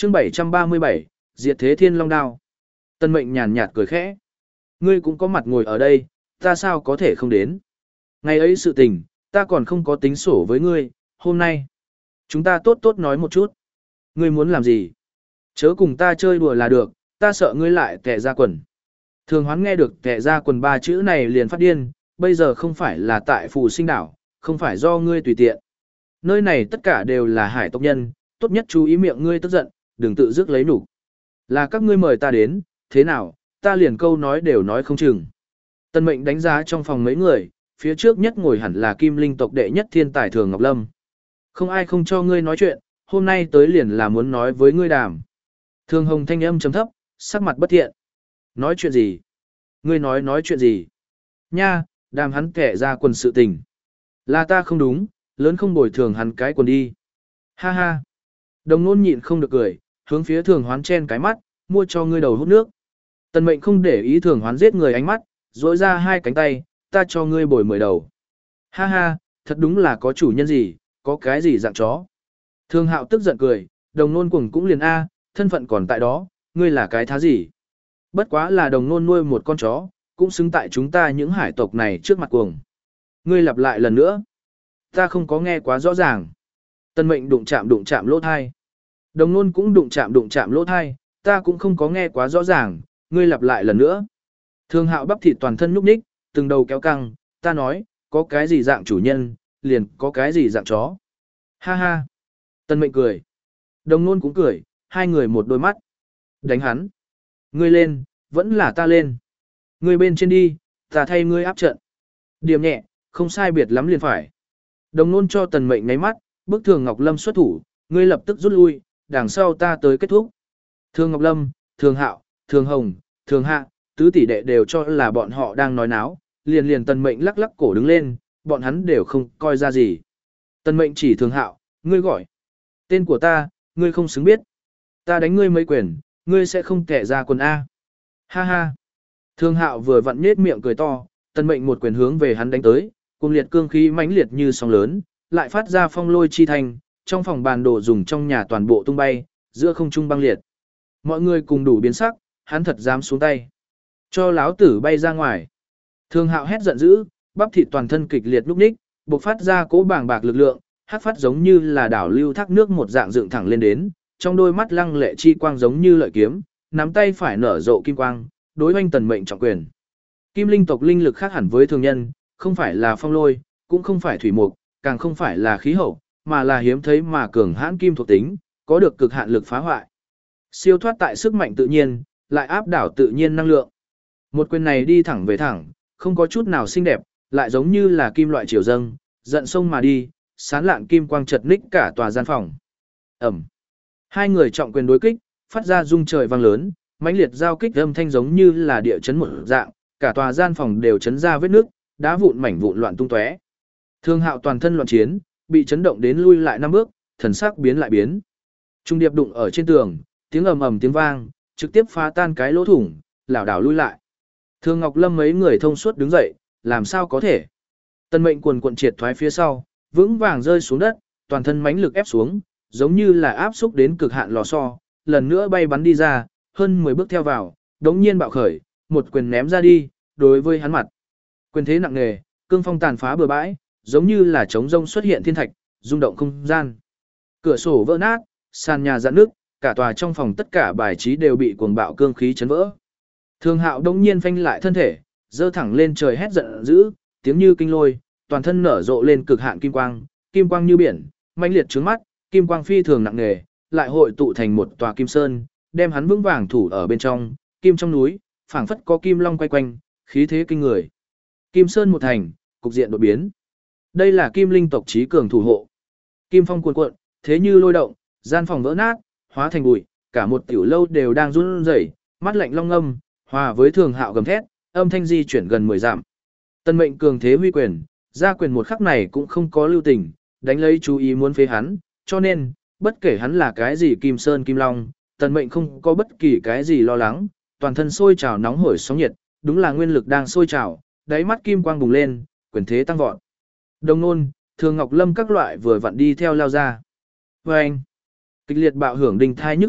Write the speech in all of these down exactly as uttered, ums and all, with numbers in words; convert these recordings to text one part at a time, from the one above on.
chương bảy trăm ba mươi bảy, Diệt Thế Thiên Long Đao. Tân Mệnh nhàn nhạt cười khẽ. Ngươi cũng có mặt ngồi ở đây, ta sao có thể không đến. Ngày ấy sự tình, ta còn không có tính sổ với ngươi, hôm nay. Chúng ta tốt tốt nói một chút. Ngươi muốn làm gì? Chớ cùng ta chơi đùa là được, ta sợ ngươi lại kẻ ra quần. Thường Hoán nghe được kẻ ra quần ba chữ này liền phát điên, bây giờ không phải là tại Phù Sinh Đảo, không phải do ngươi tùy tiện. Nơi này tất cả đều là hải tộc nhân, tốt nhất chú ý miệng ngươi tức giận, đừng tự dứt lấy nhục. Là các ngươi mời ta đến, thế nào, ta liền câu nói đều nói không chừng. Tân Mệnh đánh giá trong phòng mấy người, phía trước nhất ngồi hẳn là Kim Linh tộc đệ nhất thiên tài Thường Ngọc Lâm. Không ai không cho ngươi nói chuyện, hôm nay tới liền là muốn nói với ngươi đàm. Thường Hồng thanh âm trầm thấp, sắc mặt bất thiện. Nói chuyện gì? Ngươi nói nói chuyện gì? Nha, đàm hắn kẻ ra quần sự tình. Là ta không đúng, lớn không bồi thường hắn cái quần đi. Ha ha. Đồng Nôn nhịn không được cười, hướng phía Thường Hoán chen cái mắt, mua cho ngươi đầu hút nước. Tần Mệnh không để ý Thường Hoán giết người ánh mắt, duỗi ra hai cánh tay, ta cho ngươi bồi mười đầu. Ha ha, thật đúng là có chủ nhân gì, có cái gì dạng chó. Thường Hạo tức giận cười, Đồng Nôn cuồng cũng liền a, thân phận còn tại đó, ngươi là cái thá gì. Bất quá là Đồng Nôn nuôi một con chó, cũng xứng tại chúng ta những hải tộc này trước mặt cuồng. Ngươi lặp lại lần nữa. Ta không có nghe quá rõ ràng. Tân Mệnh đụng chạm đụng chạm lỗ thai. Đồng Nôn cũng đụng chạm đụng chạm lỗ thai, ta cũng không có nghe quá rõ ràng, ngươi lặp lại lần nữa. Thường Hạo bắp thịt toàn thân nhúc nhích, từng đầu kéo căng, ta nói, có cái gì dạng chủ nhân, liền có cái gì dạng chó. Ha ha. Tân Mệnh cười. Đồng Nôn cũng cười, hai người một đôi mắt. Đánh hắn. Ngươi lên, vẫn là ta lên. Ngươi bên trên đi, ta thay ngươi áp trận. Điểm nhẹ, không sai biệt lắm liền phải. Đồng Nôn cho Tần Mệnh ngáy mắt, bức Thường Ngọc Lâm xuất thủ, ngươi lập tức rút lui, đằng sau ta tới kết thúc. Thường Ngọc Lâm, Thường Hạo, Thường Hồng, Thường Hạ, tứ tỷ đệ đều cho là bọn họ đang nói náo, liền liền Tần Mệnh lắc lắc cổ đứng lên, bọn hắn đều không coi ra gì. Tần Mệnh chỉ Thường Hạo, ngươi gọi tên của ta, ngươi không xứng biết. Ta đánh ngươi mấy quyền, ngươi sẽ không kẻ ra quần A. Ha ha. Thường Hạo vừa vặn nhết miệng cười to, Tần Mệnh một quyền hướng về hắn đánh tới, cùng liệt cương khí mãnh liệt như sóng lớn, lại phát ra phong lôi chi thành, trong phòng bàn đồ dùng trong nhà toàn bộ tung bay, giữa không trung băng liệt. Mọi người cùng đủ biến sắc, hắn thật dám xuống tay. Cho láo tử bay ra ngoài. Thường Hạo hét giận dữ, bắp thịt toàn thân kịch liệt lúc ních, bộc phát ra cỗ bàng bạc lực lượng, hắc phát giống như là đảo lưu thác nước một dạng dựng thẳng lên đến, trong đôi mắt lăng lệ chi quang giống như lợi kiếm, nắm tay phải nở rộ kim quang, đối oanh Tần Mệnh trọng quyền. Kim Linh tộc linh lực khác hẳn với thường nhân, không phải là phong lôi, cũng không phải thủy mục, càng không phải là khí hậu, mà là hiếm thấy mà cường hãn kim thuộc tính, có được cực hạn lực phá hoại. Siêu thoát tại sức mạnh tự nhiên, lại áp đảo tự nhiên năng lượng. Một quyền này đi thẳng về thẳng, không có chút nào xinh đẹp, lại giống như là kim loại triều dâng, giận sông mà đi, sán lạn kim quang chật ních cả tòa gian phòng. Ẩm. Hai người trọng quyền đối kích, phát ra rung trời vang lớn, mãnh liệt giao kích âm thanh giống như là địa chấn một dạng, cả tòa gian phòng đều chấn ra vết nước, đá vụn mảnh vụn loạn tung tóe. Thường Hạo toàn thân loạn chiến, bị chấn động đến lui lại năm bước, thần sắc biến lại biến. Trung điệp đụng ở trên tường, tiếng ầm ầm tiếng vang, trực tiếp phá tan cái lỗ thủng, lảo đảo lui lại. Thường Ngọc Lâm mấy người thông suốt đứng dậy, làm sao có thể? Tần Mệnh quần quần triệt thoái phía sau, vững vàng rơi xuống đất, toàn thân mãnh lực ép xuống, giống như là áp xúc đến cực hạn lò xo, lần nữa bay bắn đi ra, hơn mười bước theo vào, đống nhiên bạo khởi, một quyền ném ra đi, đối với hắn mặt. Quyền thế nặng nề, cương phong tàn phá bừa bãi, giống như là trống rông xuất hiện thiên thạch, rung động không gian. Cửa sổ vỡ nát, sàn nhà rạn nước, cả tòa trong phòng tất cả bài trí đều bị cuồng bạo cương khí chấn vỡ. Thường Hạo đống nhiên phanh lại thân thể, giơ thẳng lên trời hét giận dữ, tiếng như kinh lôi, toàn thân nở rộ lên cực hạn kim quang, kim quang như biển, mãnh liệt trướng mắt, kim quang phi thường nặng nề, lại hội tụ thành một tòa kim sơn, đem hắn vững vàng thủ ở bên trong, kim trong núi, phảng phất có kim long quay quanh, khí thế kinh người. Kim sơn một thành, cục diện đột biến. Đây là Kim Linh tộc chí cường thủ hộ. Kim phong cuồn cuộn, thế như lôi động, gian phòng vỡ nát, hóa thành bụi, cả một tiểu lâu đều đang run rẩy, mắt lạnh long âm, hòa với Thường Hạo gầm thét, âm thanh di chuyển gần mười dặm. Tần Mệnh cường thế huy quyền, ra quyền một khắc này cũng không có lưu tình, đánh lấy chú ý muốn phế hắn, cho nên, bất kể hắn là cái gì Kim Sơn Kim Long, Tần Mệnh không có bất kỳ cái gì lo lắng, toàn thân sôi trào nóng hổi sóng nhiệt, đúng là nguyên lực đang sôi trào, đáy mắt kim quang bùng lên, quyền thế tăng vọt. Đồng Nôn, Thường Ngọc Lâm các loại vừa vặn đi theo lao ra. Và anh, kịch liệt bạo hưởng đinh thai nhức óc,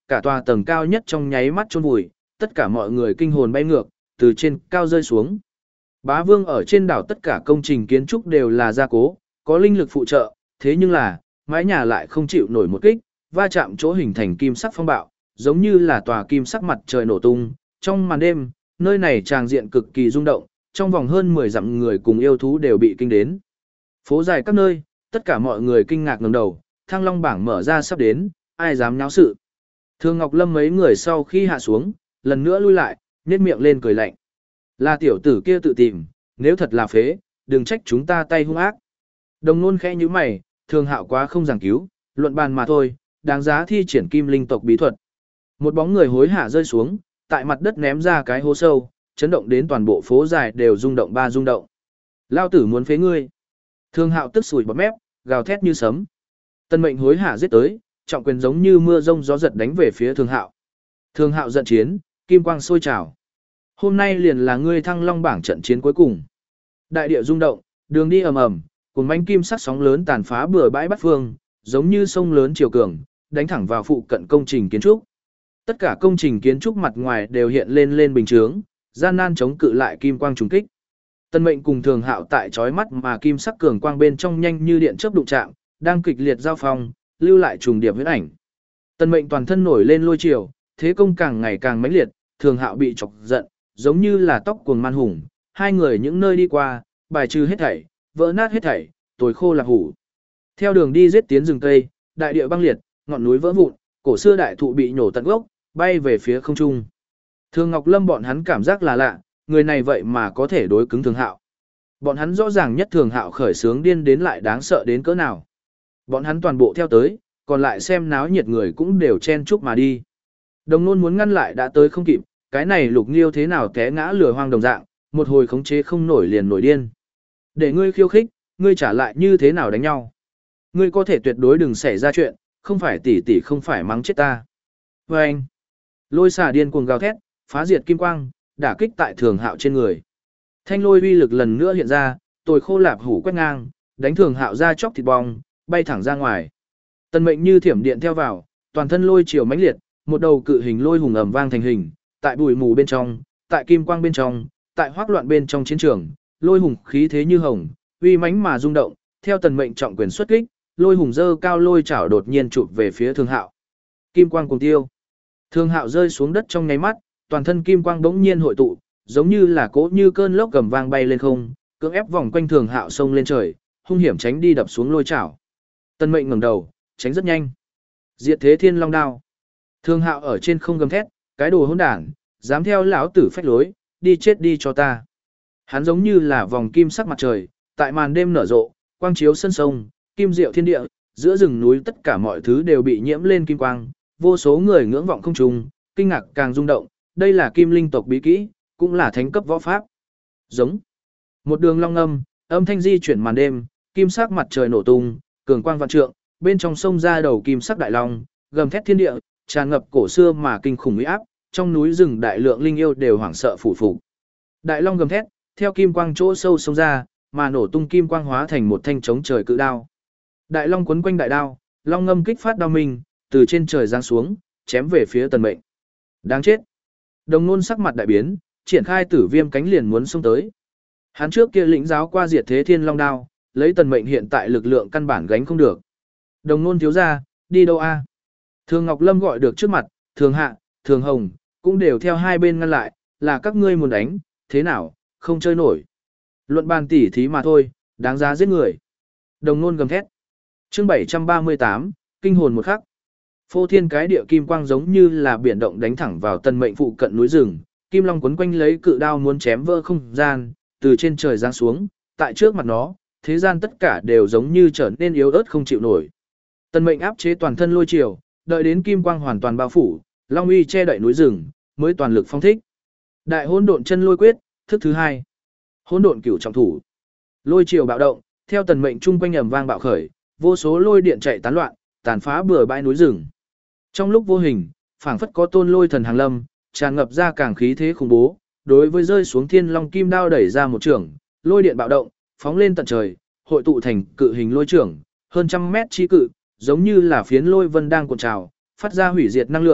cả tòa tầng cao nhất trong nháy mắt chôn vùi, tất cả mọi người kinh hồn bay ngược, từ trên cao rơi xuống. Bá Vương ở trên đảo tất cả công trình kiến trúc đều là gia cố, có linh lực phụ trợ, thế nhưng là, mái nhà lại không chịu nổi một kích, va chạm chỗ hình thành kim sắc phong bạo, giống như là tòa kim sắc mặt trời nổ tung. Trong màn đêm, nơi này tràng diện cực kỳ rung động, trong vòng hơn mười dặm người cùng yêu thú đều bị kinh đến. Phố dài các nơi, tất cả mọi người kinh ngạc ngẩng đầu, Thăng Long bảng mở ra sắp đến, ai dám nháo sự. Thường Ngọc Lâm mấy người sau khi hạ xuống, lần nữa lui lại, nhếch miệng lên cười lạnh. Là tiểu tử kia tự tìm, nếu thật là phế, đừng trách chúng ta tay hung ác. Đồng Nôn khẽ như mày, Thường Hạo quá không giảng cứu, luận bàn mà thôi, đáng giá thi triển kim linh tộc bí thuật. Một bóng người hối hả rơi xuống, tại mặt đất ném ra cái hố sâu, chấn động đến toàn bộ phố dài đều rung động ba rung động. Lao tử muốn phế ngươi. Thường Hạo tức sùi bọt mép, gào thét như sấm. Tân Mệnh hối hả giết tới, trọng quyền giống như mưa rông gió giật đánh về phía Thường Hạo. Thường Hạo giận chiến, kim quang sôi trào. Hôm nay liền là ngươi Thăng Long bảng trận chiến cuối cùng. Đại địa rung động, đường đi ầm ầm, cùng manh kim sắc sóng lớn tàn phá bừa bãi bát phương, giống như sông lớn triều cường, đánh thẳng vào phụ cận công trình kiến trúc. Tất cả công trình kiến trúc mặt ngoài đều hiện lên lên bình chướng, gian nan chống cự lại kim quang trùng kích. Tân Mệnh cùng Thường Hạo tại chói mắt mà kim sắc cường quang bên trong nhanh như điện chớp đụng chạm, đang kịch liệt giao phong, lưu lại trùng điệp huyết ảnh. Tân Mệnh toàn thân nổi lên lôi chiều, thế công càng ngày càng mãnh liệt, Thường Hạo bị chọc giận, giống như là tóc cuồng man hùng, hai người những nơi đi qua, bài trừ hết thảy, vỡ nát hết thảy, tồi khô là hủ. Theo đường đi giết tiến rừng cây, đại địa băng liệt, ngọn núi vỡ vụn, cổ xưa đại thụ bị nhổ tận gốc, bay về phía không trung. Thường Ngọc Lâm bọn hắn cảm giác là lạ, người này vậy mà có thể đối cứng Thường Hạo. Bọn hắn rõ ràng nhất Thường Hạo khởi sướng điên đến lại đáng sợ đến cỡ nào. Bọn hắn toàn bộ theo tới, còn lại xem náo nhiệt người cũng đều chen chúc mà đi. Đồng Nôn muốn ngăn lại đã tới không kịp, cái này Lục Nghiêu thế nào té ngã lửa hoang đồng dạng, một hồi khống chế không nổi liền nổi điên. Để ngươi khiêu khích, ngươi trả lại như thế nào đánh nhau. Ngươi có thể tuyệt đối đừng xảy ra chuyện, không phải tỷ tỷ không phải mắng chết ta. Và anh, lôi xà điên cuồng gào thét, phá diệt kim quang, đả kích tại Thường Hạo trên người. Thanh lôi uy lực lần nữa hiện ra, tồi khô lạp hủ quét ngang, đánh Thường Hạo ra chóc thịt bong, bay thẳng ra ngoài. Tân Mệnh như thiểm điện theo vào, toàn thân lôi chiều mãnh liệt, một đầu cự hình lôi hùng ầm vang thành hình, tại bụi mù bên trong, tại kim quang bên trong, tại hoắc loạn bên trong chiến trường, lôi hùng khí thế như hồng, uy mãnh mà rung động, theo Tần Mệnh trọng quyền xuất kích, lôi hùng dơ cao lôi chảo đột nhiên chụp về phía Thường Hạo. Kim quang cùng tiêu. Thường Hạo rơi xuống đất trong nháy mắt, toàn thân kim quang bỗng nhiên hội tụ, giống như là cỗ như cơn lốc gầm vang bay lên không, cưỡng ép vòng quanh Thường Hạo xông lên trời, hung hiểm tránh đi đập xuống lôi chảo. Tần Mệnh ngẩng đầu, tránh rất nhanh. Diệt Thế Thiên Long đao. Thường Hạo ở trên không gầm thét, cái đồ hỗn đản, dám theo lão tử phách lối, đi chết đi cho ta. Hắn giống như là vòng kim sắc mặt trời, tại màn đêm nở rộ, quang chiếu sân sông, kim diệu thiên địa, giữa rừng núi tất cả mọi thứ đều bị nhiễm lên kim quang, vô số người ngưỡng vọng không trung, kinh ngạc càng rung động, đây là kim linh tộc bí kỹ, cũng là thánh cấp võ pháp. Giống. Một đường long âm, âm thanh di chuyển màn đêm, kim sắc mặt trời nổ tung, cường quang vạn trượng, bên trong sông ra đầu kim sắc đại long, gầm thét thiên địa, tràn ngập cổ xưa mà kinh khủng uy áp, trong núi rừng đại lượng linh yêu đều hoảng sợ phủ phục. Đại long gầm thét, theo kim quang chỗ sâu sông ra, mà nổ tung kim quang hóa thành một thanh chống trời cự đao. Đại long quấn quanh đại đao, long ngâm kích phát đao mình, từ trên trời giáng xuống, chém về phía Tần Mệnh. Đáng chết. Đồng Nôn sắc mặt đại biến, triển khai Tử Viêm cánh liền muốn xông tới. Hắn trước kia lĩnh giáo qua Diệt Thế Thiên Long đao, lấy Tần Mệnh hiện tại lực lượng căn bản gánh không được. Đồng Nôn thiếu ra, đi đâu a? Thường Ngọc Lâm gọi được trước mặt, Thường Hạ, Thường Hồng, cũng đều theo hai bên ngăn lại, là các ngươi muốn đánh, thế nào, không chơi nổi. Luận bàn tỉ thí mà thôi, đáng giá giết người. Đồng Nôn gầm thét. Chương bảy trăm ba mươi tám, kinh hồn một khắc. Phô thiên cái địa kim quang giống như là biển động đánh thẳng vào Tần Mệnh phụ cận núi rừng, kim long quấn quanh lấy cự đao muốn chém vỡ không gian, từ trên trời giáng xuống, tại trước mặt nó, thế gian tất cả đều giống như trở nên yếu ớt không chịu nổi. Tần Mệnh áp chế toàn thân lôi chiều, đợi đến kim quang hoàn toàn bao phủ, long uy che đậy núi rừng, mới toàn lực phong thích. Đại hỗn độn chân lôi quyết, thức thứ hai. Hỗn độn cửu trọng thủ. Lôi chiều bạo động, theo Tần Mệnh trung quanh ầm vang bạo khởi, vô số lôi điện chạy tán loạn, tàn phá bừa bãi núi rừng. Trong lúc vô hình, phảng phất có tôn lôi thần hàng lâm, tràn ngập ra càng khí thế khủng bố, đối với rơi xuống thiên long kim đao đẩy ra một trường, lôi điện bạo động, phóng lên tận trời, hội tụ thành cự hình lôi trưởng, hơn trăm mét chi cự, giống như là phiến lôi vân đang cuộn trào, phát ra hủy diệt năng lượng,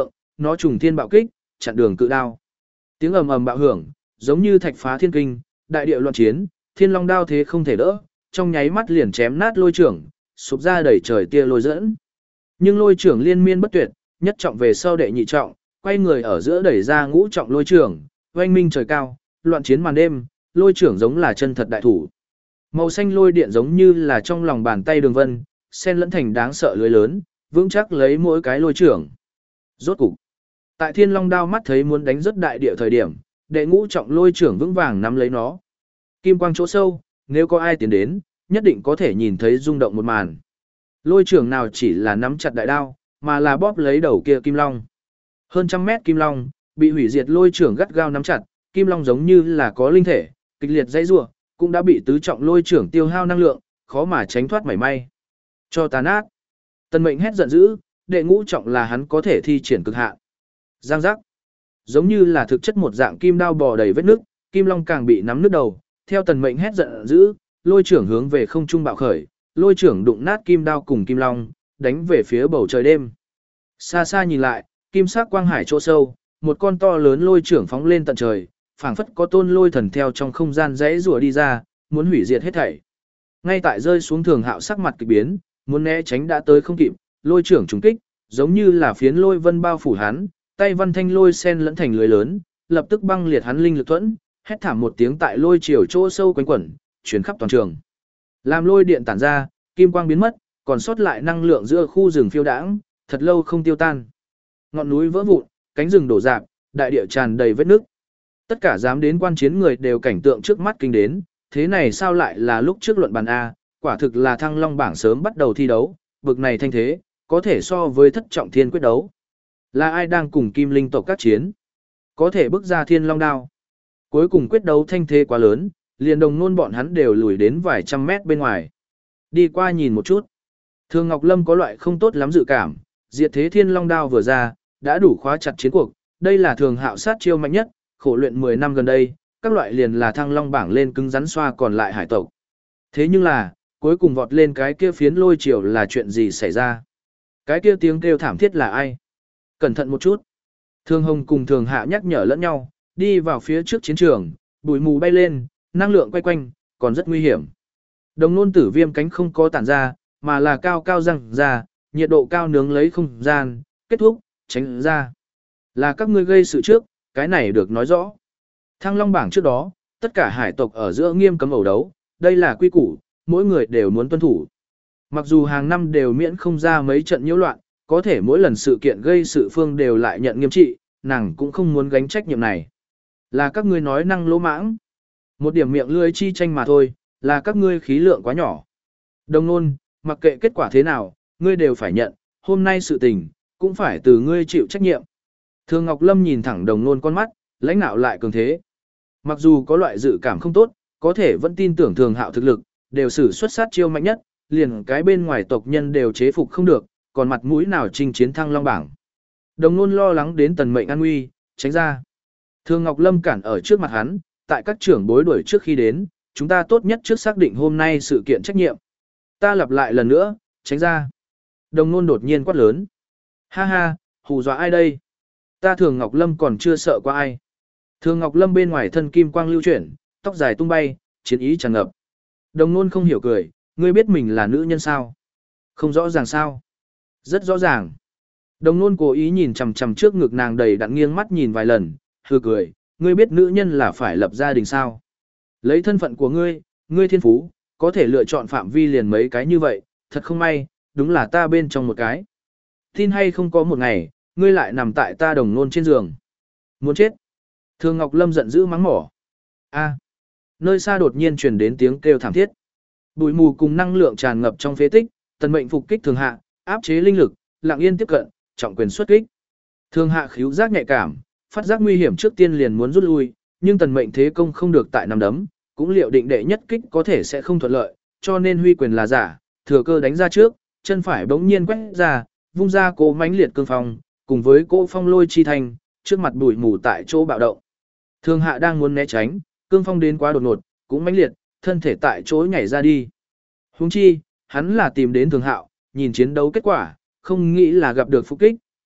nó trùng thiên bạo kích, chặn đường cự đao. Tiếng ầm ầm bạo hưởng, giống như thạch phá thiên kinh, đại địa loạn chiến, thiên long đao thế không thể đỡ, trong nháy mắt liền chém nát lôi trưởng, sụp ra đầy trời tia lôi dẫn. Nhưng lôi trưởng liên miên bất tuyệt, nhất trọng về sau đệ nhị trọng, quay người ở giữa đẩy ra ngũ trọng lôi trưởng, oanh minh trời cao, loạn chiến màn đêm, lôi trưởng giống là chân thật đại thủ. Màu xanh lôi điện giống như là trong lòng bàn tay đường vân, xen lẫn thành đáng sợ lưới lớn, vững chắc lấy mỗi cái lôi trưởng. Rốt cục, tại Thiên Long đao mắt thấy muốn đánh rất đại địa thời điểm, đệ ngũ trọng lôi trưởng vững vàng nắm lấy nó. Kim quang chỗ sâu, nếu có ai tiến đến, nhất định có thể nhìn thấy rung động một màn. Lôi trưởng nào chỉ là nắm chặt đại đao, mà là bóp lấy đầu kia kim long. Hơn trăm mét kim long, bị hủy diệt lôi trưởng gắt gao nắm chặt, kim long giống như là có linh thể, kịch liệt dãy rủa, cũng đã bị tứ trọng lôi trưởng tiêu hao năng lượng, khó mà tránh thoát mảy may. Cho tàn ác. Tần Mệnh hét giận dữ, đệ ngũ trọng là hắn có thể thi triển cực hạn. Giang giác. Giống như là thực chất một dạng kim đao bò đầy vết nước, kim long càng bị nắm nước đầu, theo Tần Mệnh hét giận dữ, lôi trưởng hướng về không trung bạo khởi, lôi trưởng đụng nát kim đao cùng kim long, đánh về phía bầu trời đêm. Xa xa nhìn lại, kim sắc quang hải chỗ sâu, một con to lớn lôi trưởng phóng lên tận trời, phảng phất có tôn lôi thần theo trong không gian rẽ rùa đi ra, muốn hủy diệt hết thảy. Ngay tại rơi xuống Thường Hạo sắc mặt kỳ biến, muốn né tránh đã tới không kịp, lôi trưởng trùng kích, giống như là phiến lôi vân bao phủ hắn, tay văn thanh lôi sen lẫn thành lưới lớn, lập tức băng liệt hắn linh lực thuẫn, hét thảm một tiếng tại lôi chiều chỗ sâu quanh quẩn, truyền khắp toàn trường. Làm lôi điện tản ra, kim quang biến mất, còn sót lại năng lượng giữa khu rừng phiêu đãng, thật lâu không tiêu tan. Ngọn núi vỡ vụn, cánh rừng đổ rạp, đại địa tràn đầy vết nứt. Tất cả dám đến quan chiến người đều cảnh tượng trước mắt kinh đến, thế này sao lại là lúc trước luận bàn A, quả thực là Thăng Long bảng sớm bắt đầu thi đấu, bực này thanh thế, có thể so với thất trọng thiên quyết đấu. Là ai đang cùng Kim Linh tộc các chiến? Có thể bước ra Thiên Long đao. Cuối cùng quyết đấu thanh thế quá lớn, liền đồng nôn bọn hắn đều lùi đến vài trăm mét bên ngoài. Đi qua nhìn một chút. Thường Ngọc Lâm có loại không tốt lắm dự cảm, diệt thế Thiên Long đao vừa ra, đã đủ khóa chặt chiến cuộc, đây là Thường Hạo sát chiêu mạnh nhất, khổ luyện mười năm gần đây, các loại liền là Thăng Long bảng lên cứng rắn xoa còn lại hải tộc. Thế nhưng là, cuối cùng vọt lên cái kia phiến lôi chiều là chuyện gì xảy ra? Cái kia tiếng kêu thảm thiết là ai? Cẩn thận một chút. Thường Hồng cùng Thường Hạ nhắc nhở lẫn nhau, đi vào phía trước chiến trường, bụi mù bay lên, năng lượng quay quanh, còn rất nguy hiểm. Đồng nôn tử viêm cánh không có tản ra, mà là cao cao răng ra, nhiệt độ cao nướng lấy không gian, kết thúc, tránh ra. Là các ngươi gây sự trước, cái này được nói rõ. Thăng Long bảng trước đó, tất cả hải tộc ở giữa nghiêm cấm ẩu đấu, đây là quy củ, mỗi người đều muốn tuân thủ. Mặc dù hàng năm đều miễn không ra mấy trận nhiễu loạn, có thể mỗi lần sự kiện gây sự phương đều lại nhận nghiêm trị, nàng cũng không muốn gánh trách nhiệm này. Là các ngươi nói năng lỗ mãng. Một điểm miệng lưỡi chi tranh mà thôi, là các ngươi khí lượng quá nhỏ. Đồng nôn, mặc kệ kết quả thế nào, ngươi đều phải nhận, hôm nay sự tình, cũng phải từ ngươi chịu trách nhiệm. Thường Ngọc Lâm nhìn thẳng đồng nôn con mắt, lãnh nạo lại cường thế. Mặc dù có loại dự cảm không tốt, có thể vẫn tin tưởng Thường Hạo thực lực, đều sử xuất sát chiêu mạnh nhất, liền cái bên ngoài tộc nhân đều chế phục không được, còn mặt mũi nào chinh chiến Thăng Long bảng. Đồng nôn lo lắng đến Tần Mệnh an nguy, tránh ra. Thường Ngọc Lâm cản ở trước mặt hắn, tại các trưởng bối đuổi trước khi đến, chúng ta tốt nhất trước xác định hôm nay sự kiện trách nhiệm. Ta lặp lại lần nữa, tránh ra. Đồng nôn đột nhiên quát lớn. Ha ha, hù dọa ai đây? Ta Thường Ngọc Lâm còn chưa sợ qua ai. Thường Ngọc Lâm bên ngoài thân kim quang lưu chuyển, tóc dài tung bay, chiến ý tràn ngập. Đồng nôn không hiểu cười, ngươi biết mình là nữ nhân sao? Không rõ ràng sao? Rất rõ ràng. Đồng nôn cố ý nhìn chằm chằm trước ngực nàng đầy đặn nghiêng mắt nhìn vài lần, hừ cười, ngươi biết nữ nhân là phải lập gia đình sao? Lấy thân phận của ngươi, ngươi thiên phú, có thể lựa chọn phạm vi liền mấy cái như vậy, thật không may, đúng là ta bên trong một cái. Tin hay không có một ngày, ngươi lại nằm tại ta đồng nôn trên giường. Muốn chết. Thường Ngọc Lâm giận dữ mắng mỏ. A. Nơi xa đột nhiên truyền đến tiếng kêu thảm thiết. Bụi mù cùng năng lượng tràn ngập trong phế tích, Tần Mệnh phục kích Thường Hạ, áp chế linh lực, lặng yên tiếp cận, trọng quyền xuất kích. Thường Hạ khíu giác nhạy cảm, phát giác nguy hiểm trước tiên liền muốn rút lui, nhưng Tần Mệnh thế công không được tại nằm đấm, cũng liệu định đệ nhất kích có thể sẽ không thuận lợi, cho nên huy quyền là giả, thừa cơ đánh ra trước, chân phải bỗng nhiên quét ra, vung ra cỗ mãnh liệt cương phong, cùng với cỗ phong lôi chi thành, trước mặt bụi mù tại chỗ bạo động. Thường Hạ đang muốn né tránh, cương phong đến quá đột ngột, cũng mãnh liệt, thân thể tại chỗ nhảy ra đi. Huống chi, hắn là tìm đến Thường Hạo, nhìn chiến đấu kết quả, không nghĩ là gặp được phục kích,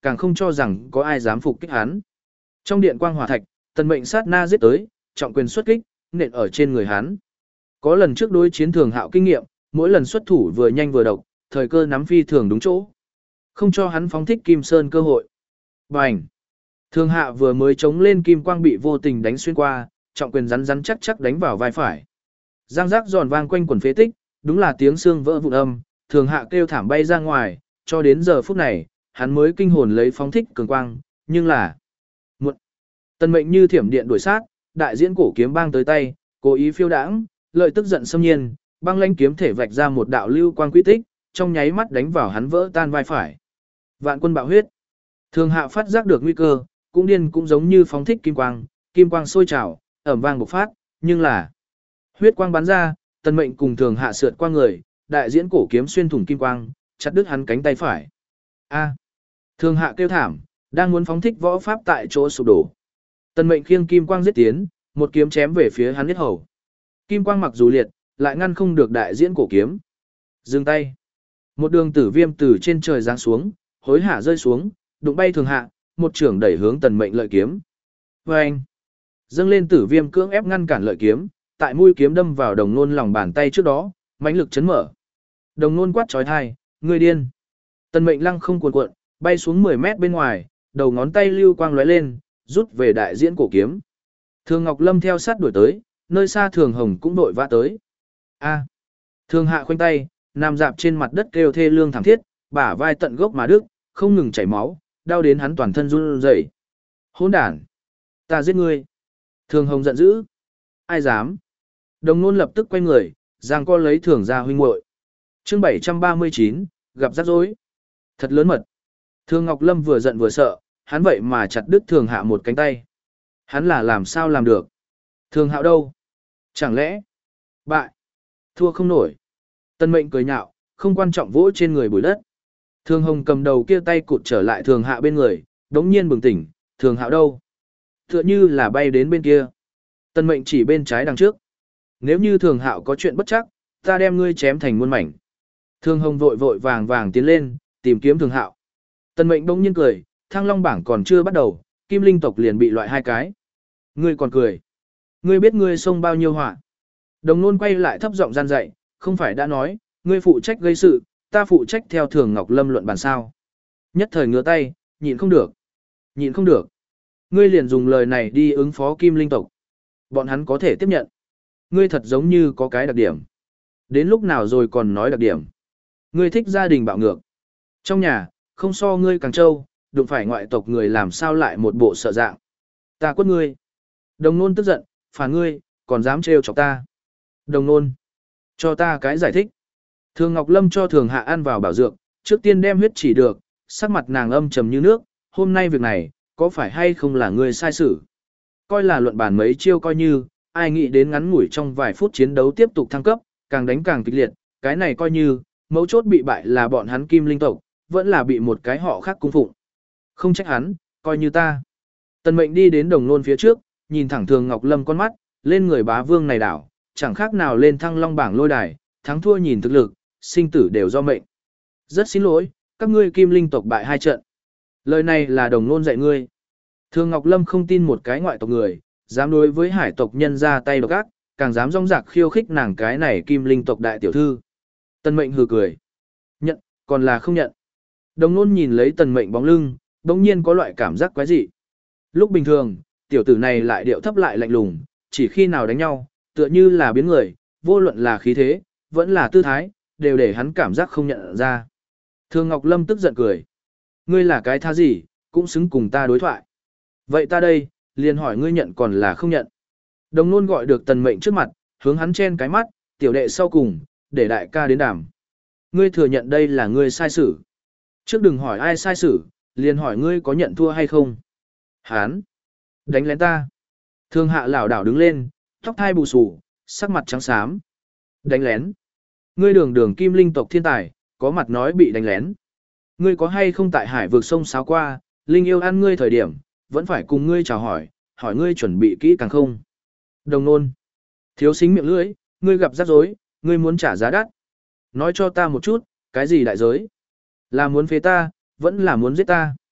càng không cho rằng có ai dám phục kích hắn. Trong điện quang hỏa thạch, tần mệnh sát na giết tới, trọng quyền xuất kích, nện ở trên người hắn. Có lần trước đối chiến thường hạo kinh nghiệm, mỗi lần xuất thủ vừa nhanh vừa độc, thời cơ nắm phi thường đúng chỗ. Không cho hắn phóng thích Kim Sơn cơ hội. Bành! Thường hạ vừa mới chống lên kim quang bị vô tình đánh xuyên qua, trọng quyền rắn rắn chắc chắc đánh vào vai phải. Giang giác giòn vang quanh quần phế tích, đúng là tiếng xương vỡ vụn âm, thường hạ kêu thảm bay ra ngoài, cho đến giờ phút này, hắn mới kinh hồn lấy phóng thích cường quang, nhưng là muộn. Tần mệnh như thiểm điện đuổi sát, đại diễn cổ kiếm bang tới tay, cố ý phiêu đãng, lợi tức giận xâm nhiên, băng lãnh kiếm thể vạch ra một đạo lưu quang quy tích, trong nháy mắt đánh vào hắn vỡ tan vai phải. Vạn quân bạo huyết. Thường hạ phát giác được nguy cơ, cũng điên cũng giống như phóng thích kim quang, kim quang sôi trào, ầm vang bộc phát, nhưng là huyết quang bắn ra, tần mệnh cùng thường hạ sượt qua người, đại diễn cổ kiếm xuyên thủng kim quang, chặt đứt hắn cánh tay phải. A! Thường hạ kêu thảm, đang muốn phóng thích võ pháp tại chỗ sụp đổ. Tần mệnh khiêng kim quang giết tiến, một kiếm chém về phía hắn huyết hầu. Kim quang mặc dù liệt, lại ngăn không được đại diễn cổ kiếm. Dừng tay. Một đường tử viêm từ trên trời giáng xuống, hối hả rơi xuống, đụng bay thường hạ, một trưởng đẩy hướng tần mệnh lợi kiếm. Vâng! Dâng lên tử viêm cưỡng ép ngăn cản lợi kiếm, tại mũi kiếm đâm vào đồng nôn lòng bàn tay trước đó, mãnh lực chấn mở. Đồng nôn quát trói thai, người điên. Tần mệnh lăng không cuồn cuộn, bay xuống mười mét bên ngoài, đầu ngón tay lưu quang lóe lên, rút về đại diễn cổ kiếm. Thường Ngọc Lâm theo sát đuổi tới, nơi xa Thường Hồng cũng đội vã tới. A! Thường hạ khoanh tay, nằm dạp trên mặt đất kêu thê lương thảm thiết, bả vai tận gốc mà đứt, không ngừng chảy máu, đau đến hắn toàn thân run rẩy. Hỗn đản! Ta giết ngươi! Thường Hồng giận dữ. Ai dám? Đồng nôn lập tức quay người, giang co lấy Thường ra huynh muội. Chương bảy trăm ba mươi chín, gặp rắc rối. Thật lớn mật. Thường Ngọc Lâm vừa giận vừa sợ, hắn vậy mà chặt đứt Thường Hạ một cánh tay. Hắn là làm sao làm được? Thường Hạo đâu? Chẳng lẽ bại? Thua không nổi. Tân mệnh cười nhạo, không quan trọng vỗ trên người bụi đất. Thường Hồng cầm đầu kia tay cụt trở lại Thường Hạ bên người, đống nhiên bừng tỉnh, Thường Hạo đâu? Tựa như là bay đến bên kia. Tân mệnh chỉ bên trái đằng trước. Nếu như Thường Hạo có chuyện bất chắc, ta đem ngươi chém thành muôn mảnh. Thường Hồng vội vội vàng vàng tiến lên, tìm kiếm Thường Hạo. Tân mệnh bỗng nhiên cười, Thăng Long bảng còn chưa bắt đầu, Kim Linh tộc liền bị loại hai cái. Ngươi còn cười. Ngươi biết ngươi xông bao nhiêu họa. Đồng nôn quay lại thấp giọng gian dạy, không phải đã nói, ngươi phụ trách gây sự, ta phụ trách theo Thường Ngọc Lâm luận bàn sao. Nhất thời ngửa tay, nhịn không được. Nhịn không được. Ngươi liền dùng lời này đi ứng phó Kim Linh tộc. Bọn hắn có thể tiếp nhận. Ngươi thật giống như có cái đặc điểm. Đến lúc nào rồi còn nói đặc điểm. Ngươi thích gia đình bạo ngược. Trong nhà, không so ngươi càng trâu, đụng phải ngoại tộc người làm sao lại một bộ sợ dạng. Ta quất ngươi. Đồng nôn tức giận, phản ngươi, còn dám trêu chọc ta. Đồng nôn, cho ta cái giải thích. Thường Ngọc Lâm cho Thường Hạ ăn vào bảo dược, trước tiên đem huyết chỉ được, sắc mặt nàng âm trầm như nước, hôm nay việc này, có phải hay không là ngươi sai xử. Coi là luận bản mấy chiêu coi như, ai nghĩ đến ngắn ngủi trong vài phút chiến đấu tiếp tục thăng cấp, càng đánh càng kịch liệt, cái này coi như, mấu chốt bị bại là bọn hắn Kim Linh tộc, vẫn là bị một cái họ khác cung phụng. Không trách hắn, coi như ta. Tần mệnh đi đến đồng nôn phía trước, nhìn thẳng Thường Ngọc Lâm con mắt, lên người bá vương này đảo, chẳng khác nào lên Thăng Long bảng lôi đài, thắng thua nhìn thực lực, sinh tử đều do mệnh. Rất xin lỗi, các ngươi Kim Linh tộc bại hai trận. Lời này là đồng nôn dạy ngươi. Thường Ngọc Lâm không tin một cái ngoại tộc người, dám đối với hải tộc nhân ra tay độc ác, càng dám rong rạc khiêu khích nàng cái này Kim Linh tộc đại tiểu thư. Tần mệnh hừ cười. Nhận, còn là không nhận. Đồng nôn nhìn lấy tần mệnh bóng lưng, bỗng nhiên có loại cảm giác quái dị. Lúc bình thường, tiểu tử này lại điệu thấp lại lạnh lùng, chỉ khi nào đánh nhau, tựa như là biến người, vô luận là khí thế, vẫn là tư thái, đều để hắn cảm giác không nhận ra. Thường Ngọc Lâm tức giận cười. Ngươi là cái tha gì, cũng xứng cùng ta đối thoại. Vậy ta đây, liền hỏi ngươi nhận còn là không nhận. Đồng nôn gọi được tần mệnh trước mặt, hướng hắn chen cái mắt, tiểu đệ sau cùng, để đại ca đến đàm. Ngươi thừa nhận đây là ngươi sai xử. Trước đừng hỏi ai sai xử, liền hỏi ngươi có nhận thua hay không. Hán! Đánh lén ta. Thương hạ lảo đảo đứng lên, tóc thai bù xù, sắc mặt trắng xám. Đánh lén. Ngươi đường đường Kim Linh tộc thiên tài, có mặt nói bị đánh lén. Ngươi có hay không tại hải vực sông sáo qua, Linh yêu ăn ngươi thời điểm, vẫn phải cùng ngươi chào hỏi, hỏi ngươi chuẩn bị kỹ càng không. Đồng nôn. Thiếu xính miệng lưỡi, ngươi gặp rắc rối, ngươi muốn trả giá đắt. Nói cho ta một chút, cái gì đại giới? Là muốn phế ta, vẫn là muốn giết ta.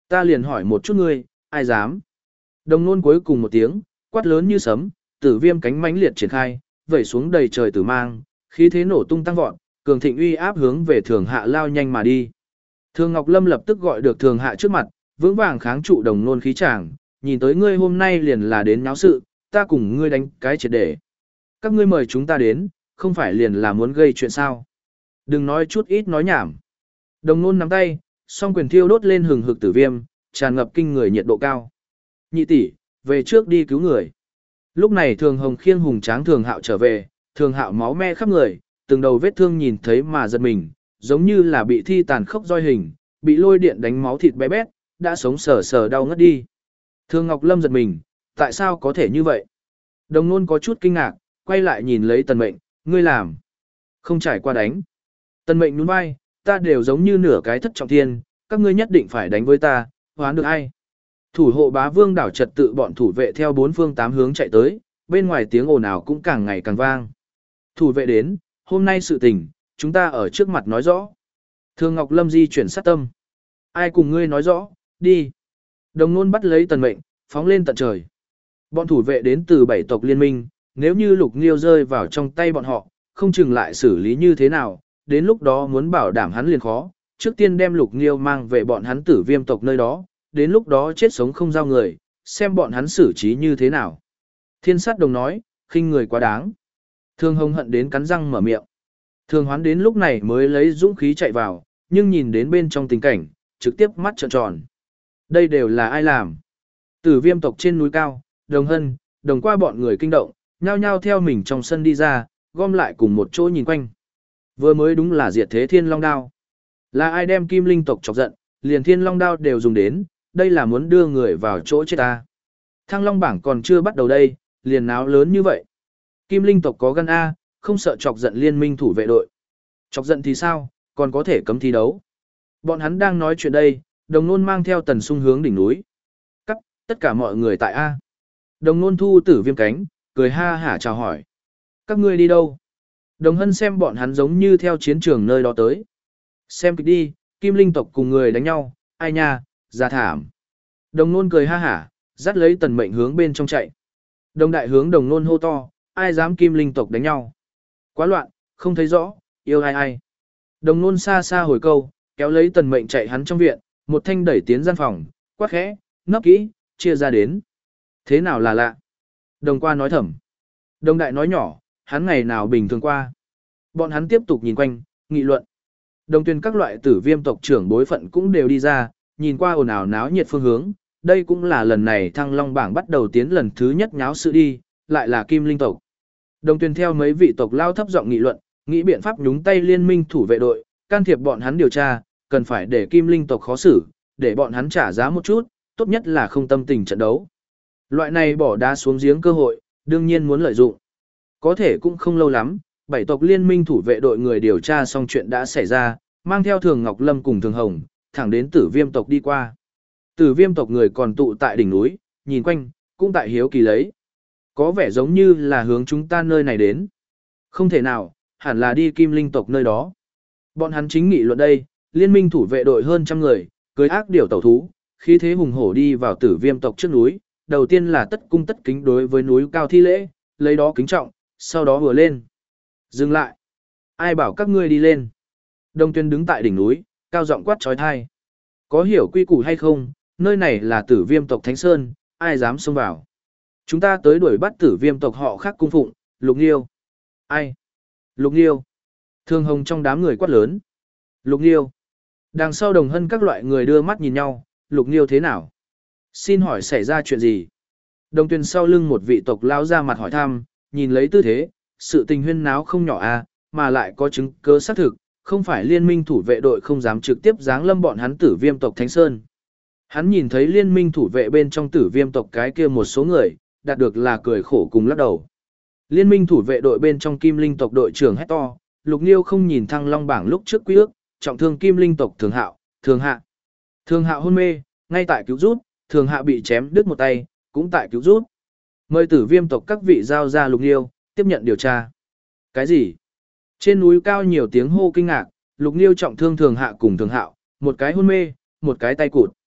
Ta liền hỏi một chút ngươi, ai dám? Đồng nôn cuối cùng một tiếng, quát lớn như sấm, tử viêm cánh mãnh liệt triển khai, vẩy xuống đầy trời tử mang, khí thế nổ tung tăng vọt, cường thịnh uy áp hướng về thường hạ lao nhanh mà đi. Thường Ngọc Lâm lập tức gọi được thường hạ trước mặt, vững vàng kháng trụ đồng nôn khí tràng, nhìn tới ngươi hôm nay liền là đến náo sự, ta cùng ngươi đánh cái triệt để. Các ngươi mời chúng ta đến, không phải liền là muốn gây chuyện sao? Đừng nói chút ít nói nhảm. Đồng nôn nắm tay, song quyền thiêu đốt lên hừng hực tử viêm, tràn ngập kinh người nhiệt độ cao. Nhị tỷ, về trước đi cứu người. Lúc này Thường Hồng khiêng hùng tráng Thường Hạo trở về, Thường Hạo máu me khắp người, từng đầu vết thương nhìn thấy mà giật mình, giống như là bị thi tàn khốc roi hình, bị lôi điện đánh máu thịt bé bét, đã sống sờ sờ đau ngất đi. Thường Ngọc Lâm giật mình, tại sao có thể như vậy? Đồng nôn có chút kinh ngạc, quay lại nhìn lấy Tần Mệnh, ngươi làm. Không trải qua đánh. Tần Mệnh nhún vai, ta đều giống như nửa cái thất trọng thiên, các ngươi nhất định phải đánh với ta, hoán được ai? Thủ hộ bá vương đảo trật tự bọn thủ vệ theo bốn phương tám hướng chạy tới, bên ngoài tiếng ồn ào cũng càng ngày càng vang. Thủ vệ đến, hôm nay sự tình, chúng ta ở trước mặt nói rõ. Thường Ngọc Lâm di chuyển sát tâm. Ai cùng ngươi nói rõ, đi. Đồng nôn bắt lấy Tần Mệnh, phóng lên tận trời. Bọn thủ vệ đến từ bảy tộc liên minh, nếu như Lục Nghiêu rơi vào trong tay bọn họ, không chừng lại xử lý như thế nào, đến lúc đó muốn bảo đảm hắn liền khó, trước tiên đem Lục Nghiêu mang về bọn hắn Tử Viêm tộc nơi đó, đến lúc đó chết sống không giao người, xem bọn hắn xử trí như thế nào. Thiên sát đồng nói, khinh người quá đáng. Thường Hồng hận đến cắn răng mở miệng. Thường Hoán đến lúc này mới lấy dũng khí chạy vào, nhưng nhìn đến bên trong tình cảnh, trực tiếp mắt trợn tròn. Đây đều là ai làm? Tử Viêm tộc trên núi cao, Đồng Hân, Đồng qua bọn người kinh động, nhao nhao theo mình trong sân đi ra, gom lại cùng một chỗ nhìn quanh. Vừa mới đúng là diệt thế Thiên Long Đao. Là ai đem Kim Linh tộc chọc giận, liền Thiên Long Đao đều dùng đến, đây là muốn đưa người vào chỗ chết ta. Thăng Long bảng còn chưa bắt đầu đây, liền náo lớn như vậy. Kim Linh tộc có gan A, không sợ chọc giận liên minh thủ vệ đội. Chọc giận thì sao, còn có thể cấm thi đấu. Bọn hắn đang nói chuyện đây, Đồng Nôn mang theo Tần Sung hướng đỉnh núi. Cắt, tất cả mọi người tại A. Đồng Nôn thu Tử Viêm cánh, cười ha hả chào hỏi. Các ngươi đi đâu? Đồng Hân xem bọn hắn giống như theo chiến trường nơi đó tới. Xem kịch đi, Kim Linh tộc cùng người đánh nhau, ai nha, ra thảm. Đồng Nôn cười ha hả, dắt lấy Tần Mệnh hướng bên trong chạy. Đồng đại hướng Đồng Nôn hô to, ai dám Kim Linh tộc đánh nhau? Quá loạn, không thấy rõ, yêu ai ai. Đồng Nôn xa xa hồi câu, kéo lấy Tần Mệnh chạy hắn trong viện, một thanh đẩy tiến gian phòng, quát khẽ, nấp kỹ, chia ra đến. Thế nào là lạ? Đồng qua nói thầm. Đồng đại nói nhỏ, hắn ngày nào bình thường qua. Bọn hắn tiếp tục nhìn quanh, nghị luận. Đồng tuyên các loại Tử Viêm tộc trưởng bối phận cũng đều đi ra, nhìn qua ồn ào náo nhiệt phương hướng. Đây cũng là lần này Thăng Long bảng bắt đầu tiến lần thứ nhất nháo sự đi, lại là Kim Linh tộc. Đồng tuyên theo mấy vị tộc lao thấp giọng nghị luận, nghĩ biện pháp nhúng tay liên minh thủ vệ đội, can thiệp bọn hắn điều tra, cần phải để Kim Linh tộc khó xử, để bọn hắn trả giá một chút, tốt nhất là không tâm tình trận đấu. Loại này bỏ đá xuống giếng cơ hội, đương nhiên muốn lợi dụng. Có thể cũng không lâu lắm, bảy tộc liên minh thủ vệ đội người điều tra xong chuyện đã xảy ra, mang theo Thường Ngọc Lâm cùng Thường Hồng, thẳng đến Tử Viêm tộc đi qua. Tử Viêm tộc người còn tụ tại đỉnh núi, nhìn quanh, cũng tại hiếu kỳ lấy. Có vẻ giống như là hướng chúng ta nơi này đến. Không thể nào, hẳn là đi Kim Linh tộc nơi đó. Bọn hắn chính nghị luận đây, liên minh thủ vệ đội hơn trăm người, cưới ác điểu tẩu thú, khí thế hùng hổ đi vào Tử Viêm tộc trước núi, đầu tiên là tất cung tất kính đối với núi cao thi lễ, lấy đó kính trọng, sau đó vừa lên. Dừng lại. Ai bảo các ngươi đi lên? Đồng Tuyên đứng tại đỉnh núi, cao giọng quát trói thai. Có hiểu quy củ hay không, nơi này là Tử Viêm tộc Thánh Sơn, ai dám xông vào? Chúng ta tới đuổi bắt Tử Viêm tộc họ khác cung phụng, Lục Nghiêu. Ai? Lục Nghiêu. Thường Hồng trong đám người quát lớn. Lục Nghiêu. Đằng sau Đồng Hân các loại người đưa mắt nhìn nhau, Lục Nghiêu thế nào? Xin hỏi xảy ra chuyện gì? Đồng Tuyên sau lưng một vị tộc lao ra mặt hỏi thăm, nhìn lấy tư thế, sự tình huyên náo không nhỏ à, mà lại có chứng cứ xác thực, không phải liên minh thủ vệ đội không dám trực tiếp giáng lâm bọn hắn Tử Viêm tộc Thánh Sơn. Hắn nhìn thấy liên minh thủ vệ bên trong Tử Viêm tộc cái kia một số người, đạt được là cười khổ cùng lắc đầu. Liên minh thủ vệ đội bên trong Kim Linh tộc đội trưởng hét to, Lục Nghiêu không nhìn Thăng Long bảng lúc trước quy ước, trọng thương Kim Linh tộc Thường Hạo, Thường Hạ. Thường Hạo hôn mê, ngay tại cứu rút, Thường Hạ bị chém đứt một tay, cũng tại cứu rút. Mời Tử Viêm tộc các vị giao ra Lục Nghiêu, tiếp nhận điều tra. Cái gì? Trên núi cao nhiều tiếng hô kinh ngạc, Lục Nghiêu trọng thương Thường Hạ cùng Thường Hạo, một cái hôn mê, một cái tay cụt.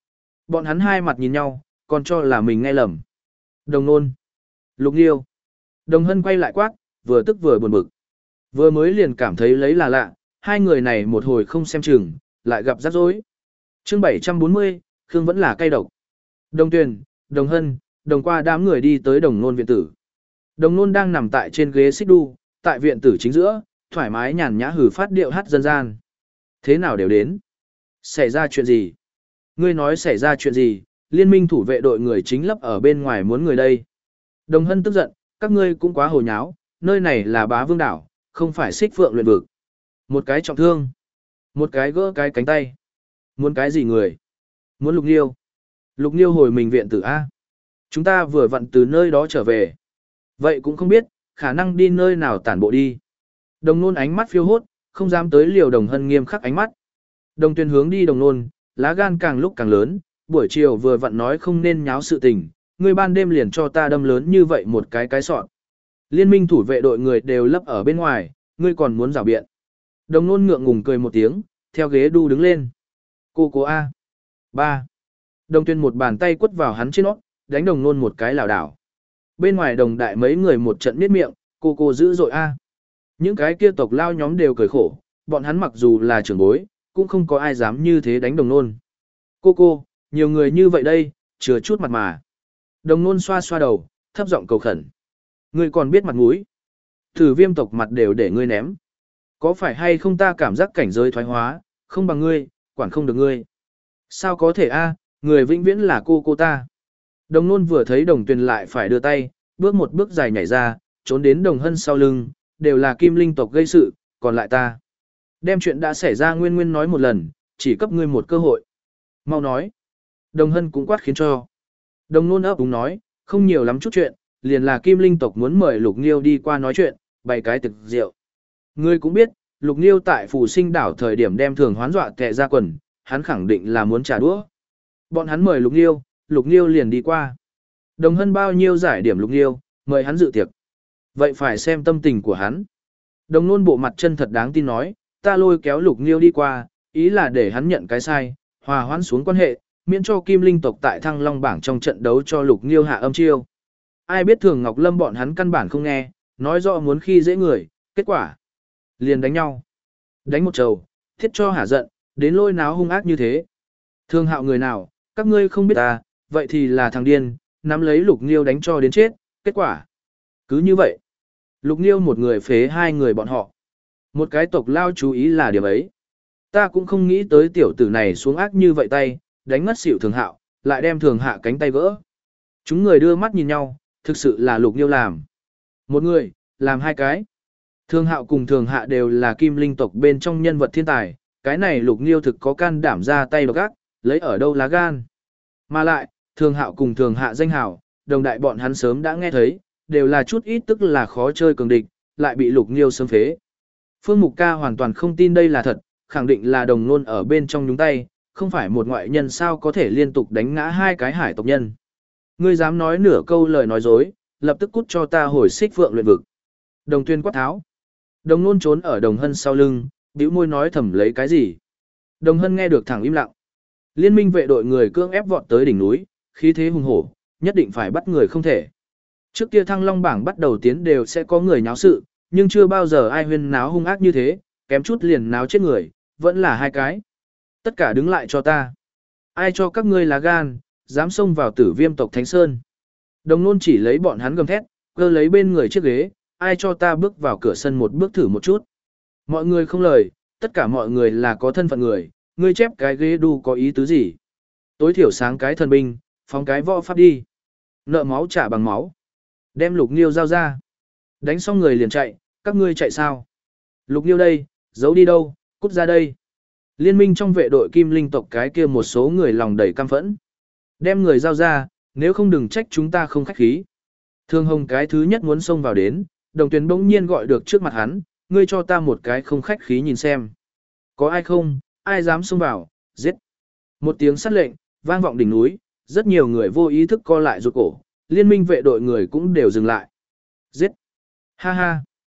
Bọn hắn hai mặt nhìn nhau, còn cho là mình nghe lầm. Đồng nôn. Lục Nghiêu. Đồng Hân quay lại quát, vừa tức vừa buồn bực. Vừa mới liền cảm thấy lấy là lạ, hai người này một hồi không xem chừng, lại gặp rắc rối. Chương bảy trăm bốn mươi, Khương vẫn là cay độc. Đồng Tuyền, Đồng Hân, Đồng qua đám người đi tới Đồng Nôn viện tử. Đồng Nôn đang nằm tại trên ghế xích đu, tại viện tử chính giữa, thoải mái nhàn nhã hử phát điệu hát dân gian. Thế nào đều đến? Xảy ra chuyện gì? Ngươi nói xảy ra chuyện gì? Liên minh thủ vệ đội người chính lấp ở bên ngoài muốn người đây. Đồng Hân tức giận, các ngươi cũng quá hồ nháo, nơi này là Bá Vương đảo, không phải Xích Phượng luyện vực. Một cái trọng thương, một cái gỡ cái cánh tay. Muốn cái gì người? Muốn Lục Nghiêu. Lục Nghiêu hồi mình viện tử A. Chúng ta vừa vặn từ nơi đó trở về. Vậy cũng không biết, khả năng đi nơi nào tản bộ đi. Đồng Nôn ánh mắt phiêu hốt, không dám tới liều Đồng Hân nghiêm khắc ánh mắt. Đồng Tuyền hướng đi Đồng Nôn, lá gan càng lúc càng lớn, buổi chiều vừa vặn nói không nên nháo sự tình, ngươi ban đêm liền cho ta đâm lớn như vậy một cái cái sọn. Liên minh thủ vệ đội người đều lấp ở bên ngoài, ngươi còn muốn rảo biện. Đồng Nôn ngượng ngùng cười một tiếng, theo ghế đu đứng lên. Cô cô A. Ba. Đồng Tuyền một bàn tay quất vào hắn trên nót, đánh Đồng Nôn một cái lảo đảo. Bên ngoài đồng đại mấy người một trận miết miệng, cô cô dữ dội A. Những cái kia tộc lao nhóm đều cười khổ, bọn hắn mặc dù là trưởng bối, cũng không có ai dám như thế đánh Đồng Nôn. Cô cô, nhiều người như vậy đây, chừa chút mặt mà. Đồng Nôn xoa xoa đầu, thấp giọng cầu khẩn. Ngươi còn biết mặt mũi. Thử Viêm tộc mặt đều để ngươi ném. Có phải hay không ta cảm giác cảnh giới thoái hóa, không bằng ngươi, quản không được ngươi. Sao có thể a, người vĩnh viễn là cô cô ta. Đồng Nôn vừa thấy Đồng Tuyền lại phải đưa tay, bước một bước dài nhảy ra, trốn đến Đồng Hân sau lưng, đều là Kim Linh tộc gây sự, còn lại ta. Đem chuyện đã xảy ra nguyên nguyên nói một lần, chỉ cấp ngươi một cơ hội. Mau nói. Đồng Hân cũng quát khiến cho. Đồng Nôn ấp úng nói, không nhiều lắm chút chuyện, liền là Kim Linh tộc muốn mời Lục Nghiêu đi qua nói chuyện, bày cái thực rượu. Ngươi cũng biết, Lục Nghiêu tại Phù Sinh đảo thời điểm đem thường hoán dọa tè ra quần, hắn khẳng định là muốn trả đũa. Bọn hắn mời Lục Nghiêu, Lục Nghiêu liền đi qua. Đồng Hân bao nhiêu giải điểm Lục Nghiêu, mời hắn dự tiệc. Vậy phải xem tâm tình của hắn. Đồng Nôn bộ mặt chân thật đáng tin nói, ta lôi kéo Lục Nghiêu đi qua, ý là để hắn nhận cái sai, hòa hoãn xuống quan hệ, miễn cho Kim Linh tộc tại Thăng Long bảng trong trận đấu cho Lục Nghiêu hạ âm chiêu. Ai biết Thường Ngọc Lâm bọn hắn căn bản không nghe, nói rõ muốn khi dễ người, kết quả liền đánh nhau. Đánh một trầu, thiết cho hả giận, đến lôi náo hung ác như thế. Thường Hạo người nào, các ngươi không biết ta, vậy thì là thằng điên, nắm lấy Lục Nghiêu đánh cho đến chết, kết quả cứ như vậy. Lục Nghiêu một người phế hai người bọn họ. Một cái tộc lao chú ý là điểm ấy. Ta cũng không nghĩ tới tiểu tử này xuống ác như vậy tay, đánh ngất xỉu Thường Hạo, lại đem Thường Hạ cánh tay vỡ. Chúng người đưa mắt nhìn nhau, thực sự là Lục Nghiêu làm. Một người, làm hai cái. Thường Hạo cùng Thường Hạ đều là Kim Linh tộc bên trong nhân vật thiên tài, cái này Lục Nghiêu thực có can đảm ra tay độc ác, lấy ở đâu lá gan. Mà lại, Thường Hạo cùng Thường Hạ danh hảo, đồng đại bọn hắn sớm đã nghe thấy, đều là chút ít tức là khó chơi cường địch, lại bị Lục Nghiêu sớm phế. Phương Mục Ca hoàn toàn không tin đây là thật, khẳng định là Đồng Nôn ở bên trong nhúng tay, không phải một ngoại nhân sao có thể liên tục đánh ngã hai cái hải tộc nhân. Ngươi dám nói nửa câu lời nói dối, lập tức cút cho ta hồi Xích Phượng luyện vực. Đồng Tuyên quát tháo. Đồng Nôn trốn ở Đồng Hân sau lưng, bĩu môi nói thầm lấy cái gì. Đồng Hân nghe được thẳng im lặng. Liên minh vệ đội người cưỡng ép vọt tới đỉnh núi, khí thế hùng hổ, nhất định phải bắt người không thể. Trước kia Thăng Long bảng bắt đầu tiến đều sẽ có người nháo sự, nhưng chưa bao giờ ai huyên náo hung ác như thế, kém chút liền náo chết người, vẫn là hai cái. Tất cả đứng lại cho ta. Ai cho các ngươi lá gan, dám xông vào Tử Viêm tộc Thánh Sơn. Đồng Nôn chỉ lấy bọn hắn gầm thét, cơ lấy bên người chiếc ghế, ai cho ta bước vào cửa sân một bước thử một chút. Mọi người không lời, tất cả mọi người là có thân phận người, ngươi chép cái ghế đu có ý tứ gì. Tối thiểu sáng cái thần binh, phóng cái võ pháp đi. Nợ máu trả bằng máu. Đem Lục Nghiêu giao ra. Đánh xong người liền chạy, các ngươi chạy sao? Lục Nghiêu đây, giấu đi đâu, cút ra đây. Liên minh trong vệ đội Kim Linh tộc cái kia một số người lòng đầy căm phẫn. Đem người giao ra, nếu không đừng trách chúng ta không khách khí. Thương Hồng cái thứ nhất muốn xông vào đến, Đồng Tuyền bỗng nhiên gọi được trước mặt hắn, ngươi cho ta một cái không khách khí nhìn xem. Có ai không, ai dám xông vào, giết. Một tiếng sát lệnh, vang vọng đỉnh núi, rất nhiều người vô ý thức co lại rụt cổ, liên minh vệ đội người cũng đều dừng lại. Giết. Ha ha.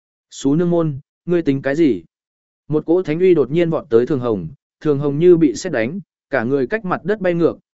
Xú nương môn, ngươi tính cái gì? Một cỗ thánh uy đột nhiên vọt tới Thường Hồng, Thường Hồng như bị sét đánh, cả người cách mặt đất bay ngược,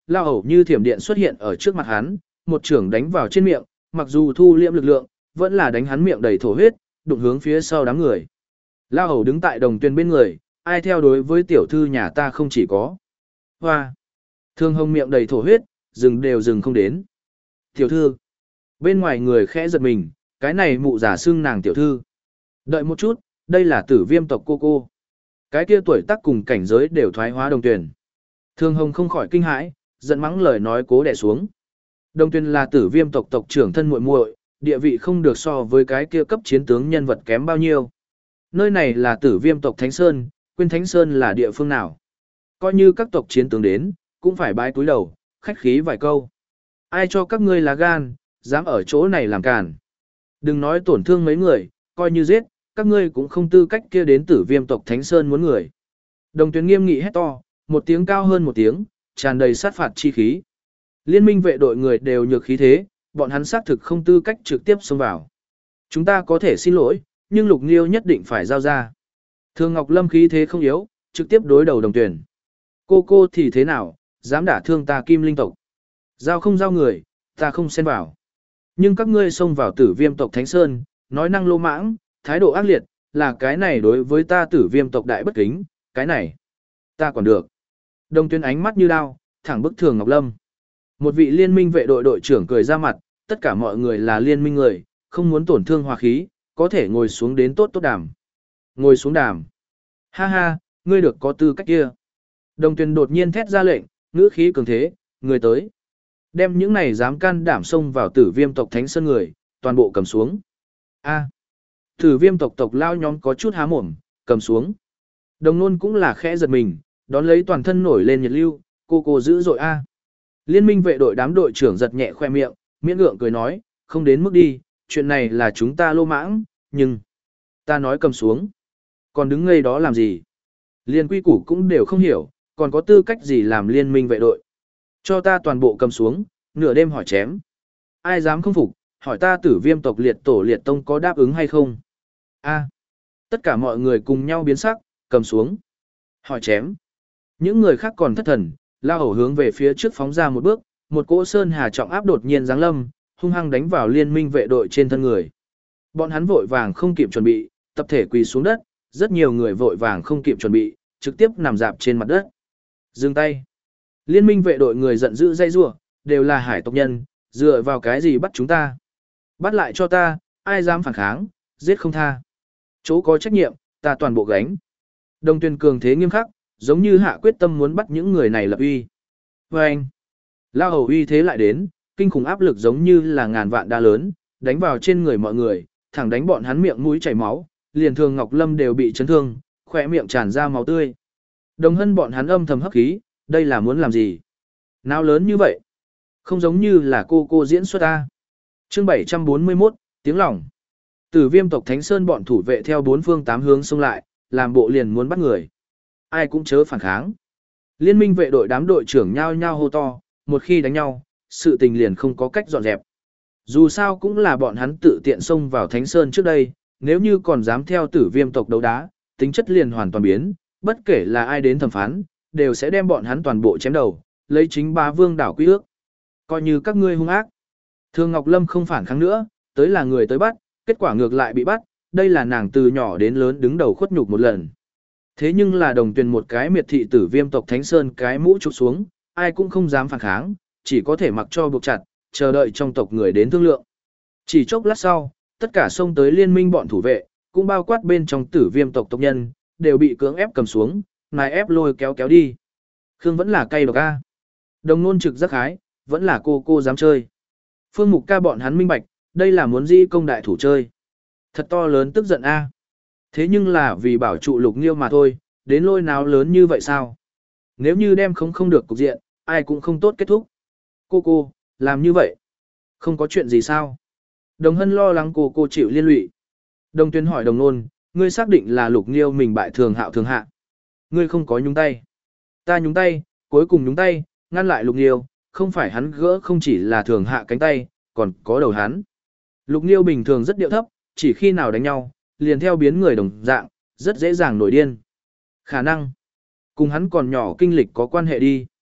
lao hầu như thiểm điện xuất hiện ở trước mặt hắn, một chưởng đánh vào trên miệng, mặc dù thu liễm lực lượng, vẫn là đánh hắn miệng đầy thổ huyết, đụng hướng phía sau đám người. Lao hầu đứng tại Đồng Tuyền bên người, ai theo đối với tiểu thư nhà ta không chỉ có. Hoa! Thương Hồng miệng đầy thổ huyết, dừng đều dừng không đến. Tiểu thư! Bên ngoài người khẽ giật mình, cái này mụ giả xưng nàng tiểu thư. Đợi một chút, đây là Tử Viêm tộc cô cô. Cái kia tuổi tác cùng cảnh giới đều thoái hóa Đồng Tuyền. Thương Hồng không khỏi kinh hãi, giận mắng lời nói cố đè xuống. Đồng Tuyền là Tử Viêm tộc tộc trưởng thân muội muội, địa vị không được so với cái kia cấp chiến tướng nhân vật kém bao nhiêu. Nơi này là Tử Viêm tộc Thánh Sơn, quên Thánh Sơn là địa phương nào? Coi như các tộc chiến tướng đến, cũng phải bái cúi đầu, khách khí vài câu. Ai cho các ngươi là gan, dám ở chỗ này làm càn. Đừng nói tổn thương mấy người, coi như giết, các ngươi cũng không tư cách kia đến Tử Viêm tộc Thánh Sơn muốn người. Đồng Tuyền nghiêm nghị hét to, một tiếng cao hơn một tiếng, tràn đầy sát phạt chi khí. Liên minh vệ đội người đều nhược khí thế, bọn hắn xác thực không tư cách trực tiếp xông vào. Chúng ta có thể xin lỗi, nhưng Lục Nghiêu nhất định phải giao ra. Thường Ngọc Lâm khí thế không yếu, trực tiếp đối đầu Đồng Tuyền. Cô cô thì thế nào, dám đả thương ta Kim Linh tộc. Giao không giao người, ta không xen vào. Nhưng các ngươi xông vào Tử Viêm tộc Thánh Sơn, nói năng lô mãng, thái độ ác liệt, là cái này đối với ta Tử Viêm tộc đại bất kính, cái này ta còn được. Đồng Tuyền ánh mắt như đao, thẳng bức Thường Ngọc Lâm. Một vị liên minh vệ đội đội trưởng cười ra mặt, tất cả mọi người là liên minh người, không muốn tổn thương hòa khí, có thể ngồi xuống đến tốt tốt đàm. Ngồi xuống đàm. Ha ha, ngươi được có tư cách kia. Đồng Tuyền đột nhiên thét ra lệnh, ngữ khí cường thế, người tới. Đem những này dám can đảm xông vào Tử Viêm tộc Thánh Sơn người, toàn bộ cầm xuống. A. Tử Viêm tộc tộc lao nhóm có chút há mồm, cầm xuống. Đồng Nôn cũng là khẽ giật mình, đón lấy toàn thân nổi lên nhiệt lưu, cô cô dữ dội a. Liên minh vệ đội đám đội trưởng giật nhẹ khoe miệng, miễn gượng cười nói, không đến mức đi, chuyện này là chúng ta lô mãng, nhưng ta nói cầm xuống. Còn đứng ngây đó làm gì? Liên quy củ cũng đều không hiểu, còn có tư cách gì làm liên minh vệ đội. Cho ta toàn bộ cầm xuống, nửa đêm hỏi chém. Ai dám không phục, hỏi ta Tử Viêm tộc liệt tổ liệt tông có đáp ứng hay không? A. Tất cả mọi người cùng nhau biến sắc, cầm xuống. Hỏi chém. Những người khác còn thất thần, lao hầu hướng về phía trước phóng ra một bước, một cỗ sơn hà trọng áp đột nhiên giáng lâm, hung hăng đánh vào liên minh vệ đội trên thân người. Bọn hắn vội vàng không kịp chuẩn bị, tập thể quỳ xuống đất, rất nhiều người vội vàng không kịp chuẩn bị, trực tiếp nằm dạp trên mặt đất. Dừng tay. Liên minh vệ đội người giận dữ dây rủa, đều là hải tộc nhân, dựa vào cái gì bắt chúng ta? Bắt lại cho ta, ai dám phản kháng, giết không tha. Chỗ có trách nhiệm, ta toàn bộ gánh. Đồng Tuyền cường thế nghiêm khắc, giống như hạ quyết tâm muốn bắt những người này lập uy. Và anh, lao hầu uy thế lại đến, kinh khủng áp lực giống như là ngàn vạn đa lớn, đánh vào trên người mọi người, thẳng đánh bọn hắn miệng mũi chảy máu, liền Thường Ngọc Lâm đều bị chấn thương, khỏe miệng tràn ra máu tươi. Đồng Hân bọn hắn âm thầm hấp khí, đây là muốn làm gì? Nào lớn như vậy? Không giống như là cô cô diễn xuất ta. Chương bảy trăm bốn mươi mốt, tiếng lòng. Tử Viêm tộc Thánh Sơn bọn thủ vệ theo bốn phương tám hướng xông lại, làm bộ liền muốn bắt người. Ai cũng chớ phản kháng. Liên minh vệ đội đám đội trưởng nhao nhao hô to, một khi đánh nhau, sự tình liền không có cách dọn dẹp. Dù sao cũng là bọn hắn tự tiện xông vào Thánh Sơn trước đây, nếu như còn dám theo Tử Viêm tộc đấu đá, tính chất liền hoàn toàn biến, bất kể là ai đến thẩm phán, đều sẽ đem bọn hắn toàn bộ chém đầu, lấy chính bá vương đảo quy ước. Coi như các ngươi hung ác. Thường Ngọc Lâm không phản kháng nữa, tới là người tới bắt, kết quả ngược lại bị bắt, đây là nàng từ nhỏ đến lớn đứng đầu khuất nhục một lần. Thế nhưng là Đồng Tuyền một cái miệt thị Tử Viêm tộc Thánh Sơn cái mũ chụp xuống, ai cũng không dám phản kháng, chỉ có thể mặc cho buộc chặt, chờ đợi trong tộc người đến thương lượng. Chỉ chốc lát sau, tất cả xông tới liên minh bọn thủ vệ, cũng bao quát bên trong Tử Viêm tộc tộc nhân, đều bị cưỡng ép cầm xuống, nài ép lôi kéo kéo đi. Khương vẫn là cay độc a. Đồng Nôn trực giác hái, vẫn là cô cô dám chơi. Phương Mục ca bọn hắn minh bạch, đây là muốn di công đại thủ chơi. Thật to lớn tức giận a. Thế nhưng là vì bảo trụ Lục Nghiêu mà thôi, đến lôi nào lớn như vậy sao? Nếu như đem không không được cục diện, ai cũng không tốt kết thúc. Cô cô, làm như vậy. Không có chuyện gì sao? Đồng Hân lo lắng cô cô chịu liên lụy. Đồng Tuyên hỏi Đồng Nôn, ngươi xác định là Lục Nghiêu mình bại Thường Hạo Thường Hạ. Ngươi không có nhúng tay. Ta nhúng tay, cuối cùng nhúng tay, ngăn lại Lục Nghiêu, không phải hắn gỡ không chỉ là Thường Hạ cánh tay, còn có đầu hắn. Lục Nghiêu bình thường rất điệu thấp, chỉ khi nào đánh nhau, liền theo biến người đồng dạng, rất dễ dàng nổi điên. Khả năng, cùng hắn còn nhỏ kinh lịch có quan hệ đi.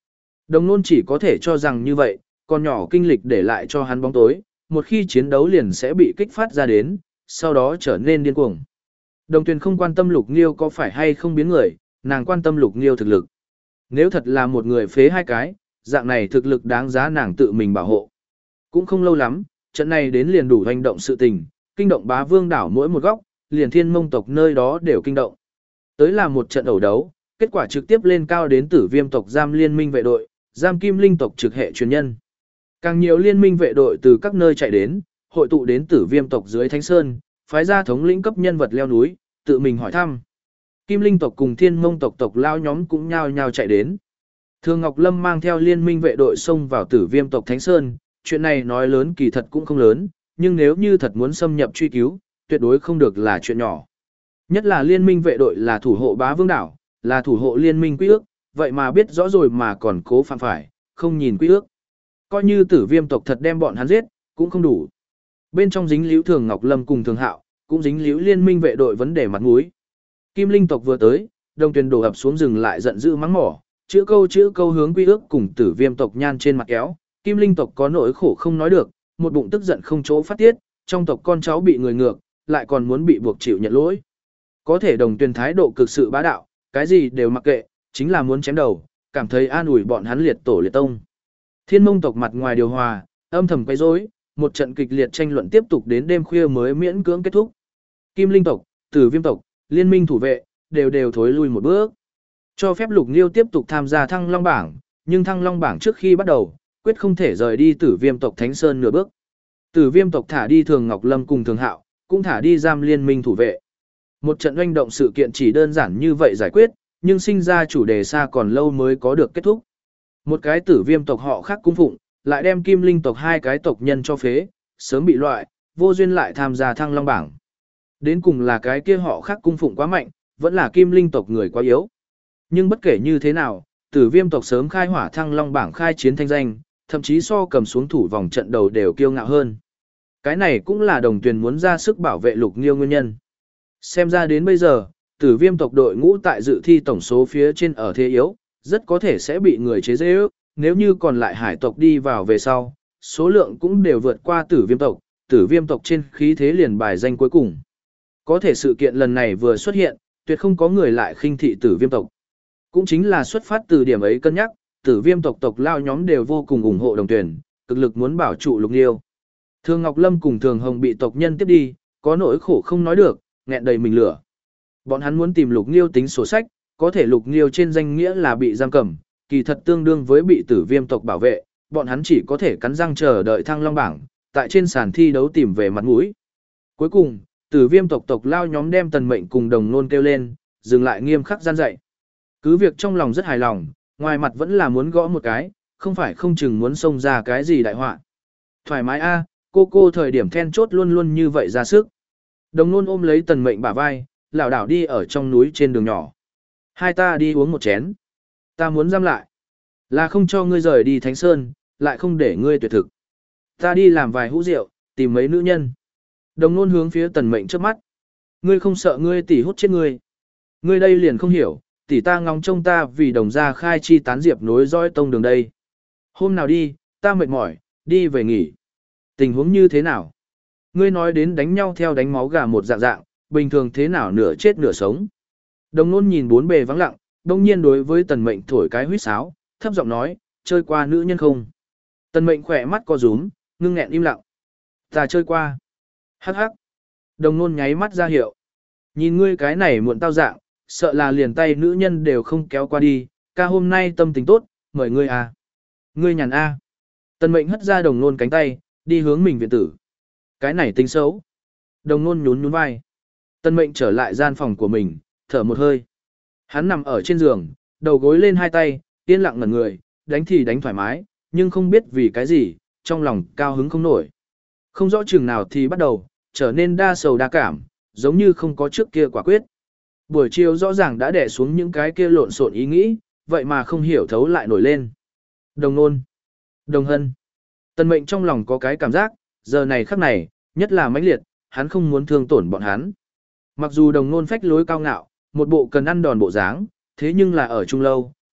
Đồng nôn chỉ có thể cho rằng như vậy, con nhỏ kinh lịch để lại cho hắn bóng tối, một khi chiến đấu liền sẽ bị kích phát ra đến, sau đó trở nên điên cuồng. Đồng Tuyền không quan tâm Lục Nghiêu có phải hay không biến người, nàng quan tâm Lục Nghiêu thực lực. Nếu thật là một người phế hai cái, dạng này thực lực đáng giá nàng tự mình bảo hộ. Cũng không lâu lắm, trận này đến liền đủ hành động sự tình, kinh động Bá Vương đảo mỗi một góc, liền Thiên Mông tộc nơi đó đều kinh động. Tới là một trận ẩu đấu, kết quả trực tiếp lên cao đến Tử Viêm tộc giam liên minh vệ đội, giam Kim Linh tộc trực hệ truyền nhân. Càng nhiều liên minh vệ đội từ các nơi chạy đến, hội tụ đến Tử Viêm tộc dưới Thánh Sơn, phái ra thống lĩnh cấp nhân vật leo núi, tự mình hỏi thăm. Kim Linh tộc cùng Thiên Mông tộc tộc lao nhóm cũng nhao nhao chạy đến. Thường Ngọc Lâm mang theo liên minh vệ đội xông vào Tử Viêm tộc Thánh Sơn, chuyện này nói lớn kỳ thật cũng không lớn, nhưng nếu như thật muốn xâm nhập truy cứu, tuyệt đối không được là chuyện nhỏ. Nhất là liên minh vệ đội là thủ hộ Bá Vương đảo, là thủ hộ liên minh quy ước, vậy mà biết rõ rồi mà còn cố phạm phải, không nhìn quy ước. Coi như Tử Viêm tộc thật đem bọn hắn giết, cũng không đủ. Bên trong dính líu Thường Ngọc Lâm cùng Thường Hạo, cũng dính líu liên minh vệ đội vấn đề mặt mũi. Kim Linh tộc vừa tới, Đồng Tuyền đổ ập xuống rừng lại giận dữ mắng mỏ, chữ câu chữ câu hướng quy ước cùng Tử Viêm tộc nhan trên mặt kéo. Kim Linh tộc có nỗi khổ không nói được, một bụng tức giận không chỗ phát tiết, trong tộc con cháu bị người ngược, lại còn muốn bị buộc chịu nhận lỗi. Có thể Đồng Tuyền thái độ cực sự bá đạo, cái gì đều mặc kệ, chính là muốn chém đầu, cảm thấy an ủi bọn hắn liệt tổ liệt tông. Thiên Mông tộc mặt ngoài điều hòa, âm thầm quấy rối, một trận kịch liệt tranh luận tiếp tục đến đêm khuya mới miễn cưỡng kết thúc. Kim Linh tộc, Tử Viêm tộc, liên minh thủ vệ, đều đều thối lui một bước. Cho phép Lục Nghiêu tiếp tục tham gia Thăng Long bảng, nhưng Thăng Long bảng trước khi bắt đầu, quyết không thể rời đi Tử Viêm tộc Thánh Sơn nửa bước. Tử Viêm tộc thả đi Thường Ngọc Lâm cùng Thường Hạo, cũng thả đi giam liên minh thủ vệ. Một trận oanh động sự kiện chỉ đơn giản như vậy giải quyết, nhưng sinh ra chủ đề xa còn lâu mới có được kết thúc. Một cái Tử Viêm tộc họ khác cung phụng, lại đem Kim Linh tộc hai cái tộc nhân cho phế, sớm bị loại, vô duyên lại tham gia Thăng Long bảng. Đến cùng là cái kia họ khác cung phụng quá mạnh, vẫn là Kim Linh tộc người quá yếu. Nhưng bất kể như thế nào, Tử Viêm tộc sớm khai hỏa Thăng Long bảng khai chiến thanh danh, thậm chí so cầm xuống thủ vòng trận đầu đều kiêu ngạo hơn. Cái này cũng là Đồng Tuyền muốn ra sức bảo vệ Lục Nghiêu nguyên nhân. Xem ra đến bây giờ, Tử Viêm tộc đội ngũ tại dự thi tổng số phía trên ở thế yếu, rất có thể sẽ bị người chế giễu, nếu như còn lại hải tộc đi vào về sau, số lượng cũng đều vượt qua Tử Viêm tộc, Tử Viêm tộc trên khí thế liền bài danh cuối cùng. Có thể sự kiện lần này vừa xuất hiện, tuyệt không có người lại khinh thị Tử Viêm tộc. Cũng chính là xuất phát từ điểm ấy cân nhắc, Tử Viêm tộc tộc lao nhóm đều vô cùng ủng hộ Đồng Tuyền, cực lực muốn bảo trụ Lục Nghiêu. Thường Ngọc Lâm cùng Thường Hồng bị tộc nhân tiếp đi, có nỗi khổ không nói được, nghẹn đầy mình lửa. Bọn hắn muốn tìm Lục Nghiêu tính sổ sách, có thể Lục Nghiêu trên danh nghĩa là bị giam cầm, kỳ thật tương đương với bị Tử Viêm tộc bảo vệ, bọn hắn chỉ có thể cắn răng chờ đợi Thăng Long bảng, tại trên sàn thi đấu tìm về mặt mũi. Cuối cùng, Tử Viêm tộc tộc lao nhóm đem Tần Mệnh cùng Đồng Nôn kêu lên, dừng lại nghiêm khắc gian dạy. Cứ việc trong lòng rất hài lòng, ngoài mặt vẫn là muốn gõ một cái, không phải không chừng muốn xông ra cái gì đại họa. Thoải mái a, cô cô thời điểm then chốt luôn luôn như vậy ra sức. Đồng Nôn ôm lấy Tần Mệnh bả vai, lảo đảo đi ở trong núi trên đường nhỏ. Hai ta đi uống một chén. Ta muốn giam lại. Là không cho ngươi rời đi Thánh Sơn, lại không để ngươi tuyệt thực. Ta đi làm vài hũ rượu, tìm mấy nữ nhân. Đồng Nôn hướng phía Tần Mệnh trước mắt. Ngươi không sợ ngươi tỷ hút chết ngươi. Ngươi đây liền không hiểu, tỷ ta ngóng trông ta vì đồng gia khai chi tán diệp nối dõi tông đường đây. Hôm nào đi, ta mệt mỏi, đi về nghỉ. Tình huống như thế nào? Ngươi nói đến đánh nhau theo đánh máu gà một dạng dạng, bình thường thế nào nửa chết nửa sống. Đồng Nôn nhìn bốn bề vắng lặng, đông nhiên đối với Tần Mệnh thổi cái huýt sáo, thấp giọng nói, chơi qua nữ nhân không? Tần Mệnh khỏe mắt co rúm, ngưng nghẹn im lặng. Ta chơi qua. Hắc hắc. Đồng Nôn nháy mắt ra hiệu. Nhìn ngươi cái này muộn tao dạng, sợ là liền tay nữ nhân đều không kéo qua đi, ca hôm nay tâm tình tốt, mời ngươi à. Ngươi nhàn a. Tần Mệnh hất ra Đồng Nôn cánh tay, đi hướng mình viện tử. Cái này tính xấu. Đồng Nôn nhún nhún vai. Tần Mệnh trở lại gian phòng của mình, thở một hơi. Hắn nằm ở trên giường, đầu gối lên hai tay, yên lặng ngẩn người, đánh thì đánh thoải mái, nhưng không biết vì cái gì, trong lòng cao hứng không nổi. Không rõ chừng nào thì bắt đầu, trở nên đa sầu đa cảm, giống như không có trước kia quả quyết. Buổi chiều rõ ràng đã đè xuống những cái kia lộn xộn ý nghĩ, vậy mà không hiểu thấu lại nổi lên. Đồng Nôn, Đồng Hân. Tần Mệnh trong lòng có cái cảm giác, giờ này khắc này, nhất là mãnh liệt, hắn không muốn thương tổn bọn hắn. Mặc dù Đồng Nôn phách lối cao ngạo, một bộ cần ăn đòn bộ dáng, thế nhưng là ở chung lâu,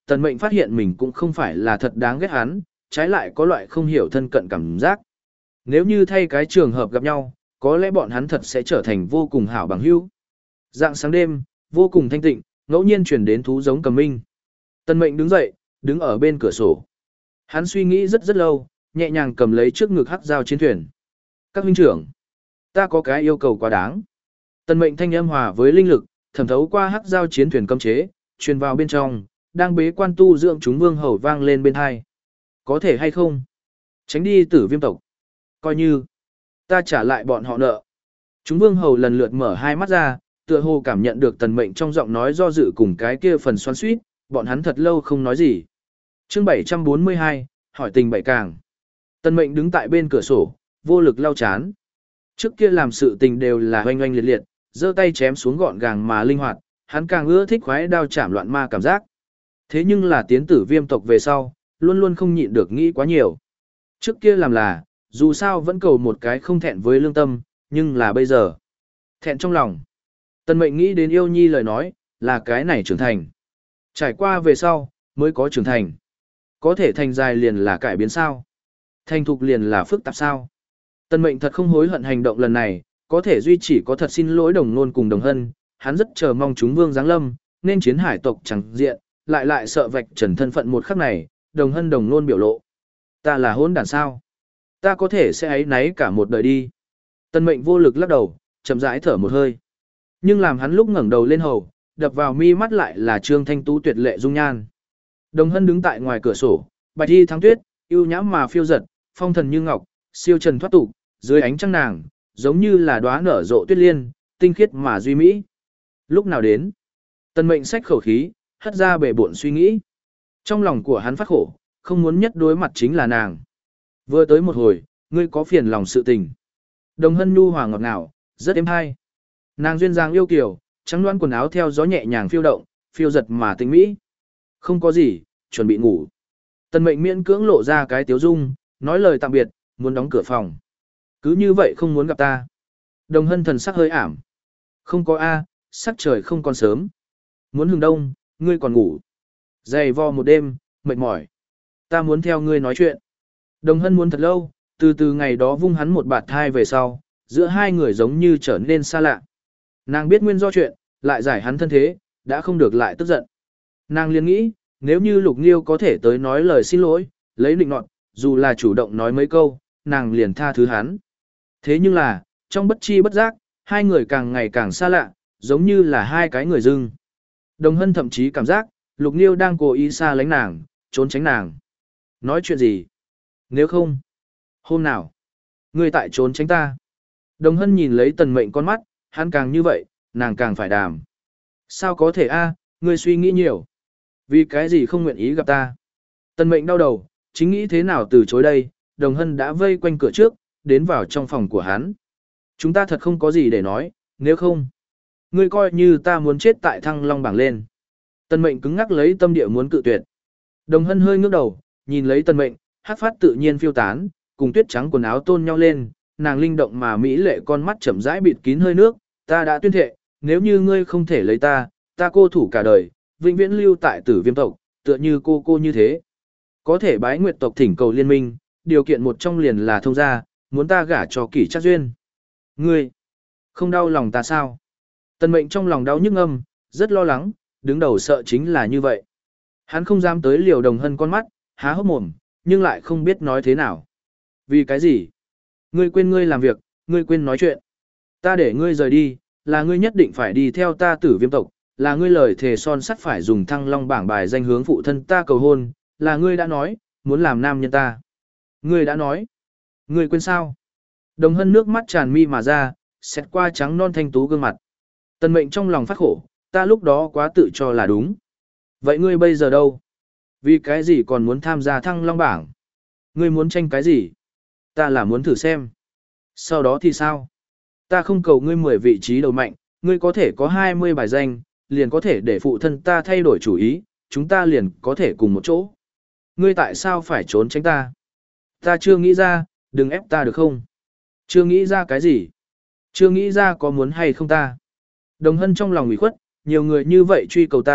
Tần Mệnh phát hiện mình cũng không phải là thật đáng ghét hắn, trái lại có loại không hiểu thân cận cảm giác. Nếu như thay cái trường hợp gặp nhau, có lẽ bọn hắn thật sẽ trở thành vô cùng hảo bằng hữu. Dạng sáng đêm, vô cùng thanh tịnh, ngẫu nhiên truyền đến thú giống cầm minh. Tần Mệnh đứng dậy, đứng ở bên cửa sổ. Hắn suy nghĩ rất rất lâu, nhẹ nhàng cầm lấy trước ngực hắc giao chiến thuyền. Các huynh trưởng, ta có cái yêu cầu quá đáng. Tần Mệnh thanh âm hòa với linh lực, thẩm thấu qua hắc giao chiến thuyền cấm chế, truyền vào bên trong, đang bế quan tu dưỡng chúng vương hầu vang lên bên hai. Có thể hay không? Tránh đi Tử Viêm tộc. Coi như ta trả lại bọn họ nợ. Chúng vương hầu lần lượt mở hai mắt ra, tựa hồ cảm nhận được Tần Mệnh trong giọng nói do dự cùng cái kia phần xoắn xuýt, bọn hắn thật lâu không nói gì. Chương bảy trăm bốn mươi hai, hỏi tình bảy càng. Tần Mệnh đứng tại bên cửa sổ, vô lực lau chán. Trước kia làm sự tình đều là oanh oanh liệt liệt, giơ tay chém xuống gọn gàng mà linh hoạt, hắn càng ưa thích khoái đao chạm loạn ma cảm giác. Thế nhưng là tiến Tử Viêm tộc về sau, luôn luôn không nhịn được nghĩ quá nhiều. Trước kia làm là, dù sao vẫn cầu một cái không thẹn với lương tâm, nhưng là bây giờ. Thẹn trong lòng. Tần Mệnh nghĩ đến yêu nhi lời nói, là cái này trưởng thành. Trải qua về sau, mới có trưởng thành. Có thể thành dài liền là cải biến sao? Thành thục liền là phức tạp sao? Tần Mệnh thật không hối hận hành động lần này, có thể duy chỉ có thật xin lỗi đồng nôn cùng đồng hân, hắn rất chờ mong chúng vương giáng lâm, nên chiến hải tộc chẳng diện, lại lại sợ vạch trần thân phận một khắc này, đồng hân đồng nôn biểu lộ. Ta là hỗn đản sao? Ta có thể sẽ ấy náy cả một đời đi. Tần Mệnh vô lực lắc đầu, chậm rãi thở một hơi. Nhưng làm hắn lúc ngẩng đầu lên hầu, đập vào mi mắt lại là Trương Thanh Tú tuyệt lệ dung nhan. Đồng hân đứng tại ngoài cửa sổ, bạch y thắng tuyết, yêu nhãm mà phiêu giật, phong thần như ngọc, siêu trần thoát tục, dưới ánh trăng nàng, giống như là đóa nở rộ tuyết liên, tinh khiết mà duy mỹ. Lúc nào đến? Tần Mệnh xách khẩu khí, hất ra bể bộn suy nghĩ. Trong lòng của hắn phát khổ, không muốn nhất đối mặt chính là nàng. Vừa tới một hồi, ngươi có phiền lòng sự tình. Đồng hân nhu hòa ngọt ngào, rất êm hay. Nàng duyên dáng yêu kiều, trắng đoán quần áo theo gió nhẹ nhàng phiêu động, phiêu giật mà tinh mỹ. Không có gì, chuẩn bị ngủ. Tần Mệnh miễn cưỡng lộ ra cái tiếu dung, nói lời tạm biệt, muốn đóng cửa phòng. Cứ như vậy không muốn gặp ta. Đồng hân thần sắc hơi ảm. Không có a, sắc trời không còn sớm. Muốn hừng đông, ngươi còn ngủ. Dày vò một đêm, mệt mỏi. Ta muốn theo ngươi nói chuyện. Đồng hân muốn thật lâu, từ từ ngày đó vung hắn một bạt thai về sau, giữa hai người giống như trở nên xa lạ. Nàng biết nguyên do chuyện, lại giải hắn thân thế, đã không được lại tức giận. Nàng liền nghĩ, nếu như Lục Nghiêu có thể tới nói lời xin lỗi, lấy định nọt, dù là chủ động nói mấy câu, nàng liền tha thứ hắn. Thế nhưng là, trong bất chi bất giác, hai người càng ngày càng xa lạ, giống như là hai cái người dưng. Đồng hân thậm chí cảm giác, Lục Nghiêu đang cố ý xa lánh nàng, trốn tránh nàng. Nói chuyện gì? Nếu không, hôm nào, ngươi tại trốn tránh ta. Đồng hân nhìn lấy Tần Mệnh con mắt, hắn càng như vậy, nàng càng phải đàm. Sao có thể a? Ngươi suy nghĩ nhiều. Vì cái gì không nguyện ý gặp ta? Tần Mệnh đau đầu, chính nghĩ thế nào từ chối đây, Đồng hân đã vây quanh cửa trước, đến vào trong phòng của hắn. Chúng ta thật không có gì để nói, nếu không, ngươi coi như ta muốn chết tại Thăng Long bảng lên. Tần Mệnh cứng ngắc lấy tâm địa muốn cự tuyệt. Đồng hân hơi ngước đầu, nhìn lấy Tần Mệnh, hắc phát tự nhiên phiêu tán, cùng tuyết trắng quần áo tôn nhau lên, nàng linh động mà mỹ lệ con mắt chậm rãi bịt kín hơi nước, ta đã tuyên thệ, nếu như ngươi không thể lấy ta, ta cô thủ cả đời, vĩnh viễn lưu tại Tử Viêm tộc, tựa như cô cô như thế. Có thể bái nguyệt tộc thỉnh cầu liên minh, điều kiện một trong liền là thông gia, muốn ta gả cho Kỷ Trác Duyên. Ngươi, không đau lòng ta sao? Tần Mệnh trong lòng đau nhức âm, rất lo lắng, đứng đầu sợ chính là như vậy. Hắn không dám tới liều Đồng hân con mắt, há hốc mồm, nhưng lại không biết nói thế nào. Vì cái gì? Ngươi quên ngươi làm việc, ngươi quên nói chuyện. Ta để ngươi rời đi, là ngươi nhất định phải đi theo ta Tử Viêm tộc, là ngươi lời thề son sắt phải dùng Thăng Long bảng bài danh hướng phụ thân ta cầu hôn, là ngươi đã nói, muốn làm nam nhân ta. Ngươi đã nói. Ngươi quên sao? Đồng hân nước mắt tràn mi mà ra, xẹt qua trắng non thanh tú gương mặt. Tần Mệnh trong lòng phát khổ, ta lúc đó quá tự cho là đúng. Vậy ngươi bây giờ đâu? Vì cái gì còn muốn tham gia Thăng Long bảng? Ngươi muốn tranh cái gì? Ta là muốn thử xem. Sau đó thì sao? Ta không cầu ngươi mười vị trí đầu mạnh, ngươi có thể có hai mươi bài danh, liền có thể để phụ thân ta thay đổi chủ ý, chúng ta liền có thể cùng một chỗ. Ngươi tại sao phải trốn tránh ta? Ta chưa nghĩ ra, đừng ép ta được không? Chưa nghĩ ra cái gì? Chưa nghĩ ra có muốn hay không ta? Đồng hân trong lòng ủy khuất, nhiều người như vậy truy cầu ta,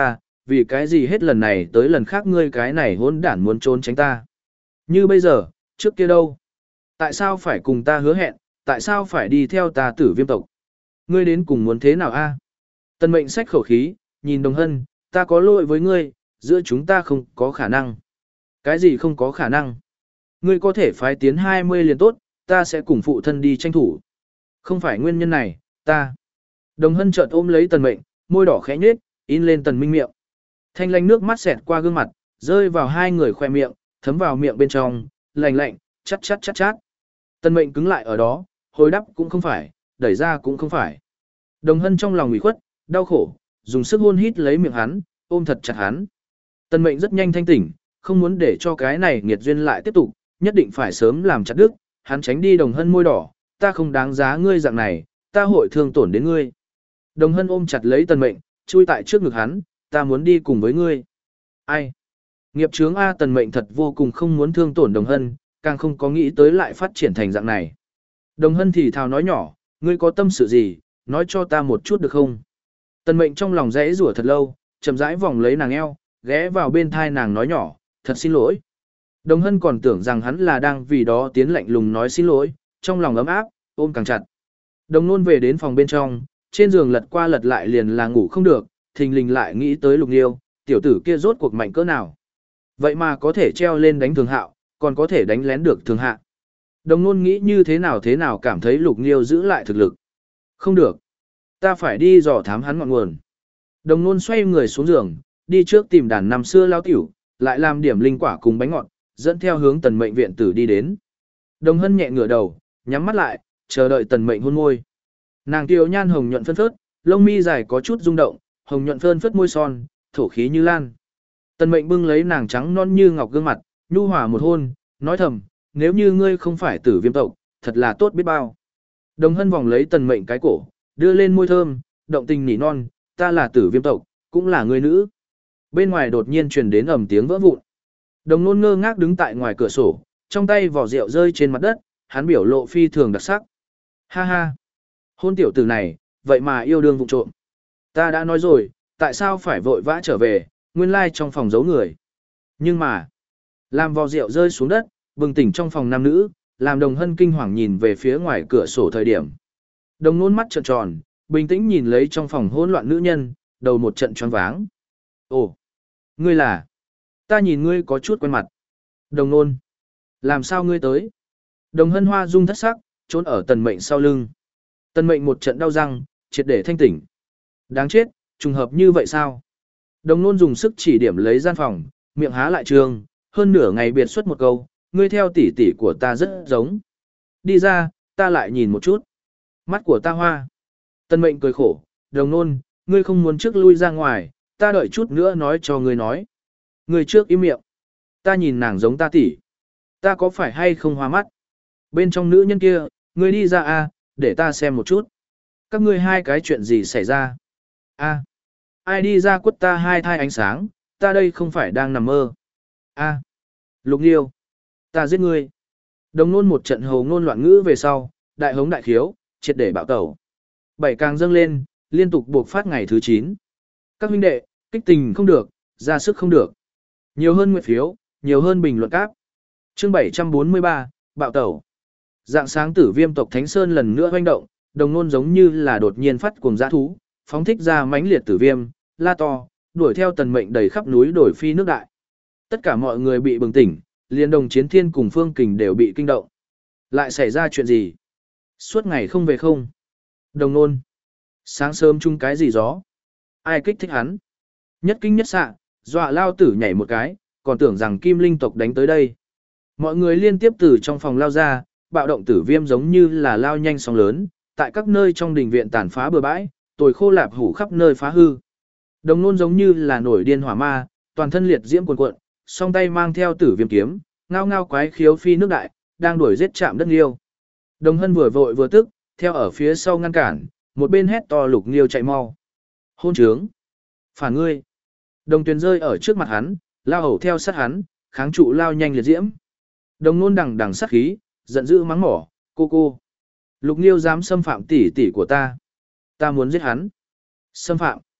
vì cái gì hết lần này tới lần khác ngươi cái này hỗn đản muốn trốn tránh ta. Như bây giờ, trước kia đâu? Tại sao phải cùng ta hứa hẹn, tại sao phải đi theo ta tử viêm tộc? Ngươi đến cùng muốn thế nào a? Tần mệnh xách khẩu khí, nhìn Đồng Hân, ta có lỗi với ngươi, giữa chúng ta không có khả năng. Cái gì không có khả năng? Ngươi có thể phái tiến hai mươi liền tốt, ta sẽ cùng phụ thân đi tranh thủ. Không phải nguyên nhân này, ta. Đồng Hân chợt ôm lấy tần mệnh, môi đỏ khẽ nhếch, in lên tần minh miệng. Thanh lanh nước mắt xẹt qua gương mặt, rơi vào hai người khoe miệng, thấm vào miệng bên trong, lạnh lạnh, chát chát chát chát. Tần mệnh cứng lại ở đó, hồi đáp cũng không phải, đẩy ra cũng không phải. Đồng Hân trong lòng ủy khuất, đau khổ, dùng sức hôn hít lấy miệng hắn, ôm thật chặt hắn. Tần mệnh rất nhanh thanh tỉnh, không muốn để cho cái này nghiệt duyên lại tiếp tục, nhất định phải sớm làm chặt đứt, hắn tránh đi Đồng Hân môi đỏ, ta không đáng giá ngươi dạng này, ta hội thương tổn đến ngươi. Đồng Hân ôm chặt lấy tần mệnh, chui tại trước ngực hắn, ta muốn đi cùng với ngươi. Ai? Nghiệp chướng A, tần mệnh thật vô cùng không muốn thương tổn Đồng Hân, càng không có nghĩ tới lại phát triển thành dạng này. Đồng Hân thì thào nói nhỏ, ngươi có tâm sự gì, nói cho ta một chút được không? Tần mệnh trong lòng rẽ rủa thật lâu, chậm rãi vòng lấy nàng eo, ghé vào bên thai nàng nói nhỏ, thật xin lỗi. Đồng Hân còn tưởng rằng hắn là đang vì đó tiến lạnh lùng nói xin lỗi, trong lòng ấm áp, ôm càng chặt. Đồng Nôn về đến phòng bên trong, trên giường lật qua lật lại liền là ngủ không được, thình lình lại nghĩ tới Lục Nghiêu, tiểu tử kia rốt cuộc mạnh cỡ nào. Vậy mà có thể treo lên đánh Thường Hạo, còn có thể đánh lén được Thường Hạ. Đồng Nôn nghĩ như thế nào thế nào cảm thấy Lục Nghiêu giữ lại thực lực. Không được. Ta phải đi dò thám hắn ngọn nguồn. Đồng Nôn xoay người xuống giường, đi trước tìm đàn năm xưa lao tiểu, lại làm điểm linh quả cùng bánh ngọt, dẫn theo hướng tần mệnh viện tử đi đến. Đồng Hân nhẹ ngửa đầu, nhắm mắt lại, chờ đợi tần mệnh hôn môi. Nàng kiều nhan hồng nhuận phân phớt, lông mi dài có chút rung động, hồng nhuận phân phớt môi son, thổ khí như lan. Tần mệnh bưng lấy nàng trắng non như ngọc gương mặt, nhu hòa một hôn, nói thầm, nếu như ngươi không phải tử viêm tộc, thật là tốt biết bao. Đồng Hân vòng lấy tần mệnh cái cổ, đưa lên môi thơm, động tình nỉ non, ta là tử viêm tộc, cũng là người nữ. Bên ngoài đột nhiên truyền đến ầm tiếng vỡ vụn. Đồng Nôn ngơ ngác đứng tại ngoài cửa sổ, trong tay vỏ rượu rơi trên mặt đất, hắn biểu lộ phi thường đặc sắc. Ha ha, hôn tiểu tử này, vậy mà yêu đương vụng trộm. Ta đã nói rồi, tại sao phải vội vã trở về, nguyên lai trong phòng giấu người. Nhưng mà, làm vò rượu rơi xuống đất, bừng tỉnh trong phòng nam nữ, làm Đồng Hân kinh hoàng nhìn về phía ngoài cửa sổ thời điểm. Đồng Nôn mắt trợn tròn, bình tĩnh nhìn lấy trong phòng hỗn loạn nữ nhân, đầu một trận choáng váng. Ồ, ngươi là? Ta nhìn ngươi có chút quen mặt. Đồng Nôn, làm sao ngươi tới? Đồng Hân hoa dung thất sắc, trốn ở tần mệnh sau lưng. Tần mệnh một trận đau răng, triệt để thanh tỉnh. Đáng chết, trùng hợp như vậy sao? Đồng Nôn dùng sức chỉ điểm lấy gian phòng, miệng há lại trường, hơn nửa ngày biệt xuất một câu, ngươi theo tỷ tỷ của ta rất giống. Đi ra, ta lại nhìn một chút. Mắt của ta hoa. Tần mệnh cười khổ, Đồng Nôn, ngươi không muốn trước lui ra ngoài, ta đợi chút nữa nói cho ngươi nói. Ngươi trước im miệng. Ta nhìn nàng giống ta tỷ. Ta có phải hay không hoa mắt? Bên trong nữ nhân kia, ngươi đi ra a, để ta xem một chút. Các ngươi hai cái chuyện gì xảy ra? A, ai đi ra quất ta hai thai ánh sáng, ta đây không phải đang nằm mơ. A, Lục Nghiêu, ta giết ngươi. Đồng Nôn một trận hồ ngôn loạn ngữ về sau, đại hống đại khiếu, triệt để bạo tẩu. Bảy càng dâng lên, liên tục buộc phát ngày thứ chín. Các huynh đệ, kích tình không được, ra sức không được. Nhiều hơn nguyện phiếu, nhiều hơn bình luận cáp. Chương bảy trăm bốn mươi ba, bạo tẩu. Dạng sáng tử viêm tộc Thánh Sơn lần nữa hoành động, Đồng Nôn giống như là đột nhiên phát cuồng dã thú, phóng thích ra mãnh liệt tử viêm, la to, đuổi theo tần mệnh đầy khắp núi đổi phi nước đại. Tất cả mọi người bị bừng tỉnh, liền Đồng Chiến Thiên cùng Phương Kình đều bị kinh động. Lại xảy ra chuyện gì? Suốt ngày không về không? Đồng Nôn. Sáng sớm chung cái gì gió? Ai kích thích hắn? Nhất kinh nhất xạ, dọa lao tử nhảy một cái, còn tưởng rằng Kim Linh tộc đánh tới đây. Mọi người liên tiếp từ trong phòng lao ra, bạo động tử viêm giống như là lao nhanh sóng lớn, tại các nơi trong đình viện tàn phá bừa bãi, tồi khô lạp hủ khắp nơi phá hư. Đồng Nôn giống như là nổi điên hỏa ma, toàn thân liệt diễm cuồn cuộn, song tay mang theo tử viêm kiếm, ngao ngao quái khiếu phi nước đại, đang đuổi giết chạm đất Nghiêu. Đồng Hân vừa vội vừa tức, theo ở phía sau ngăn cản, một bên hét to Lục Nghiêu chạy mau. Hôn trướng! Phản ngươi! Đồng Tuyền rơi ở trước mặt hắn, lao hầu theo sát hắn, kháng trụ lao nhanh liệt diễm. Đồng Nôn đằng đằng sát khí, giận dữ mắng mỏ, cô cô. Lục Nghiêu dám xâm phạm tỷ tỷ của ta. Ta muốn giết hắn. Xâm phạm.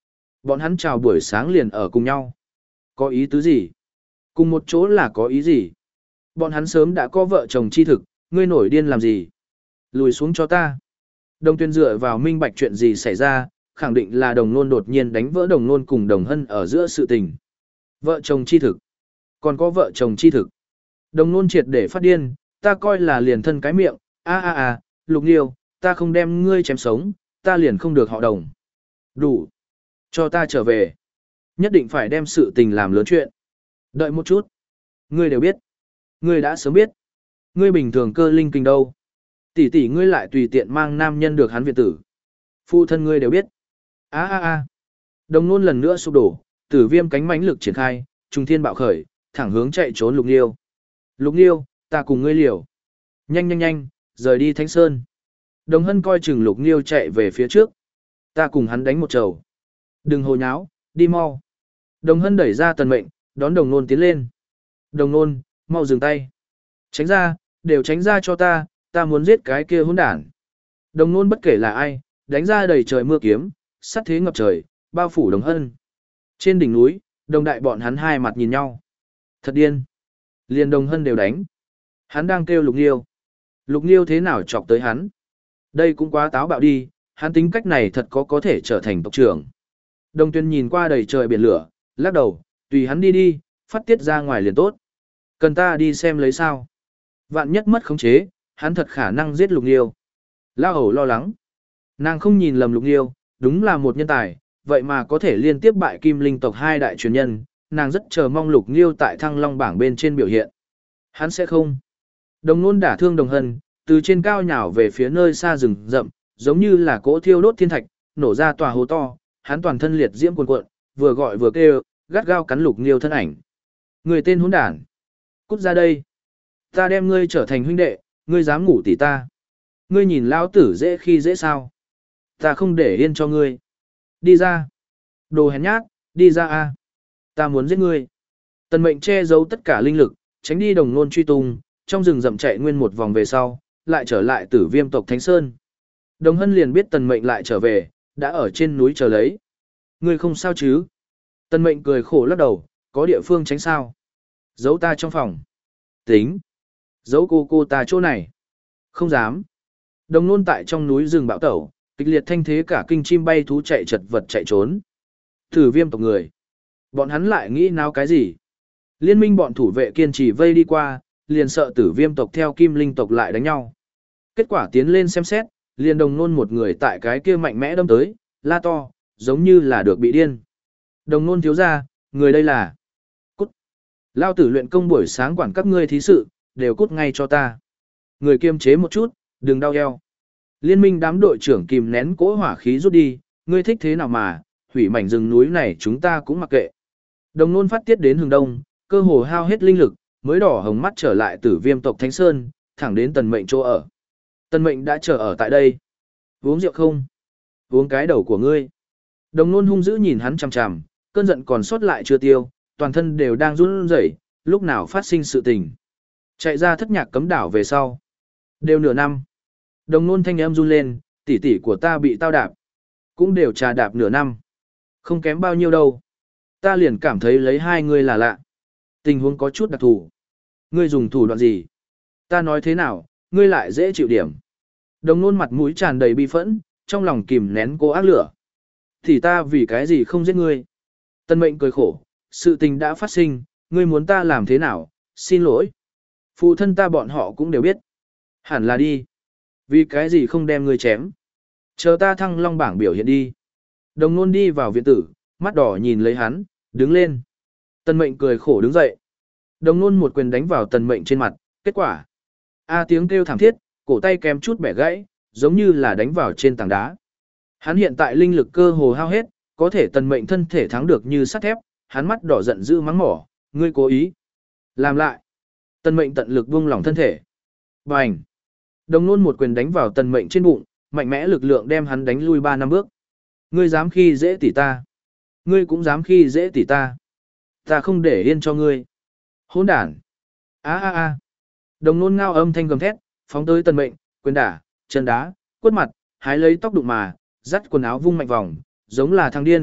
Bọn hắn chào buổi sáng liền ở cùng nhau. Có ý tứ gì? Cùng một chỗ là có ý gì? Bọn hắn sớm đã có vợ chồng chi thực, ngươi nổi điên làm gì? Lùi xuống cho ta. Đồng Tuyên dựa vào minh bạch chuyện gì xảy ra, khẳng định là đồng nôn đột nhiên đánh vỡ đồng nôn cùng đồng hân ở giữa sự tình. Vợ chồng chi thực. Còn có vợ chồng chi thực. Đồng nôn triệt để phát điên, ta coi là liền thân cái miệng, a a a, Lục Nghiêu, ta không đem ngươi chém sống, ta liền không được họ đồng. Đủ. Cho ta trở về. Nhất định phải đem sự tình làm lớn chuyện. Đợi một chút. Ngươi đều biết. Ngươi đã sớm biết. Ngươi bình thường cơ linh kinh đâu. Tỷ tỷ ngươi lại tùy tiện mang nam nhân được hắn viện tử. Phụ thân ngươi đều biết. A a a. Đồng nôn lần nữa sụp đổ, tử viêm cánh mãnh lực triển khai, trung thiên bạo khởi, thẳng hướng chạy trốn Lục Nghiêu. Lục Nghiêu, ta cùng ngươi liều. Nhanh nhanh nhanh, rời đi Thánh Sơn. Đồng Hân coi chừng Lục Nghiêu chạy về phía trước. Ta cùng hắn đánh một trầu. Đừng hồ nháo, đi mau. Đồng Hân đẩy ra Tần Mệnh, đón Đồng Nôn tiến lên. Đồng Nôn, mau dừng tay. Tránh ra, đều tránh ra cho ta, ta muốn giết cái kia hỗn đản. Đồng Nôn bất kể là ai, đánh ra đầy trời mưa kiếm, sát thế ngập trời, bao phủ Đồng Hân. Trên đỉnh núi, Đồng Đại bọn hắn hai mặt nhìn nhau. Thật điên. Liền Đồng Hân đều đánh. Hắn đang kêu Lục Nghiêu. Lục Nghiêu thế nào chọc tới hắn? Đây cũng quá táo bạo đi, hắn tính cách này thật có có thể trở thành tộc trưởng. Đồng Tuyên nhìn qua đầy trời biển lửa, lắc đầu, tùy hắn đi đi, phát tiết ra ngoài liền tốt. Cần ta đi xem lấy sao? Vạn nhất mất khống chế, hắn thật khả năng giết Lục Nghiêu. Lao hầu lo lắng. Nàng không nhìn lầm Lục Nghiêu, đúng là một nhân tài, vậy mà có thể liên tiếp bại Kim Linh tộc hai đại truyền nhân, nàng rất chờ mong Lục Nghiêu tại Thăng Long bảng bên trên biểu hiện. Hắn sẽ không. Đồng Nôn đả thương Đồng Hân, từ trên cao nhào về phía nơi xa rừng rậm, giống như là cỗ thiêu đốt thiên thạch, nổ ra tòa hố to, hắn toàn thân liệt diễm cuồn cuộn, vừa gọi vừa kêu, gắt gao cắn Lục Nghiêu thân ảnh. Người tên hỗn đản, cút ra đây. Ta đem ngươi trở thành huynh đệ, ngươi dám ngủ tỉ ta. Ngươi nhìn lão tử dễ khi dễ sao? Ta không để yên cho ngươi. Đi ra. Đồ hèn nhát, đi ra a. Ta muốn giết ngươi. Tần Mệnh che giấu tất cả linh lực, tránh đi Đồng Nôn truy tung, trong rừng rậm chạy nguyên một vòng về sau, lại trở lại Tử Viêm tộc Thánh Sơn. Đồng Hân liền biết Tần Mệnh lại trở về, đã ở trên núi chờ lấy. Ngươi không sao chứ? Tần Mệnh cười khổ lắc đầu, có địa phương tránh sao? Giấu ta trong phòng. Tính. Giấu cô cô ta chỗ này. Không dám. Đồng Nôn tại trong núi rừng bão tẩu, kịch liệt thanh thế cả kinh chim bay thú chạy chật vật chạy trốn. Tử Viêm tộc người. Bọn hắn lại nghĩ nào cái gì? Liên minh bọn thủ vệ kiên trì vây đi qua, liền sợ Tử Viêm tộc theo Kim Linh tộc lại đánh nhau. Kết quả tiến lên xem xét, liền Đồng Nôn một người tại cái kia mạnh mẽ đâm tới, la to, giống như là được bị điên. Đồng Nôn thiếu ra, người đây là... Cút. Lao tử luyện công buổi sáng quản các ngươi thí sự, đều cút ngay cho ta. Người kiềm chế một chút, đừng đau eo. Liên minh đám đội trưởng kìm nén cỗ hỏa khí rút đi, ngươi thích thế nào mà, hủy mảnh rừng núi này chúng ta cũng mặc kệ. Đồng Nôn phát tiết đến hướng đông, cơ hồ hao hết linh lực, mới đỏ hồng mắt trở lại Tử Viêm tộc Thánh Sơn, thẳng đến Tần Mệnh chỗ ở. Tần Mệnh đã chờ ở tại đây. Uống rượu không? Uống cái đầu của ngươi. Đồng Nôn hung dữ nhìn hắn chằm chằm, cơn giận còn sót lại chưa tiêu, toàn thân đều đang run rẩy, lúc nào phát sinh sự tình. Chạy ra thất nhạc cấm đảo về sau. Đều nửa năm. Đồng Nôn thanh âm run lên, tỷ tỷ của ta bị tao đạp. Cũng đều trà đạp nửa năm. Không kém bao nhiêu đâu. Ta liền cảm thấy lấy hai người là lạ. Tình huống có chút đặc thù. Ngươi dùng thủ đoạn gì? Ta nói thế nào, ngươi lại dễ chịu điểm. Đồng Nôn mặt mũi tràn đầy bi phẫn, trong lòng kìm nén cô ác lửa. Thì ta vì cái gì không giết ngươi? Tần Mệnh cười khổ, sự tình đã phát sinh, ngươi muốn ta làm thế nào? Xin lỗi. Phụ thân ta bọn họ cũng đều biết. Hẳn là đi. Vì cái gì không đem ngươi chém? Chờ ta Thăng Long bảng biểu hiện đi. Đồng Nôn đi vào viện tử, mắt đỏ nhìn lấy hắn, đứng lên. Tần Mệnh cười khổ đứng dậy. Đồng Nôn một quyền đánh vào Tần Mệnh trên mặt, kết quả. A tiếng kêu thảm thiết, cổ tay kém chút bẻ gãy, giống như là đánh vào trên tảng đá. Hắn hiện tại linh lực cơ hồ hao hết, có thể Tần Mệnh thân thể thắng được như sắt thép, hắn mắt đỏ giận dữ mắng mỏ, ngươi cố ý. Làm lại. Tần Mệnh tận lực buông lỏng thân thể. Bành. Đồng Nôn một quyền đánh vào Tần Mệnh trên bụng, mạnh mẽ lực lượng đem hắn đánh lui ba năm bước. Ngươi dám khi dễ tỷ ta. Ngươi cũng dám khi dễ tỷ ta. Ta không để yên cho ngươi. Hỗn đản. A a a. Đồng Nôn ngao âm thanh gầm thét, phóng tới Tần Mệnh, quyền đả, chân đá, quất mặt, hái lấy tóc đụng mà, dắt quần áo vung mạnh vòng, giống là thằng điên,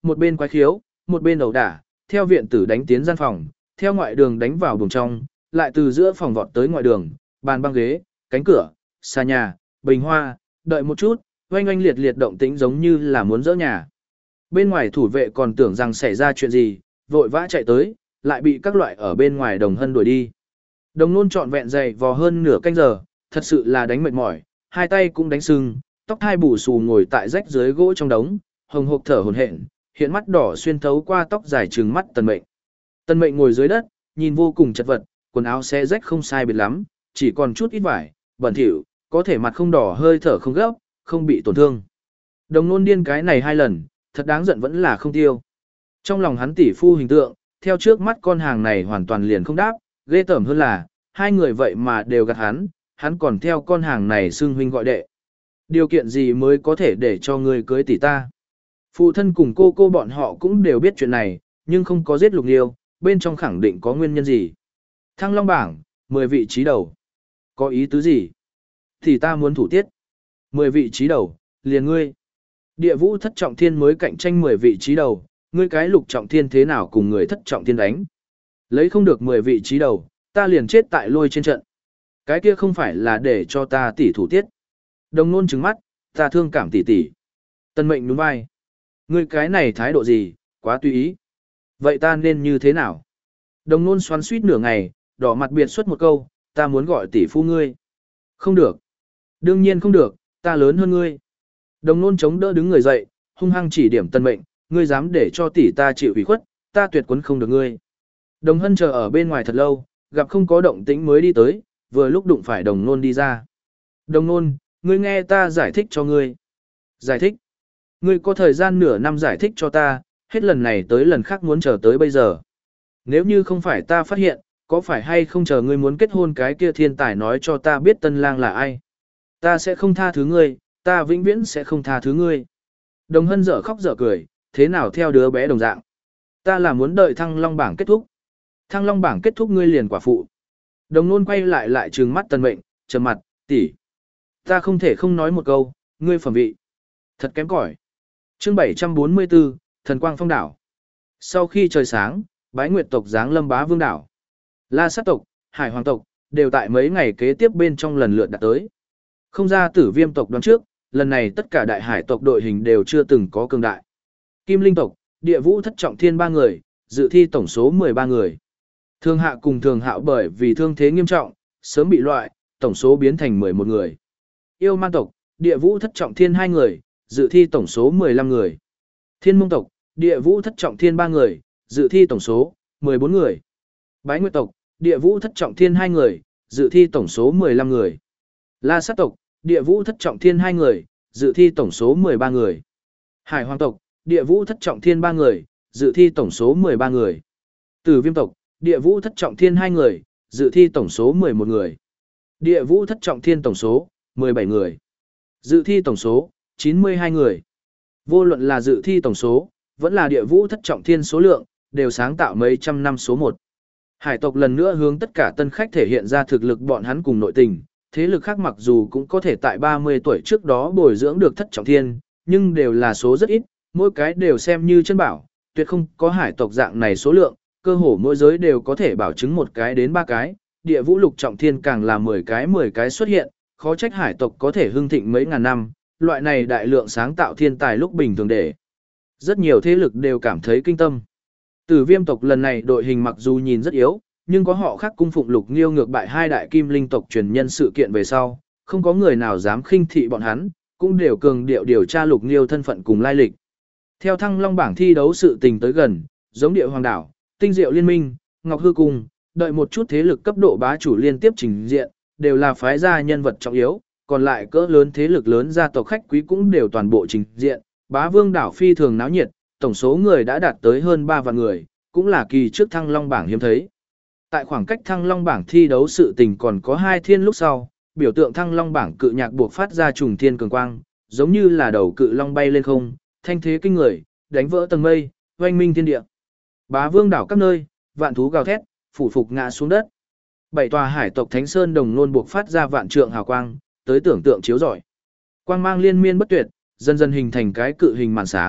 một bên quái khiếu, một bên ẩu đả, theo viện tử đánh tiến gian phòng, theo ngoại đường đánh vào buồng trong, lại từ giữa phòng vọt tới ngoại đường, bàn băng ghế, cánh cửa, xà nhà, bình hoa, đợi một chút, oanh oanh liệt liệt động tĩnh giống như là muốn dỡ nhà. Bên ngoài thủ vệ còn tưởng rằng xảy ra chuyện gì, vội vã chạy tới, lại bị các loại ở bên ngoài Đồng Hân đuổi đi. Đồng Nôn trọn vẹn dày vò hơn nửa canh giờ, thật sự là đánh mệt mỏi, hai tay cũng đánh sưng, tóc hai bù xù ngồi tại rách dưới gỗ trong đống, hồng hộc thở hổn hển, hiện mắt đỏ xuyên thấu qua tóc dài trừng mắt Tần Mệnh. Tần Mệnh ngồi dưới đất, nhìn vô cùng chật vật, quần áo xé rách không sai biệt lắm, chỉ còn chút ít vải, bẩn thỉu, có thể mặt không đỏ hơi thở không gấp, không bị tổn thương. Đồng Nôn điên cái này hai lần, thật đáng giận vẫn là không tiêu. Trong lòng hắn tỷ phu hình tượng, theo trước mắt con hàng này hoàn toàn liền không đáp, ghê tởm hơn là, hai người vậy mà đều gạt hắn, hắn còn theo con hàng này xưng huynh gọi đệ. Điều kiện gì mới có thể để cho ngươi cưới tỷ ta? Phụ thân cùng cô cô bọn họ cũng đều biết chuyện này, nhưng không có giết Lục Nghiêu, bên trong khẳng định có nguyên nhân gì. Thăng Long bảng, mười vị trí đầu. Có ý tứ gì? Thì ta muốn thủ tiết. mười vị trí đầu, liền ngươi. Địa vũ thất trọng thiên mới cạnh tranh mười vị trí đầu, ngươi cái lục trọng thiên thế nào cùng người thất trọng thiên đánh. Lấy không được mười vị trí đầu, ta liền chết tại lôi trên trận. Cái kia không phải là để cho ta tỷ thủ tiết. Đồng Nôn trừng mắt, ta thương cảm tỷ tỷ. Tần Mệnh nhún vai. Ngươi cái này thái độ gì, quá tùy ý. Vậy ta nên như thế nào? Đồng Nôn xoắn suýt nửa ngày, đỏ mặt biệt xuất một câu, ta muốn gọi tỷ phu ngươi. Không được. Đương nhiên không được, ta lớn hơn ngươi. Đồng Nôn chống đỡ đứng người dậy, hung hăng chỉ điểm Tần Mệnh, ngươi dám để cho tỷ ta chịu ủy khuất, ta tuyệt quấn không được ngươi. Đồng Hân chờ ở bên ngoài thật lâu, gặp không có động tĩnh mới đi tới, vừa lúc đụng phải Đồng Nôn đi ra. Đồng Nôn, ngươi nghe ta giải thích cho ngươi. Giải thích? Ngươi có thời gian nửa năm giải thích cho ta, hết lần này tới lần khác muốn chờ tới bây giờ. Nếu như không phải ta phát hiện, có phải hay không chờ ngươi muốn kết hôn cái kia thiên tài nói cho ta biết tân lang là ai? Ta sẽ không tha thứ ngươi, ta vĩnh viễn sẽ không tha thứ ngươi. Đồng Hân dở khóc dở cười, thế nào theo đứa bé đồng dạng. Ta là muốn đợi Thăng Long bảng kết thúc. Thăng Long bảng kết thúc ngươi liền quả phụ. Đồng Nôn quay lại lại trừng mắt Tần Mệnh, trầm mặt, tỷ. Ta không thể không nói một câu, ngươi phẩm vị. Thật kém cỏi. Chương bảy trăm bốn mươi tư, Thần Quang Phong đảo. Sau khi trời sáng, Bái Nguyệt tộc giáng lâm Bá Vương đảo. La Sát tộc, Hải Hoàng tộc, đều tại mấy ngày kế tiếp bên trong lần lượt đạt tới. Không ra Tử Viêm tộc đoán trước, lần này tất cả đại hải tộc đội hình đều chưa từng có cường đại. Kim Linh tộc, Địa Vũ thất trọng thiên ba người, dự thi tổng số mười ba người. Thương Hạ cùng Thường Hạo bởi vì thương thế nghiêm trọng, sớm bị loại, tổng số biến thành mười một người. Yêu Man tộc, Địa Vũ thất trọng thiên hai người, dự thi tổng số mười lăm người. Thiên Mông tộc, Địa Vũ thất trọng thiên ba người, dự thi tổng số mười bốn người. Bái Nguyệt tộc, Địa Vũ thất trọng thiên hai người, dự thi tổng số mười lăm người. La Sát tộc, Địa Vũ thất trọng thiên hai người, dự thi tổng số mười ba người. Hải Hoàng tộc, Địa Vũ thất trọng thiên ba người, dự thi tổng số mười ba người. Tử Viêm tộc, Địa Vũ thất trọng thiên hai người, dự thi tổng số mười một người. Địa Vũ thất trọng thiên tổng số mười bảy người. Dự thi tổng số chín mươi hai người. Vô luận là dự thi tổng số, vẫn là Địa Vũ thất trọng thiên số lượng, đều sáng tạo mấy trăm năm số một. Hải tộc lần nữa hướng tất cả tân khách thể hiện ra thực lực bọn hắn cùng nội tình, thế lực khác mặc dù cũng có thể tại ba mươi tuổi trước đó bồi dưỡng được thất trọng thiên, nhưng đều là số rất ít, mỗi cái đều xem như chân bảo, tuyệt không có hải tộc dạng này số lượng, cơ hồ mỗi giới đều có thể bảo chứng một cái đến ba cái, Địa Vũ lục trọng thiên càng là mười cái mười cái xuất hiện, khó trách hải tộc có thể hưng thịnh mấy ngàn năm, loại này đại lượng sáng tạo thiên tài lúc bình thường để. Rất nhiều thế lực đều cảm thấy kinh tâm. Tử Viêm tộc lần này đội hình mặc dù nhìn rất yếu, nhưng có họ khác cung phụng Lục Nghiêu ngược bại hai đại kim linh tộc truyền nhân sự kiện về sau, không có người nào dám khinh thị bọn hắn, cũng đều cường điệu điều tra Lục Nghiêu thân phận cùng lai lịch. Theo Thăng Long bảng thi đấu sự tình tới gần, giống Địa Hoàng đảo, Tinh Diệu Liên minh, Ngọc Hư Cung, đợi một chút thế lực cấp độ bá chủ liên tiếp trình diện, đều là phái gia nhân vật trọng yếu, còn lại cỡ lớn thế lực lớn gia tộc khách quý cũng đều toàn bộ trình diện, Bá Vương đảo phi thường náo nhiệt, tổng số người đã đạt tới hơn ba vạn người, cũng là kỳ trước Thăng Long bảng hiếm thấy. Tại khoảng cách Thăng Long bảng thi đấu sự tình còn có hai thiên lúc sau, biểu tượng Thăng Long bảng cự nhạc buộc phát ra trùng thiên cường quang, giống như là đầu cự long bay lên không, thanh thế kinh người, đánh vỡ tầng mây, oanh minh thiên địa. Bá Vương đảo các nơi, vạn thú gào thét, phủ phục ngã xuống đất. Bảy tòa hải tộc Thánh Sơn đồng nôn buộc phát ra vạn trượng hào quang, tới tưởng tượng chiếu rọi. Quang mang liên miên bất tuyệt, dần dần hình thành cái cự hình màn sáng,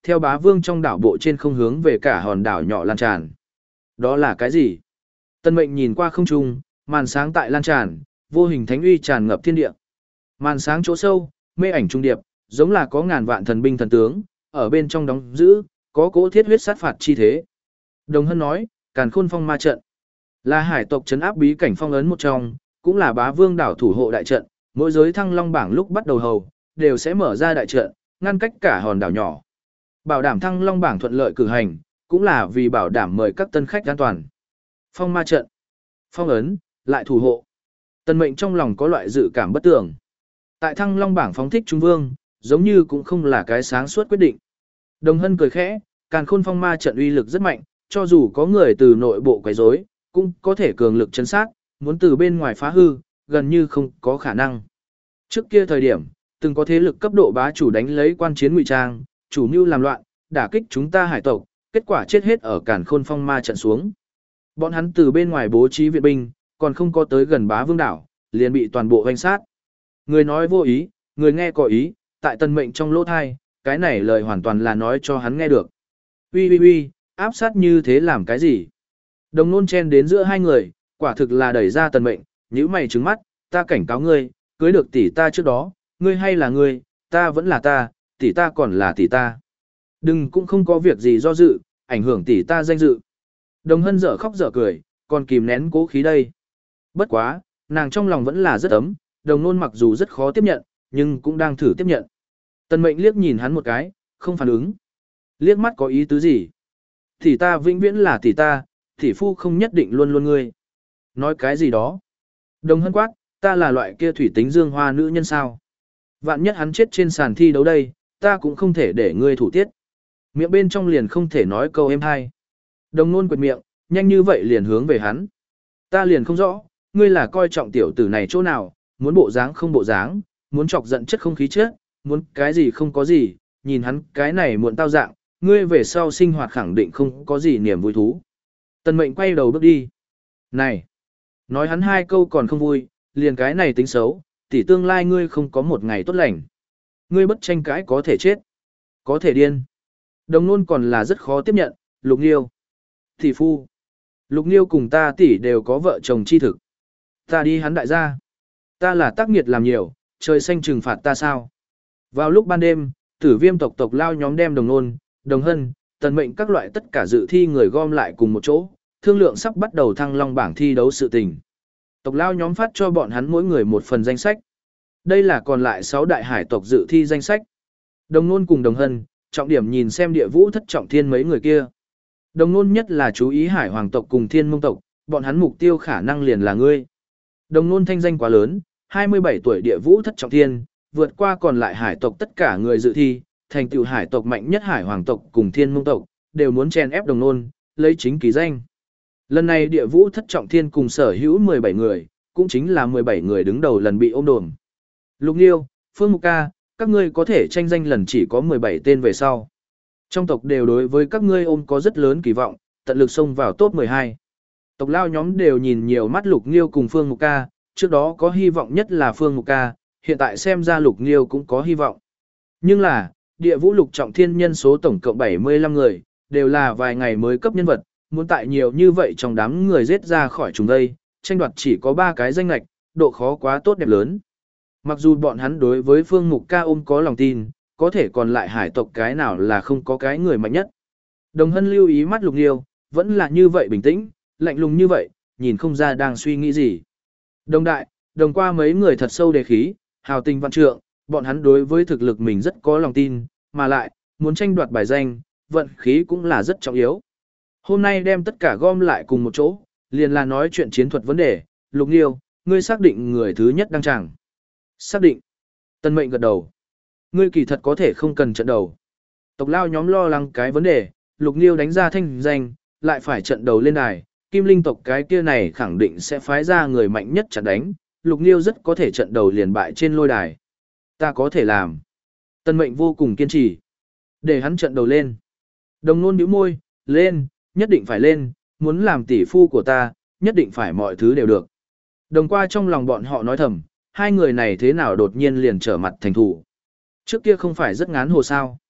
theo bá vương trong đảo bộ trên không hướng về cả hòn đảo nhỏ lan tràn. Đó là cái gì? Tân mệnh nhìn qua không trung, màn sáng tại lan tràn, vô hình thánh uy tràn ngập thiên địa. Màn sáng chỗ sâu, mê ảnh trung điệp, giống là có ngàn vạn thần binh thần tướng, ở bên trong đóng giữ, có cỗ thiết huyết sát phạt chi thế. Đồng Hân nói, Càn Khôn Phong ma trận là hải tộc trấn áp bí cảnh phong ấn một trong, cũng là bá vương đảo thủ hộ đại trận, mỗi giới thăng long bảng lúc bắt đầu hầu, đều sẽ mở ra đại trận, ngăn cách cả hòn đảo nhỏ. Bảo đảm thăng long bảng thuận lợi cử hành, cũng là vì bảo đảm mời các tân khách an toàn. Phong ma trận, phong ấn, lại thủ hộ. Tần Mệnh trong lòng có loại dự cảm bất tường. Tại thăng long bảng phóng thích trung vương, giống như cũng không là cái sáng suốt quyết định. Đồng Hân cười khẽ, Càn Khôn Phong ma trận uy lực rất mạnh, cho dù có người từ nội bộ quấy rối, cũng có thể cường lực chấn sát, muốn từ bên ngoài phá hư, gần như không có khả năng. Trước kia thời điểm, từng có thế lực cấp độ bá chủ đánh lấy quan chiến ngụy trang, chủ mưu làm loạn, đả kích chúng ta hải tộc, kết quả chết hết ở Càn Khôn Phong ma trận xuống. Bọn hắn từ bên ngoài bố trí viện binh, còn không có tới gần bá vương đảo, liền bị toàn bộ hoành sát. Người nói vô ý, người nghe có ý, tại Tần Mệnh trong lỗ thai, cái này lời hoàn toàn là nói cho hắn nghe được. Uy uy uy, áp sát như thế làm cái gì? Đồng Nôn chen đến giữa hai người, quả thực là đẩy ra Tần Mệnh, nhíu mày trừng mắt, ta cảnh cáo ngươi, cưới được tỷ ta trước đó, ngươi hay là ngươi, ta vẫn là ta, tỷ ta còn là tỷ ta. Đừng cũng không có việc gì do dự, ảnh hưởng tỷ ta danh dự. Đồng Hân dở khóc dở cười, còn kìm nén cố khí đây. Bất quá, nàng trong lòng vẫn là rất ấm, Đồng Nôn mặc dù rất khó tiếp nhận, nhưng cũng đang thử tiếp nhận. Tần Mệnh liếc nhìn hắn một cái, không phản ứng. Liếc mắt có ý tứ gì? Tỷ ta vĩnh viễn là tỷ ta, tỷ phu không nhất định luôn luôn ngươi. Nói cái gì đó? Đồng Hân quát, ta là loại kia thủy tính dương hoa nữ nhân sao? Vạn nhất hắn chết trên sàn thi đấu đây, ta cũng không thể để ngươi thủ tiết. Miệng bên trong liền không thể nói câu êm hay. Đồng Nôn quệt miệng, nhanh như vậy liền hướng về hắn. Ta liền không rõ, ngươi là coi trọng tiểu tử này chỗ nào, muốn bộ dáng không bộ dáng, muốn chọc giận chất không khí chất, muốn cái gì không có gì, nhìn hắn cái này muộn tao dạng, ngươi về sau sinh hoạt khẳng định không có gì niềm vui thú. Tần Mệnh quay đầu bước đi. Này, nói hắn hai câu còn không vui, liền cái này tính xấu, tỷ tương lai ngươi không có một ngày tốt lành. Ngươi bất tranh cãi có thể chết, có thể điên. Đồng Nôn còn là rất khó tiếp nhận, Lục Nghiêu. Tỷ phu. Lục Nghiêu cùng ta tỷ đều có vợ chồng chi thực. Ta đi hắn đại gia. Ta là tác nghiệt làm nhiều, trời xanh trừng phạt ta sao. Vào lúc ban đêm, Tử Viêm tộc tộc lao nhóm đem Đồng Nôn, Đồng Hân, Tần Mệnh các loại tất cả dự thi người gom lại cùng một chỗ, thương lượng sắp bắt đầu thăng long bảng thi đấu sự tình. Tộc lao nhóm phát cho bọn hắn mỗi người một phần danh sách. Đây là còn lại sáu đại hải tộc dự thi danh sách. Đồng Nôn cùng Đồng Hân, trọng điểm nhìn xem Địa Vũ Thất Trọng Thiên mấy người kia. Đồng Nôn nhất là chú ý Hải Hoàng tộc cùng Thiên Mông tộc, bọn hắn mục tiêu khả năng liền là ngươi. Đồng Nôn thanh danh quá lớn, hai mươi bảy tuổi Địa Vũ Thất Trọng Thiên, vượt qua còn lại hải tộc tất cả người dự thi, thành tựu hải tộc mạnh nhất Hải Hoàng tộc cùng Thiên Mông tộc, đều muốn chen ép Đồng Nôn, lấy chính kỳ danh. Lần này Địa Vũ Thất Trọng Thiên cùng sở hữu mười bảy người, cũng chính là mười bảy người đứng đầu lần bị ôm đồm. Lục Nghiêu, Phương Mục Ca, các ngươi có thể tranh danh lần chỉ có mười bảy tên về sau. Trong tộc đều đối với các ngươi ôm có rất lớn kỳ vọng, tận lực xông vào top mười hai. Tộc lao nhóm đều nhìn nhiều mắt Lục Nghiêu cùng Phương Mục Ca, trước đó có hy vọng nhất là Phương Mục Ca, hiện tại xem ra Lục Nghiêu cũng có hy vọng. Nhưng là, Địa Vũ Lục Trọng Thiên nhân số tổng cộng bảy mươi lăm người, đều là vài ngày mới cấp nhân vật, muốn tại nhiều như vậy trong đám người giết ra khỏi chúng đây, tranh đoạt chỉ có ba cái danh lệch, độ khó quá tốt đẹp lớn. Mặc dù bọn hắn đối với Phương Mục Ca ôm có lòng tin, có thể còn lại hải tộc cái nào là không có cái người mạnh nhất. Đồng Hân lưu ý mắt Lục Nghiêu, vẫn là như vậy bình tĩnh, lạnh lùng như vậy, nhìn không ra đang suy nghĩ gì. Đồng đại, đồng qua mấy người thật sâu đề khí, hào tình vạn trượng, bọn hắn đối với thực lực mình rất có lòng tin, mà lại, muốn tranh đoạt bài danh, vận khí cũng là rất trọng yếu. Hôm nay đem tất cả gom lại cùng một chỗ, liền là nói chuyện chiến thuật vấn đề, Lục Nghiêu, ngươi xác định người thứ nhất đăng tràng. Xác định. Tần Mệnh gật đầu. Ngươi kỳ thật có thể không cần trận đầu. Tộc lao nhóm lo lắng cái vấn đề, Lục Nghiêu đánh ra thanh danh, lại phải trận đầu lên đài, Kim Linh tộc cái kia này khẳng định sẽ phái ra người mạnh nhất chặn đánh, Lục Nghiêu rất có thể trận đầu liền bại trên lôi đài. Ta có thể làm. Tần Mệnh vô cùng kiên trì. Để hắn trận đầu lên. Đồng Nôn bĩu môi, lên, nhất định phải lên, muốn làm tỷ phu của ta, nhất định phải mọi thứ đều được. Đồng qua trong lòng bọn họ nói thầm, hai người này thế nào đột nhiên liền trở mặt thành thủ. Trước kia không phải rất ngán hồ sao.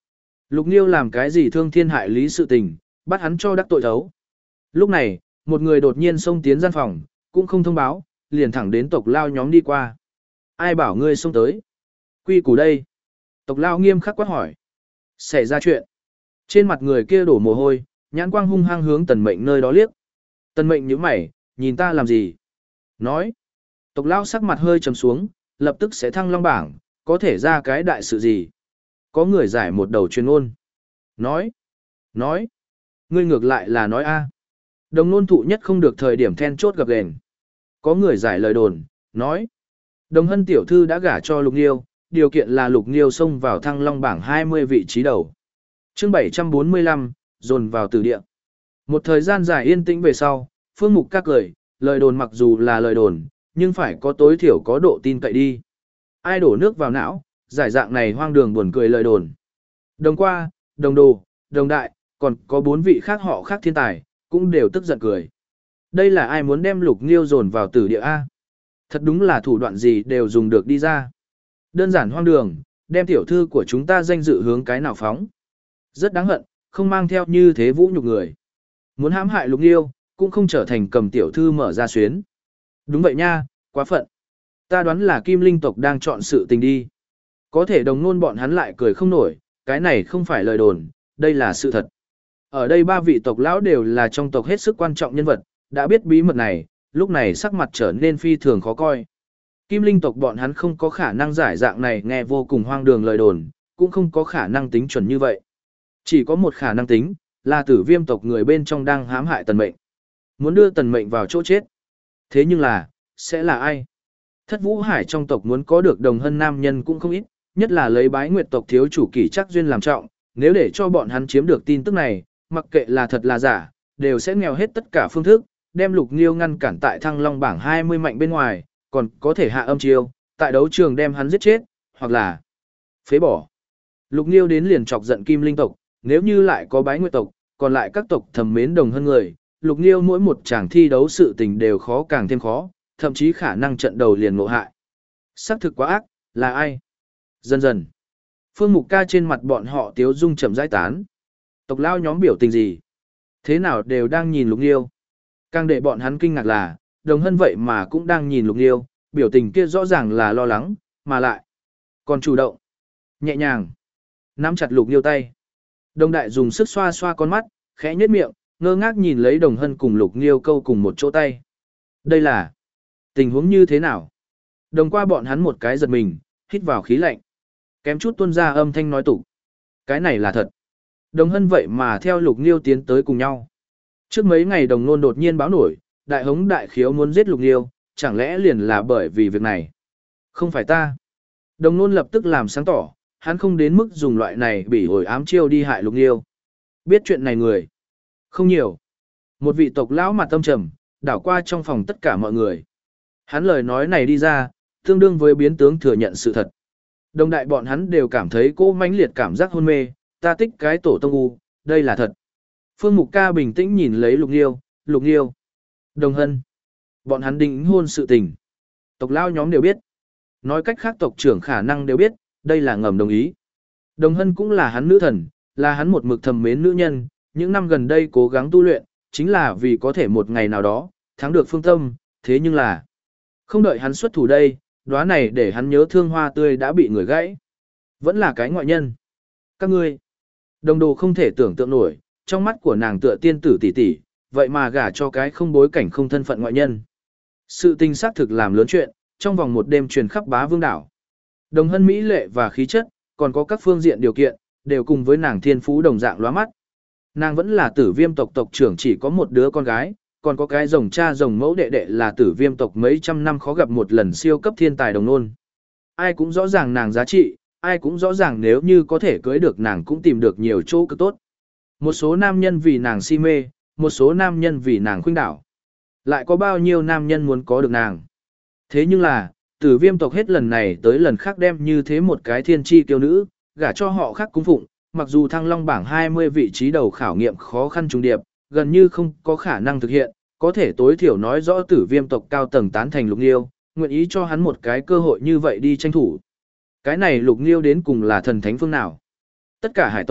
Lục Nghiêu làm cái gì thương thiên hại lý sự tình, bắt hắn cho đắc tội thấu. Lúc này, một người đột nhiên xông tiến gian phòng, cũng không thông báo, liền thẳng đến tộc lao nhóm đi qua. Ai bảo ngươi xông tới? Quy củ đây. Tộc lao nghiêm khắc quát hỏi. Xảy ra chuyện. Trên mặt người kia đổ mồ hôi, nhãn quang hung hăng hướng tần mệnh nơi đó liếc. Tần mệnh nhíu mày, nhìn ta làm gì? Nói. Tộc lao sắc mặt hơi trầm xuống, lập tức sẽ thăng long bảng, có thể ra cái đại sự gì? Có người giải một đầu chuyên ôn. Nói. Nói. Ngươi ngược lại là nói a. Đồng nôn thụ nhất không được thời điểm then chốt gặp gền. Có người giải lời đồn, nói. Đồng hân tiểu thư đã gả cho Lục Nghiêu, điều kiện là Lục Nghiêu xông vào thăng long bảng hai mươi vị trí đầu. Chương bảy trăm bốn mươi lăm, dồn vào từ địa. Một thời gian dài yên tĩnh về sau, Phương Mục các cười, lời đồn mặc dù là lời đồn, nhưng phải có tối thiểu có độ tin cậy đi. Ai đổ nước vào não, giải dạng này hoang đường buồn cười lời đồn. Đồng qua, đồng đồ, đồng đại, còn có bốn vị khác họ khác thiên tài, cũng đều tức giận cười. Đây là ai muốn đem Lục Nghiêu dồn vào tử địa A? Thật đúng là thủ đoạn gì đều dùng được đi ra. Đơn giản hoang đường, đem tiểu thư của chúng ta danh dự hướng cái nào phóng. Rất đáng hận, không mang theo như thế vũ nhục người. Muốn hãm hại Lục Nghiêu, cũng không trở thành cầm tiểu thư mở ra xuyến. Đúng vậy nha, quá phận. Ta đoán là Kim Linh tộc đang chọn sự tình đi. Có thể đồng nôn bọn hắn lại cười không nổi, cái này không phải lời đồn, đây là sự thật. Ở đây ba vị tộc lão đều là trong tộc hết sức quan trọng nhân vật, đã biết bí mật này, lúc này sắc mặt trở nên phi thường khó coi. Kim Linh tộc bọn hắn không có khả năng giải dạng này nghe vô cùng hoang đường lời đồn, cũng không có khả năng tính chuẩn như vậy. Chỉ có một khả năng tính, là tử viêm tộc người bên trong đang hãm hại tần mệnh. Muốn đưa tần mệnh vào chỗ chết. Thế nhưng là, sẽ là ai? Thất Vũ Hải trong tộc muốn có được đồng hân nam nhân cũng không ít, nhất là lấy bái nguyệt tộc thiếu chủ kỷ chắc duyên làm trọng, nếu để cho bọn hắn chiếm được tin tức này, mặc kệ là thật là giả, đều sẽ nghèo hết tất cả phương thức, đem Lục Nghiêu ngăn cản tại thăng long bảng hai mươi mạnh bên ngoài, còn có thể hạ âm chiêu, tại đấu trường đem hắn giết chết, hoặc là phế bỏ. Lục Nghiêu đến liền chọc giận Kim Linh tộc, nếu như lại có bái nguyệt tộc, còn lại các tộc thầm mến đồng hơn người, Lục Nghiêu mỗi một chàng thi đấu sự tình đều khó càng thêm khó, thậm chí khả năng trận đầu liền ngộ hại. Sắc thực quá ác, là ai? Dần dần, Phương Mục ca trên mặt bọn họ tiếu dung chậm rãi tán. Tộc lao nhóm biểu tình gì? Thế nào đều đang nhìn Lục Nghiêu. Càng để bọn hắn kinh ngạc là, đồng hân vậy mà cũng đang nhìn Lục Nghiêu, biểu tình kia rõ ràng là lo lắng, mà lại còn chủ động, nhẹ nhàng nắm chặt Lục Nghiêu tay. Đồng đại dùng sức xoa xoa con mắt, khẽ nhếch miệng, ngơ ngác nhìn lấy đồng hân cùng Lục Nghiêu câu cùng một chỗ tay. Đây là tình huống như thế nào? Đồng qua bọn hắn một cái giật mình, hít vào khí lạnh. Kém chút tuôn ra âm thanh nói tục. Cái này là thật. Đồng hân vậy mà theo Lục Nghiêu tiến tới cùng nhau. Trước mấy ngày đồng nôn đột nhiên báo nổi, đại hống đại khiếu muốn giết Lục Nghiêu, chẳng lẽ liền là bởi vì việc này? Không phải ta. Đồng nôn lập tức làm sáng tỏ, hắn không đến mức dùng loại này bị hồi ám chiêu đi hại Lục Nghiêu. Biết chuyện này người không nhiều. Một vị tộc lão mặt tâm trầm, đảo qua trong phòng tất cả mọi người. Hắn lời nói này đi ra, tương đương với biến tướng thừa nhận sự thật. Đồng đại bọn hắn đều cảm thấy cô mãnh liệt cảm giác hôn mê, ta tích cái tổ tông u, đây là thật. Phương Mục ca bình tĩnh nhìn lấy Lục Nghiêu, Lục Nghiêu, Đồng hân. Bọn hắn định hôn sự tình. Tộc lao nhóm đều biết. Nói cách khác tộc trưởng khả năng đều biết, đây là ngầm đồng ý. Đồng hân cũng là hắn nữ thần, là hắn một mực thầm mến nữ nhân, những năm gần đây cố gắng tu luyện, chính là vì có thể một ngày nào đó, thắng được phương tâm, thế nhưng là không đợi hắn xuất thủ đây, đóa này để hắn nhớ thương hoa tươi đã bị người gãy. Vẫn là cái ngoại nhân. Các ngươi, đồng đồ không thể tưởng tượng nổi, trong mắt của nàng tựa tiên tử tỷ tỷ, vậy mà gả cho cái không bối cảnh không thân phận ngoại nhân. Sự tình xác thực làm lớn chuyện, trong vòng một đêm truyền khắp bá vương đảo. Đồng hân mỹ lệ và khí chất, còn có các phương diện điều kiện, đều cùng với nàng thiên phú đồng dạng lóa mắt. Nàng vẫn là tử viêm tộc tộc trưởng chỉ có một đứa con gái, còn có cái rồng cha rồng mẫu đệ đệ là tử viêm tộc mấy trăm năm khó gặp một lần siêu cấp thiên tài đồng nôn. Ai cũng rõ ràng nàng giá trị, ai cũng rõ ràng nếu như có thể cưới được nàng cũng tìm được nhiều chỗ cực tốt. Một số nam nhân vì nàng si mê, một số nam nhân vì nàng khuynh đảo. Lại có bao nhiêu nam nhân muốn có được nàng. Thế nhưng là, tử viêm tộc hết lần này tới lần khác đem như thế một cái thiên chi kiêu nữ, gả cho họ khác cung phụng, mặc dù thăng long bảng hai mươi vị trí đầu khảo nghiệm khó khăn trùng điệp, gần như không có khả năng thực hiện, có thể tối thiểu nói rõ tử viêm tộc cao tầng tán thành Lục Nghiêu, nguyện ý cho hắn một cái cơ hội như vậy đi tranh thủ. Cái này Lục Nghiêu đến cùng là thần thánh phương nào? Tất cả hải tộc,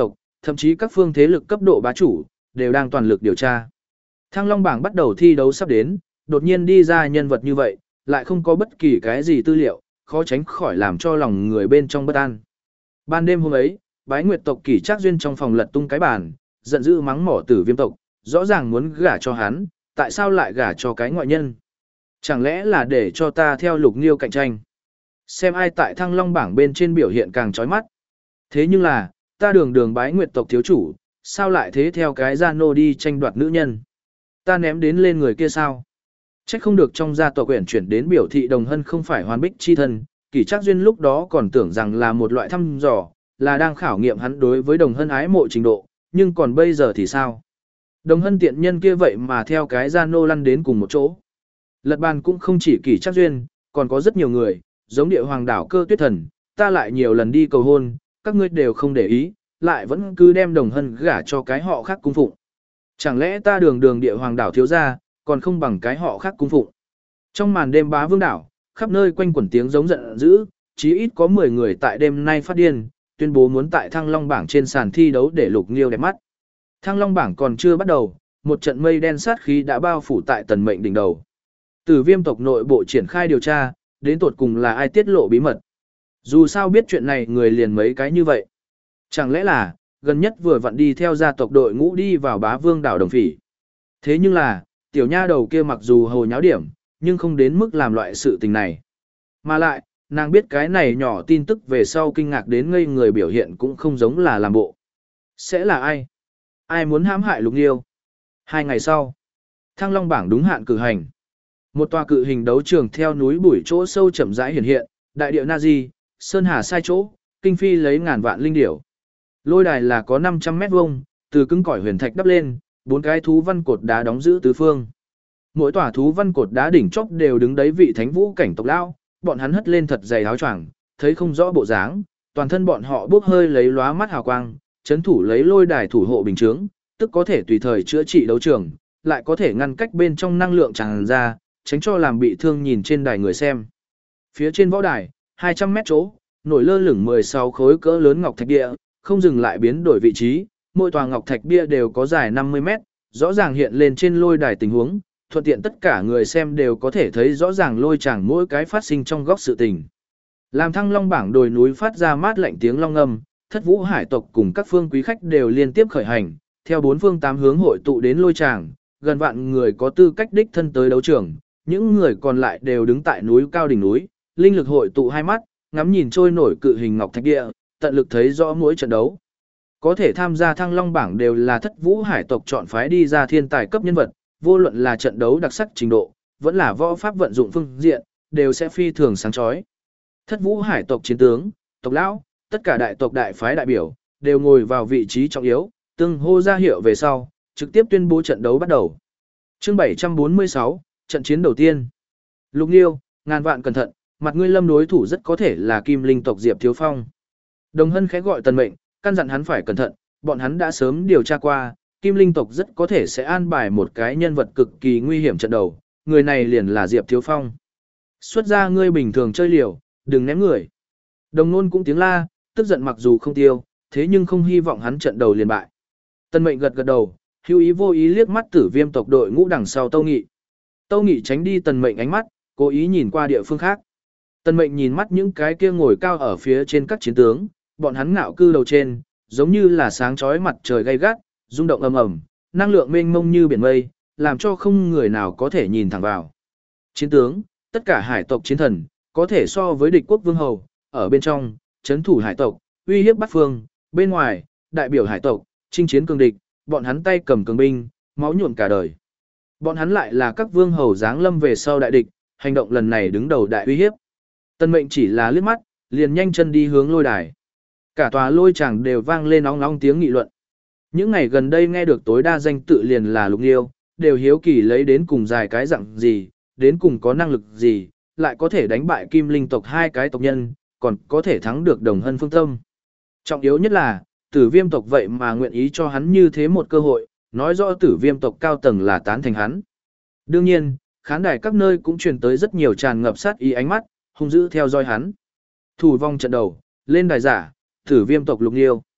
thậm chí các phương thế lực cấp độ bá chủ, đều đang toàn lực điều tra. Thăng Long bảng bắt đầu thi đấu sắp đến, đột nhiên đi ra nhân vật như vậy, lại không có bất kỳ cái gì tư liệu, khó tránh khỏi làm cho lòng người bên trong bất an. Ban đêm hôm ấy, Bái Nguyệt tộc Kỷ Trác Duyên trong phòng lật tung cái bàn, giận dữ mắng mỏ Tử Viêm tộc, rõ ràng muốn gả cho hắn, tại sao lại gả cho cái ngoại nhân? Chẳng lẽ là để cho ta theo Lục Nghiêu cạnh tranh? Xem ai tại Thăng Long bảng bên trên biểu hiện càng chói mắt. Thế nhưng là, ta đường đường Bái Nguyệt tộc thiếu chủ, sao lại thế theo cái gia nô đi tranh đoạt nữ nhân? Ta ném đến lên người kia sao? Chắc không được trong gia tộc quyển chuyển đến biểu thị Đồng Hân không phải hoàn bích chi thân, Kỷ Trác Duyên lúc đó còn tưởng rằng là một loại thăm dò, là đang khảo nghiệm hắn đối với Đồng Hân ái mộ trình độ, nhưng còn bây giờ thì sao? Đồng Hân tiện nhân kia vậy mà theo cái gia nô lăn đến cùng một chỗ. Lật bàn cũng không chỉ Kỷ Trác Duyên, còn có rất nhiều người, giống địa hoàng đảo Cơ Tuyết Thần, ta lại nhiều lần đi cầu hôn, các ngươi đều không để ý, lại vẫn cứ đem Đồng Hân gả cho cái họ khác cung phụng. Chẳng lẽ ta đường đường địa hoàng đảo thiếu gia, còn không bằng cái họ khác cung phụng? Trong màn đêm bá vương đảo, khắp nơi quanh quẩn tiếng giống giận dữ, chí ít có mười người tại đêm nay phát điên, tuyên bố muốn tại Thăng Long bảng trên sàn thi đấu để Lục Nghiêu đẹp mắt. Thăng Long bảng còn chưa bắt đầu, một trận mây đen sát khí đã bao phủ tại Tần Mệnh đỉnh đầu. Tử Viêm tộc nội bộ triển khai điều tra, đến tột cùng là ai tiết lộ bí mật. Dù sao biết chuyện này người liền mấy cái như vậy. Chẳng lẽ là, gần nhất vừa vặn đi theo gia tộc đội ngũ đi vào bá vương đảo Đồng Phỉ. Thế nhưng là, tiểu nha đầu kia mặc dù hồ nháo điểm, nhưng không đến mức làm loại sự tình này. Mà lại, nàng biết cái này nhỏ tin tức về sau kinh ngạc đến ngây người biểu hiện cũng không giống là làm bộ. Sẽ là ai? Ai muốn hãm hại Lục Nghiêu? Hai ngày sau, Thăng Long bảng đúng hạn cử hành. Một tòa cự hình đấu trường theo núi bụi chỗ sâu chậm rãi hiện hiện, đại địa Nazi, sơn hà sai chỗ, kinh phi lấy ngàn vạn linh điểu. Lôi đài là có năm trăm mét vuông, từ cứng cỏi huyền thạch đắp lên, bốn cái thú văn cột đá đóng giữ tứ phương. Mỗi tòa thú văn cột đá đỉnh chóp đều đứng đấy vị thánh vũ cảnh tộc lão, bọn hắn hất lên thật dày áo choàng, thấy không rõ bộ dáng, toàn thân bọn họ bốc hơi lấy lóa mắt hào quang, chấn thủ lấy lôi đài thủ hộ bình chướng, tức có thể tùy thời chữa trị đấu trường, lại có thể ngăn cách bên trong năng lượng tràn ra, tránh cho làm bị thương nhìn trên đài người xem. Phía trên võ đài, hai trăm mét chỗ, nổi lơ lửng mười sáu khối cỡ lớn ngọc thạch bia, không dừng lại biến đổi vị trí, mỗi tòa ngọc thạch bia đều có dài năm mươi mét, rõ ràng hiện lên trên lôi đài tình huống, thuận tiện tất cả người xem đều có thể thấy rõ ràng lôi tràng mỗi cái phát sinh trong góc sự tình. Làm Thăng Long bảng đồi núi phát ra mát lạnh tiếng long ngâm, Thất Vũ Hải tộc cùng các phương quý khách đều liên tiếp khởi hành, theo bốn phương tám hướng hội tụ đến lôi tràng, gần vạn người có tư cách đích thân tới đấu trường, những người còn lại đều đứng tại núi cao đỉnh núi, linh lực hội tụ hai mắt, ngắm nhìn trôi nổi cự hình ngọc thạch địa, tận lực thấy rõ mỗi trận đấu. Có thể tham gia Thăng Long bảng đều là Thất Vũ Hải tộc chọn phái đi ra thiên tài cấp nhân vật, vô luận là trận đấu đặc sắc trình độ, vẫn là võ pháp vận dụng phương diện, đều sẽ phi thường sáng chói. Thất Vũ Hải tộc chiến tướng, tộc lão, tất cả đại tộc đại phái đại biểu, đều ngồi vào vị trí trọng yếu, tương hô ra hiệu về sau, trực tiếp tuyên bố trận đấu bắt đầu. Chương bảy trăm bốn mươi sáu, trận chiến đầu tiên. Lục Nghiêu, ngàn vạn cẩn thận, mặt ngươi lâm đối thủ rất có thể là Kim Linh tộc Diệp Thiếu Phong. Đồng Hân khẽ gọi Tần Mệnh, căn dặn hắn phải cẩn thận, bọn hắn đã sớm điều tra qua, Kim Linh tộc rất có thể sẽ an bài một cái nhân vật cực kỳ nguy hiểm trận đầu, người này liền là Diệp Thiếu Phong. Xuất ra ngươi bình thường chơi liều, đừng ném người. Đồng Nôn cũng tiếng la, tức giận mặc dù không tiêu, thế nhưng không hy vọng hắn trận đầu liền bại. Tần Mệnh gật gật đầu, hữu ý vô ý liếc mắt Tử Viêm tộc đội ngũ đằng sau Tâu Nghị. Tâu Nghị tránh đi Tần Mệnh ánh mắt, cố ý nhìn qua địa phương khác. Tần Mệnh nhìn mắt những cái kia ngồi cao ở phía trên các chiến tướng, bọn hắn ngạo cư đầu trên, giống như là sáng chói mặt trời gay gắt, rung động ầm ầm, năng lượng mênh mông như biển mây, làm cho không người nào có thể nhìn thẳng vào. Chiến tướng, tất cả hải tộc chiến thần, có thể so với địch quốc vương hầu, ở bên trong, chấn thủ hải tộc, uy hiếp bát phương, bên ngoài, đại biểu hải tộc, chinh chiến cường địch, bọn hắn tay cầm cường binh, máu nhuộm cả đời. Bọn hắn lại là các vương hầu giáng lâm về sau đại địch, hành động lần này đứng đầu đại uy hiếp. Tần Mệnh chỉ là liếc mắt, liền nhanh chân đi hướng lôi đài. Cả tòa lôi tràng đều vang lên óng óng tiếng nghị luận. Những ngày gần đây nghe được tối đa danh tự liền là Lục Nghiêu, đều hiếu kỳ lấy đến cùng dài cái dạng gì, đến cùng có năng lực gì, lại có thể đánh bại Kim Linh tộc hai cái tộc nhân, còn có thể thắng được Đồng Hân Phương Tâm. Trọng yếu nhất là, Tử Viêm tộc vậy mà nguyện ý cho hắn như thế một cơ hội, nói rõ Tử Viêm tộc cao tầng là tán thành hắn. Đương nhiên, khán đài các nơi cũng truyền tới rất nhiều tràn ngập sát ý ánh mắt, hung dữ theo dõi hắn. Thủ vong trận đầu, lên đài giả, Tử Viêm tộc Lục Nghiêu.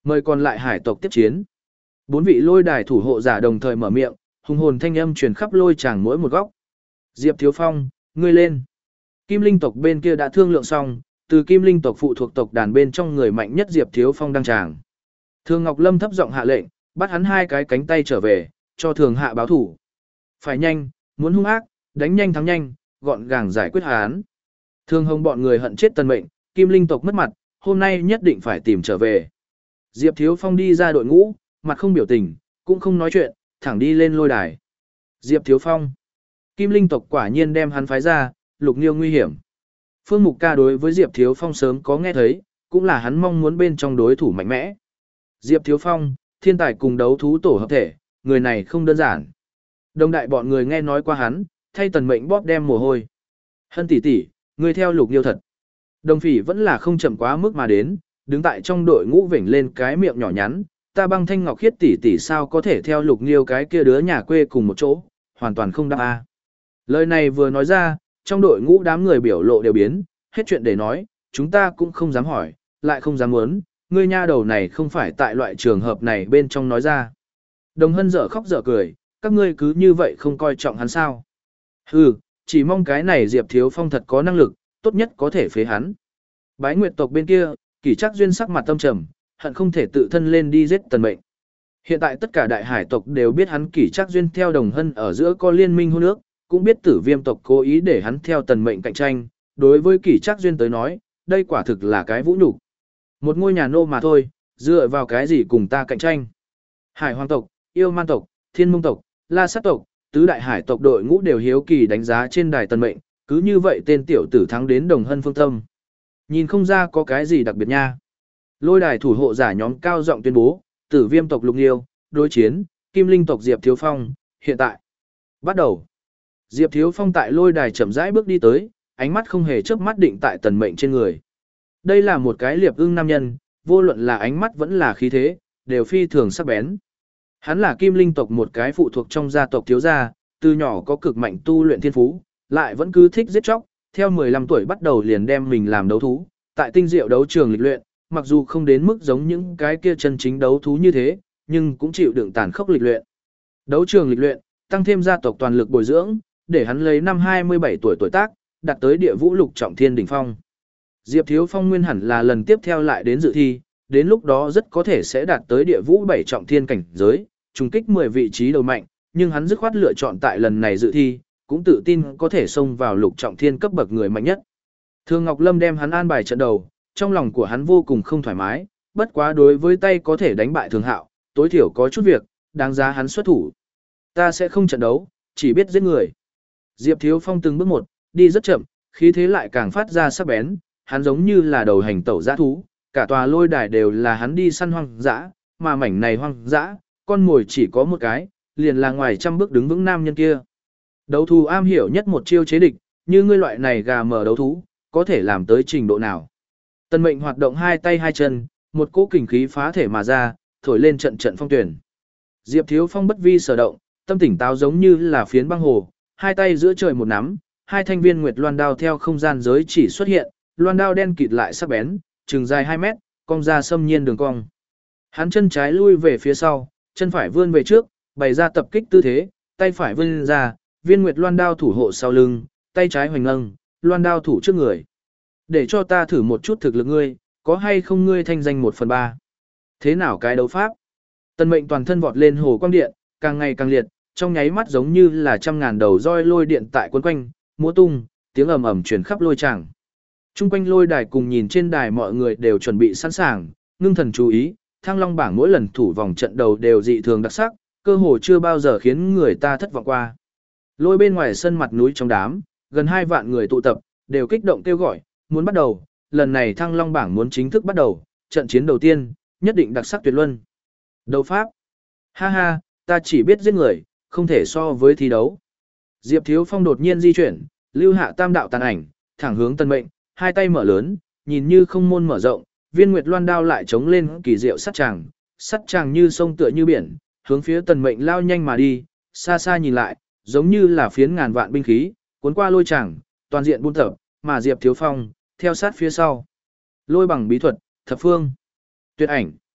Mời còn lại hải tộc tiếp chiến. Bốn vị lôi đài thủ hộ giả đồng thời mở miệng, hùng hồn thanh âm truyền khắp lôi tràng mỗi một góc. Diệp Thiếu Phong, ngươi lên. Kim Linh tộc bên kia đã thương lượng xong, từ Kim Linh tộc phụ thuộc tộc đàn bên trong người mạnh nhất Diệp Thiếu Phong đăng tràng. Thường Ngọc Lâm thấp giọng hạ lệnh, bắt hắn hai cái cánh tay trở về, cho Thường Hạ báo thủ. Phải nhanh, muốn hung ác, đánh nhanh thắng nhanh, gọn gàng giải quyết hắn. Thường Hồng bọn người hận chết Tần Mệnh, Kim Linh tộc mất mặt, hôm nay nhất định phải tìm trở về. Diệp Thiếu Phong đi ra đội ngũ, mặt không biểu tình, cũng không nói chuyện, thẳng đi lên lôi đài. Diệp Thiếu Phong. Kim Linh tộc quả nhiên đem hắn phái ra, Lục Nghiêu nguy hiểm. Phương Mục Ca đối với Diệp Thiếu Phong sớm có nghe thấy, cũng là hắn mong muốn bên trong đối thủ mạnh mẽ. Diệp Thiếu Phong, thiên tài cùng đấu thú tổ hợp thể, người này không đơn giản. Đông đại bọn người nghe nói qua hắn, thay Tần Mệnh bóp đem mồ hôi. Hân tỷ tỷ, người theo Lục Nghiêu thật. Đồng Phỉ vẫn là không chậm quá mức mà đến, đứng tại trong đội ngũ vểnh lên cái miệng nhỏ nhắn, ta băng thanh ngọc khiết tỷ tỷ sao có thể theo Lục Nghiêu cái kia đứa nhà quê cùng một chỗ, hoàn toàn không đáp a. Lời này vừa nói ra, trong đội ngũ đám người biểu lộ đều biến, hết chuyện để nói, chúng ta cũng không dám hỏi, lại không dám muốn, ngươi nha đầu này không phải tại loại trường hợp này bên trong nói ra. Đồng Hân dở khóc dở cười, các ngươi cứ như vậy không coi trọng hắn sao. Hừ, chỉ mong cái này Diệp Thiếu Phong thật có năng lực, tốt nhất có thể phế hắn. Bái Nguyệt tộc bên kia, Kỷ Trác Duyên sắc mặt tâm trầm, hận không thể tự thân lên đi giết Tần Mệnh. Hiện tại tất cả đại hải tộc đều biết hắn Kỷ Trác Duyên theo Đồng Hân ở giữa có liên minh hôn ước, cũng biết Tử Viêm tộc cố ý để hắn theo Tần Mệnh cạnh tranh, đối với Kỷ Trác Duyên tới nói, đây quả thực là cái vũ nhục. Một ngôi nhà nô mà thôi, dựa vào cái gì cùng ta cạnh tranh? Hải Hoàng tộc, Yêu Man tộc, Thiên Mông tộc, La Sát tộc, tứ đại hải tộc đội ngũ đều hiếu kỳ đánh giá trên đài Tần Mệnh, cứ như vậy tên tiểu tử thắng đến Đồng Hân phương tâm. Nhìn không ra có cái gì đặc biệt nha. Lôi đài thủ hộ giả nhóm cao giọng tuyên bố, Tử Viêm tộc Lục Nghiêu, đối chiến, Kim Linh tộc Diệp Thiếu Phong, hiện tại. Bắt đầu. Diệp Thiếu Phong tại lôi đài chậm rãi bước đi tới, ánh mắt không hề chớp mắt định tại Tần Mệnh trên người. Đây là một cái liệp ưng nam nhân, vô luận là ánh mắt vẫn là khí thế, đều phi thường sắc bén. Hắn là Kim Linh tộc một cái phụ thuộc trong gia tộc thiếu gia, từ nhỏ có cực mạnh tu luyện thiên phú, lại vẫn cứ thích giết chóc, theo mười lăm tuổi bắt đầu liền đem mình làm đấu thú, tại tinh diệu đấu trường lịch luyện, mặc dù không đến mức giống những cái kia chân chính đấu thú như thế, nhưng cũng chịu đựng tàn khốc lịch luyện. Đấu trường lịch luyện, tăng thêm gia tộc toàn lực bồi dưỡng, để hắn lấy năm hai mươi bảy tuổi tuổi tác, đạt tới địa vũ lục trọng thiên đỉnh phong. Diệp Thiếu Phong nguyên hẳn là lần tiếp theo lại đến dự thi, đến lúc đó rất có thể sẽ đạt tới địa vũ bảy trọng thiên cảnh giới, trùng kích mười vị trí đầu mạnh, nhưng hắn dứt khoát lựa chọn tại lần này dự thi, cũng tự tin có thể xông vào lục trọng thiên cấp bậc người mạnh nhất. Thường Ngọc Lâm đem hắn an bài trận đầu, trong lòng của hắn vô cùng không thoải mái, bất quá đối với tay có thể đánh bại Thường Hạo, tối thiểu có chút việc, đáng giá hắn xuất thủ. Ta sẽ không trận đấu, chỉ biết giết người. Diệp Thiếu Phong từng bước một, đi rất chậm, khí thế lại càng phát ra sắc bén, hắn giống như là đầu hành tẩu dã thú, cả tòa lôi đài đều là hắn đi săn hoang dã, mà mảnh này hoang dã, con mồi chỉ có một cái, liền là ngoài trăm bước đứng vững nam nhân kia. Đấu thú am hiểu nhất một chiêu chế địch, như ngươi loại này gà mờ đấu thú, có thể làm tới trình độ nào. Tần Mệnh hoạt động hai tay hai chân, một cỗ kình khí phá thể mà ra, thổi lên trận trận phong tuyển. Diệp Thiếu Phong bất vi sở động, tâm tỉnh táo giống như là phiến băng hồ, hai tay giữa trời một nắm, hai thanh viên nguyệt loan đao theo không gian giới chỉ xuất hiện, loan đao đen kịt lại sắc bén, chừng dài hai mét, cong ra xâm nhiên đường cong. Hắn chân trái lui về phía sau, chân phải vươn về trước, bày ra tập kích tư thế, tay phải vươn ra, viên nguyệt loan đao thủ hộ sau lưng, tay trái hoành nâng, loan đao thủ trước người. Để cho ta thử một chút thực lực ngươi, có hay không ngươi thanh danh một phần ba. Thế nào cái đấu pháp? Tần Mệnh toàn thân vọt lên hồ quang điện, càng ngày càng liệt, trong nháy mắt giống như là trăm ngàn đầu roi lôi điện tại quấn quanh, múa tung, tiếng ầm ầm truyền khắp lôi tràng. Trung quanh lôi đài cùng nhìn trên đài mọi người đều chuẩn bị sẵn sàng, ngưng thần chú ý, Thăng Long bảng mỗi lần thủ vòng trận đầu đều dị thường đặc sắc, cơ hồ chưa bao giờ khiến người ta thất vọng qua. Lôi bên ngoài sân mặt núi trong đám, gần hai vạn người tụ tập, đều kích động kêu gọi, muốn bắt đầu, lần này Thăng Long bảng muốn chính thức bắt đầu, trận chiến đầu tiên, nhất định đặc sắc tuyệt luân. Đấu pháp. Ha ha, ta chỉ biết giết người, không thể so với thi đấu. Diệp Thiếu Phong đột nhiên di chuyển, lưu hạ tam đạo tàn ảnh, thẳng hướng Tần Mệnh, hai tay mở lớn, nhìn như không môn mở rộng, viên nguyệt loan đao lại chống lên kỳ diệu sắt tràng, sắt tràng như sông tựa như biển, hướng phía Tần Mệnh lao nhanh mà đi, xa xa nhìn lại, giống như là phiến ngàn vạn binh khí, cuốn qua lôi tràng, toàn diện buôn tập, mà Diệp Thiếu Phong theo sát phía sau. Lôi bằng bí thuật, thập phương, tuyệt ảnh.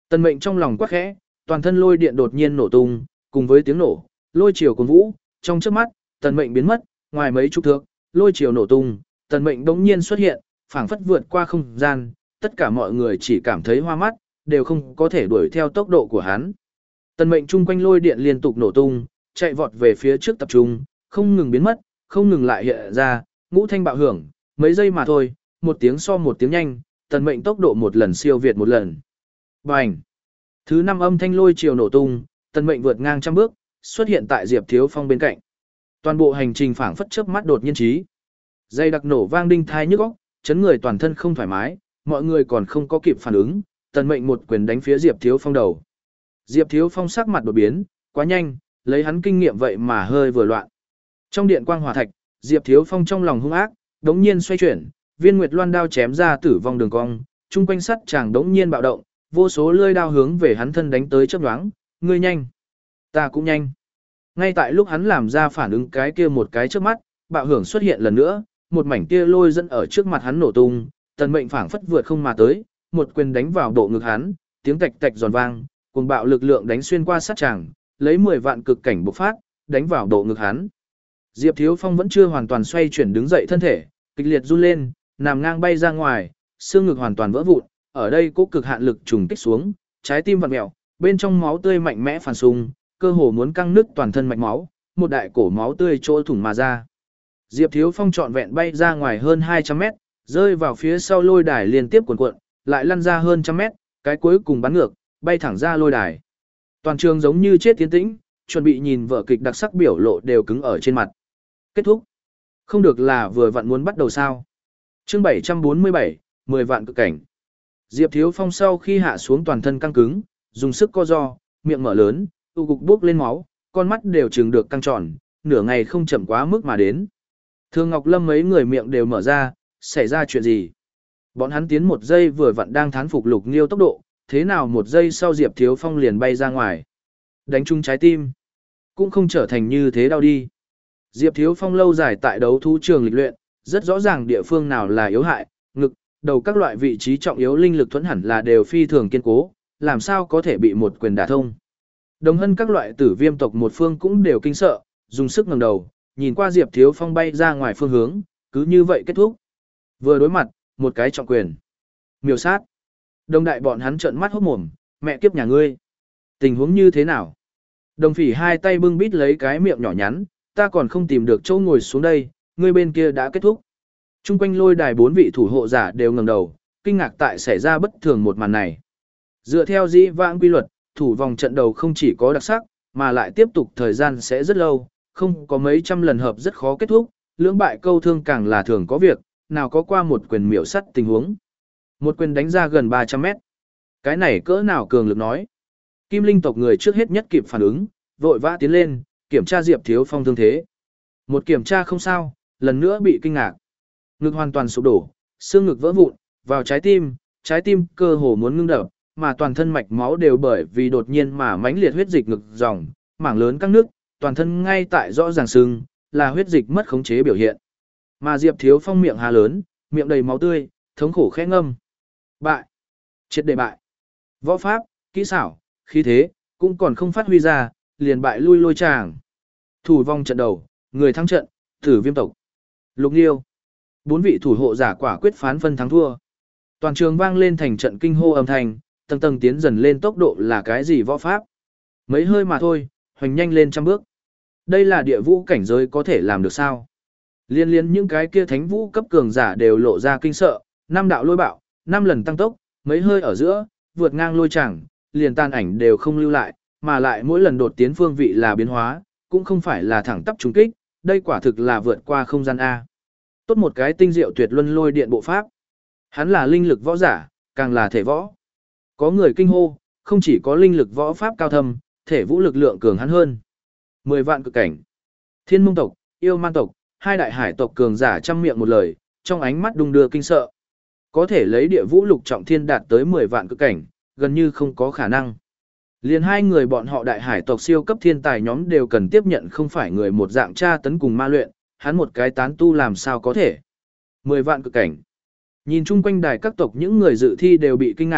Tần Mệnh trong lòng quắc khẽ, toàn thân lôi điện đột nhiên nổ tung, cùng với tiếng nổ, lôi chiều cuồn vũ, trong chớp mắt, Tần Mệnh biến mất, ngoài mấy chục thước, lôi chiều nổ tung, Tần Mệnh bỗng nhiên xuất hiện, phảng phất vượt qua không gian, tất cả mọi người chỉ cảm thấy hoa mắt, đều không có thể đuổi theo tốc độ của hắn. Tần Mệnh chung quanh lôi điện liên tục nổ tung, chạy vọt về phía trước tập trung, không ngừng biến mất, không ngừng lại hiện ra, ngũ thanh bạo hưởng, mấy giây mà thôi, một tiếng so một tiếng nhanh, Tần Mệnh tốc độ một lần siêu việt một lần. Bành! Thứ năm âm thanh lôi chiều nổ tung, Tần Mệnh vượt ngang trăm bước, xuất hiện tại Diệp Thiếu Phong bên cạnh. Toàn bộ hành trình phảng phất chớp mắt đột nhiên trí. Dây đặc nổ vang đinh thai nhức óc, chấn người toàn thân không thoải mái, mọi người còn không có kịp phản ứng, Tần Mệnh một quyền đánh phía Diệp Thiếu Phong đầu. Diệp Thiếu Phong sắc mặt đột biến, quá nhanh, lấy hắn kinh nghiệm vậy mà hơi vừa loạn. Trong điện quang hỏa thạch, Diệp Thiếu Phong trong lòng hung ác, đống nhiên xoay chuyển, viên nguyệt loan đao chém ra tử vong đường cong, chung quanh sắt chàng đống nhiên bạo động, vô số lưỡi đao hướng về hắn thân đánh tới chớp nhoáng, ngươi nhanh, ta cũng nhanh. Ngay tại lúc hắn làm ra phản ứng cái kia một cái chớp mắt, bạo hưởng xuất hiện lần nữa, một mảnh kia lôi dẫn ở trước mặt hắn nổ tung, Tần Mệnh phảng phất vượt không mà tới, một quyền đánh vào bộ ngực hắn, tiếng tạch tạch giòn vang, cuồng bạo lực lượng đánh xuyên qua sắt chàng, lấy mười vạn cực cảnh bộc phát, đánh vào bộ ngực hắn. Diệp Thiếu Phong vẫn chưa hoàn toàn xoay chuyển đứng dậy thân thể, kịch liệt run lên, nằm ngang bay ra ngoài, xương ngực hoàn toàn vỡ vụn, ở đây cố cực hạn lực trùng kích xuống, trái tim vặn mèo, bên trong máu tươi mạnh mẽ phản xung, cơ hồ muốn căng nứt toàn thân mạch máu, một đại cổ máu tươi trôi thủng mà ra. Diệp Thiếu Phong trọn vẹn bay ra ngoài hơn hai trăm mét, rơi vào phía sau lôi đài liên tiếp cuộn cuộn, lại lăn ra hơn trăm mét, cái cuối cùng bắn ngược, bay thẳng ra lôi đài. Toàn trường giống như chết tiến tĩnh, chuẩn bị nhìn vở kịch đặc sắc biểu lộ đều cứng ở trên mặt. Kết thúc. Không được là vừa vặn muốn bắt đầu sao? Chương bảy trăm bốn mươi bảy, mười vạn cực cảnh. Diệp Thiếu Phong sau khi hạ xuống toàn thân căng cứng, dùng sức co ro, miệng mở lớn, u cục bốc lên máu, con mắt đều trừng được căng tròn, nửa ngày không chậm quá mức mà đến. Thương Ngọc Lâm mấy người miệng đều mở ra, xảy ra chuyện gì? Bọn hắn tiến một giây vừa vặn đang thán phục Lục Nghiêu tốc độ, thế nào một giây sau Diệp Thiếu Phong liền bay ra ngoài. Đánh trúng trái tim. Cũng không trở thành như thế đâu đi. Diệp Thiếu Phong lâu dài tại đấu thú trường lịch luyện, rất rõ ràng địa phương nào là yếu hại, ngực, đầu các loại vị trí trọng yếu linh lực thuẫn hẳn là đều phi thường kiên cố, làm sao có thể bị một quyền đả thông. Đồng hân các loại tử viêm tộc một phương cũng đều kinh sợ, dùng sức ngẩng đầu, nhìn qua Diệp Thiếu Phong bay ra ngoài phương hướng, cứ như vậy kết thúc. Vừa đối mặt, một cái trọng quyền. Miêu sát. Đồng đại bọn hắn trợn mắt hốt mồm, mẹ kiếp nhà ngươi. Tình huống như thế nào? Đồng phỉ hai tay bưng bít lấy cái miệng nhỏ nhắn, ta còn không tìm được chỗ ngồi xuống đây, ngươi bên kia đã kết thúc. Trung quanh lôi đài bốn vị thủ hộ giả đều ngẩng đầu, kinh ngạc tại xảy ra bất thường một màn này. Dựa theo dĩ vãng quy luật, thủ vòng trận đầu không chỉ có đặc sắc, mà lại tiếp tục thời gian sẽ rất lâu, không có mấy trăm lần hợp rất khó kết thúc, lưỡng bại câu thương càng là thường có việc, nào có qua một quyền miểu sắt tình huống. Một quyền đánh ra gần ba trăm mét. Cái này cỡ nào cường lực nói. Kim Linh tộc người trước hết nhất kịp phản ứng, vội vã tiến lên, kiểm tra Diệp Thiếu Phong thương thế. Một kiểm tra không sao, lần nữa bị kinh ngạc. Ngực hoàn toàn sụp đổ, xương ngực vỡ vụn, vào trái tim, trái tim cơ hồ muốn ngưng đập, mà toàn thân mạch máu đều bởi vì đột nhiên mà mãnh liệt huyết dịch ngực dòng, mảng lớn các nước, toàn thân ngay tại rõ ràng sưng, là huyết dịch mất khống chế biểu hiện. Mà Diệp Thiếu Phong miệng há lớn, miệng đầy máu tươi, thống khổ khẽ ngâm. Bại. Triệt để bại. Võ pháp, kỹ xảo, khí thế, cũng còn không phát huy ra, liền bại lui lôi tràng. Thủ vong trận đầu, người thắng trận, Tử Viêm tộc. Lục Nghiêu. Bốn vị thủ hộ giả quả quyết phán phân thắng thua. Toàn trường vang lên thành trận kinh hô âm thanh, tầng tầng tiến dần lên tốc độ là cái gì võ pháp? Mấy hơi mà thôi, hoành nhanh lên trăm bước. Đây là địa vũ cảnh giới có thể làm được sao? Liên liên những cái kia thánh vũ cấp cường giả đều lộ ra kinh sợ, năm đạo lôi bạo, năm lần tăng tốc, mấy hơi ở giữa, vượt ngang lôi chẳng, liền tan ảnh đều không lưu lại, mà lại mỗi lần đột tiến phương vị là biến hóa, cũng không phải là thẳng tắp trúng kích, đây quả thực là vượt qua không gian A. Tốt một cái tinh diệu tuyệt luân lôi điện bộ pháp. Hắn là linh lực võ giả, càng là thể võ. Có người kinh hô, không chỉ có linh lực võ pháp cao thâm, thể vũ lực lượng cường hắn hơn. Mười vạn cực cảnh. Thiên Mông tộc, Yêu Man tộc, hai đại hải tộc cường giả trăm miệng một lời, trong ánh mắt đung đưa kinh sợ. Có thể lấy địa vũ lục trọng thiên đạt tới mười vạn cực cảnh, gần như không có khả năng. Liền hai người bọn họ đại hải tộc siêu cấp thiên tài nhóm đều cần tiếp nhận không phải người một dạng tra tấn cùng ma luyện, hắn một cái tán tu làm sao có thể. Mười vạn cực cảnh. Nhìn chung quanh đài các tộc những người dự thi đều bị kinh ngạc,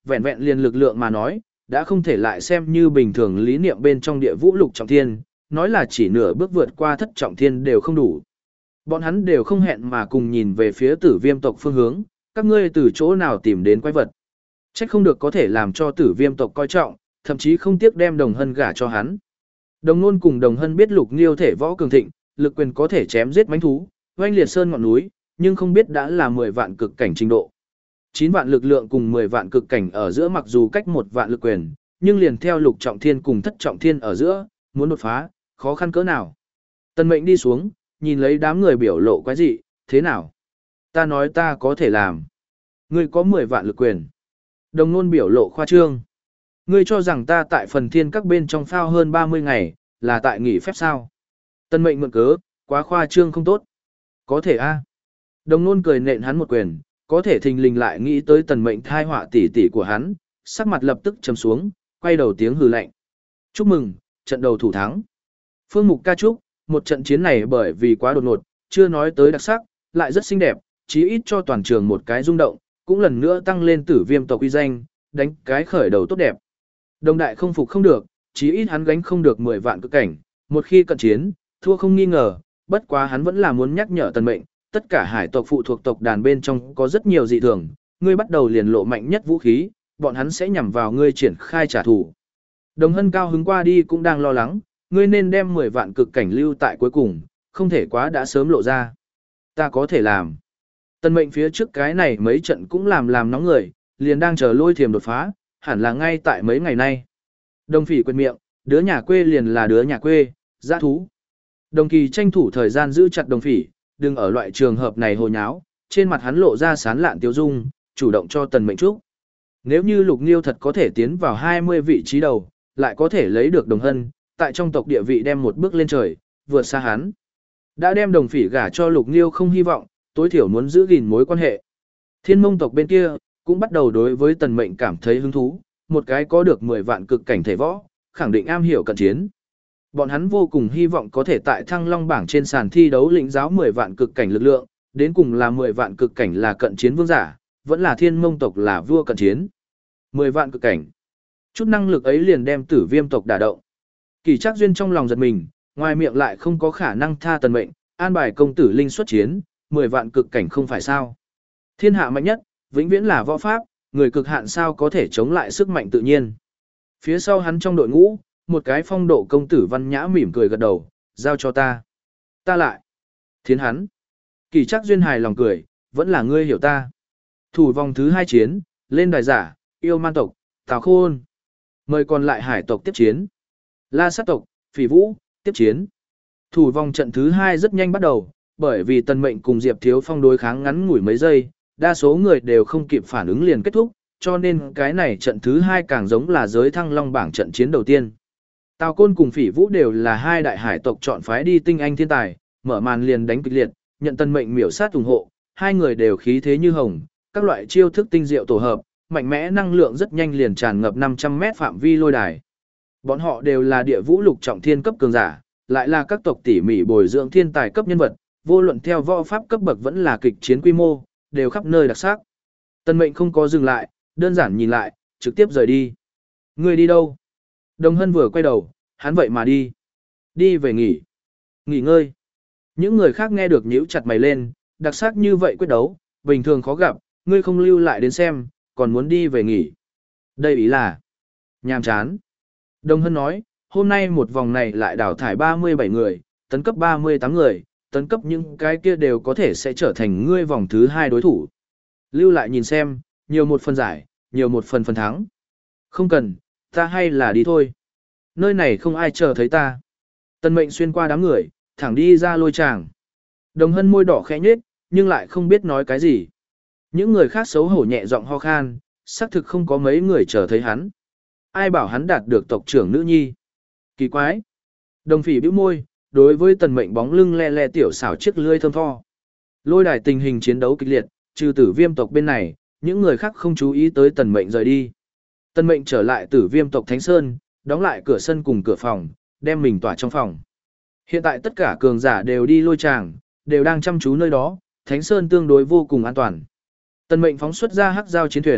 vẹn vẹn liền lực lượng mà nói, đã không thể lại xem như bình thường lý niệm bên trong địa vũ lục trọng thiên, nói là chỉ nửa bước vượt qua thất trọng thiên đều không đủ. Bọn hắn đều không hẹn mà cùng nhìn về phía tử viêm tộc phương hướng, các ngươi từ chỗ nào tìm đến quái vật. Trách không được có thể làm cho tử viêm tộc coi trọng, thậm chí không tiếc đem đồng hân gả cho hắn. Đồng nôn cùng đồng hân biết lục nghiêu thể võ cường thịnh, lực quyền có thể chém giết mãnh thú, oanh liệt sơn ngọn núi, nhưng không biết đã là mười vạn cực cảnh trình độ. chín vạn lực lượng cùng mười vạn cực cảnh ở giữa mặc dù cách một vạn lực quyền, nhưng liền theo lục trọng thiên cùng thất trọng thiên ở giữa, muốn đột phá, khó khăn cỡ nào. Tần Mệnh đi xuống, nhìn lấy đám người biểu lộ quái dị, thế nào? Ta nói ta có thể làm. Ngươi có mười vạn lực quyền. Đồng nôn biểu lộ khoa trương. Ngươi cho rằng ta tại phần thiên các bên trong phao hơn ba mươi ngày, là tại nghỉ phép sao? Tần Mệnh mượn cớ, quá khoa trương không tốt. Có thể a. Đồng nôn cười nện hắn một quyền, có thể thình lình lại nghĩ tới Tần Mệnh thai họa tỷ tỷ của hắn, sắc mặt lập tức trầm xuống, quay đầu tiếng hừ lạnh. Chúc mừng, trận đầu thủ thắng. Phương Mục ca chúc, một trận chiến này bởi vì quá đột ngột, chưa nói tới đặc sắc, lại rất xinh đẹp, chí ít cho toàn trường một cái rung động, cũng lần nữa tăng lên tử viêm tộc uy danh, đánh cái khởi đầu tốt đẹp. Đồng đại không phục không được, chí ít hắn gánh không được mười vạn cực cảnh, một khi cận chiến, thua không nghi ngờ, bất quá hắn vẫn là muốn nhắc nhở Tần Mệnh, tất cả hải tộc phụ thuộc tộc đàn bên trong có rất nhiều dị thường, ngươi bắt đầu liền lộ mạnh nhất vũ khí, bọn hắn sẽ nhằm vào ngươi triển khai trả thù. Đồng Hân cao hứng qua đi cũng đang lo lắng, ngươi nên đem mười vạn cực cảnh lưu tại cuối cùng, không thể quá đã sớm lộ ra. Ta có thể làm. Tần Mệnh phía trước cái này mấy trận cũng làm làm nóng người, liền đang chờ lôi thiềm đột phá, hẳn là ngay tại mấy ngày nay. Đồng Phỉ quên miệng, đứa nhà quê liền là đứa nhà quê, dã thú. Đồng Kỳ tranh thủ thời gian giữ chặt Đồng Phỉ, đừng ở loại trường hợp này hồ nháo, trên mặt hắn lộ ra sán lạn tiêu dung, chủ động cho Tần Mệnh chúc. Nếu như Lục Nghiêu thật có thể tiến vào hai mươi vị trí đầu, lại có thể lấy được Đồng Hân, tại trong tộc địa vị đem một bước lên trời, vượt xa hắn. Đã đem Đồng Phỉ gả cho Lục Nghiêu không hy vọng, tối thiểu muốn giữ gìn mối quan hệ. Thiên Mông tộc bên kia cũng bắt đầu đối với Tần Mệnh cảm thấy hứng thú, một cái có được mười vạn cực cảnh thể võ, khẳng định am hiểu cận chiến. Bọn hắn vô cùng hy vọng có thể tại Thăng Long bảng trên sàn thi đấu lĩnh giáo mười vạn cực cảnh lực lượng, đến cùng là mười vạn cực cảnh là cận chiến vương giả, vẫn là Thiên Mông tộc là vua cận chiến. mười vạn cực cảnh. Chút năng lực ấy liền đem Tử Viêm tộc đả động. Kỳ Trác Duyên trong lòng giật mình, ngoài miệng lại không có khả năng tha Tần Mệnh, an bài công tử linh xuất chiến, mười vạn cực cảnh không phải sao? Thiên hạ mạnh nhất, vĩnh viễn là võ pháp, người cực hạn sao có thể chống lại sức mạnh tự nhiên. Phía sau hắn trong đội ngũ, một cái phong độ công tử văn nhã mỉm cười gật đầu, giao cho ta. Ta lại. Thiến hắn. Kỳ Trác Duyên hài lòng cười, vẫn là ngươi hiểu ta. Thủ vòng thứ hai chiến, lên đài giả, yêu man tộc, Tào Khôn. Mời còn lại hải tộc tiếp chiến. La sát tộc, Phỉ Vũ, tiếp chiến. Thủ vòng trận thứ hai rất nhanh bắt đầu, bởi vì Tần Mệnh cùng Diệp Thiếu Phong đối kháng ngắn ngủi mấy giây, đa số người đều không kịp phản ứng liền kết thúc, cho nên cái này trận thứ hai càng giống là giới Thăng Long bảng trận chiến đầu tiên. Tào Côn cùng Phỉ Vũ đều là hai đại hải tộc chọn phái đi tinh anh thiên tài, mở màn liền đánh kịch liệt, nhận Tần Mệnh miểu sát ủng hộ, hai người đều khí thế như hồng, các loại chiêu thức tinh diệu tổ hợp, mạnh mẽ năng lượng rất nhanh liền tràn ngập năm trăm mét phạm vi lôi đài. Bọn họ đều là địa vũ lục trọng thiên cấp cường giả, lại là các tộc tỉ mỉ bồi dưỡng thiên tài cấp nhân vật, vô luận theo võ pháp cấp bậc vẫn là kịch chiến quy mô, đều khắp nơi đặc sắc. Tần Mệnh không có dừng lại, đơn giản nhìn lại, trực tiếp rời đi. Ngươi đi đâu? Đồng Hân vừa quay đầu, hắn vậy mà đi. Đi về nghỉ. Nghỉ ngơi. Những người khác nghe được nhíu chặt mày lên, đặc sắc như vậy quyết đấu, bình thường khó gặp, ngươi không lưu lại đến xem, còn muốn đi về nghỉ. Đây ý là nhàm chán. Đồng Hân nói, hôm nay một vòng này lại đào thải ba mươi bảy người, tấn cấp ba mươi tám người, tấn cấp những cái kia đều có thể sẽ trở thành ngươi vòng thứ hai đối thủ. Lưu lại nhìn xem, nhiều một phần giải, nhiều một phần phần thắng. Không cần, ta hay là đi thôi. Nơi này không ai chờ thấy ta. Tần Mệnh xuyên qua đám người, thẳng đi ra lôi tràng. Đồng Hân môi đỏ khẽ nhếch, nhưng lại không biết nói cái gì. Những người khác xấu hổ nhẹ giọng ho khan, xác thực không có mấy người chờ thấy hắn. Ai bảo hắn đạt được tộc trưởng nữ nhi. Kỳ quái. Đồng Phỉ bĩu môi, đối với Tần Mệnh bóng lưng le le tiểu xảo chiếc lưỡi thơm tho. Lôi đài tình hình chiến đấu kịch liệt, trừ Tử Viêm tộc bên này, những người khác không chú ý tới Tần Mệnh rời đi. Tần Mệnh trở lại Tử Viêm tộc Thánh Sơn, đóng lại cửa sân cùng cửa phòng, đem mình tỏa trong phòng. Hiện tại tất cả cường giả đều đi lôi tràng, đều đang chăm chú nơi đó, Thánh Sơn tương đối vô cùng an toàn. Tần Mệnh phóng xuất ra hắc giao chiến thuyền,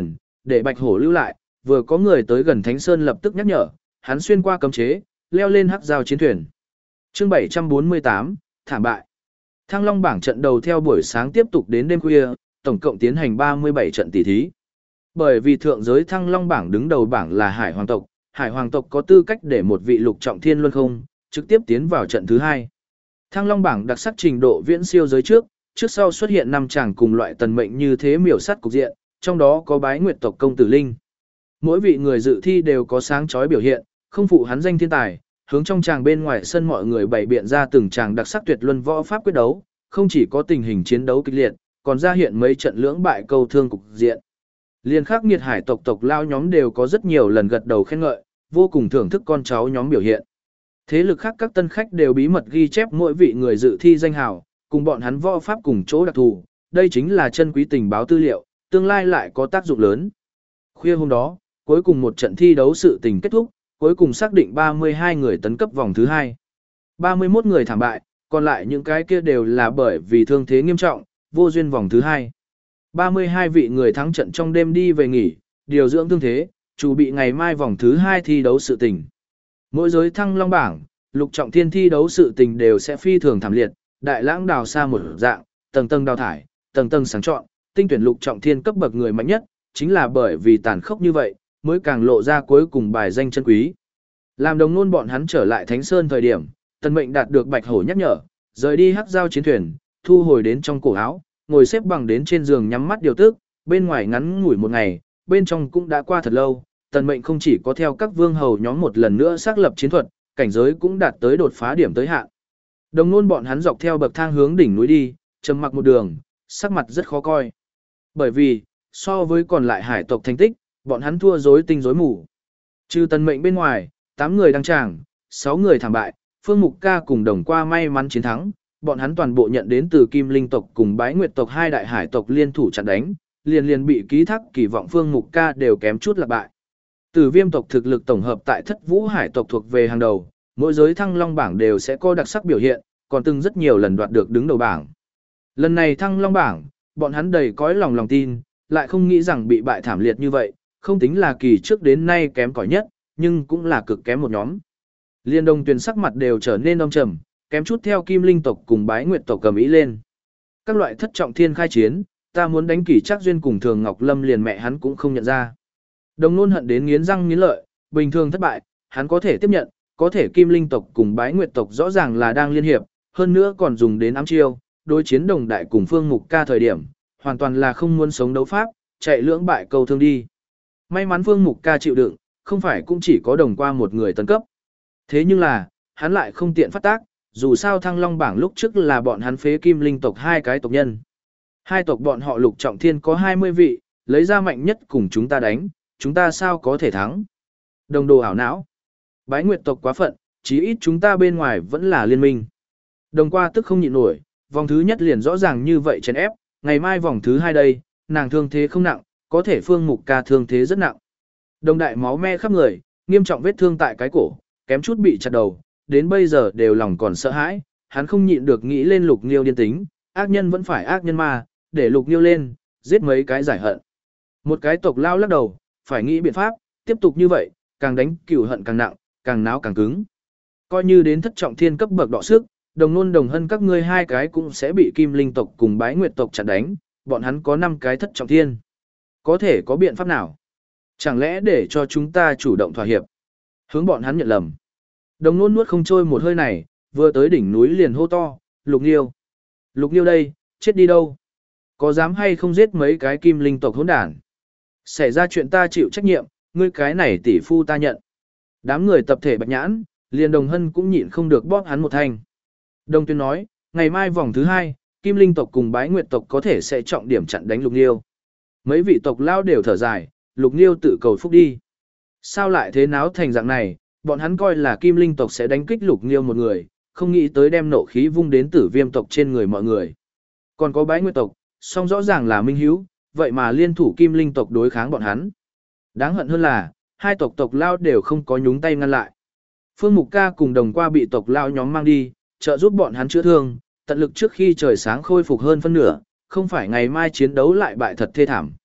để Bạch Hổ lưu lại, vừa có người tới gần Thánh Sơn lập tức nhắc nhở, hắn xuyên qua cấm chế, leo lên hắc giao chiến thuyền. Chương bảy trăm bốn mươi tám, thảm bại. Thăng Long bảng trận đầu theo buổi sáng tiếp tục đến đêm khuya, tổng cộng tiến hành ba mươi bảy trận tỷ thí. Bởi vì thượng giới Thăng Long bảng đứng đầu bảng là Hải Hoàng tộc, Hải Hoàng tộc có tư cách để một vị lục trọng thiên luân không, trực tiếp tiến vào trận thứ hai. Thăng Long bảng đặc sắc trình độ viễn siêu giới trước, trước sau xuất hiện năm chàng cùng loại tần mệnh như thế miểu sát cục diện, trong đó có Bái Nguyệt tộc công tử Linh. Mỗi vị người dự thi đều có sáng chói biểu hiện, không phụ hắn danh thiên tài, hướng trong chàng bên ngoài sân mọi người bày biện ra từng chàng đặc sắc tuyệt luân võ pháp quyết đấu, không chỉ có tình hình chiến đấu kịch liệt, còn ra hiện mấy trận lưỡng bại câu thương cục diện. Liên khắc nghiệt hải tộc tộc lao nhóm đều có rất nhiều lần gật đầu khen ngợi, vô cùng thưởng thức con cháu nhóm biểu hiện. Thế lực khác các tân khách đều bí mật ghi chép mỗi vị người dự thi danh hào, cùng bọn hắn võ pháp cùng chỗ đặc thù, đây chính là chân quý tình báo tư liệu, tương lai lại có tác dụng lớn. Khuya hôm đó, cuối cùng một trận thi đấu sự tình kết thúc, cuối cùng xác định ba mươi hai người tấn cấp vòng thứ hai. ba mươi mốt người thảm bại, còn lại những cái kia đều là bởi vì thương thế nghiêm trọng, vô duyên vòng thứ hai. ba mươi hai vị người thắng trận trong đêm đi về nghỉ, điều dưỡng thương thế, chuẩn bị ngày mai vòng thứ hai thi đấu sự tình. Mỗi giới Thăng Long bảng, lục trọng thiên thi đấu sự tình đều sẽ phi thường thảm liệt, đại lãng đào xa một dạng, tầng tầng đào thải, tầng tầng sáng chọn, tinh tuyển lục trọng thiên cấp bậc người mạnh nhất, chính là bởi vì tàn khốc như vậy, mới càng lộ ra cuối cùng bài danh chân quý. Làm đồng nôn bọn hắn trở lại Thánh Sơn thời điểm, Tần Mệnh đạt được Bạch Hổ nhắc nhở, rời đi hắc giao chiến thuyền, thu hồi đến trong cổ áo, ngồi xếp bằng đến trên giường nhắm mắt điều tức, bên ngoài ngắn ngủi một ngày, bên trong cũng đã qua thật lâu, Tần Mệnh không chỉ có theo các vương hầu nhóm một lần nữa xác lập chiến thuật, cảnh giới cũng đạt tới đột phá điểm tới hạn. Đồng nôn bọn hắn dọc theo bậc thang hướng đỉnh núi đi, trầm mặc một đường, sắc mặt rất khó coi. Bởi vì, so với còn lại hải tộc thành tích, bọn hắn thua rối tinh rối mù. Trừ Tần Mệnh bên ngoài, tám người đăng tràng, sáu người thảm bại, Phương Mục Ca cùng Đồng Qua may mắn chiến thắng, bọn hắn toàn bộ nhận đến từ Kim Linh tộc cùng Bái Nguyệt tộc hai đại hải tộc liên thủ chặn đánh, liền liền bị ký thác kỳ vọng Phương Mục Ca đều kém chút là bại. Tử Viêm tộc thực lực tổng hợp tại Thất Vũ hải tộc thuộc về hàng đầu, mỗi giới Thăng Long bảng đều sẽ có đặc sắc biểu hiện, còn từng rất nhiều lần đoạt được đứng đầu bảng. Lần này Thăng Long bảng, bọn hắn đầy cõi lòng lòng tin, lại không nghĩ rằng bị bại thảm liệt như vậy, không tính là kỳ trước đến nay kém cỏi nhất, nhưng cũng là cực kém một nhóm. Liên Đông Tuyền sắc mặt đều trở nên âm trầm, kém chút theo Kim Linh tộc cùng Bái Nguyệt tộc cầm ý lên. Các loại thất trọng thiên khai chiến, ta muốn đánh Kỷ Trác Duyên cùng Thường Ngọc Lâm liền mẹ hắn cũng không nhận ra. Đồng Nôn hận đến nghiến răng nghiến lợi, bình thường thất bại, hắn có thể tiếp nhận, có thể Kim Linh tộc cùng Bái Nguyệt tộc rõ ràng là đang liên hiệp, hơn nữa còn dùng đến ám chiêu, đối chiến Đồng Đại cùng Phương Mục Ca thời điểm, hoàn toàn là không muốn sống đấu pháp, chạy lưỡng bại cầu thương đi. May mắn Phương Mục Ca chịu đựng, không phải cũng chỉ có Đồng Qua một người tấn cấp. Thế nhưng là, hắn lại không tiện phát tác, dù sao Thăng Long bảng lúc trước là bọn hắn phế Kim Linh tộc hai cái tộc nhân. Hai tộc bọn họ lục trọng thiên có hai mươi vị, lấy ra mạnh nhất cùng chúng ta đánh, chúng ta sao có thể thắng. Đồng đồ ảo não. Bái Nguyệt tộc quá phận, chí ít chúng ta bên ngoài vẫn là liên minh. Đồng Qua tức không nhịn nổi, vòng thứ nhất liền rõ ràng như vậy chèn ép, ngày mai vòng thứ hai đây, nàng thương thế không nặng, có thể Phương Mục Ca thương thế rất nặng. Đồng Đại máu me khắp người, nghiêm trọng vết thương tại cái cổ, kém chút bị chặt đầu, đến bây giờ đều lòng còn sợ hãi, hắn không nhịn được nghĩ lên Lục Nghiêu điên tính, ác nhân vẫn phải ác nhân mà, để Lục Nghiêu lên, giết mấy cái giải hận. Một cái tộc lao lắc đầu, phải nghĩ biện pháp, tiếp tục như vậy, càng đánh cửu hận càng nặng, càng náo càng cứng. Coi như đến thất trọng thiên cấp bậc đọ sức, Đồng Nôn Đồng Hân các ngươi hai cái cũng sẽ bị Kim Linh tộc cùng Bái Nguyệt tộc chặn đánh, bọn hắn có năm cái thất trọng thiên. Có thể có biện pháp nào? Chẳng lẽ để cho chúng ta chủ động thỏa hiệp? Hướng bọn hắn nhận lầm. Đồng Nôn nuốt không trôi một hơi này, vừa tới đỉnh núi liền hô to, Lục Nghiêu. Lục Nghiêu đây, chết đi đâu? Có dám hay không giết mấy cái Kim Linh tộc hỗn đản? Xảy ra chuyện ta chịu trách nhiệm, ngươi cái này tỷ phu ta nhận. Đám người tập thể bạch nhãn, liền Đồng Hân cũng nhịn không được bóp hắn một thanh. Đồng Tuyên nói, ngày mai vòng thứ hai, Kim Linh tộc cùng Bái Nguyệt tộc có thể sẽ trọng điểm chặn đánh Lục Nghiêu. Mấy vị tộc lao đều thở dài, Lục Nghiêu tự cầu phúc đi. Sao lại thế náo thành dạng này, bọn hắn coi là Kim Linh tộc sẽ đánh kích Lục Nghiêu một người, không nghĩ tới đem nộ khí vung đến Tử Viêm tộc trên người mọi người. Còn có Bái Nguyệt tộc, song rõ ràng là minh hiếu, vậy mà liên thủ Kim Linh tộc đối kháng bọn hắn. Đáng hận hơn là, hai tộc tộc lao đều không có nhúng tay ngăn lại. Phương Mục Ca cùng Đồng Qua bị tộc lao nhóm mang đi, trợ giúp bọn hắn chữa thương, tận lực trước khi trời sáng khôi phục hơn phân nửa, không phải ngày mai chiến đấu lại bại thật thê thảm.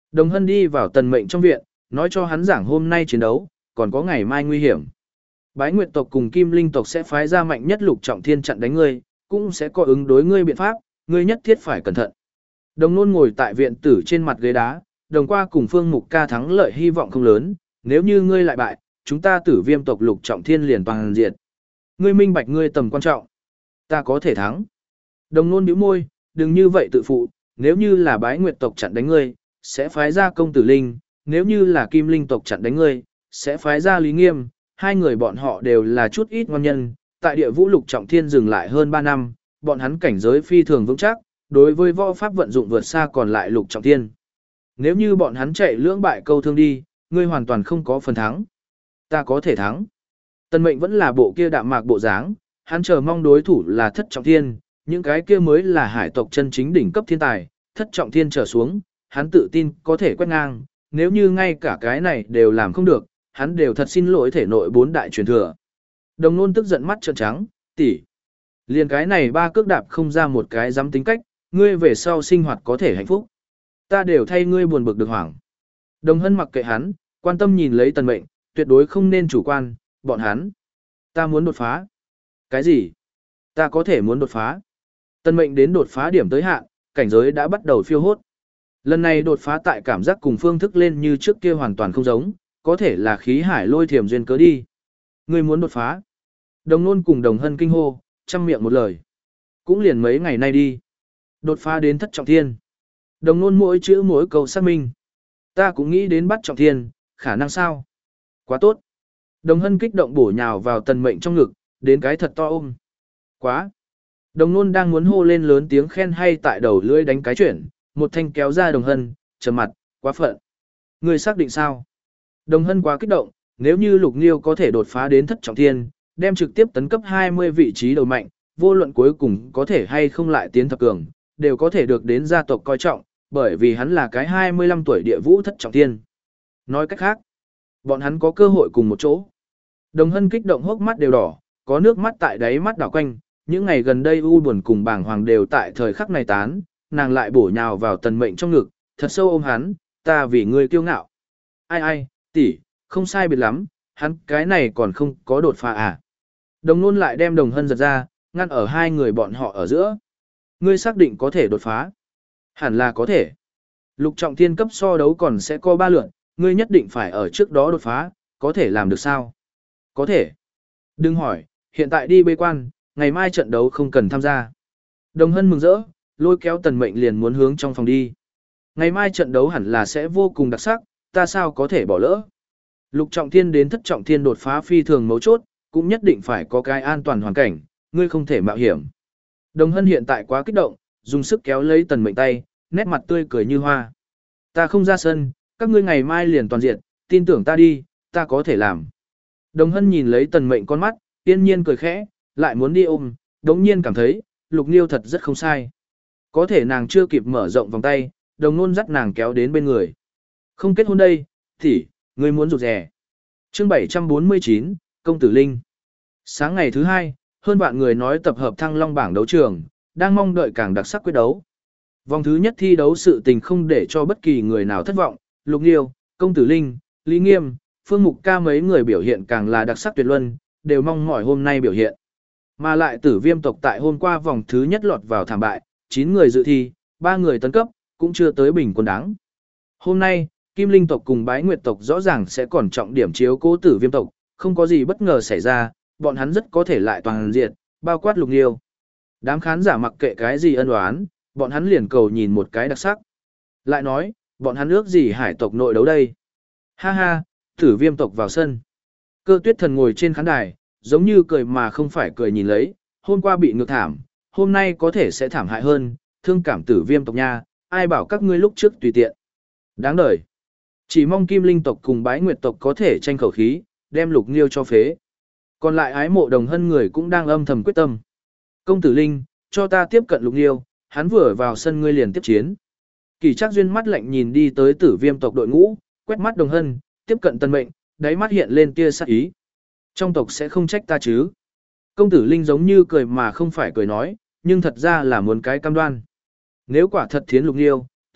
Đồng Hân đi vào Tần Mệnh trong viện, nói cho hắn giảng hôm nay chiến đấu, còn có ngày mai nguy hiểm. Bái Nguyệt tộc cùng Kim Linh tộc sẽ phái ra mạnh nhất Lục Trọng Thiên chặn đánh ngươi, cũng sẽ có ứng đối ngươi biện pháp, ngươi nhất thiết phải cẩn thận. Đồng Nôn ngồi tại viện tử trên mặt ghế đá, đồng qua cùng Phương Mục Ca thắng lợi hy vọng không lớn, nếu như ngươi lại bại, chúng ta Tử Viêm tộc Lục Trọng Thiên liền toàn diệt. Ngươi minh bạch ngươi tầm quan trọng. Ta có thể thắng. Đồng Nôn bĩu môi, đừng như vậy tự phụ, nếu như là Bái Nguyệt tộc chặn đánh ngươi, sẽ phái ra Công Tử Linh, nếu như là Kim Linh tộc chặn đánh ngươi, sẽ phái ra Lý Nghiêm, hai người bọn họ đều là chút ít ngon nhân, tại địa vũ Lục Trọng Thiên dừng lại hơn ba năm, bọn hắn cảnh giới phi thường vững chắc, đối với võ pháp vận dụng vượt xa còn lại Lục Trọng Thiên. Nếu như bọn hắn chạy lưỡng bại câu thương đi, ngươi hoàn toàn không có phần thắng. Ta có thể thắng. Tần Mệnh vẫn là bộ kia đạm mạc bộ dáng, hắn chờ mong đối thủ là Thất Trọng Thiên, những cái kia mới là hải tộc chân chính đỉnh cấp thiên tài, Thất Trọng Thiên trở xuống, hắn tự tin có thể quét ngang, nếu như ngay cả cái này đều làm không được, hắn đều thật xin lỗi thể nội bốn đại truyền thừa. Đồng Nôn tức giận mắt trợn trắng, tỷ, liền cái này ba cước đạp không ra một cái dám tính cách, ngươi về sau sinh hoạt có thể hạnh phúc. Ta đều thay ngươi buồn bực được hoảng. Đồng Hân mặc kệ hắn, quan tâm nhìn lấy Tần Mệnh, tuyệt đối không nên chủ quan, bọn hắn. Ta muốn đột phá. Cái gì? Ta có thể muốn đột phá. Tần Mệnh đến đột phá điểm tới hạn, cảnh giới đã bắt đầu phiêu hốt. Lần này đột phá tại cảm giác cùng phương thức lên như trước kia hoàn toàn không giống, có thể là khí hải lôi thiểm duyên cớ đi. Ngươi muốn đột phá. Đồng Nôn cùng Đồng Hân kinh hô, trăm miệng một lời. Cũng liền mấy ngày nay đi. Đột phá đến Thất Trọng Thiên. Đồng Nôn mỗi chữ mỗi câu xác minh. Ta cũng nghĩ đến bắt Trọng Thiên, khả năng sao? Quá tốt. Đồng Hân kích động bổ nhào vào Tần Mệnh trong ngực, đến cái thật to ôm. Quá. Đồng Nôn đang muốn hô lên lớn tiếng khen hay tại đầu lưỡi đánh cái chuyển, một thanh kéo ra Đồng Hân, trầm mặt, quá phận. Ngươi xác định sao? Đồng Hân quá kích động, nếu như Lục Nghiêu có thể đột phá đến Thất Trọng Thiên, đem trực tiếp tấn cấp hai mươi vị trí đầu mạnh, vô luận cuối cùng có thể hay không lại tiến thập cường, đều có thể được đến gia tộc coi trọng, bởi vì hắn là cái hai mươi lăm tuổi địa vũ Thất Trọng Thiên. Nói cách khác, bọn hắn có cơ hội cùng một chỗ. Đồng Hân kích động hốc mắt đều đỏ, có nước mắt tại đáy mắt đảo quanh, những ngày gần đây u buồn cùng bàng hoàng đều tại thời khắc này tán, nàng lại bổ nhào vào Tần Mệnh trong ngực, thật sâu ôm hắn, ta vì ngươi kiêu ngạo. Ai ai, tỷ, không sai biệt lắm, hắn cái này còn không có đột phá à. Đồng Nôn lại đem Đồng Hân giật ra, ngăn ở hai người bọn họ ở giữa. Ngươi xác định có thể đột phá? Hẳn là có thể. Lục Trọng Thiên cấp so đấu còn sẽ có ba lượt, ngươi nhất định phải ở trước đó đột phá, có thể làm được sao? Có thể. Đừng hỏi, hiện tại đi bế quan, ngày mai trận đấu không cần tham gia. Đồng Hân mừng rỡ, lôi kéo Tần Mệnh liền muốn hướng trong phòng đi. Ngày mai trận đấu hẳn là sẽ vô cùng đặc sắc, ta sao có thể bỏ lỡ. Lục Trọng Thiên đến Thất Trọng Thiên đột phá phi thường mấu chốt, cũng nhất định phải có cái an toàn hoàn cảnh, ngươi không thể mạo hiểm. Đồng Hân hiện tại quá kích động, dùng sức kéo lấy Tần Mệnh tay, nét mặt tươi cười như hoa. Ta không ra sân, các ngươi ngày mai liền toàn diện, tin tưởng ta đi, ta có thể làm. Đồng Hân nhìn lấy Tần Mệnh con mắt, yên nhiên cười khẽ, lại muốn đi ôm, đống nhiên cảm thấy, Lục Nghiêu thật rất không sai. Có thể nàng chưa kịp mở rộng vòng tay, Đồng Nôn dắt nàng kéo đến bên người. Không kết hôn đây, thì, ngươi muốn rụt rè. Chương bảy trăm bốn mươi chín, Công Tử Linh. Sáng ngày thứ hai, hơn vạn người nói tập hợp Thăng Long bảng đấu trường, đang mong đợi càng đặc sắc quyết đấu. Vòng thứ nhất thi đấu sự tình không để cho bất kỳ người nào thất vọng, Lục Nghiêu, Công Tử Linh, Lý Nghiêm, Phương Mục Ca mấy người biểu hiện càng là đặc sắc tuyệt luân, đều mong mỏi hôm nay biểu hiện. Mà lại Tử Viêm tộc tại hôm qua vòng thứ nhất lọt vào thảm bại, chín người dự thi, ba người tấn cấp, cũng chưa tới bình quân đáng. Hôm nay, Kim Linh tộc cùng Bái Nguyệt tộc rõ ràng sẽ còn trọng điểm chiếu cố Tử Viêm tộc, không có gì bất ngờ xảy ra, bọn hắn rất có thể lại toàn diện, bao quát Lục Nghiêu. Đám khán giả mặc kệ cái gì ân oán, bọn hắn liền cầu nhìn một cái đặc sắc. Lại nói, bọn hắn ước gì hải tộc nội đấu đây? Ha ha, Tử Viêm tộc vào sân. Cơ Tuyết Thần ngồi trên khán đài, giống như cười mà không phải cười nhìn lấy, hôm qua bị ngược thảm, hôm nay có thể sẽ thảm hại hơn, thương cảm Tử Viêm tộc nha, ai bảo các ngươi lúc trước tùy tiện. Đáng đời. Chỉ mong Kim Linh tộc cùng Bái Nguyệt tộc có thể tranh khẩu khí, đem Lục Nghiêu cho phế. Còn lại ái mộ Đồng Hân người cũng đang âm thầm quyết tâm. Công Tử Linh, cho ta tiếp cận Lục Nghiêu, hắn vừa vào sân ngươi liền tiếp chiến. Kỳ Trác Duyên mắt lạnh nhìn đi tới Tử Viêm tộc đội ngũ, quét mắt Đồng Hân, tiếp cận Tần Mệnh, đáy mắt hiện lên tia sát ý. Trong tộc sẽ không trách ta chứ? Công Tử Linh giống như cười mà không phải cười nói, nhưng thật ra là muốn cái cam đoan. Nếu quả thật thiến Lục Nghiêu,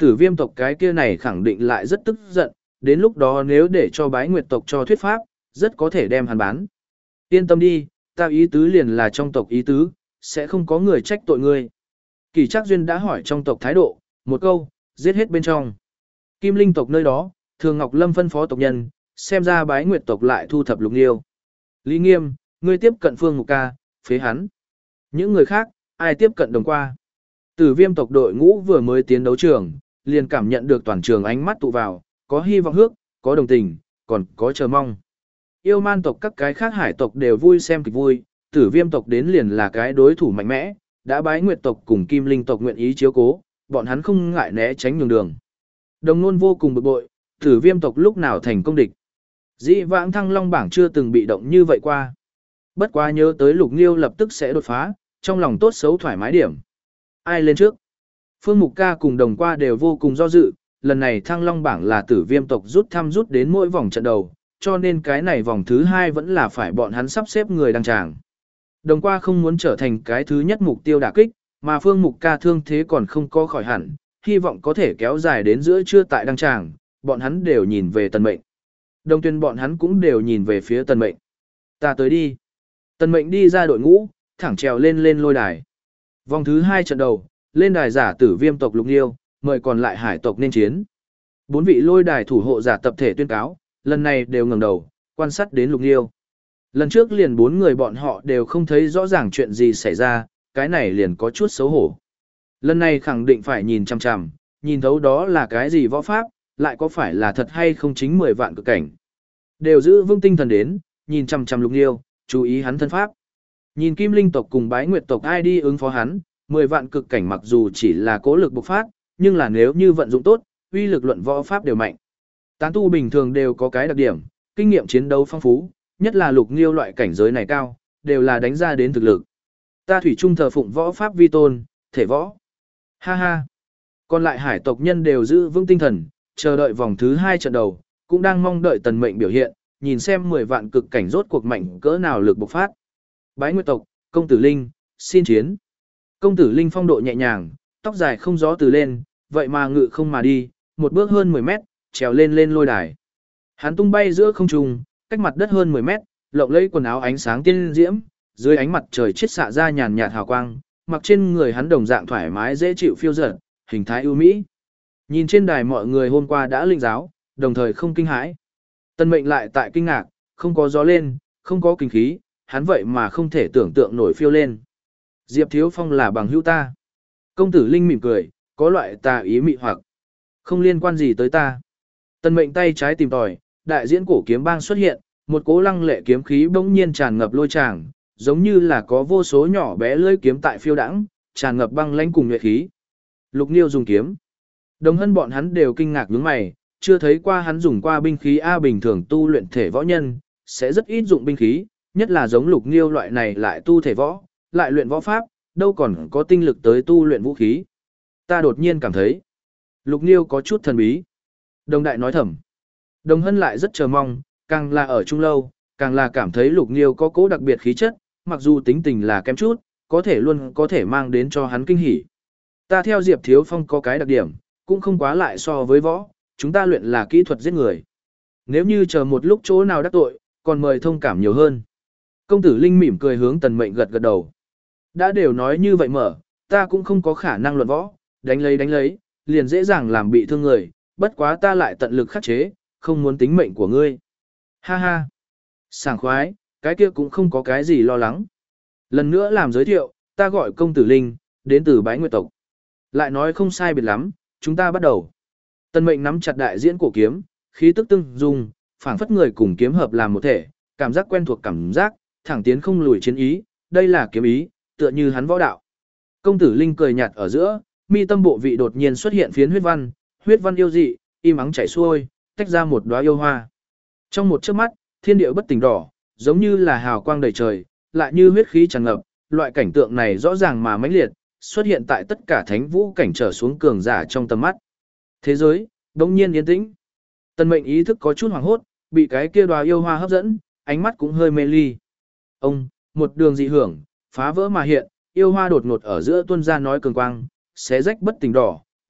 Tử Viêm tộc cái kia này khẳng định lại rất tức giận, đến lúc đó nếu để cho Bái Nguyệt tộc cho thuyết pháp, rất có thể đem hắn bán. Yên tâm đi, ta ý tứ liền là trong tộc ý tứ, sẽ không có người trách tội ngươi. Kỳ Trác Duyên đã hỏi trong tộc thái độ, một câu, giết hết bên trong. Kim Linh tộc nơi đó, Thường Ngọc Lâm phân phó tộc nhân, xem ra Bái Nguyệt tộc lại thu thập Lục Nghiêu. Lý Nghiêm, ngươi tiếp cận Phương Mục Ca, phế hắn. Những người khác, ai tiếp cận Đồng Qua. Tử Viêm tộc đội ngũ vừa mới tiến đấu trường, liền cảm nhận được toàn trường ánh mắt tụ vào, có hy vọng hước, có đồng tình, còn có chờ mong. Yêu man tộc các cái khác hải tộc đều vui xem kịch vui, Tử Viêm tộc đến liền là cái đối thủ mạnh mẽ, đã Bái Nguyệt tộc cùng Kim Linh tộc nguyện ý chiếu cố, bọn hắn không ngại né tránh nhường đường. Đồng Nôn vô cùng bực bội, Tử Viêm tộc lúc nào thành công địch. Dĩ vãng Thăng Long bảng chưa từng bị động như vậy qua. Bất quá nhớ tới Lục Nghiêu lập tức sẽ đột phá, trong lòng tốt xấu thoải mái điểm. Ai lên trước? Phương Mục Ca cùng Đồng Qua đều vô cùng do dự, lần này Thăng Long bảng là Tử Viêm tộc rút thăm rút đến mỗi vòng trận đầu, cho nên cái này vòng thứ hai vẫn là phải bọn hắn sắp xếp người đăng tràng. Đồng Qua không muốn trở thành cái thứ nhất mục tiêu đả kích, mà Phương Mục Ca thương thế còn không có khỏi hẳn, hy vọng có thể kéo dài đến giữa trưa tại đăng tràng, bọn hắn đều nhìn về Tần Mệnh. Đồng Tuyên bọn hắn cũng đều nhìn về phía Tần Mệnh. Ta tới đi. Tần Mệnh đi ra đội ngũ, thẳng trèo lên lên lôi đài. Vòng thứ hai trận đầu, lên đài giả Tử Viêm tộc Lục Nghiêu, mời còn lại hải tộc nên chiến. Bốn vị lôi đài thủ hộ giả tập thể tuyên cáo, lần này đều ngẩng đầu, quan sát đến Lục Nghiêu. Lần trước liền bốn người bọn họ đều không thấy rõ ràng chuyện gì xảy ra, cái này liền có chút xấu hổ. Lần này khẳng định phải nhìn chằm chằm, nhìn thấu đó là cái gì võ pháp, lại có phải là thật hay không chính mười vạn cực cảnh. Đều giữ vững tinh thần đến, nhìn chằm chằm Lục Nghiêu, chú ý hắn thân pháp. Nhìn Kim Linh tộc cùng Bái Nguyệt tộc ai đi ứng phó hắn, mười vạn cực cảnh mặc dù chỉ là cố lực bộc phát, nhưng là nếu như vận dụng tốt, uy lực luận võ pháp đều mạnh. Tán tu bình thường đều có cái đặc điểm, kinh nghiệm chiến đấu phong phú, nhất là Lục Nghiêu loại cảnh giới này cao, đều là đánh ra đến thực lực. Ta thủy chung thờ phụng võ pháp vi tôn, thể võ. Ha ha. Còn lại hải tộc nhân đều giữ vững tinh thần, chờ đợi vòng thứ hai trận đầu, cũng đang mong đợi Tần Mệnh biểu hiện, nhìn xem mười vạn cực cảnh rốt cuộc mạnh cỡ nào lực bộc phát. Bái Nguyệt tộc, Công Tử Linh, xin chiến. Công Tử Linh phong độ nhẹ nhàng, tóc dài không gió từ lên, vậy mà ngự không mà đi, một bước hơn mười mét, trèo lên lên lôi đài. Hắn tung bay giữa không trung, cách mặt đất hơn mười mét, lộng lẫy quần áo ánh sáng tiên diễm, dưới ánh mặt trời chiết xạ ra nhàn nhạt hào quang, mặc trên người hắn đồng dạng thoải mái dễ chịu phiêu dật, hình thái ưu mỹ. Nhìn trên đài mọi người hôm qua đã linh giáo, đồng thời không kinh hãi. Tần Mệnh lại tại kinh ngạc, không có gió lên, không có kinh khí, hắn vậy mà không thể tưởng tượng nổi phiêu lên. Diệp Thiếu Phong là bằng hữu ta. Công Tử Linh mỉm cười, có loại tà ý mị hoặc. Không liên quan gì tới ta. Tần Mệnh tay trái tìm tòi, đại diễn cổ kiếm bang xuất hiện, một cỗ lăng lệ kiếm khí bỗng nhiên tràn ngập lôi tràng, giống như là có vô số nhỏ bé lưỡi kiếm tại phiêu đãng, tràn ngập băng lãnh cùng nhuệ khí. Lục Nghiêu dùng kiếm. Đồng Hân bọn hắn đều kinh ngạc nhướng mày, chưa thấy qua hắn dùng qua binh khí a bình thường tu luyện thể võ nhân, sẽ rất ít dụng binh khí, nhất là giống Lục Nghiêu loại này lại tu thể võ, lại luyện võ pháp, đâu còn có tinh lực tới tu luyện vũ khí. Ta đột nhiên cảm thấy, Lục Nghiêu có chút thần bí. Đồng Đại nói thầm. Đồng Hân lại rất chờ mong, càng là ở chung lâu, càng là cảm thấy Lục Nghiêu có cố đặc biệt khí chất, mặc dù tính tình là kém chút, có thể luôn có thể mang đến cho hắn kinh hỉ. Ta theo Diệp Thiếu Phong có cái đặc điểm, cũng không quá lại so với võ, chúng ta luyện là kỹ thuật giết người. Nếu như chờ một lúc chỗ nào đắc tội, còn mời thông cảm nhiều hơn. Công Tử Linh mỉm cười hướng Tần Mệnh gật gật đầu. Đã đều nói như vậy mở, ta cũng không có khả năng luận võ, đánh lấy đánh lấy, liền dễ dàng làm bị thương người, bất quá ta lại tận lực khắc chế, không muốn tính mệnh của ngươi. Ha ha. Sảng khoái, cái kia cũng không có cái gì lo lắng. Lần nữa làm giới thiệu, ta gọi Công Tử Linh, đến từ Bái Nguyệt tộc. Lại nói không sai biệt lắm, chúng ta bắt đầu. Tần Mệnh nắm chặt đại diễn cổ kiếm, khí tức tương dung, phảng phất người cùng kiếm hợp làm một thể, cảm giác quen thuộc cảm giác, thẳng tiến không lùi chiến ý, đây là kiếm ý, tựa như hắn võ đạo. Công Tử Linh cười nhạt ở giữa, mi tâm bộ vị đột nhiên xuất hiện phiến huyết văn, huyết văn yêu dị, im ắng chảy xuôi, tách ra một đóa yêu hoa. Trong một chớp mắt, thiên địa bất tỉnh đỏ, giống như là hào quang đầy trời, lại như huyết khí tràn ngập, loại cảnh tượng này rõ ràng mà mãnh liệt, xuất hiện tại tất cả thánh vũ cảnh trở xuống cường giả trong tầm mắt. Thế giới đột nhiên yên tĩnh. Tần Mệnh ý thức có chút hoảng hốt, bị cái kia đóa yêu hoa hấp dẫn, ánh mắt cũng hơi mê ly. Ông, một đường dị hưởng, phá vỡ mà hiện, yêu hoa đột ngột ở giữa tuôn ra nói cường quang, xé rách bất tỉnh đỏ,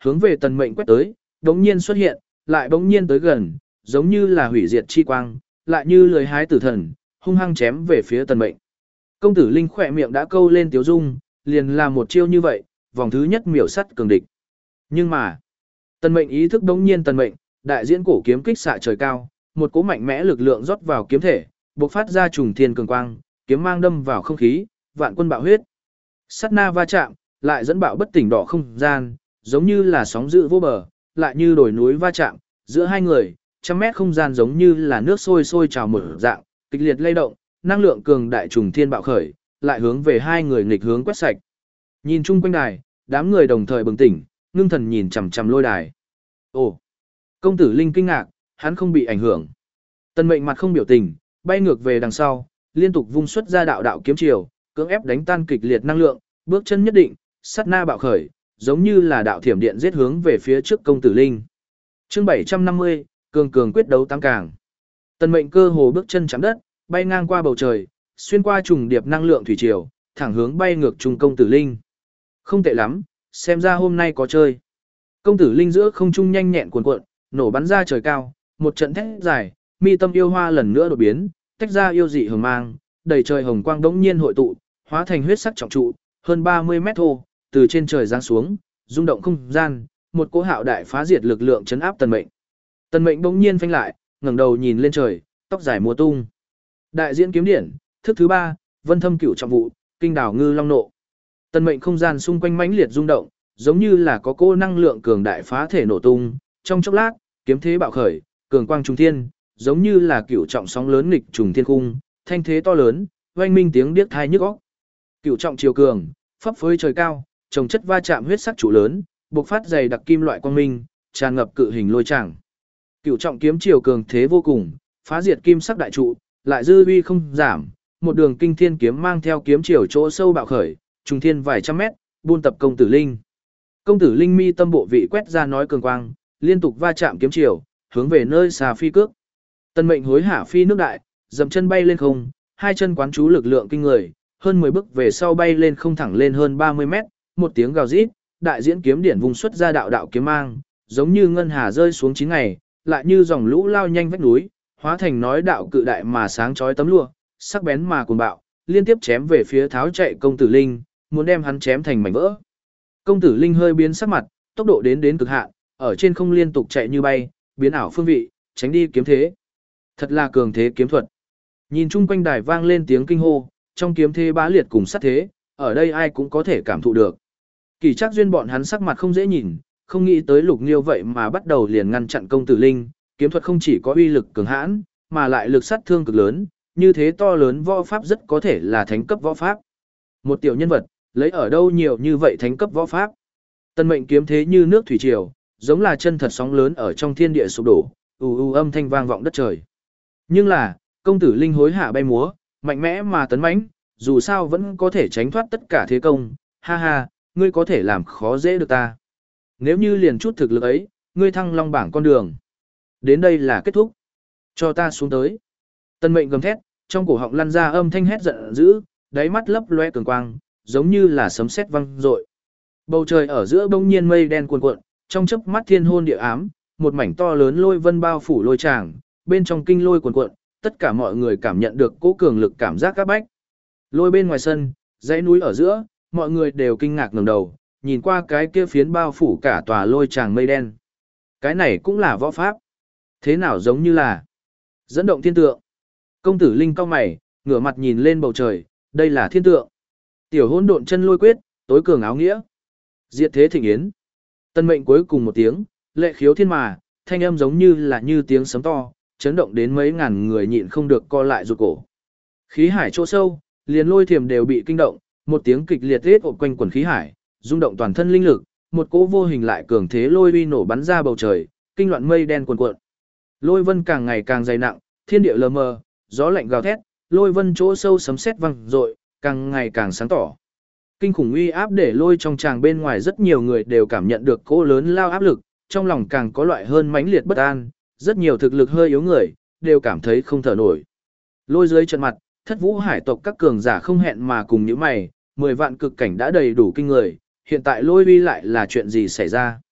hướng về tần mệnh quét tới, đống nhiên xuất hiện, lại bỗng nhiên tới gần, giống như là hủy diệt chi quang, lại như lưới hái tử thần, hung hăng chém về phía tần mệnh. Công tử Linh khỏe miệng đã câu lên tiếu dung, liền là một chiêu như vậy, vòng thứ nhất miểu sắt cường địch. Nhưng mà, tần mệnh ý thức đống nhiên tần mệnh, đại diễn cổ kiếm kích xạ trời cao, một cỗ mạnh mẽ lực lượng rót vào kiếm thể, bộc phát ra trùng thiên cường quang, kiếm mang đâm vào không khí, vạn quân bạo huyết. Sát na va chạm, lại dẫn bạo bất tỉnh đỏ không gian, giống như là sóng dữ vô bờ, lại như đồi núi va chạm, giữa hai người, trăm mét không gian giống như là nước sôi sôi trào mở dạng, kịch liệt lay động, năng lượng cường đại trùng thiên bạo khởi, lại hướng về hai người nghịch hướng quét sạch. Nhìn chung quanh đài, đám người đồng thời bừng tỉnh, ngưng thần nhìn chằm chằm lôi đài. Ồ, công tử Linh kinh ngạc, hắn không bị ảnh hưởng. Tần mệnh mặt không biểu tình, bay ngược về đằng sau, liên tục vung xuất ra đạo đạo kiếm chiều, cưỡng ép đánh tan kịch liệt năng lượng, bước chân nhất định, sát na bạo khởi, giống như là đạo thiểm điện giết hướng về phía trước công tử Linh. Chương bảy trăm năm mươi, cường cường quyết đấu tăng càng. Tần mệnh cơ hồ bước chân chạm đất, bay ngang qua bầu trời, xuyên qua trùng điệp năng lượng thủy triều, thẳng hướng bay ngược trung công tử Linh. Không tệ lắm, xem ra hôm nay có chơi. Công tử Linh giữa không trung nhanh nhẹn cuồn cuộn, nổ bắn ra trời cao, một trận thét dài, mi tâm yêu hoa lần nữa đột biến, tách ra yêu dị hồng mang, đầy trời hồng quang đống nhiên hội tụ, hóa thành huyết sắc trọng trụ, hơn ba mươi mét thô, từ trên trời giáng xuống, rung động không gian, một cỗ hạo đại phá diệt lực lượng chấn áp tần mệnh. Tần mệnh bỗng nhiên phanh lại, ngẩng đầu nhìn lên trời, tóc dài múa tung. Đại diễn kiếm điển, thức thứ ba, vân thâm cửu trọng vụ, kinh đảo ngư long nộ. Tần mệnh không gian xung quanh mãnh liệt rung động, giống như là có cô năng lượng cường đại phá thể nổ tung, trong chốc lát, kiếm thế bạo khởi, cường quang trùng thiên, giống như là cửu trọng sóng lớn nghịch trùng thiên cung, thanh thế to lớn, oanh minh tiếng điếc tai nhức óc. Cửu trọng chiều cường, phấp phới trời cao, trồng chất va chạm huyết sắc trụ lớn, bộc phát dày đặc kim loại quang minh, tràn ngập cự hình lôi tràng. Cửu trọng kiếm chiều cường thế vô cùng, phá diệt kim sắc đại trụ, lại dư uy không giảm, một đường kinh thiên kiếm mang theo kiếm chiều chỗ sâu bạo khởi, trùng thiên vài trăm mét, buôn tập công tử Linh. Công tử Linh mi tâm bộ vị quét ra nói cường quang, liên tục va chạm kiếm chiều, hướng về nơi xà phi cước. Tần mệnh hối hả phi nước đại, dậm chân bay lên không, hai chân quán chú lực lượng kinh người, hơn mười bước về sau bay lên không thẳng lên hơn ba mươi mét, một tiếng gào rít, đại diễn kiếm điển vùng xuất ra đạo đạo kiếm mang, giống như ngân hà rơi xuống chín ngày, lại như dòng lũ lao nhanh vách núi, hóa thành nói đạo cự đại mà sáng chói tấm lụa, sắc bén mà cuồng bạo, liên tiếp chém về phía tháo chạy công tử Linh, muốn đem hắn chém thành mảnh vỡ. Công tử Linh hơi biến sắc mặt, tốc độ đến đến cực hạn, ở trên không liên tục chạy như bay, biến ảo phương vị, tránh đi kiếm thế. Thật là cường thế kiếm thuật. Nhìn chung quanh đài vang lên tiếng kinh hô, trong kiếm thế bá liệt cùng sát thế, ở đây ai cũng có thể cảm thụ được. Kỳ Trác Duyên bọn hắn sắc mặt không dễ nhìn, không nghĩ tới Lục Nghiêu vậy mà bắt đầu liền ngăn chặn công tử Linh, kiếm thuật không chỉ có uy lực cường hãn, mà lại lực sát thương cực lớn, như thế to lớn võ pháp rất có thể là thánh cấp võ pháp. Một tiểu nhân vật, lấy ở đâu nhiều như vậy thánh cấp võ pháp? Tần mệnh kiếm thế như nước thủy triều, giống là chân thật sóng lớn ở trong thiên địa sụp đổ, ù ù âm thanh vang vọng đất trời. Nhưng là, công tử Linh hối hả bay múa, mạnh mẽ mà tấn mãnh, dù sao vẫn có thể tránh thoát tất cả thế công, ha ha, ngươi có thể làm khó dễ được ta. Nếu như liền chút thực lực ấy, ngươi thăng long bảng con đường. Đến đây là kết thúc. Cho ta xuống tới. Tần mệnh gầm thét, trong cổ họng lăn ra âm thanh hét giận dữ, đáy mắt lấp loe cường quang, giống như là sấm sét vang dội. Bầu trời ở giữa bỗng nhiên mây đen cuồn cuộn, trong chớp mắt thiên hôn địa ám, một mảnh to lớn lôi vân bao phủ lôi tràng, bên trong kinh lôi cuồn cuộn, tất cả mọi người cảm nhận được cỗ cường lực cảm giác các bách. Lôi bên ngoài sân, dãy núi ở giữa, mọi người đều kinh ngạc ngẩng đầu, nhìn qua cái kia phiến bao phủ cả tòa lôi tràng mây đen. Cái này cũng là võ pháp. Thế nào giống như là dẫn động thiên tượng. Công tử Linh cau mày, ngửa mặt nhìn lên bầu trời, đây là thiên tượng. Tiểu hỗn độn chân lôi quyết, tối cường áo nghĩa. Diệt thế thịnh yến. Tân mệnh cuối cùng một tiếng, lệ khiếu thiên mà, thanh âm giống như là như tiếng sấm to, chấn động đến mấy ngàn người nhịn không được co lại rụt cổ. Khí hải chỗ sâu, liền lôi thiềm đều bị kinh động, một tiếng kịch liệt rít ộp quanh quần khí hải, rung động toàn thân linh lực, một cỗ vô hình lại cường thế lôi uy nổ bắn ra bầu trời, kinh loạn mây đen cuồn cuộn. Lôi vân càng ngày càng dày nặng, thiên địa lờ mờ, gió lạnh gào thét, lôi vân chỗ sâu sấm sét vang dội, càng ngày càng sáng tỏ. Kinh khủng uy áp để lôi trong tràng bên ngoài rất nhiều người đều cảm nhận được cỗ lớn lao áp lực, trong lòng càng có loại hơn mãnh liệt bất an, rất nhiều thực lực hơi yếu người đều cảm thấy không thở nổi. Lôi dưới trận mặt, Thất Vũ Hải tộc các cường giả không hẹn mà cùng những mày, mười vạn cực cảnh đã đầy đủ kinh người, hiện tại lôi uy lại là chuyện gì xảy ra?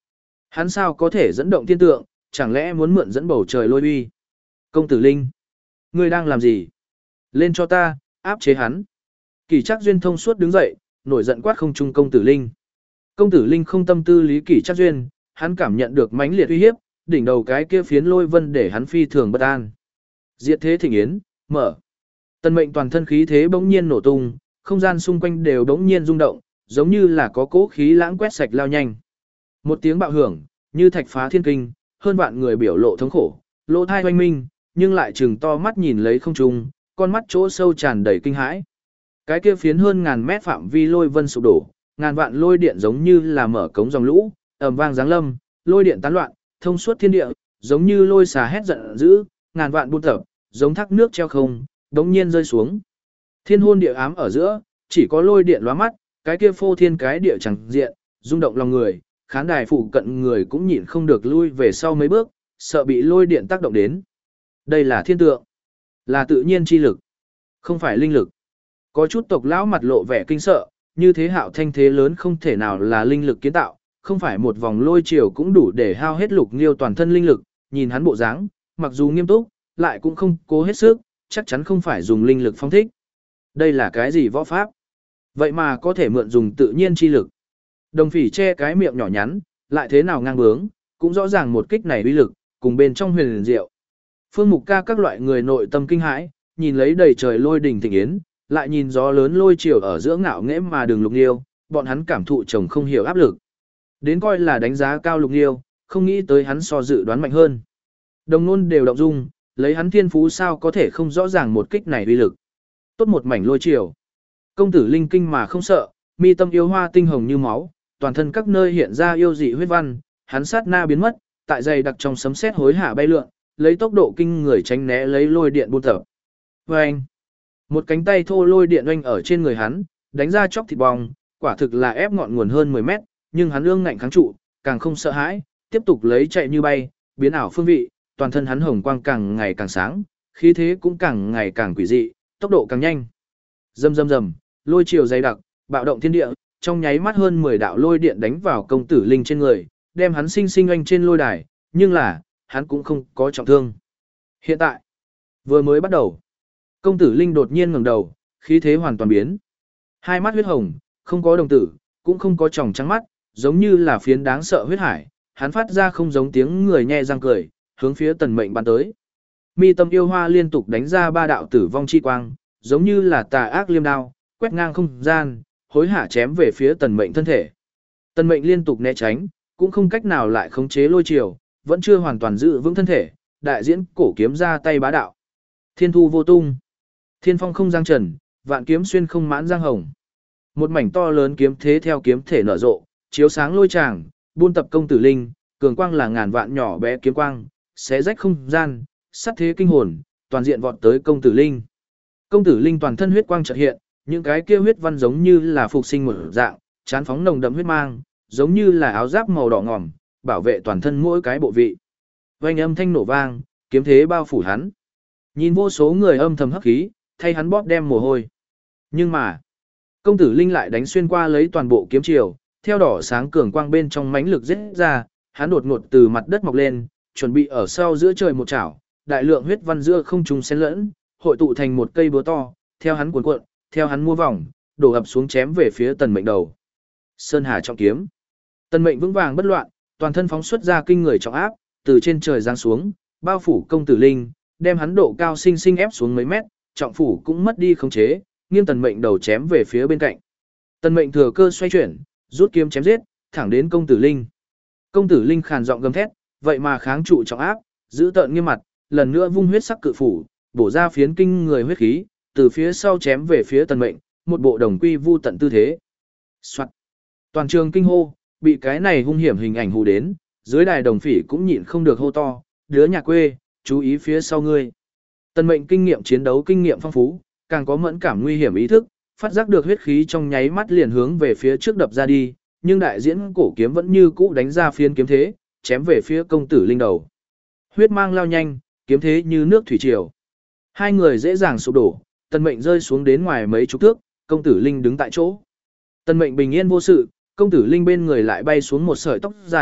Hắn sao có thể dẫn động thiên tượng, chẳng lẽ muốn mượn dẫn bầu trời lôi uy? Công tử Linh, ngươi đang làm gì? Lên cho ta, áp chế hắn. Kỷ Trác Duyên thông suốt đứng dậy, nổi giận quát không trung công tử Linh. Công tử Linh không tâm tư lý Kỷ Trác Duyên, hắn cảm nhận được mãnh liệt uy hiếp, đỉnh đầu cái kia phiến lôi vân để hắn phi thường bất an. Diệt thế thịnh yến, mở. Tần Mệnh toàn thân khí thế bỗng nhiên nổ tung, không gian xung quanh đều bỗng nhiên rung động, giống như là có cỗ khí lãng quét sạch lao nhanh. Một tiếng bạo hưởng, như thạch phá thiên kinh, hơn vạn người biểu lộ thống khổ, lỗ thai oanh minh, nhưng lại trừng to mắt nhìn lấy không trung, con mắt chỗ sâu tràn đầy kinh hãi. Cái kia phiến hơn ngàn mét phạm vi lôi vân sụp đổ, ngàn vạn lôi điện giống như là mở cống dòng lũ, ầm vang giáng lâm, lôi điện tán loạn, thông suốt thiên địa, giống như lôi xà hét giận dữ, ngàn vạn buôn tập, giống thác nước treo không, đống nhiên rơi xuống. Thiên hôn địa ám ở giữa, chỉ có lôi điện lóa mắt, cái kia phô thiên cái địa chẳng diện, rung động lòng người, khán đài phụ cận người cũng nhịn không được lui về sau mấy bước, sợ bị lôi điện tác động đến. Đây là thiên tượng, là tự nhiên chi lực, không phải linh lực. Có chút tộc lão mặt lộ vẻ kinh sợ, như thế hạo thanh thế lớn không thể nào là linh lực kiến tạo, không phải một vòng lôi chiều cũng đủ để hao hết Lục Nghiêu toàn thân linh lực, nhìn hắn bộ dáng, mặc dù nghiêm túc, lại cũng không cố hết sức, chắc chắn không phải dùng linh lực phong thích. Đây là cái gì võ pháp? Vậy mà có thể mượn dùng tự nhiên chi lực. Đồng Phỉ che cái miệng nhỏ nhắn, lại thế nào ngang bướng, cũng rõ ràng một kích này uy lực, cùng bên trong huyền liền diệu. Phương Mục Ca các loại người nội tâm kinh hãi, nhìn lấy đầy trời lôi đỉnh thịnh yến, lại nhìn gió lớn lôi chiều ở giữa ngạo nghễ mà đường Lục Nghiêu, bọn hắn cảm thụ chồng không hiểu áp lực. Đến coi là đánh giá cao Lục Nghiêu, không nghĩ tới hắn so dự đoán mạnh hơn. Đồng nôn đều động dung, lấy hắn thiên phú sao có thể không rõ ràng một kích này uy lực. Tốt một mảnh lôi chiều. Công tử linh kinh mà không sợ, mi tâm yêu hoa tinh hồng như máu, toàn thân các nơi hiện ra yêu dị huyết văn, hắn sát na biến mất, tại dày đặc trong sấm sét hối hả bay lượn, lấy tốc độ kinh người tránh né lấy lôi điện buôn tập. Oanh! Một cánh tay thô lôi điện oanh ở trên người hắn, đánh ra chóc thịt bong, quả thực là ép ngọn nguồn hơn mười mét, nhưng hắn ương ngạnh kháng trụ, càng không sợ hãi, tiếp tục lấy chạy như bay, biến ảo phương vị, toàn thân hắn hồng quang càng ngày càng sáng, khí thế cũng càng ngày càng quỷ dị, tốc độ càng nhanh. Rầm rầm rầm, lôi chiều dày đặc, bạo động thiên địa, trong nháy mắt hơn mười đạo lôi điện đánh vào công tử linh trên người, đem hắn sinh sinh oanh trên lôi đài, nhưng là, hắn cũng không có trọng thương. Hiện tại, vừa mới bắt đầu, công tử linh đột nhiên ngẩng đầu, khí thế hoàn toàn biến. Hai mắt huyết hồng, không có đồng tử, cũng không có tròng trắng mắt, giống như là phiến đáng sợ huyết hải, hắn phát ra không giống tiếng người nhe răng cười, hướng phía Tần Mệnh bắn tới. Mi tâm yêu hoa liên tục đánh ra ba đạo tử vong chi quang, giống như là tà ác liêm đao, quét ngang không gian, hối hả chém về phía Tần Mệnh thân thể. Tần Mệnh liên tục né tránh, cũng không cách nào lại khống chế lôi chiều, vẫn chưa hoàn toàn giữ vững thân thể, đại diễn cổ kiếm ra tay bá đạo. Thiên thu vô tung, thiên phong không giang trần, vạn kiếm xuyên không mãn giang hồng. Một mảnh to lớn kiếm thế theo kiếm thể nở rộ, chiếu sáng lôi tràng, buôn tập công tử linh, cường quang là ngàn vạn nhỏ bé kiếm quang, xé rách không gian, sát thế kinh hồn, toàn diện vọt tới công tử linh. Công tử linh toàn thân huyết quang chợt hiện, những cái kia huyết văn giống như là phục sinh một dạng, chán phóng nồng đậm huyết mang, giống như là áo giáp màu đỏ ngòm, bảo vệ toàn thân mỗi cái bộ vị. Vành âm thanh nổ vang, kiếm thế bao phủ hắn. Nhìn vô số người âm thầm hấp khí, thay hắn bóp đem mồ hôi. Nhưng mà, công tử linh lại đánh xuyên qua lấy toàn bộ kiếm chiều, theo đỏ sáng cường quang bên trong mãnh lực giết ra, hắn đột ngột từ mặt đất mọc lên, chuẩn bị ở sau giữa trời một chảo, đại lượng huyết văn giữa không trung xen lẫn, hội tụ thành một cây búa to, theo hắn cuộn cuộn, theo hắn mua vòng, đổ ập xuống chém về phía Tần Mệnh đầu. Sơn Hà trọng kiếm. Tần Mệnh vững vàng bất loạn, toàn thân phóng xuất ra kinh người trọng áp, từ trên trời giáng xuống, bao phủ công tử linh, đem hắn độ cao sinh sinh ép xuống mấy mét, trọng phủ cũng mất đi khống chế, nghiêng Tần Mệnh đầu chém về phía bên cạnh. Tần Mệnh thừa cơ xoay chuyển, rút kiếm chém giết, thẳng đến công tử linh. Công tử linh khàn giọng gầm thét, vậy mà kháng trụ trọng áp, giữ tợn nghiêm mặt, lần nữa vung huyết sắc cự phủ, bổ ra phiến kinh người huyết khí, từ phía sau chém về phía Tần Mệnh, một bộ đồng quy vu tận tư thế. Soạt. Toàn trường kinh hô, bị cái này hung hiểm hình ảnh hù đến, dưới đài Đồng Phỉ cũng nhịn không được hô to, đứa nhà quê, chú ý phía sau ngươi. Tần Mệnh kinh nghiệm chiến đấu kinh nghiệm phong phú, càng có mẫn cảm nguy hiểm ý thức, phát giác được huyết khí trong nháy mắt liền hướng về phía trước đập ra đi, nhưng đại diễn cổ kiếm vẫn như cũ đánh ra phiến kiếm thế, chém về phía công tử linh đầu. Huyết mang lao nhanh, kiếm thế như nước thủy triều. Hai người dễ dàng sụp đổ, Tần Mệnh rơi xuống đến ngoài mấy chục thước, công tử linh đứng tại chỗ. Tần Mệnh bình yên vô sự, công tử linh bên người lại bay xuống một sợi tóc dài,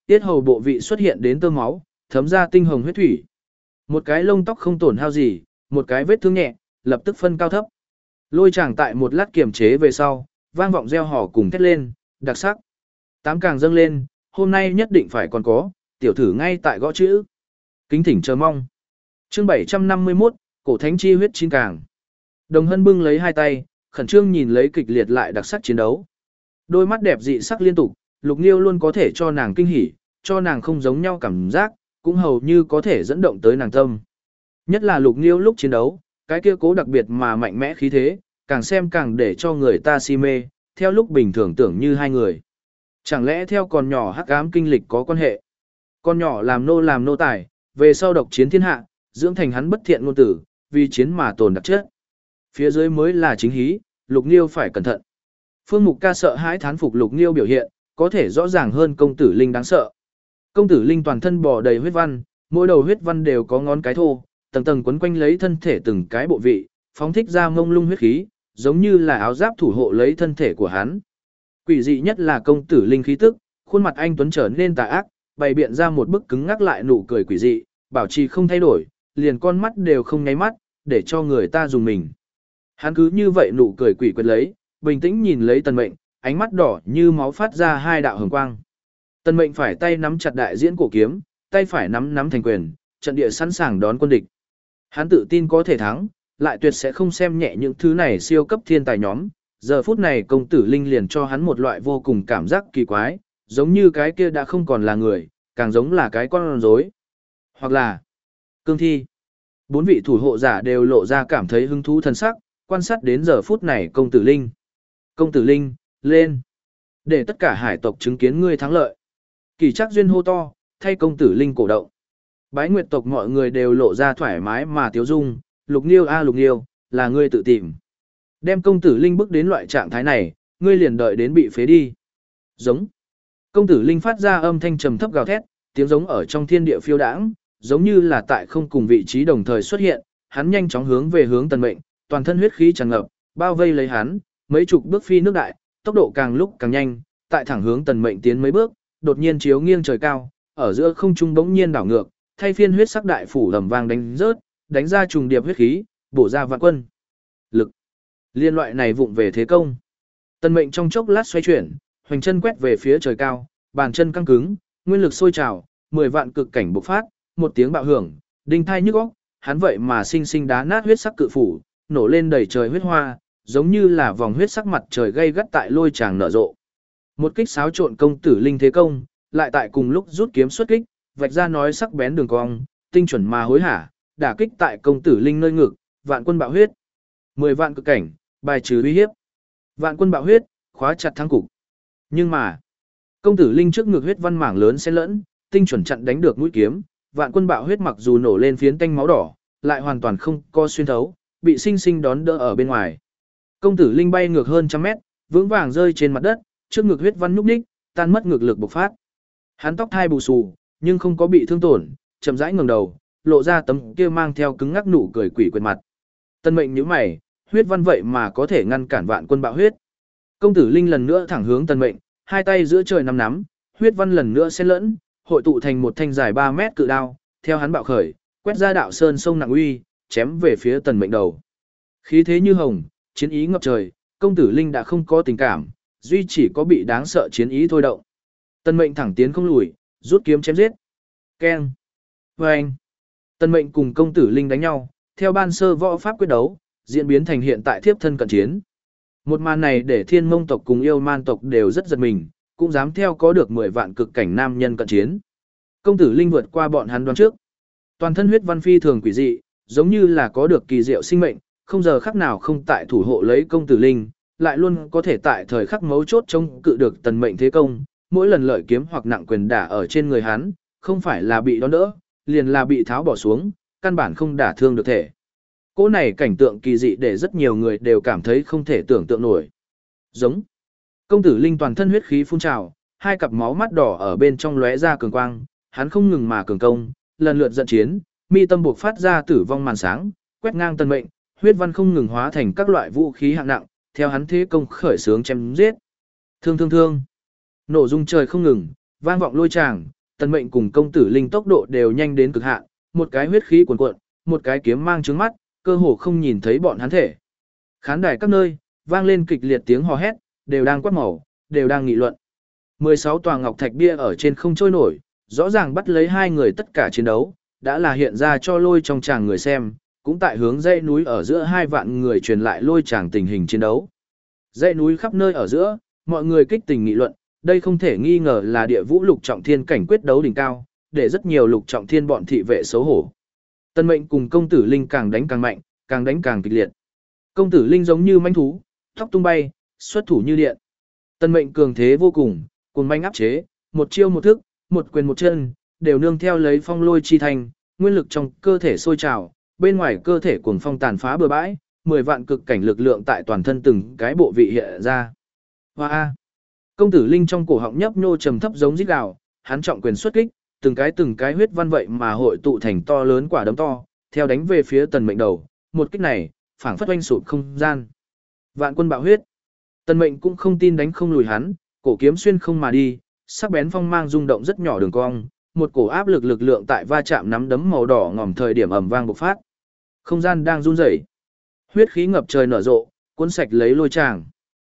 tiết hầu bộ vị xuất hiện đến tơ máu, thấm ra tinh hồng huyết thủy. Một cái lông tóc không tổn hao gì, một cái vết thương nhẹ, lập tức phân cao thấp. Lôi chàng tại một lát kiềm chế về sau, vang vọng reo hò cùng thét lên, đặc sắc. Tám càng dâng lên, hôm nay nhất định phải còn có, tiểu thử ngay tại gõ chữ. Kính thỉnh chờ mong. Chương bảy trăm năm mươi mốt, cổ thánh chi huyết chín càng. Đồng Hân bưng lấy hai tay, khẩn trương nhìn lấy kịch liệt lại đặc sắc chiến đấu. Đôi mắt đẹp dị sắc liên tục, Lục Nghiêu luôn có thể cho nàng kinh hỉ, cho nàng không giống nhau cảm giác, cũng hầu như có thể dẫn động tới nàng tâm. Nhất là Lục Nghiêu lúc chiến đấu, cái kia cố đặc biệt mà mạnh mẽ khí thế, càng xem càng để cho người ta si mê, theo lúc bình thường tưởng như hai người. Chẳng lẽ theo con nhỏ hắc ám kinh lịch có quan hệ? Con nhỏ làm nô làm nô tài, về sau độc chiến thiên hạ, dưỡng thành hắn bất thiện ngôn tử, vì chiến mà tồn đặc chất. Phía dưới mới là chính hí, Lục Nghiêu phải cẩn thận. Phương Mục Ca sợ hãi thán phục Lục Nghiêu biểu hiện, có thể rõ ràng hơn công tử Linh đáng sợ. Công tử Linh toàn thân bò đầy huyết văn, mỗi đầu huyết văn đều có ngón cái thô, tầng tầng quấn quanh lấy thân thể từng cái bộ vị, phóng thích ra mông lung huyết khí, giống như là áo giáp thủ hộ lấy thân thể của hắn. Quỷ dị nhất là công tử Linh khí tức, khuôn mặt anh tuấn trở nên tà ác, bày biện ra một bức cứng ngắc lại nụ cười quỷ dị, bảo trì không thay đổi, liền con mắt đều không nháy mắt, để cho người ta dùng mình. Hắn cứ như vậy nụ cười quỷ quyệt lấy, bình tĩnh nhìn lấy Tần Mệnh, ánh mắt đỏ như máu phát ra hai đạo hồng quang. Tần Mệnh phải tay nắm chặt đại diễn cổ kiếm, tay phải nắm nắm thành quyền, trận địa sẵn sàng đón quân địch. Hắn tự tin có thể thắng, lại tuyệt sẽ không xem nhẹ những thứ này siêu cấp thiên tài nhóm. Giờ phút này công tử Linh liền cho hắn một loại vô cùng cảm giác kỳ quái, giống như cái kia đã không còn là người, càng giống là cái con rối, hoặc là cương thi. Bốn vị thủ hộ giả đều lộ ra cảm thấy hứng thú thần sắc, quan sát đến giờ phút này công tử Linh. Công tử Linh, lên! Để tất cả hải tộc chứng kiến ngươi thắng lợi. Kỳ Trác Duyên hô to, thay công tử Linh cổ động. Bái Nguyệt tộc mọi người đều lộ ra thoải mái mà tiếu dung, Lục Nghiêu a Lục Nghiêu, là ngươi tự tìm. Đem công tử Linh bước đến loại trạng thái này, ngươi liền đợi đến bị phế đi. Giống. Công tử Linh phát ra âm thanh trầm thấp gào thét, tiếng giống ở trong thiên địa phiêu đãng, giống như là tại không cùng vị trí đồng thời xuất hiện, hắn nhanh chóng hướng về hướng Tần Mệnh, toàn thân huyết khí tràn ngập, bao vây lấy hắn, mấy chục bước phi nước đại, tốc độ càng lúc càng nhanh, tại thẳng hướng Tần Mệnh tiến mấy bước, đột nhiên chiếu nghiêng trời cao, ở giữa không trung bỗng nhiên đảo ngược, thay phiên huyết sắc đại phủ ầm vang đánh rớt, đánh ra trùng điệp huyết khí, bổ ra vạn quân. Lực. Liên loại này vụng về thế công. Tần Mệnh trong chốc lát xoay chuyển, hoành chân quét về phía trời cao, bàn chân căng cứng, nguyên lực sôi trào, mười vạn cực cảnh bộc phát, một tiếng bạo hưởng, đinh thai nhức óc, hắn vậy mà sinh sinh đá nát huyết sắc cự phủ, nổ lên đầy trời huyết hoa, giống như là vòng huyết sắc mặt trời gay gắt tại lôi tràng nở rộ. Một kích xáo trộn công tử Linh thế công, lại tại cùng lúc rút kiếm xuất kích, vạch ra nói sắc bén đường cong, tinh chuẩn mà hối hả, đả kích tại công tử Linh nơi ngực, vạn quân bạo huyết. Mười vạn cực cảnh, bài trừ uy hiếp. Vạn quân bạo huyết, khóa chặt thắng cục. Nhưng mà, công tử Linh trước ngực huyết văn mảng lớn xen lẫn, tinh chuẩn chặn đánh được mũi kiếm, vạn quân bạo huyết mặc dù nổ lên phiến tanh máu đỏ, lại hoàn toàn không có xuyên thấu, bị sinh sinh đón đỡ ở bên ngoài. Công tử Linh bay ngược hơn trăm mét, vững vàng rơi trên mặt đất, trước ngực huyết văn nhúc nhích, tan mất ngực lực bộc phát. Hắn tóc hai bù xù, nhưng không có bị thương tổn, chậm rãi ngẩng đầu, lộ ra tấm kia mang theo cứng ngắc nụ cười quỷ quyệt mặt. Tân Mệnh nhíu mày, huyết văn vậy mà có thể ngăn cản vạn quân bạo huyết. Công tử Linh lần nữa thẳng hướng Tân Mệnh, hai tay giữa trời nắm nắm, huyết văn lần nữa xen lẫn, hội tụ thành một thanh dài ba mét cự đao, theo hắn bạo khởi, quét ra đạo sơn sông nặng uy, chém về phía Tần Mệnh đầu. Khí thế như hồng, chiến ý ngập trời, công tử Linh đã không có tình cảm, duy chỉ có bị đáng sợ chiến ý thôi động. Tần Mệnh thẳng tiến không lùi, rút kiếm chém giết. Keng. Vâng. Tần Mệnh cùng công tử Linh đánh nhau, theo ban sơ võ pháp quyết đấu, diễn biến thành hiện tại thiếp thân cận chiến. Một màn này để Thiên Mông tộc cùng Yêu Man tộc đều rất giật mình, cũng dám theo có được mười vạn cực cảnh nam nhân cận chiến. Công tử Linh vượt qua bọn hắn đoán trước. Toàn thân huyết văn phi thường quỷ dị, giống như là có được kỳ diệu sinh mệnh, không giờ khắc nào không tại thủ hộ lấy công tử Linh, lại luôn có thể tại thời khắc mấu chốt chống cự được Tần Mệnh thế công, mỗi lần lợi kiếm hoặc nặng quyền đả ở trên người hắn, không phải là bị đón đỡ, liền là bị tháo bỏ xuống, căn bản không đả thương được thể. Cỗ này cảnh tượng kỳ dị để rất nhiều người đều cảm thấy không thể tưởng tượng nổi. Giống. Công tử Linh toàn thân huyết khí phun trào, hai cặp máu mắt đỏ ở bên trong lóe ra cường quang, hắn không ngừng mà cường công, lần lượt giận chiến, mi tâm buộc phát ra tử vong màn sáng, quét ngang Tần Mệnh, huyết văn không ngừng hóa thành các loại vũ khí hạng nặng, theo hắn thế công khởi xướng chém giết. Thương thương thương. Nổ rung trời không ngừng, vang vọng lôi tràng, Tần Mệnh cùng công tử Linh tốc độ đều nhanh đến cực hạn, một cái huyết khí cuồn cuộn, một cái kiếm mang trướng mắt, cơ hồ không nhìn thấy bọn hắn thể. Khán đài các nơi, vang lên kịch liệt tiếng hò hét, đều đang quát màu, đều đang nghị luận. mười sáu tòa ngọc thạch bia ở trên không trôi nổi, rõ ràng bắt lấy hai người tất cả chiến đấu, đã là hiện ra cho lôi trong tràng người xem, cũng tại hướng dãy núi ở giữa hai vạn người truyền lại lôi tràng tình hình chiến đấu. Dãy núi khắp nơi ở giữa, mọi người kích tình nghị luận, đây không thể nghi ngờ là địa vũ lục trọng thiên cảnh quyết đấu đỉnh cao, để rất nhiều lục trọng thiên bọn thị vệ xấu hổ. Tân Mệnh cùng công tử Linh càng đánh càng mạnh, càng đánh càng kịch liệt. Công tử Linh giống như manh thú, tóc tung bay, xuất thủ như điện. Tân Mệnh cường thế vô cùng, cuồng manh áp chế, một chiêu một thức, một quyền một chân, đều nương theo lấy phong lôi chi thành, nguyên lực trong cơ thể sôi trào, bên ngoài cơ thể cuồng phong tàn phá bừa bãi, mười vạn cực cảnh lực lượng tại toàn thân từng cái bộ vị hiện ra. Hoa! Công tử Linh trong cổ họng nhấp nhô trầm thấp giống rít gào, hắn trọng quyền xuất kích, từng cái từng cái huyết văn vậy mà hội tụ thành to lớn quả đấm to, theo đánh về phía Tần Mệnh đầu, một kích này, phảng phất oanh sụp không gian. Vạn quân bạo huyết. Tần Mệnh cũng không tin đánh không lùi hắn, cổ kiếm xuyên không mà đi, sắc bén phong mang rung động rất nhỏ đường cong, một cổ áp lực lực lượng tại va chạm nắm đấm màu đỏ ngòm thời điểm ầm vang bộc phát. Không gian đang run rẩy. Huyết khí ngập trời nở rộ, cuốn sạch lấy lôi tràng.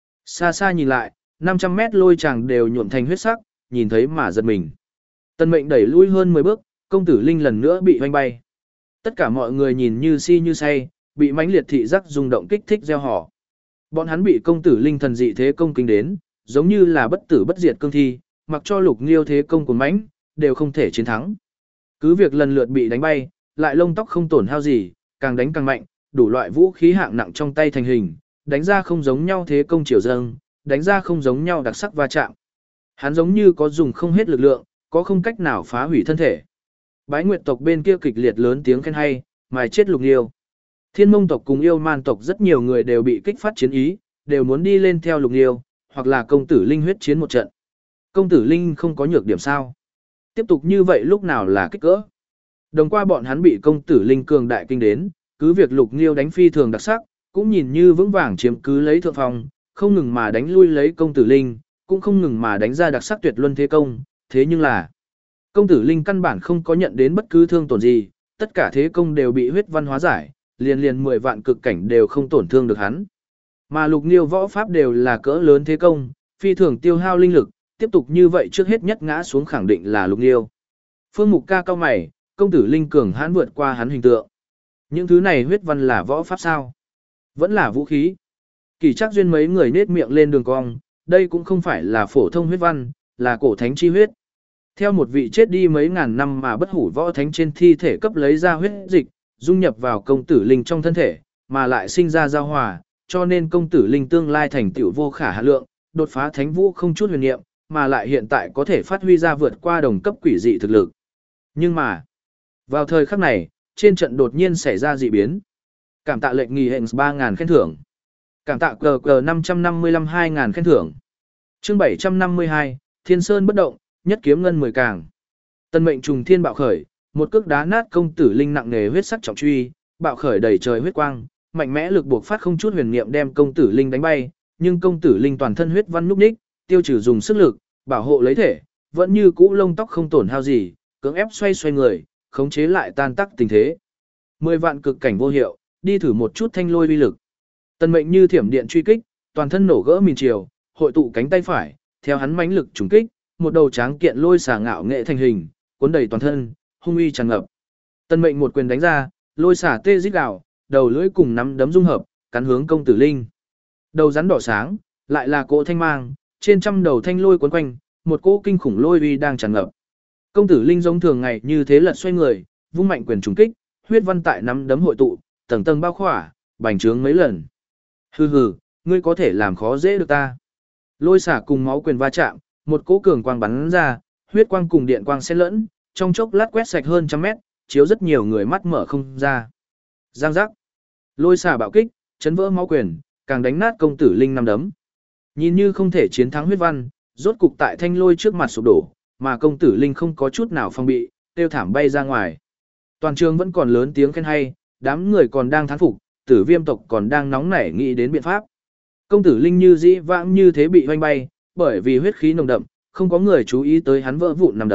Xa xa nhìn lại, năm trăm mét lôi tràng đều nhuộm thành huyết sắc, nhìn thấy mà giật mình. Tần Mệnh đẩy lui hơn mười bước, công tử Linh lần nữa bị hoanh bay. Tất cả mọi người nhìn như si như say, bị mãnh liệt thị giác rung động kích thích gieo họ. Bọn hắn bị công tử Linh thần dị thế công kinh đến, giống như là bất tử bất diệt cương thi, mặc cho Lục Nghiêu thế công của mãnh, đều không thể chiến thắng. Cứ việc lần lượt bị đánh bay, lại lông tóc không tổn hao gì, càng đánh càng mạnh, đủ loại vũ khí hạng nặng trong tay thành hình, đánh ra không giống nhau thế công chiều dâng, đánh ra không giống nhau đặc sắc va chạm. Hắn giống như có dùng không hết lực lượng, có không cách nào phá hủy thân thể. Bái Nguyệt tộc bên kia kịch liệt lớn tiếng khen hay, mài chết Lục Nghiêu. Thiên Mông tộc cùng Yêu Man tộc rất nhiều người đều bị kích phát chiến ý, đều muốn đi lên theo Lục Nghiêu, hoặc là công tử Linh huyết chiến một trận. Công tử Linh không có nhược điểm sao? Tiếp tục như vậy lúc nào là kích cỡ? Đồng qua bọn hắn bị công tử Linh cường đại kinh đến, cứ việc Lục Nghiêu đánh phi thường đặc sắc, cũng nhìn như vững vàng chiếm cứ lấy thượng phong, không ngừng mà đánh lui lấy công tử Linh, cũng không ngừng mà đánh ra đặc sắc tuyệt luân thế công, thế nhưng là công tử Linh căn bản không có nhận đến bất cứ thương tổn gì, tất cả thế công đều bị huyết văn hóa giải, liền liền mười vạn cực cảnh đều không tổn thương được hắn. Mà Lục Nghiêu võ pháp đều là cỡ lớn thế công, phi thường tiêu hao linh lực, tiếp tục như vậy trước hết nhất ngã xuống khẳng định là Lục Nghiêu. Phương Mục ca cao mày, công tử Linh cường hãn vượt qua hắn hình tượng. Những thứ này huyết văn là võ pháp sao? Vẫn là vũ khí. Kỳ Trác Duyên mấy người nết miệng lên đường cong, đây cũng không phải là phổ thông huyết văn, là cổ thánh chi huyết. Theo một vị chết đi mấy ngàn năm mà bất hủ võ thánh trên thi thể cấp lấy ra huyết dịch, dung nhập vào công tử Linh trong thân thể, mà lại sinh ra giao hòa, cho nên công tử Linh tương lai thành tựu vô khả hạn lượng, đột phá thánh vũ không chút huyền niệm, mà lại hiện tại có thể phát huy ra vượt qua đồng cấp quỷ dị thực lực. Nhưng mà, vào thời khắc này, trên trận đột nhiên xảy ra dị biến. Cảm tạ lệnh nghỉ hẹn ba nghìn khen thưởng. Cảm tạ cờ cờ năm trăm năm mươi lăm hai nghìn khen thưởng. Chương bảy trăm năm mươi hai, Thiên Sơn bất động, nhất kiếm ngân mười càng. Tân Mệnh trùng thiên bạo khởi, một cước đá nát công tử Linh nặng nề huyết sắc trọng truy, bạo khởi đầy trời huyết quang, mạnh mẽ lực buộc phát không chút huyền niệm đem công tử Linh đánh bay, nhưng công tử Linh toàn thân huyết văn núc ních, tiêu trừ dùng sức lực, bảo hộ lấy thể, vẫn như cũ lông tóc không tổn hao gì, cưỡng ép xoay xoay người, khống chế lại tan tác tình thế. Mười vạn cực cảnh vô hiệu, đi thử một chút thanh lôi uy lực. Tân Mệnh như thiểm điện truy kích, toàn thân nổ gỡ mìn chiều, hội tụ cánh tay phải, theo hắn mãnh lực trùng kích, một đầu tráng kiện lôi xà ngạo nghệ thành hình, cuốn đầy toàn thân, hung uy tràn ngập. Tân Mệnh một quyền đánh ra, lôi xà tê rít gào, đầu lưỡi cùng nắm đấm dung hợp, cắn hướng công tử Linh. Đầu rắn đỏ sáng, lại là cỗ thanh mang, trên trăm đầu thanh lôi quấn quanh, một cỗ kinh khủng lôi uy đang tràn ngập. Công tử Linh giống thường ngày như thế lật xoay người, vung mạnh quyền trùng kích, huyết văn tại nắm đấm hội tụ, tầng tầng bao khỏa, bành trướng mấy lần. Hừ hừ, ngươi có thể làm khó dễ được ta. Lôi xả cùng máu quyền va chạm, một cỗ cường quang bắn ra, huyết quang cùng điện quang xen lẫn, trong chốc lát quét sạch hơn trăm mét, chiếu rất nhiều người mắt mở không ra. Giang giác. Lôi xả bạo kích, chấn vỡ máu quyền, càng đánh nát công tử Linh năm đấm. Nhìn như không thể chiến thắng huyết văn, rốt cục tại thanh lôi trước mặt sụp đổ, mà công tử Linh không có chút nào phòng bị, tiêu thảm bay ra ngoài. Toàn trường vẫn còn lớn tiếng khen hay, đám người còn đang thán phục, Tử Viêm tộc còn đang nóng nảy nghĩ đến biện pháp. Công tử Linh như dĩ vãng như thế bị hoanh bay, bởi vì huyết khí nồng đậm, không có người chú ý tới hắn vỡ vụn nằm đấm,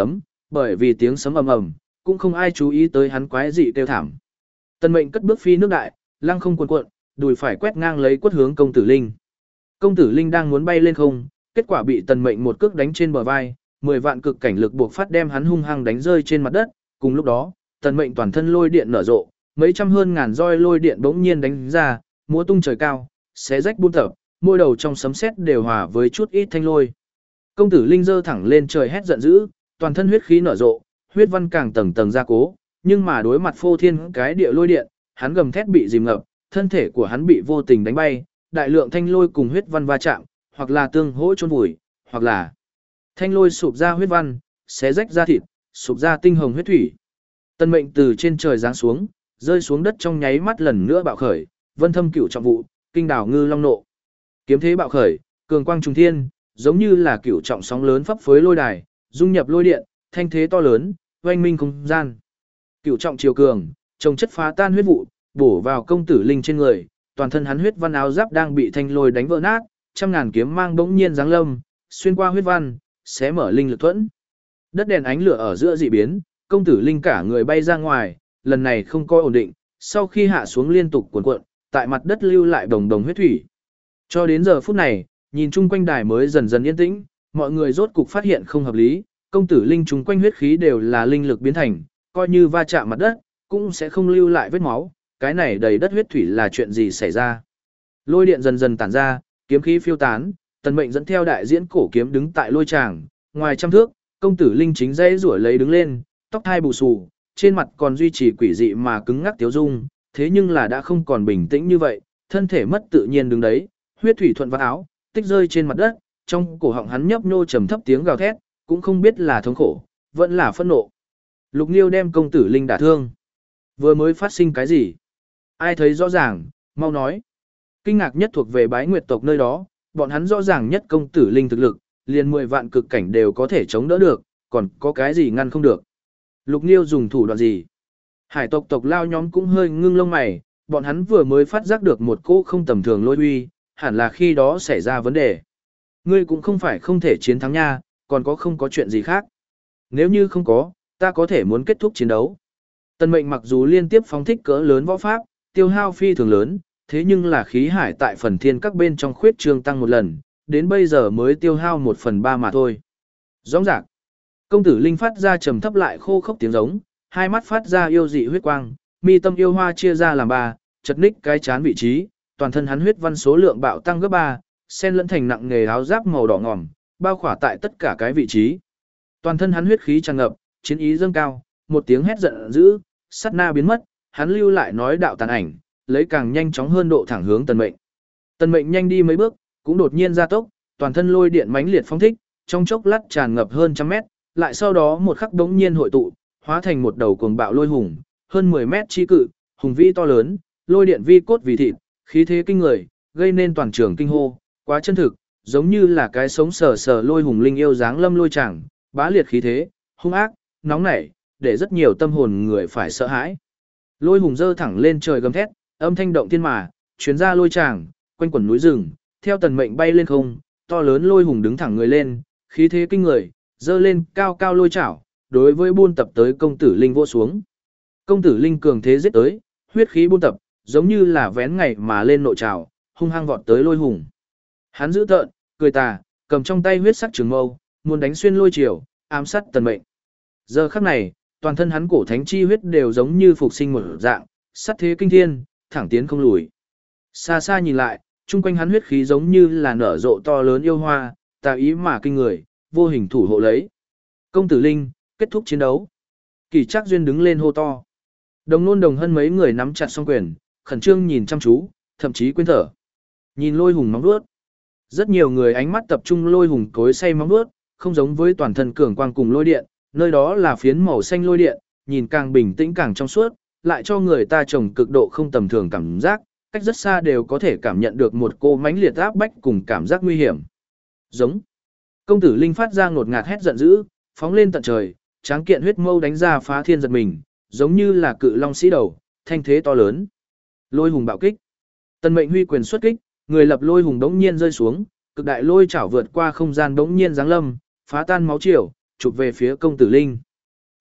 bởi vì tiếng sấm ầm ầm, cũng không ai chú ý tới hắn quái dị kêu thảm. Tần Mệnh cất bước phi nước đại, lăng không cuồn cuộn, đùi phải quét ngang lấy quất hướng công tử Linh. Công tử Linh đang muốn bay lên không, kết quả bị Tần Mệnh một cước đánh trên bờ vai, mười vạn cực cảnh lực buộc phát đem hắn hung hăng đánh rơi trên mặt đất, cùng lúc đó, Tần Mệnh toàn thân lôi điện nở rộ, mấy trăm hơn ngàn roi lôi điện bỗng nhiên đánh ra, múa tung trời cao, xé rách buôn tập, môi đầu trong sấm sét đều hòa với chút ít thanh lôi. Công tử Linh giơ thẳng lên trời hét giận dữ, toàn thân huyết khí nở rộ, huyết văn càng tầng tầng gia cố, nhưng mà đối mặt phô thiên cái địa lôi điện, hắn gầm thét bị dìm ngập, thân thể của hắn bị vô tình đánh bay, đại lượng thanh lôi cùng huyết văn va chạm, hoặc là tương hỗ chôn vùi, hoặc là thanh lôi sụp ra huyết văn, xé rách da thịt, sụp ra tinh hồng huyết thủy. Tần Mệnh từ trên trời giáng xuống, rơi xuống đất trong nháy mắt lần nữa bạo khởi, vân thâm cửu trọng vụ, kinh đảo ngư long nộ. Kiếm thế bạo khởi, cường quang trùng thiên, giống như là cửu trọng sóng lớn phấp phới lôi đài, dung nhập lôi điện, thanh thế to lớn, oanh minh không gian. Cửu trọng chiều cường, trồng chất phá tan huyết vụ, bổ vào công tử Linh trên người, toàn thân hắn huyết văn áo giáp đang bị thanh lôi đánh vỡ nát, trăm ngàn kiếm mang bỗng nhiên giáng lâm, xuyên qua huyết văn, xé mở linh lực thuẫn. Đất đèn ánh lửa ở giữa dị biến, công tử Linh cả người bay ra ngoài, lần này không có ổn định, sau khi hạ xuống liên tục cuộn cuộn, tại mặt đất lưu lại đồng đồng huyết thủy. Cho đến giờ phút này, nhìn chung quanh đài mới dần dần yên tĩnh, mọi người rốt cục phát hiện không hợp lý, công tử Linh chung quanh huyết khí đều là linh lực biến thành, coi như va chạm mặt đất, cũng sẽ không lưu lại vết máu, cái này đầy đất huyết thủy là chuyện gì xảy ra. Lôi điện dần dần tản ra, kiếm khí phiêu tán, Tần Mệnh dẫn theo đại diễn cổ kiếm đứng tại lôi tràng, ngoài trăm thước, công tử Linh chính dãy rủa lấy đứng lên, tóc hai bù xù, trên mặt còn duy trì quỷ dị mà cứng ngắc tiếu dung, thế nhưng là đã không còn bình tĩnh như vậy, thân thể mất tự nhiên đứng đấy, huyết thủy thuận vào áo, tích rơi trên mặt đất, trong cổ họng hắn nhấp nhô trầm thấp tiếng gào thét, cũng không biết là thống khổ, vẫn là phẫn nộ. Lục Nghiêu đem công tử Linh đả thương. Vừa mới phát sinh cái gì? Ai thấy rõ ràng, mau nói. Kinh ngạc nhất thuộc về Bái Nguyệt tộc nơi đó, bọn hắn rõ ràng nhất công tử Linh thực lực, liền mười vạn cực cảnh đều có thể chống đỡ được, còn có cái gì ngăn không được. Lục Nghiêu dùng thủ đoạn gì? Hải tộc tộc lao nhóm cũng hơi ngưng lông mày, bọn hắn vừa mới phát giác được một cỗ không tầm thường lôi uy, hẳn là khi đó xảy ra vấn đề. Ngươi cũng không phải không thể chiến thắng nha, còn có không có chuyện gì khác. Nếu như không có, ta có thể muốn kết thúc chiến đấu. Tần Mệnh mặc dù liên tiếp phóng thích cỡ lớn võ pháp, tiêu hao phi thường lớn, thế nhưng là khí hải tại phần thiên các bên trong khuyết trương tăng một lần, đến bây giờ mới tiêu hao một phần ba mà thôi. Rõ ràng, công tử Linh phát ra trầm thấp lại khô khốc tiếng giống, hai mắt phát ra yêu dị huyết quang, mi tâm yêu hoa chia ra làm ba, chật ních cái chán vị trí, toàn thân hắn huyết văn số lượng bạo tăng gấp ba, xen lẫn thành nặng nghề áo giáp màu đỏ ngòm, bao khỏa tại tất cả cái vị trí. Toàn thân hắn huyết khí tràn ngập, chiến ý dâng cao, một tiếng hét giận dữ, sát na biến mất, hắn lưu lại nói đạo tàn ảnh, lấy càng nhanh chóng hơn độ thẳng hướng Tần Mệnh. Tần Mệnh nhanh đi mấy bước, cũng đột nhiên gia tốc, toàn thân lôi điện mãnh liệt phóng thích, trong chốc lát tràn ngập hơn trăm mét, lại sau đó một khắc đống nhiên hội tụ, hóa thành một đầu cuồng bạo lôi hùng, hơn mười mét chi cự, hùng vĩ to lớn, lôi điện vi cốt vì thịt, khí thế kinh người, gây nên toàn trường kinh hô, quá chân thực, giống như là cái sống sờ sờ lôi hùng linh yêu dáng lâm lôi chẳng, bá liệt khí thế, hung ác, nóng nảy, để rất nhiều tâm hồn người phải sợ hãi. Lôi hùng dơ thẳng lên trời gầm thét, âm thanh động thiên mà, chuyến ra lôi tràng, quanh quẩn núi rừng, theo Tần Mệnh bay lên không, to lớn lôi hùng đứng thẳng người lên, khí thế kinh người, dơ lên cao cao lôi chảo, đối với buôn tập tới công tử Linh vỗ xuống. Công tử Linh cường thế giết tới, huyết khí buôn tập, giống như là vén ngày mà lên nội trào, hung hăng vọt tới lôi hùng. Hắn giữ tợn, cười tà, cầm trong tay huyết sắc trường mâu, muốn đánh xuyên lôi chiều, ám sát Tần Mệnh. Giờ khắc này, toàn thân hắn cổ thánh chi huyết đều giống như phục sinh một dạng, sát thế kinh thiên, thẳng tiến không lùi. Xa xa nhìn lại, chung quanh hắn huyết khí giống như là nở rộ to lớn yêu hoa, tà ý mà kinh người, vô hình thủ hộ lấy. Công tử Linh, kết thúc chiến đấu. Kỳ Trác Duyên đứng lên hô to. Đồng Nôn Đồng Hân mấy người nắm chặt song quyền, khẩn trương nhìn chăm chú, thậm chí quên thở. Nhìn lôi hùng móng vuốt. Rất nhiều người ánh mắt tập trung lôi hùng cối xay móng vuốt, không giống với toàn thân cường quang cùng lôi điện, nơi đó là phiến màu xanh lôi điện, nhìn càng bình tĩnh càng trong suốt, lại cho người ta trồng cực độ không tầm thường cảm giác, cách rất xa đều có thể cảm nhận được một cô mãnh liệt áp bách cùng cảm giác nguy hiểm. Giống. Công tử Linh phát ra ngột ngạt hét giận dữ, phóng lên tận trời, tráng kiện huyết mâu đánh ra phá thiên giật mình, giống như là cự long sĩ đầu, thanh thế to lớn. Lôi hùng bạo kích. Tần Mệnh huy quyền xuất kích, người lập lôi hùng đống nhiên rơi xuống, cực đại lôi chảo vượt qua không gian đống nhiên giáng lâm, phá tan máu triều, chụp về phía công tử Linh.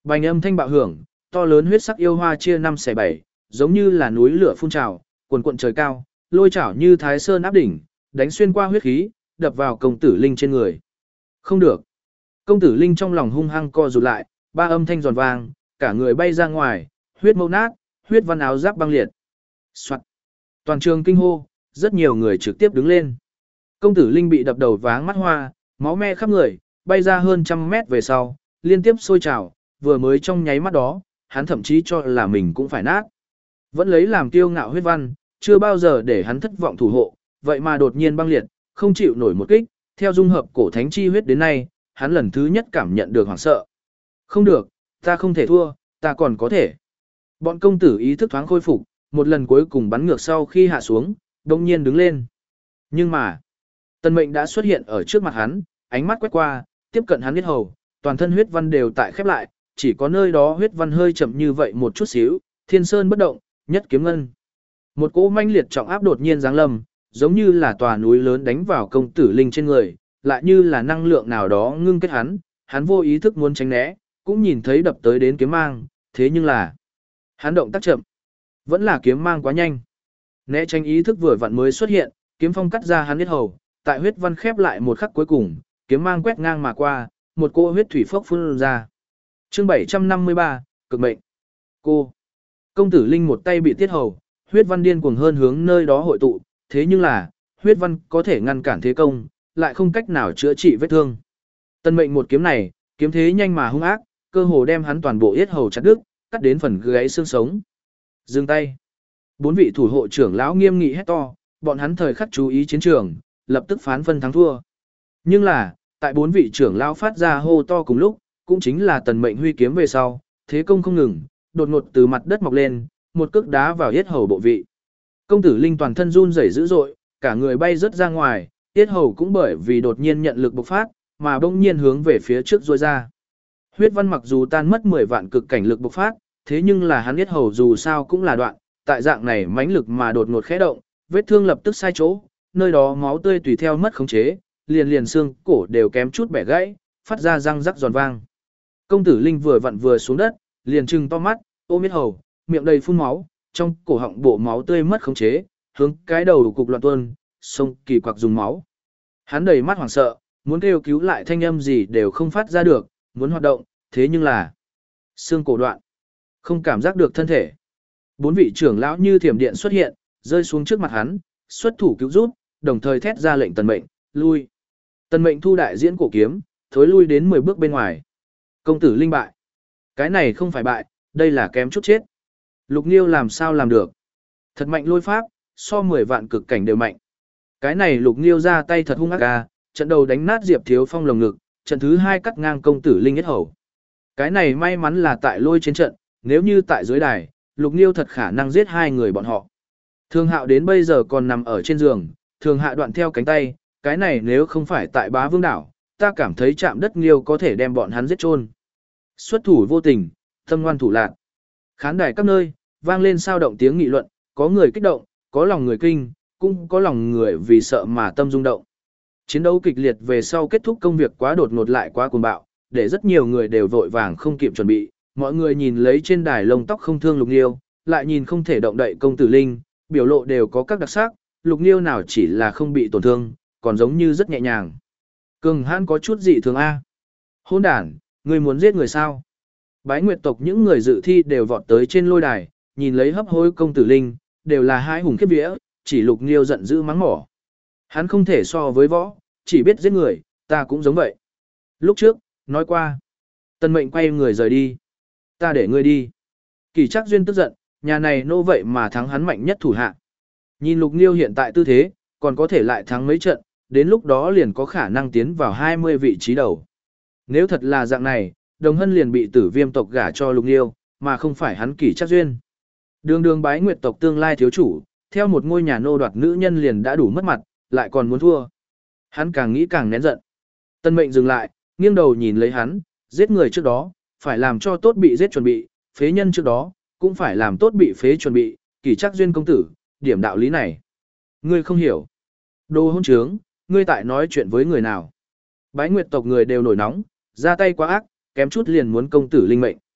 Bành âm thanh bạo hưởng, to lớn huyết sắc yêu hoa chia năm xẻ bảy, giống như là núi lửa phun trào, cuồn cuộn trời cao, lôi chảo như thái sơn áp đỉnh, đánh xuyên qua huyết khí, đập vào công tử linh trên người. Không được. Công tử linh trong lòng hung hăng co rụt lại, ba âm thanh giòn vang, cả người bay ra ngoài, huyết mâu nát, huyết văn áo giáp băng liệt. Soạt. Toàn trường kinh hô, rất nhiều người trực tiếp đứng lên. Công tử linh bị đập đầu váng mắt hoa, máu me khắp người, bay ra hơn trăm mét về sau, liên tiếp sôi trào, vừa mới trong nháy mắt đó, hắn thậm chí cho là mình cũng phải nát. Vẫn lấy làm kiêu ngạo huyết văn, chưa bao giờ để hắn thất vọng thủ hộ, vậy mà đột nhiên băng liệt, không chịu nổi một kích, theo dung hợp cổ thánh chi huyết đến nay, hắn lần thứ nhất cảm nhận được hoảng sợ. Không được, ta không thể thua, ta còn có thể. Bọn công tử ý thức thoáng khôi phục, một lần cuối cùng bắn ngược sau khi hạ xuống, đồng nhiên đứng lên. Nhưng mà, Tần Mệnh đã xuất hiện ở trước mặt hắn, ánh mắt quét qua, tiếp cận hắn huyết hầu, toàn thân huyết văn đều tại khép lại, chỉ có nơi đó huyết văn hơi chậm như vậy một chút xíu, thiên sơn bất động, nhất kiếm ngân. Một cỗ manh liệt trọng áp đột nhiên giáng lâm, giống như là tòa núi lớn đánh vào công tử linh trên người, lại như là năng lượng nào đó ngưng kết hắn, hắn vô ý thức muốn tránh né, cũng nhìn thấy đập tới đến kiếm mang, thế nhưng là hắn động tác chậm, vẫn là kiếm mang quá nhanh. Né tránh ý thức vừa vặn mới xuất hiện, kiếm phong cắt ra hắn huyết hầu, tại huyết văn khép lại một khắc cuối cùng, kiếm mang quét ngang mà qua, một cỗ huyết thủy phốc phun ra. Chương bảy trăm năm mươi ba, cực mệnh. Cô. Công tử linh một tay bị tiết hầu, huyết văn điên cuồng hơn hướng nơi đó hội tụ, thế nhưng là, huyết văn có thể ngăn cản thế công, lại không cách nào chữa trị vết thương. Tân Mệnh một kiếm này, kiếm thế nhanh mà hung ác, cơ hồ đem hắn toàn bộ yết hầu chặt đứt, cắt đến phần gáy xương sống. Dừng tay. Bốn vị thủ hộ trưởng lão nghiêm nghị hét to, bọn hắn thời khắc chú ý chiến trường, lập tức phán phân thắng thua. Nhưng là, tại bốn vị trưởng lão phát ra hô to cùng lúc, cũng chính là Tần Mệnh huy kiếm về sau, thế công không ngừng, đột ngột từ mặt đất mọc lên, một cước đá vào yết hầu bộ vị. Công tử linh toàn thân run rẩy dữ dội, cả người bay rất ra ngoài, yết hầu cũng bởi vì đột nhiên nhận lực bộc phát, mà bỗng nhiên hướng về phía trước rôi ra. Huyết văn mặc dù tan mất mười vạn cực cảnh lực bộc phát, thế nhưng là hắn yết hầu dù sao cũng là đoạn, tại dạng này mãnh lực mà đột ngột khẽ động, vết thương lập tức sai chỗ, nơi đó máu tươi tùy theo mất khống chế, liền liền xương cổ đều kém chút bẻ gãy, phát ra răng rắc giòn vang. Công tử linh vừa vặn vừa xuống đất, liền trừng to mắt, ôm yết hầu, miệng đầy phun máu, trong cổ họng bộ máu tươi mất khống chế, hướng cái đầu cục loạn tuôn, sông kỳ quặc dùng máu. Hắn đầy mắt hoảng sợ, muốn kêu cứu lại thanh âm gì đều không phát ra được, muốn hoạt động, thế nhưng là xương cổ đoạn, không cảm giác được thân thể. Bốn vị trưởng lão như thiểm điện xuất hiện, rơi xuống trước mặt hắn, xuất thủ cứu giúp, đồng thời thét ra lệnh Tần Mệnh, lui. Tần Mệnh thu đại diễn cổ kiếm, thối lui đến mười bước bên ngoài. Công tử linh bại. Cái này không phải bại, đây là kém chút chết. Lục Nghiêu làm sao làm được? Thật mạnh lôi pháp, so mười vạn cực cảnh đều mạnh. Cái này Lục Nghiêu ra tay thật hung ác ca, trận đầu đánh nát Diệp Thiếu Phong lồng ngực, trận thứ hai cắt ngang công tử linh yết hầu. Cái này may mắn là tại lôi trên trận, nếu như tại dưới đài, Lục Nghiêu thật khả năng giết hai người bọn họ. Thường Hạo đến bây giờ còn nằm ở trên giường, Thường Hạ đoạn theo cánh tay, cái này nếu không phải tại Bá Vương đảo, ta cảm thấy chạm đất Nghiêu có thể đem bọn hắn giết chôn. Xuất thủ vô tình, tâm ngoan thủ lạn. Khán đài các nơi, vang lên sao động tiếng nghị luận, có người kích động, có lòng người kinh, cũng có lòng người vì sợ mà tâm rung động. Chiến đấu kịch liệt về sau kết thúc, công việc quá đột ngột lại quá cuồng bạo, để rất nhiều người đều vội vàng không kịp chuẩn bị. Mọi người nhìn lấy trên đài lông tóc không thương Lục Nghiêu, lại nhìn không thể động đậy công tử linh, biểu lộ đều có các đặc sắc, Lục Nghiêu nào chỉ là không bị tổn thương, còn giống như rất nhẹ nhàng. Cường hãn có chút dị thường a. Hỗn đản, ngươi muốn giết người sao? Bái Nguyệt tộc những người dự thi đều vọt tới trên lôi đài, nhìn lấy hấp hối công tử linh, đều là hai hùng khiếp vía, chỉ Lục Nghiêu giận dữ mắng mỏ. Hắn không thể so với võ, chỉ biết giết người, ta cũng giống vậy. Lúc trước, nói qua. Tần Mệnh quay người rời đi. Ta để ngươi đi. Kỳ Trác Duyên tức giận, nhà này nô vậy mà thắng hắn mạnh nhất thủ hạ. Nhìn Lục Nghiêu hiện tại tư thế, còn có thể lại thắng mấy trận, đến lúc đó liền có khả năng tiến vào hai mươi vị trí đầu. Nếu thật là dạng này, Đồng Hân liền bị Tử Viêm tộc gả cho Lục Nghiêu, mà không phải hắn Kỳ Trác Duyên. Đường đường Bái Nguyệt tộc tương lai thiếu chủ, theo một ngôi nhà nô đoạt nữ nhân liền đã đủ mất mặt, lại còn muốn thua. Hắn càng nghĩ càng nén giận. Tân Mệnh dừng lại, nghiêng đầu nhìn lấy hắn, giết người trước đó, phải làm cho tốt bị giết chuẩn bị, phế nhân trước đó, cũng phải làm tốt bị phế chuẩn bị, Kỳ Trác Duyên công tử, điểm đạo lý này. Ngươi không hiểu. Đồ hỗn trướng, ngươi tại nói chuyện với người nào? Bái Nguyệt tộc người đều nổi nóng, ra tay quá ác, kém chút liền muốn công tử linh mệnh.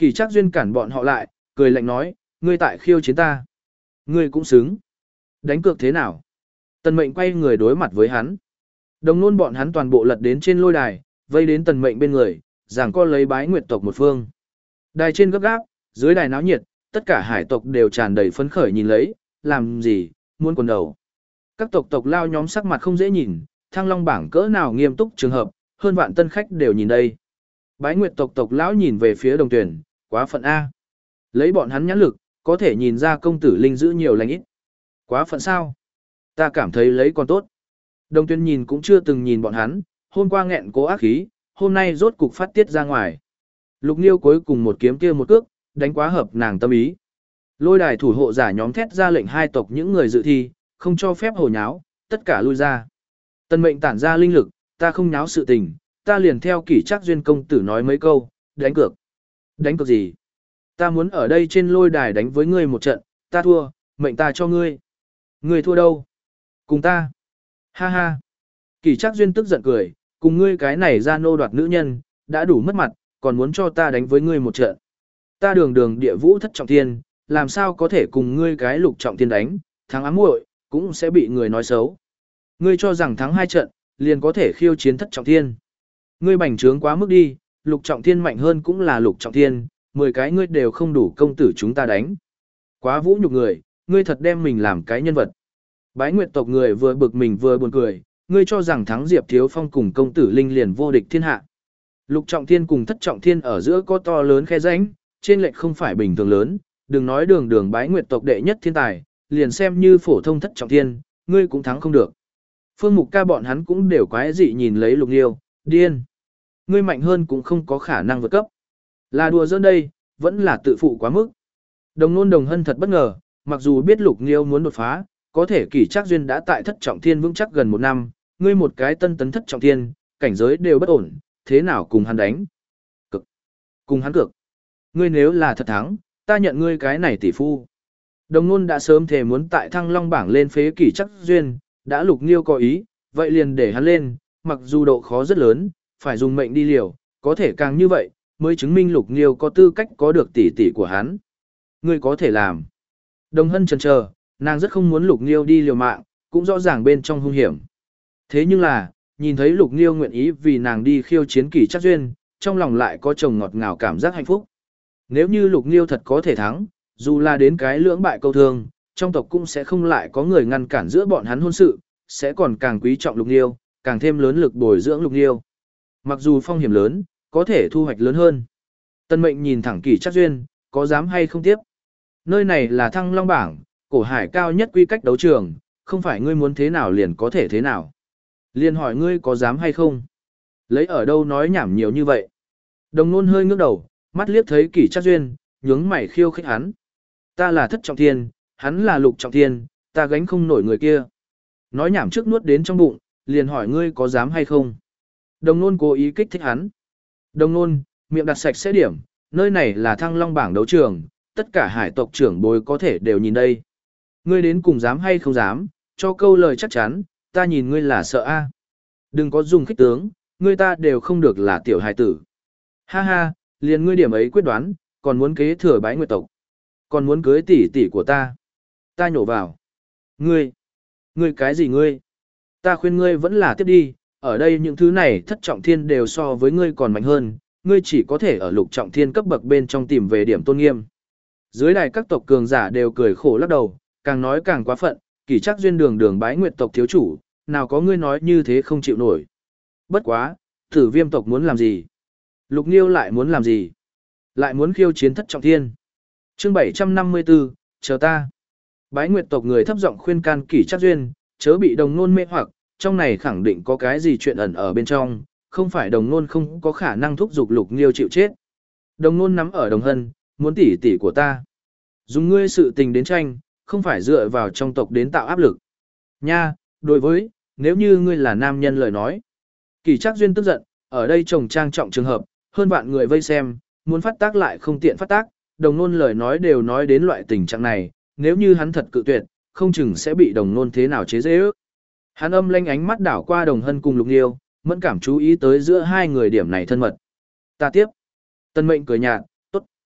Kỳ Trác Duyên cản bọn họ lại, cười lạnh nói, ngươi tại khiêu chiến ta. Ngươi cũng xứng. Đánh cược thế nào? Tần Mệnh quay người đối mặt với hắn. Đồng nôn bọn hắn toàn bộ lật đến trên lôi đài, vây đến Tần Mệnh bên người, giảng co lấy Bái Nguyệt tộc một phương. Đài trên gấp gáp, dưới đài náo nhiệt, tất cả hải tộc đều tràn đầy phấn khởi nhìn lấy, làm gì, muôn quần đầu. Các tộc tộc lao nhóm sắc mặt không dễ nhìn, Thăng Long bảng cỡ nào nghiêm túc trường hợp, hơn vạn tân khách đều nhìn đây. Bái Nguyệt tộc tộc lão nhìn về phía Đồng Tuyển, quá phận A. Lấy bọn hắn nhãn lực, có thể nhìn ra công tử linh giữ nhiều lành ít. Quá phận sao? Ta cảm thấy lấy còn tốt. Đồng Tuyển nhìn cũng chưa từng nhìn bọn hắn, hôm qua nghẹn cố ác khí, hôm nay rốt cục phát tiết ra ngoài. Lục Nghiêu cuối cùng một kiếm kia một cước, đánh quá hợp nàng tâm ý. Lôi đài thủ hộ giả nhóm thét ra lệnh hai tộc những người dự thi, không cho phép hồ nháo, tất cả lui ra. Tần Mệnh tản ra linh lực, ta không nháo sự tình, ta liền theo Kỷ Trác Duyên công tử nói mấy câu, đánh cược. Đánh cược gì? Ta muốn ở đây trên lôi đài đánh với ngươi một trận, ta thua, mệnh ta cho ngươi. Ngươi thua đâu? Cùng ta. Ha ha. Kỷ Trác Duyên tức giận cười, cùng ngươi cái này ra nô đoạt nữ nhân, đã đủ mất mặt, còn muốn cho ta đánh với ngươi một trận. Ta đường đường địa vũ thất trọng thiên, làm sao có thể cùng ngươi cái lục trọng thiên đánh, thắng ám muội cũng sẽ bị người nói xấu. Ngươi cho rằng thắng hai trận, liền có thể khiêu chiến thất trọng thiên. Ngươi bành trướng quá mức đi, lục trọng thiên mạnh hơn cũng là lục trọng thiên, mười cái ngươi đều không đủ công tử chúng ta đánh. Quá vũ nhục người, ngươi thật đem mình làm cái nhân vật. Bái Nguyệt tộc người vừa bực mình vừa buồn cười, ngươi cho rằng thắng Diệp Thiếu Phong cùng công tử linh liền vô địch thiên hạ. Lục trọng thiên cùng thất trọng thiên ở giữa có to lớn khe rãnh, trên lệch không phải bình thường lớn, đừng nói đường đường Bái Nguyệt tộc đệ nhất thiên tài, liền xem như phổ thông thất trọng thiên, ngươi cũng thắng không được. Phương Mục Ca bọn hắn cũng đều quái dị nhìn lấy Lục Nghiêu, điên. Ngươi mạnh hơn cũng không có khả năng vượt cấp. Là đùa giỡn đây, vẫn là tự phụ quá mức. Đồng Nôn Đồng Hân thật bất ngờ, mặc dù biết Lục Nghiêu muốn đột phá, có thể Kỷ Trác Duyên đã tại thất trọng thiên vững chắc gần một năm, ngươi một cái tân tấn thất trọng thiên, cảnh giới đều bất ổn, thế nào cùng hắn đánh? Cực. Cùng hắn cực. Ngươi nếu là thật thắng, ta nhận ngươi cái này tỷ phu. Đồng Nôn đã sớm thề muốn tại Thăng Long bảng lên phế Kỷ Trác Duyên, đã Lục Nghiêu có ý, vậy liền để hắn lên, mặc dù độ khó rất lớn, phải dùng mệnh đi liều, có thể càng như vậy, mới chứng minh Lục Nghiêu có tư cách có được tỷ tỷ của hắn. Ngươi có thể làm. Đồng Hân chần chờ, nàng rất không muốn Lục Nghiêu đi liều mạng, cũng rõ ràng bên trong hung hiểm. Thế nhưng là, nhìn thấy Lục Nghiêu nguyện ý vì nàng đi khiêu chiến Kỷ Trác Duyên, trong lòng lại có chồng ngọt ngào cảm giác hạnh phúc. Nếu như Lục Nghiêu thật có thể thắng, dù là đến cái lưỡng bại câu thương, trong tộc cũng sẽ không lại có người ngăn cản giữa bọn hắn hôn sự, sẽ còn càng quý trọng Lục Nghiêu, càng thêm lớn lực bồi dưỡng Lục Nghiêu. Mặc dù phong hiểm lớn, có thể thu hoạch lớn hơn. Tân Mệnh nhìn thẳng Kỷ Trác Duyên, có dám hay không tiếp? Nơi này là Thăng Long bảng, cổ hải cao nhất quy cách đấu trường, không phải ngươi muốn thế nào liền có thể thế nào. Liền hỏi ngươi có dám hay không? Lấy ở đâu nói nhảm nhiều như vậy? Đồng Nôn hơi ngước đầu, mắt liếc thấy Kỷ Trác Duyên, nhướng mày khiêu khích hắn. Ta là thất trọng thiên, hắn là lục trọng thiên, ta gánh không nổi người kia. Nói nhảm trước nuốt đến trong bụng, liền hỏi ngươi có dám hay không? Đồng Nôn cố ý kích thích hắn. Đồng Nôn, miệng đặt sạch sẽ điểm, nơi này là Thăng Long bảng đấu trường, tất cả hải tộc trưởng bối có thể đều nhìn đây. Ngươi đến cùng dám hay không dám, cho câu lời chắc chắn, ta nhìn ngươi là sợ a. Đừng có dùng khích tướng, ngươi ta đều không được là tiểu hài tử. Ha ha, liền ngươi điểm ấy quyết đoán, còn muốn kế thừa Bái Nguyệt tộc. Còn muốn cưới tỷ tỷ của ta. Ta nhổ vào. Ngươi, ngươi cái gì ngươi? Ta khuyên ngươi vẫn là tiếp đi, ở đây những thứ này thất trọng thiên đều so với ngươi còn mạnh hơn, ngươi chỉ có thể ở lục trọng thiên cấp bậc bên trong tìm về điểm tôn nghiêm. Dưới đài các tộc cường giả đều cười khổ lắc đầu, càng nói càng quá phận, Kỷ Trác Duyên đường đường Bái Nguyệt tộc thiếu chủ, nào có ngươi nói như thế không chịu nổi. Bất quá, Tử Viêm tộc muốn làm gì? Lục Nghiêu lại muốn làm gì? Lại muốn khiêu chiến thất trọng thiên. Chương bảy trăm năm mươi tư, chờ ta. Bái Nguyệt tộc người thấp giọng khuyên can Kỷ Trác Duyên, chớ bị Đồng Nôn mê hoặc, trong này khẳng định có cái gì chuyện ẩn ở bên trong, không phải Đồng Nôn không có khả năng thúc giục Lục Nghiêu chịu chết. Đồng Nôn nắm ở Đồng Hân, muốn tỷ tỷ của ta. Dùng ngươi sự tình đến tranh, không phải dựa vào trong tộc đến tạo áp lực. Nha, đối với, nếu như ngươi là nam nhân lời nói. Kỷ Trác Duyên tức giận, ở đây trồng trang trọng trường hợp, hơn vạn người vây xem, muốn phát tác lại không tiện phát tác, Đồng Nôn lời nói đều nói đến loại tình trạng này, nếu như hắn thật cự tuyệt, không chừng sẽ bị Đồng Nôn thế nào chế giễu. Hắn âm lanh ánh mắt đảo qua Đồng Hân cùng Lục Nghiêu, mẫn cảm chú ý tới giữa hai người điểm này thân mật. Ta tiếp. Tân Mệnh cười nhạt, tốt.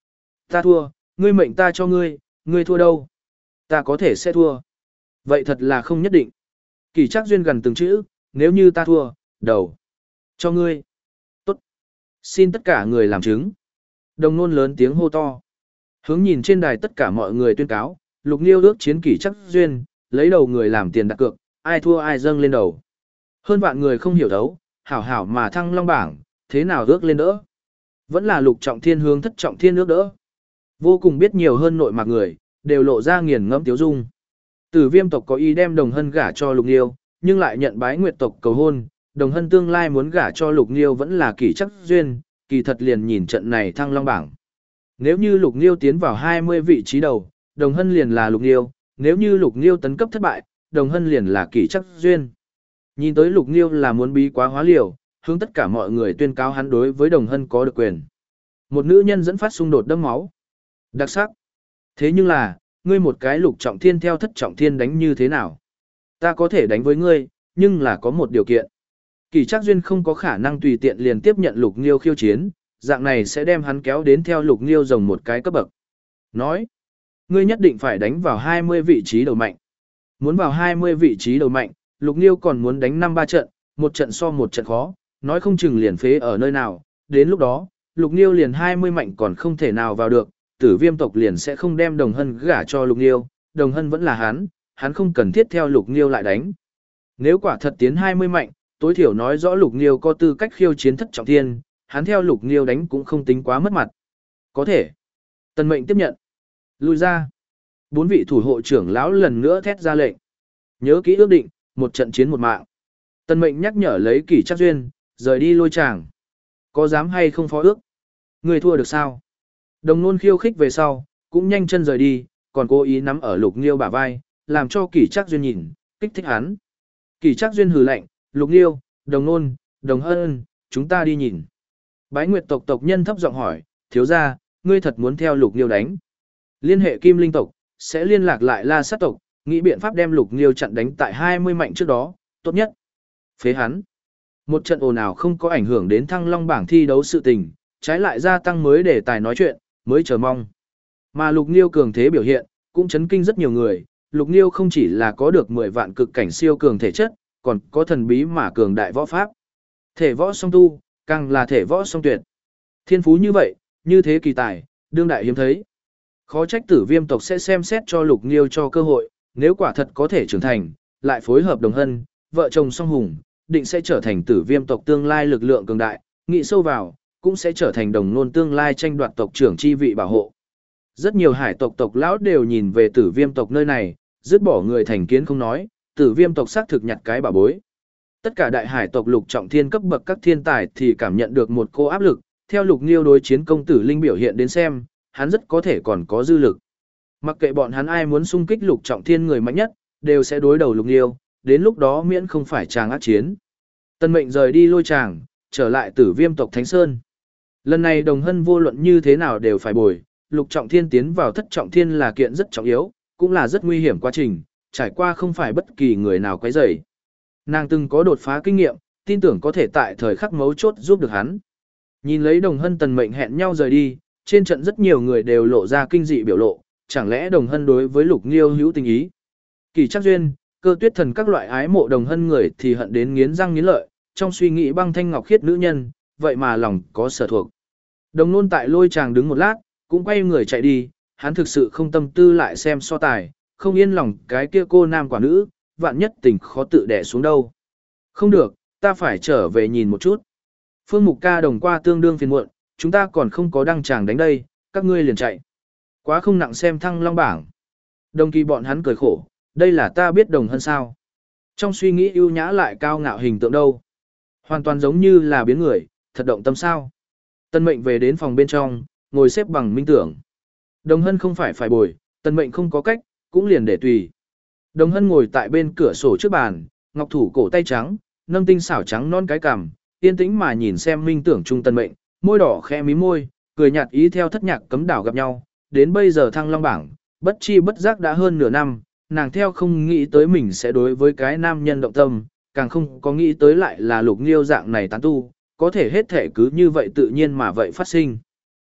Ta thua, ngươi mệnh ta cho ngươi, ngươi thua đâu? Ta có thể sẽ thua. Vậy thật là không nhất định. Kỳ Trác Duyên gần từng chữ, nếu như ta thua, đầu. Cho ngươi. Tốt. Xin tất cả người làm chứng. Đồng nôn lớn tiếng hô to. Hướng nhìn trên đài tất cả mọi người tuyên cáo, Lục Nghiêu ước chiến Kỳ Trác Duyên, lấy đầu người làm tiền đặt cược, ai thua ai dâng lên đầu. Hơn vạn người không hiểu thấu, hảo hảo mà thăng long bảng, thế nào ước lên đỡ. Vẫn là Lục Trọng Thiên hướng Thất Trọng Thiên ước đỡ. Vô cùng biết nhiều hơn nội mạc người, đều lộ ra nghiền ngẫm tiếu dung. Tử Viêm tộc có ý đem Đồng Hân gả cho Lục Nghiêu, nhưng lại nhận Bái Nguyệt tộc cầu hôn, Đồng Hân tương lai muốn gả cho Lục Nghiêu vẫn là Kỳ Trác Duyên, kỳ thật liền nhìn trận này thăng long bảng. Nếu như Lục Nghiêu tiến vào hai mươi vị trí đầu, Đồng Hân liền là Lục Nghiêu, nếu như Lục Nghiêu tấn cấp thất bại, Đồng Hân liền là Kỳ Trác Duyên. Nhìn tới Lục Nghiêu là muốn bí quá hóa liều, hướng tất cả mọi người tuyên cáo hắn đối với Đồng Hân có được quyền. Một nữ nhân dẫn phát xung đột đẫm máu. Đặc sắc. Thế nhưng là, ngươi một cái Lục Trọng Thiên theo Thất Trọng Thiên đánh như thế nào? Ta có thể đánh với ngươi, nhưng là có một điều kiện. Kỳ Trác Duyên không có khả năng tùy tiện liền tiếp nhận Lục Nghiêu khiêu chiến, dạng này sẽ đem hắn kéo đến theo Lục Nghiêu rồng một cái cấp bậc. Nói, ngươi nhất định phải đánh vào hai mươi vị trí đầu mạnh. Muốn vào hai mươi vị trí đầu mạnh, Lục Nghiêu còn muốn đánh năm ba trận, một trận so một trận khó, nói không chừng liền phế ở nơi nào, đến lúc đó, Lục Nghiêu liền hai mươi mạnh còn không thể nào vào được, Tử Viêm tộc liền sẽ không đem Đồng Hân gả cho Lục Nghiêu, Đồng Hân vẫn là hắn, hắn không cần thiết theo Lục Nghiêu lại đánh. Nếu quả thật tiến hai mươi mạnh, tối thiểu nói rõ Lục Nghiêu có tư cách khiêu chiến Thất Trọng Thiên, hắn theo Lục Nghiêu đánh cũng không tính quá mất mặt. Có thể. Tần Mệnh tiếp nhận. Lui ra. Bốn vị thủ hộ trưởng lão lần nữa thét ra lệnh. Nhớ kỹ ước định, một trận chiến một mạng. Tần Mệnh nhắc nhở lấy Kỳ Trác Duyên, rời đi lôi tràng. Có dám hay không phó ước? Người thua được sao? Đồng Nôn khiêu khích về sau, cũng nhanh chân rời đi, còn cố ý nắm ở Lục Nghiêu bả vai, làm cho Kỳ Trác Duyên nhìn, kích thích hắn. Kỳ Trác Duyên hừ lạnh, Lục Nghiêu, Đồng Nôn, Đồng Hân, chúng ta đi nhìn. Bái Nguyệt tộc tộc nhân thấp giọng hỏi, thiếu gia, ngươi thật muốn theo Lục Nghiêu đánh? Liên hệ Kim Linh tộc, sẽ liên lạc lại La Sát tộc, nghĩ biện pháp đem Lục Nghiêu chặn đánh tại hai mươi mạnh trước đó, tốt nhất. Phế hắn. Một trận ồn ào không có ảnh hưởng đến Thăng Long bảng thi đấu sự tình, trái lại gia tăng mới để tài nói chuyện, mới chờ mong. Mà Lục Nghiêu cường thế biểu hiện, cũng chấn kinh rất nhiều người, Lục Nghiêu không chỉ là có được mười vạn cực cảnh siêu cường thể chất, còn có thần bí mà cường đại võ pháp. Thể võ song tu, càng là thể võ song tuyệt. Thiên phú như vậy, như thế kỳ tài, đương đại hiếm thấy. Khó trách Tử Viêm tộc sẽ xem xét cho Lục Nghiêu cho cơ hội, nếu quả thật có thể trưởng thành, lại phối hợp Đồng Hân, vợ chồng song hùng, định sẽ trở thành Tử Viêm tộc tương lai lực lượng cường đại, nghĩ sâu vào, cũng sẽ trở thành Đồng Nôn tương lai tranh đoạt tộc trưởng chi vị bảo hộ. Rất nhiều hải tộc tộc lão đều nhìn về Tử Viêm tộc nơi này, dứt bỏ người thành kiến không nói, Tử Viêm tộc xác thực nhặt cái bảo bối. Tất cả đại hải tộc Lục Trọng Thiên cấp bậc các thiên tài thì cảm nhận được một cô áp lực, theo Lục Nghiêu đối chiến công tử linh biểu hiện đến xem, hắn rất có thể còn có dư lực. Mặc kệ bọn hắn ai muốn xung kích Lục Trọng Thiên người mạnh nhất, đều sẽ đối đầu Lục Nghiêu, đến lúc đó miễn không phải chàng ác chiến. Tân Mệnh rời đi lôi tràng, trở lại Tử Viêm tộc Thánh Sơn. Lần này Đồng Hân vô luận như thế nào đều phải bồi, Lục Trọng Thiên tiến vào Thất Trọng Thiên là kiện rất trọng yếu, cũng là rất nguy hiểm quá trình, trải qua không phải bất kỳ người nào quấy rầy. Nàng từng có đột phá kinh nghiệm, tin tưởng có thể tại thời khắc mấu chốt giúp được hắn. Nhìn lấy Đồng Hân Tần Mệnh hẹn nhau rời đi, trên trận rất nhiều người đều lộ ra kinh dị biểu lộ, chẳng lẽ Đồng Hân đối với Lục Nghiêu hữu tình ý? Kỳ Trác Duyên, Cơ Tuyết Thần các loại ái mộ Đồng Hân người thì hận đến nghiến răng nghiến lợi, trong suy nghĩ băng thanh ngọc khiết nữ nhân, vậy mà lòng có sở thuộc. Đồng Nôn tại lôi tràng đứng một lát, cũng quay người chạy đi, hắn thực sự không tâm tư lại xem so tài, không yên lòng cái kia cô nam quả nữ, vạn nhất tình khó tự đè xuống đâu. Không được, ta phải trở về nhìn một chút. Phương Mục Ca đồng qua tương đương phiền muộn, chúng ta còn không có đăng tràng đánh đây, các ngươi liền chạy. Quá không nặng xem Thăng Long bảng. Đồng Kỳ bọn hắn cười khổ, đây là ta biết Đồng Hân sao. Trong suy nghĩ ưu nhã lại cao ngạo hình tượng đâu. Hoàn toàn giống như là biến người, thật động tâm sao. Tân Mệnh về đến phòng bên trong, ngồi xếp bằng minh tưởng. Đồng Hân không phải phải bồi, Tân Mệnh không có cách, cũng liền để tùy. Đồng Hân ngồi tại bên cửa sổ trước bàn, ngọc thủ cổ tay trắng, nâng tinh xảo trắng non cái cằm, yên tĩnh mà nhìn xem minh tưởng trung Tân Mệnh, môi đỏ khẽ mí môi, cười nhạt ý theo thất nhạc cấm đảo gặp nhau, đến bây giờ Thăng Long bảng, bất chi bất giác đã hơn nửa năm, nàng theo không nghĩ tới mình sẽ đối với cái nam nhân động tâm, càng không có nghĩ tới lại là Lục Nghiêu dạng này tán tu, có thể hết thể cứ như vậy tự nhiên mà vậy phát sinh.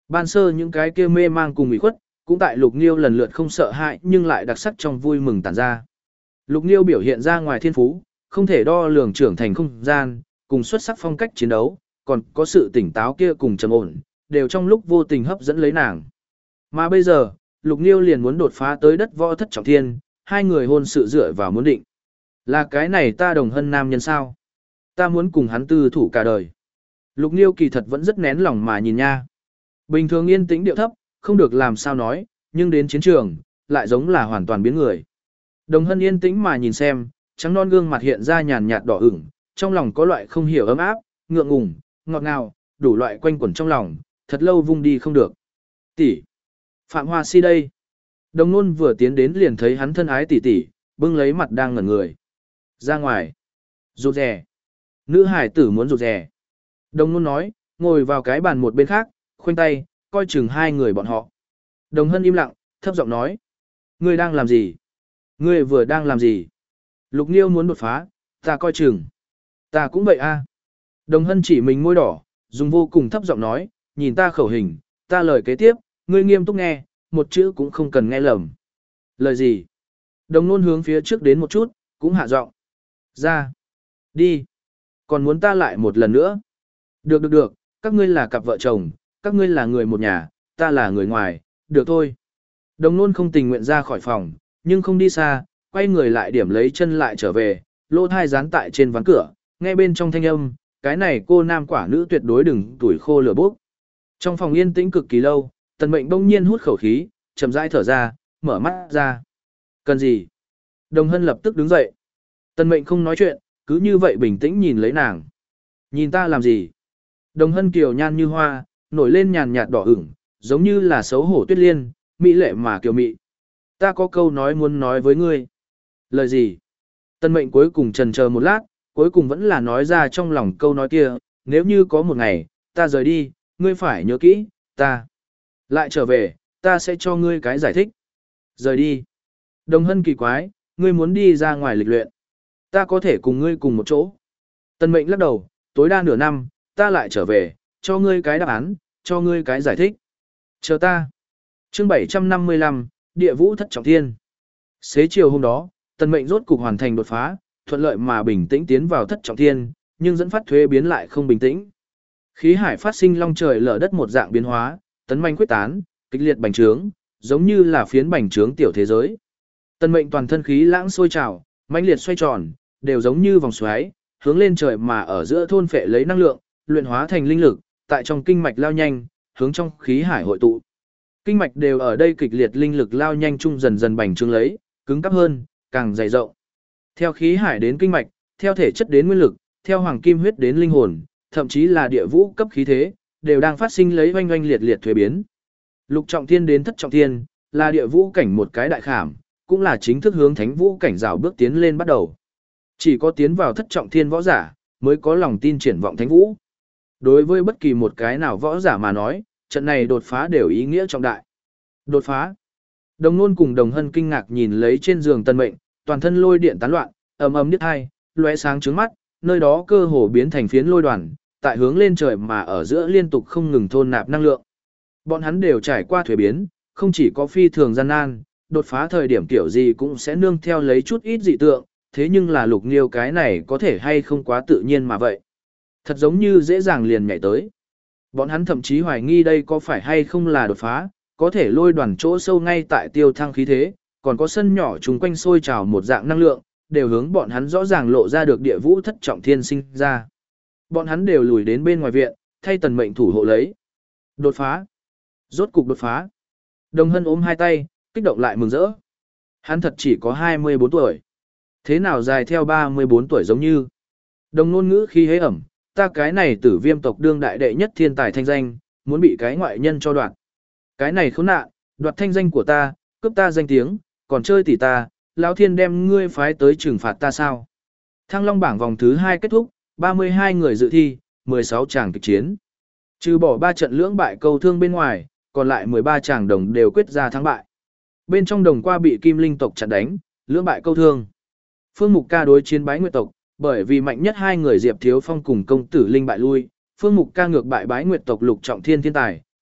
Ban sơ những cái kia mê mang cùng ủy khuất, cũng tại Lục Nghiêu lần lượt không sợ hãi nhưng lại đặc sắc trong vui mừng tản ra. Lục Nghiêu biểu hiện ra ngoài thiên phú, không thể đo lường trưởng thành không gian, cùng xuất sắc phong cách chiến đấu, còn có sự tỉnh táo kia cùng trầm ổn, đều trong lúc vô tình hấp dẫn lấy nàng. Mà bây giờ, Lục Nghiêu liền muốn đột phá tới đất võ thất trọng thiên, hai người hôn sự dựa vào muốn định. Là cái này ta Đồng Hân nam nhân sao? Ta muốn cùng hắn tư thủ cả đời. Lục Nghiêu kỳ thật vẫn rất nén lòng mà nhìn nha. Bình thường yên tĩnh điệu thấp, không được làm sao nói, nhưng đến chiến trường, lại giống là hoàn toàn biến người. Đồng Hân yên tĩnh mà nhìn xem, trắng non gương mặt hiện ra nhàn nhạt đỏ ửng, trong lòng có loại không hiểu ấm áp, ngượng ngùng, ngọt ngào, đủ loại quanh quẩn trong lòng, thật lâu vung đi không được. Tỷ, Phạm Hoa Si đây. Đồng Nôn vừa tiến đến liền thấy hắn thân ái tỷ tỷ, bưng lấy mặt đang ngẩn người. Ra ngoài. Rụt rè. Nữ hải tử muốn rụt rè. Đồng Nôn nói, ngồi vào cái bàn một bên khác, khoanh tay, coi chừng hai người bọn họ. Đồng Hân im lặng, thấp giọng nói. Ngươi đang làm gì? Ngươi vừa đang làm gì? Lục Nghiêu muốn đột phá, ta coi chừng. Ta cũng vậy a. Đồng Hân chỉ mình môi đỏ, dùng vô cùng thấp giọng nói, nhìn ta khẩu hình, ta lời kế tiếp, ngươi nghiêm túc nghe, một chữ cũng không cần nghe lầm. Lời gì? Đồng Nôn hướng phía trước đến một chút, cũng hạ giọng. Ra. Đi. Còn muốn ta lại một lần nữa? Được được được, các ngươi là cặp vợ chồng, các ngươi là người một nhà, ta là người ngoài, được thôi. Đồng Nôn không tình nguyện ra khỏi phòng, nhưng không đi xa, quay người lại điểm lấy chân lại trở về, lỗ thai dán tại trên ván cửa, nghe bên trong thanh âm, cái này cô nam quả nữ tuyệt đối đừng tuổi khô lửa bốc. Trong phòng yên tĩnh cực kỳ lâu, Tần Mệnh bỗng nhiên hút khẩu khí, chậm rãi thở ra, mở mắt ra. Cần gì? Đồng Hân lập tức đứng dậy. Tần Mệnh không nói chuyện, cứ như vậy bình tĩnh nhìn lấy nàng. Nhìn ta làm gì? Đồng Hân kiều nhan như hoa, nổi lên nhàn nhạt đỏ ửng, giống như là xấu hổ tuyết liên, mỹ lệ mà kiều mị. Ta có câu nói muốn nói với ngươi. Lời gì? Tần Mệnh cuối cùng chần chờ một lát, cuối cùng vẫn là nói ra trong lòng câu nói kia, nếu như có một ngày, ta rời đi, ngươi phải nhớ kỹ, ta lại trở về, ta sẽ cho ngươi cái giải thích. Rời đi. Đồng Hân kỳ quái, ngươi muốn đi ra ngoài lịch luyện. Ta có thể cùng ngươi cùng một chỗ. Tần Mệnh lắc đầu, tối đa nửa năm, ta lại trở về, cho ngươi cái đáp án, cho ngươi cái giải thích. Chờ ta. Chương bảy trăm năm mươi lăm, Địa Vũ Thất Trọng Thiên. Xế chiều hôm đó, Tần Mệnh rốt cục hoàn thành đột phá, thuận lợi mà bình tĩnh tiến vào Thất Trọng Thiên, nhưng dẫn phát thuế biến lại không bình tĩnh. Khí hải phát sinh long trời lở đất một dạng biến hóa, tấn manh quyết tán, kịch liệt bành trướng, giống như là phiến bành trướng tiểu thế giới. Tần Mệnh toàn thân khí lãng sôi trào, mãnh liệt xoay tròn, đều giống như vòng xoáy, hướng lên trời mà ở giữa thôn phệ lấy năng lượng, luyện hóa thành linh lực, tại trong kinh mạch lao nhanh, hướng trong khí hải hội tụ. Kinh mạch đều ở đây kịch liệt linh lực lao nhanh chung dần dần bành trướng lấy, cứng cáp hơn, càng dày rộng. Theo khí hải đến kinh mạch, theo thể chất đến nguyên lực, theo hoàng kim huyết đến linh hồn, thậm chí là địa vũ cấp khí thế, đều đang phát sinh lấy oanh oanh liệt liệt thuế biến. Lục trọng thiên đến thất trọng thiên, là địa vũ cảnh một cái đại khảm, cũng là chính thức hướng thánh vũ cảnh rào bước tiến lên bắt đầu. Chỉ có tiến vào thất trọng thiên võ giả, mới có lòng tin triển vọng thánh vũ. Đối với bất kỳ một cái nào võ giả mà nói, trận này đột phá đều ý nghĩa trọng đại. Đột phá. Đồng Nôn cùng Đồng Hân kinh ngạc nhìn lấy trên giường Tần Mệnh, toàn thân lôi điện tán loạn, ầm ầm nhức hai, lóe sáng trứng mắt, nơi đó cơ hồ biến thành phiến lôi đoàn, tại hướng lên trời mà ở giữa liên tục không ngừng thôn nạp năng lượng. Bọn hắn đều trải qua thuế biến, không chỉ có phi thường gian nan, đột phá thời điểm kiểu gì cũng sẽ nương theo lấy chút ít dị tượng, thế nhưng là Lục Nghiêu cái này có thể hay không quá tự nhiên mà vậy. Thật giống như dễ dàng liền nhảy tới. Bọn hắn thậm chí hoài nghi đây có phải hay không là đột phá, có thể lôi đoàn chỗ sâu ngay tại tiêu thăng khí thế, còn có sân nhỏ chung quanh sôi trào một dạng năng lượng, đều hướng bọn hắn rõ ràng lộ ra được địa vũ thất trọng thiên sinh ra. Bọn hắn đều lùi đến bên ngoài viện, thay Tần Mệnh thủ hộ lấy. Đột phá. Rốt cục đột phá. Đồng Hân ôm hai tay, kích động lại mừng rỡ. Hắn thật chỉ có hai mươi bốn tuổi. Thế nào dài theo ba mươi bốn tuổi giống như. Đồng Nôn ngữ khi hế ẩm, ta cái này Tử Viêm tộc đương đại đệ nhất thiên tài thanh danh, muốn bị cái ngoại nhân cho đoạt. Cái này khốn nạn, đoạt thanh danh của ta, cướp ta danh tiếng, còn chơi tỉ ta, lão thiên đem ngươi phái tới trừng phạt ta sao? Thăng Long bảng vòng thứ hai kết thúc, ba mươi hai người dự thi, mười sáu chàng kịch chiến. Trừ bỏ ba trận lưỡng bại câu thương bên ngoài, còn lại mười ba chàng đồng đều quyết ra thắng bại. Bên trong đồng qua bị Kim Linh tộc chặn đánh, lưỡng bại câu thương. Phương Mục Ca đối chiến Bái Nguyệt tộc, bởi vì mạnh nhất hai người Diệp Thiếu Phong cùng công tử Linh bại lui, Phương Mục Ca ngược bại Bái Nguyệt tộc lục trọng thiên thiên tài,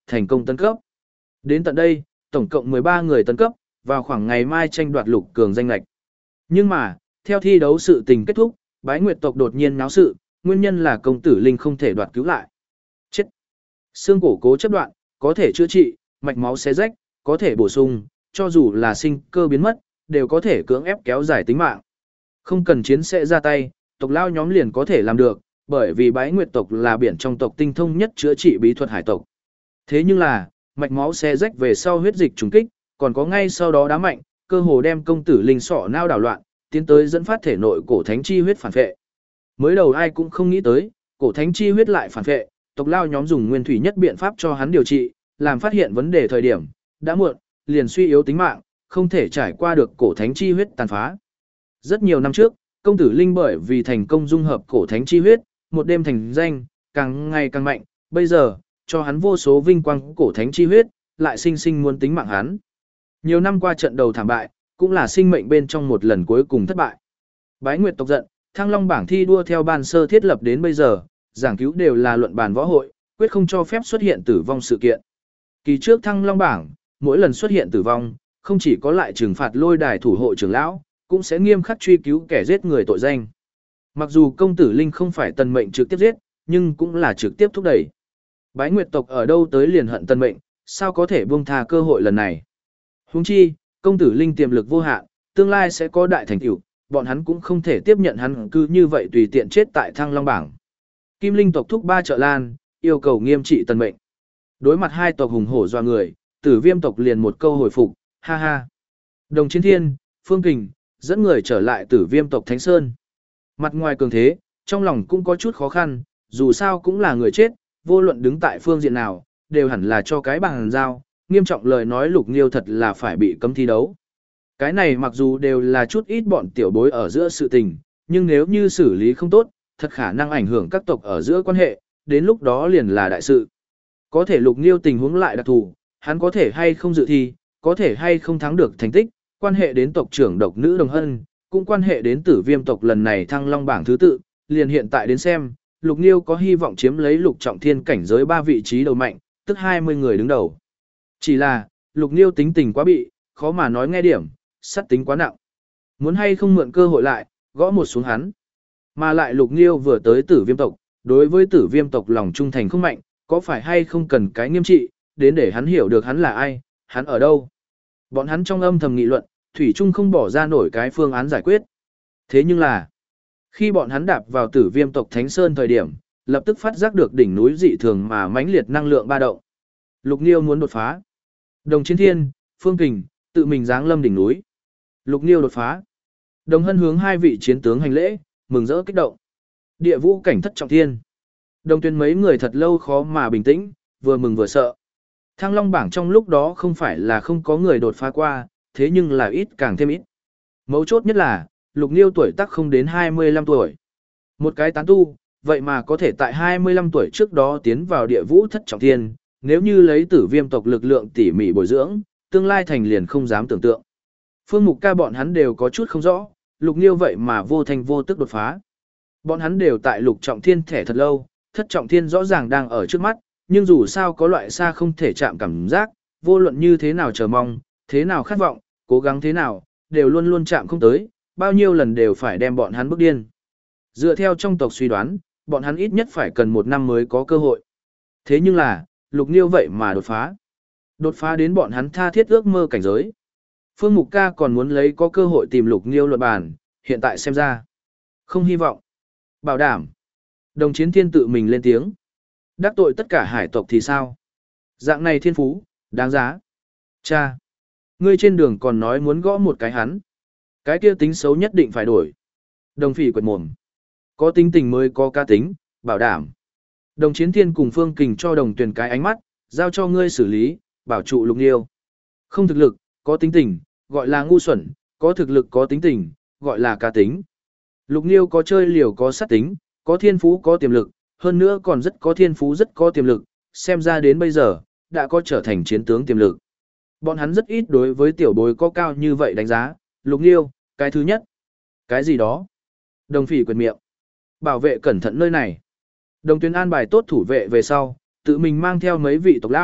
thành công tấn cấp. Đến tận đây, tổng cộng mười ba người tấn cấp, vào khoảng ngày mai tranh đoạt lục cường danh lệch. Nhưng mà, theo thi đấu sự tình kết thúc, Bái Nguyệt tộc đột nhiên náo sự, nguyên nhân là công tử Linh không thể đoạt cứu lại. Chết! Xương cổ cố chấp đoạn, có thể chữa trị, mạch máu xé rách, có thể bổ sung, cho dù là sinh cơ biến mất, đều có thể cưỡng ép kéo dài tính mạng. Không cần chiến sẽ ra tay, tộc lao nhóm liền có thể làm được, bởi vì Bái Nguyệt tộc là biển trong tộc tinh thông nhất chữa trị bí thuật hải tộc. Thế nhưng là, mạch máu xé rách về sau huyết dịch trùng kích, còn có ngay sau đó đá mạnh, cơ hồ đem công tử Linh sọ nao đảo loạn, tiến tới dẫn phát thể nội cổ thánh chi huyết phản vệ. Mới đầu ai cũng không nghĩ tới, cổ thánh chi huyết lại phản vệ, tộc lao nhóm dùng nguyên thủy nhất biện pháp cho hắn điều trị, làm phát hiện vấn đề thời điểm, đã muộn, liền suy yếu tính mạng, không thể trải qua được cổ thánh chi huyết tàn phá. Rất nhiều năm trước, công tử Linh bởi vì thành công dung hợp cổ thánh chi huyết, một đêm thành danh, càng ngày càng mạnh, bây giờ, cho hắn vô số vinh quang cổ thánh chi huyết, lại sinh sinh muốn tính mạng hắn. Nhiều năm qua trận đầu thảm bại, cũng là sinh mệnh bên trong một lần cuối cùng thất bại. Bái Nguyệt tộc giận, Thăng Long bảng thi đua theo ban sơ thiết lập đến bây giờ, giảng cứu đều là luận bàn võ hội, quyết không cho phép xuất hiện tử vong sự kiện. Kỳ trước Thăng Long bảng, mỗi lần xuất hiện tử vong, không chỉ có lại trừng phạt lôi đài thủ hộ trưởng lão, cũng sẽ nghiêm khắc truy cứu kẻ giết người tội danh. Mặc dù công tử Linh không phải tần mệnh trực tiếp giết, nhưng cũng là trực tiếp thúc đẩy. Bái Nguyệt tộc ở đâu tới liền hận tần mệnh, sao có thể buông tha cơ hội lần này. Huống chi, công tử Linh tiềm lực vô hạn, tương lai sẽ có đại thành tựu, bọn hắn cũng không thể tiếp nhận hắn cứ như vậy tùy tiện chết tại Thăng Long bảng. Kim Linh tộc thúc ba trợ lan, yêu cầu nghiêm trị tần mệnh. Đối mặt hai tộc hùng hổ doa người, Tử Viêm tộc liền một câu hồi phục, ha ha. Đồng Chiến Thiên, Phương Kình, dẫn người trở lại Tử Viêm tộc Thánh Sơn. Mặt ngoài cường thế, trong lòng cũng có chút khó khăn, dù sao cũng là người chết, vô luận đứng tại phương diện nào, đều hẳn là cho cái bằng giao, nghiêm trọng lời nói Lục Nghiêu thật là phải bị cấm thi đấu. Cái này mặc dù đều là chút ít bọn tiểu bối ở giữa sự tình, nhưng nếu như xử lý không tốt, thật khả năng ảnh hưởng các tộc ở giữa quan hệ, đến lúc đó liền là đại sự. Có thể Lục Nghiêu tình huống lại đặc thù, hắn có thể hay không dự thi, có thể hay không thắng được thành tích, quan hệ đến tộc trưởng độc nữ Đồng Hân, cũng quan hệ đến Tử Viêm tộc lần này Thăng Long bảng thứ tự, liền hiện tại đến xem, Lục Nghiêu có hy vọng chiếm lấy Lục Trọng Thiên cảnh giới ba vị trí đầu mạnh, tức hai mươi người đứng đầu. Chỉ là, Lục Nghiêu tính tình quá bị, khó mà nói nghe điểm, sát tính quá nặng. Muốn hay không mượn cơ hội lại, gõ một xuống hắn. Mà lại Lục Nghiêu vừa tới Tử Viêm tộc, đối với Tử Viêm tộc lòng trung thành không mạnh, có phải hay không cần cái nghiêm trị, đến để hắn hiểu được hắn là ai, hắn ở đâu. Bọn hắn trong âm thầm nghị luận, thủy chung không bỏ ra nổi cái phương án giải quyết. Thế nhưng là, khi bọn hắn đạp vào Tử Viêm tộc Thánh Sơn thời điểm, lập tức phát giác được đỉnh núi dị thường mà mãnh liệt năng lượng ba động. Lục Nghiêu muốn đột phá. Đồng Chiến Thiên, Phương Kình, tự mình giáng lâm đỉnh núi. Lục Nghiêu đột phá. Đồng Hân hướng hai vị chiến tướng hành lễ, mừng rỡ kích động. Địa vũ cảnh thất trọng thiên. Đồng Tuyên mấy người thật lâu khó mà bình tĩnh, vừa mừng vừa sợ. Thăng Long bảng trong lúc đó không phải là không có người đột phá qua, thế nhưng là ít càng thêm ít. Mấu chốt nhất là, Lục Nghiêu tuổi tác không đến hai mươi lăm tuổi. Một cái tán tu, vậy mà có thể tại hai mươi lăm tuổi trước đó tiến vào địa vũ thất trọng thiên, nếu như lấy Tử Viêm tộc lực lượng tỉ mỉ bồi dưỡng, tương lai thành liền không dám tưởng tượng. Phương Mục Ca bọn hắn đều có chút không rõ, Lục Nghiêu vậy mà vô thành vô tức đột phá. Bọn hắn đều tại Lục Trọng Thiên thẻ thật lâu, thất trọng thiên rõ ràng đang ở trước mắt, nhưng dù sao có loại xa không thể chạm cảm giác, vô luận như thế nào chờ mong, thế nào khát vọng, cố gắng thế nào, đều luôn luôn chạm không tới, bao nhiêu lần đều phải đem bọn hắn bức điên. Dựa theo trong tộc suy đoán, bọn hắn ít nhất phải cần một năm mới có cơ hội. Thế nhưng là, Lục Nghiêu vậy mà đột phá. Đột phá đến bọn hắn tha thiết ước mơ cảnh giới. Phương Mục Ca còn muốn lấy có cơ hội tìm Lục Nghiêu luận bàn, hiện tại xem ra. Không hy vọng. Bảo đảm. Đồng Chiến Thiên tự mình lên tiếng. Đắc tội tất cả hải tộc thì sao? Dạng này thiên phú, đáng giá. Cha. Ngươi trên đường còn nói muốn gõ một cái hắn. Cái kia tính xấu nhất định phải đổi. Đồng Phỉ quệt mồm. Có tính tình mới có ca tính, bảo đảm. Đồng Chiến Thiên cùng Phương Kình cho Đồng Tuyền cái ánh mắt, giao cho ngươi xử lý, bảo trụ Lục Nghiêu. Không thực lực, có tính tình, gọi là ngu xuẩn, có thực lực có tính tình, gọi là ca tính. Lục Nghiêu có chơi liều có sát tính, có thiên phú có tiềm lực, hơn nữa còn rất có thiên phú rất có tiềm lực, xem ra đến bây giờ, đã có trở thành chiến tướng tiềm lực. Bọn hắn rất ít đối với tiểu bối có cao như vậy đánh giá, Lục Nghiêu, cái thứ nhất. Cái gì đó? Đồng Phỉ quyệt miệng. Bảo vệ cẩn thận nơi này. Đồng Tuyên an bài tốt thủ vệ về sau, tự mình mang theo mấy vị tộc lão,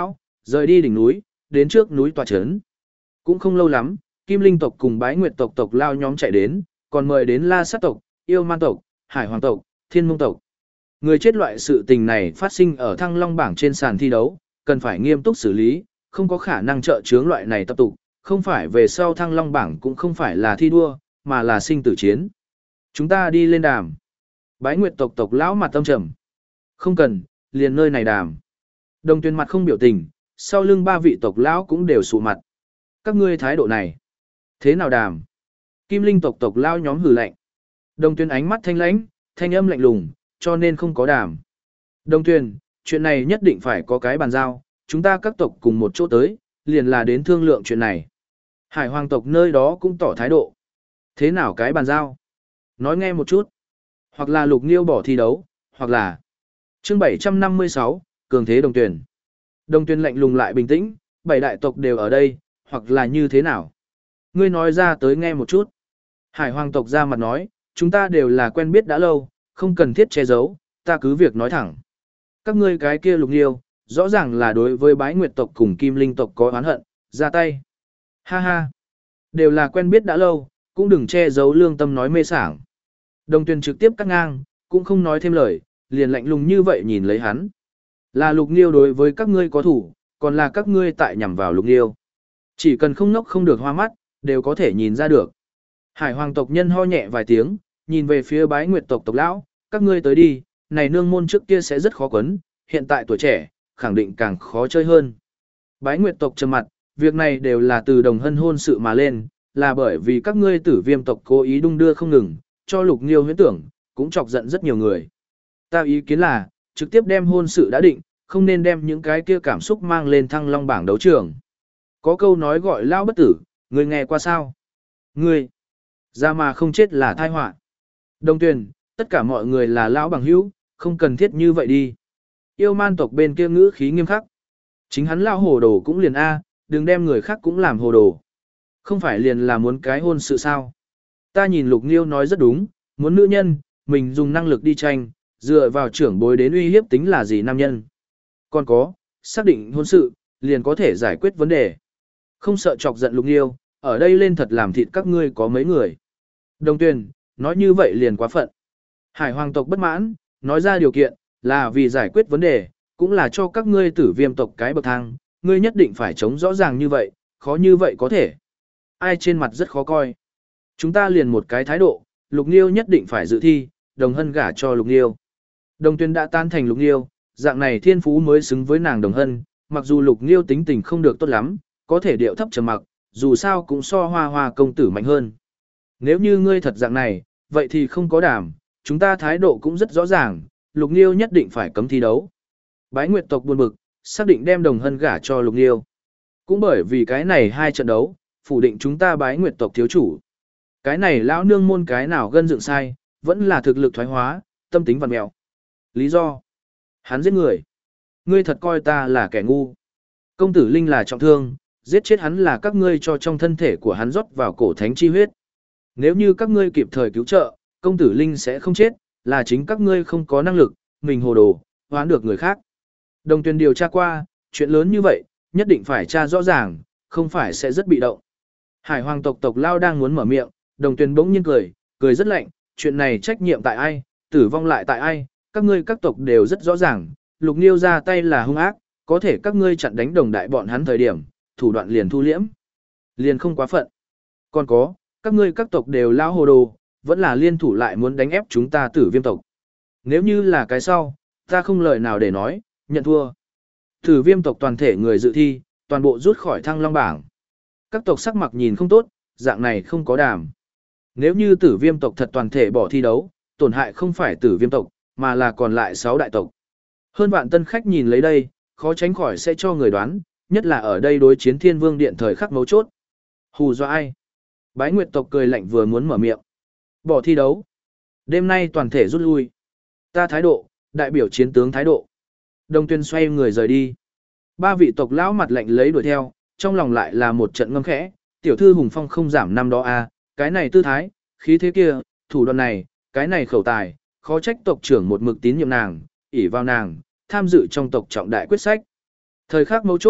rời đi đỉnh núi, đến trước núi tòa trấn. Cũng không lâu lắm, Kim Linh tộc cùng Bái Nguyệt tộc tộc lao nhóm chạy đến, còn mời đến La Sát tộc, Yêu Man tộc, Hải Hoàng tộc, Thiên Mông tộc. Người chết loại sự tình này phát sinh ở Thăng Long bảng trên sàn thi đấu, cần phải nghiêm túc xử lý, không có khả năng trợ chướng loại này tập tục, không phải về sau Thăng Long bảng cũng không phải là thi đua, mà là sinh tử chiến. Chúng ta đi lên đàm. Bái Nguyệt tộc tộc lão mặt tâm trầm. Không cần, liền nơi này đàm. Đồng Tuyền mặt không biểu tình, sau lưng ba vị tộc lão cũng đều sụ mặt. Các ngươi thái độ này, thế nào đàm? Kim Linh tộc tộc lão nhóm hừ lạnh. Đồng Tuyền ánh mắt thanh lãnh, thanh âm lạnh lùng, cho nên không có đàm. Đồng Tuyền, chuyện này nhất định phải có cái bàn giao, chúng ta các tộc cùng một chỗ tới, liền là đến thương lượng chuyện này. Hải Hoàng tộc nơi đó cũng tỏ thái độ. Thế nào cái bàn giao? Nói nghe một chút. Hoặc là Lục Nghiêu bỏ thi đấu, hoặc là chương bảy trăm năm mươi sáu, cường thế Đồng Tuyền. Đồng Tuyền lạnh lùng lại bình tĩnh, bảy đại tộc đều ở đây, hoặc là như thế nào? Ngươi nói ra tới nghe một chút. Hải Hoàng tộc ra mặt nói, chúng ta đều là quen biết đã lâu, không cần thiết che giấu, ta cứ việc nói thẳng. Các ngươi cái kia Lục Nghiêu, rõ ràng là đối với Bái Nguyệt tộc cùng Kim Linh tộc có oán hận, ra tay. Ha ha, đều là quen biết đã lâu, cũng đừng che giấu lương tâm nói mê sảng. Đồng Tuyền trực tiếp cắt ngang, cũng không nói thêm lời, liền lạnh lùng như vậy nhìn lấy hắn. Là Lục Nghiêu đối với các ngươi có thủ, còn là các ngươi tại nhằm vào Lục Nghiêu. Chỉ cần không ngốc không được hoa mắt, đều có thể nhìn ra được. Hải Hoàng tộc nhân ho nhẹ vài tiếng, nhìn về phía Bái Nguyệt tộc tộc lão, các ngươi tới đi, này nương môn trước kia sẽ rất khó quấn, hiện tại tuổi trẻ, khẳng định càng khó chơi hơn. Bái Nguyệt tộc trầm mặt, việc này đều là từ Đồng Hân hôn sự mà lên, là bởi vì các ngươi Tử Viêm tộc cố ý đung đưa không ngừng, cho Lục Nghiêu huyễn tưởng, cũng chọc giận rất nhiều người. Ta ý kiến là, trực tiếp đem hôn sự đã định, không nên đem những cái kia cảm xúc mang lên Thăng Long bảng đấu trường. Có câu nói gọi lao bất tử, ngươi nghe qua sao? Ngươi, ra mà không chết là tai họa. Đồng Tuyền, tất cả mọi người là lão bằng hữu, không cần thiết như vậy đi. Yêu Man tộc bên kia ngữ khí nghiêm khắc. Chính hắn lão hồ đồ cũng liền A, đừng đem người khác cũng làm hồ đồ. Không phải liền là muốn cái hôn sự sao? Ta nhìn Lục Nghiêu nói rất đúng, muốn nữ nhân, mình dùng năng lực đi tranh, dựa vào trưởng bối đến uy hiếp tính là gì nam nhân. Còn có, xác định hôn sự, liền có thể giải quyết vấn đề. Không sợ chọc giận Lục Nghiêu, ở đây lên thật làm thịt các ngươi có mấy người. Đồng Tuyền, nói như vậy liền quá phận. Hải Hoàng tộc bất mãn, nói ra điều kiện, là vì giải quyết vấn đề, cũng là cho các ngươi Tử Viêm tộc cái bậc thang, ngươi nhất định phải chống rõ ràng như vậy, khó như vậy có thể. Ai trên mặt rất khó coi. Chúng ta liền một cái thái độ, Lục Nghiêu nhất định phải dự thi, Đồng Hân gả cho Lục Nghiêu. Đồng Tuyền đã tan thành Lục Nghiêu, dạng này thiên phú mới xứng với nàng Đồng Hân, mặc dù Lục Nghiêu tính tình không được tốt lắm, có thể điệu thấp trầm mặc, dù sao cũng so Hoa Hoa công tử mạnh hơn. Nếu như ngươi thật dạng này, vậy thì không có đảm, chúng ta thái độ cũng rất rõ ràng, Lục Nghiêu nhất định phải cấm thi đấu. Bái Nguyệt tộc buồn bực, xác định đem Đồng Hân gả cho Lục Nghiêu. Cũng bởi vì cái này hai trận đấu, phủ định chúng ta Bái Nguyệt tộc thiếu chủ. Cái này lão nương môn cái nào gân dựng sai, vẫn là thực lực thoái hóa, tâm tính vặn mẹo. Lý do? Hắn giết người. Ngươi thật coi ta là kẻ ngu. Công tử Linh là trọng thương, giết chết hắn là các ngươi cho trong thân thể của hắn rót vào cổ thánh chi huyết. Nếu như các ngươi kịp thời cứu trợ, công tử Linh sẽ không chết, là chính các ngươi không có năng lực, mình hồ đồ, hoán được người khác. Đồng Tuyền điều tra qua, chuyện lớn như vậy, nhất định phải tra rõ ràng, không phải sẽ rất bị động. Hải Hoàng tộc tộc lao đang muốn mở miệng, Đồng Tuyền bỗng nhiên cười, cười rất lạnh, chuyện này trách nhiệm tại ai, tử vong lại tại ai, các ngươi các tộc đều rất rõ ràng, Lục Nghiêu ra tay là hung ác, có thể các ngươi chặn đánh đồng đại bọn hắn thời điểm, thủ đoạn liền thu liễm. Liền không quá phận. Còn có, các ngươi các tộc đều lao hồ đồ, vẫn là liên thủ lại muốn đánh ép chúng ta Tử Viêm tộc. Nếu như là cái sau, ta không lời nào để nói, nhận thua. Tử Viêm tộc toàn thể người dự thi, toàn bộ rút khỏi Thăng Long bảng. Các tộc sắc mặt nhìn không tốt, dạng này không có đàm. Nếu như Tử Viêm tộc thật toàn thể bỏ thi đấu, tổn hại không phải Tử Viêm tộc, mà là còn lại sáu đại tộc. Hơn vạn tân khách nhìn lấy đây, khó tránh khỏi sẽ cho người đoán, nhất là ở đây đối chiến Thiên Vương Điện thời khắc mấu chốt. Hù dọa ai? Bái Nguyệt tộc cười lạnh vừa muốn mở miệng. Bỏ thi đấu. Đêm nay toàn thể rút lui. Ta thái độ, đại biểu chiến tướng thái độ. Đồng Tuyền xoay người rời đi. Ba vị tộc lão mặt lạnh lấy đuổi theo, trong lòng lại là một trận ngâm khẽ, tiểu thư Hùng Phong không giảm năm đó a, à, cái này tư thái, khí thế kia, thủ đoạn này, cái này khẩu tài, khó trách tộc trưởng một mực tín nhiệm nàng, ỷ vào nàng, tham dự trong tộc trọng đại quyết sách. Thời khắc mấu chốt,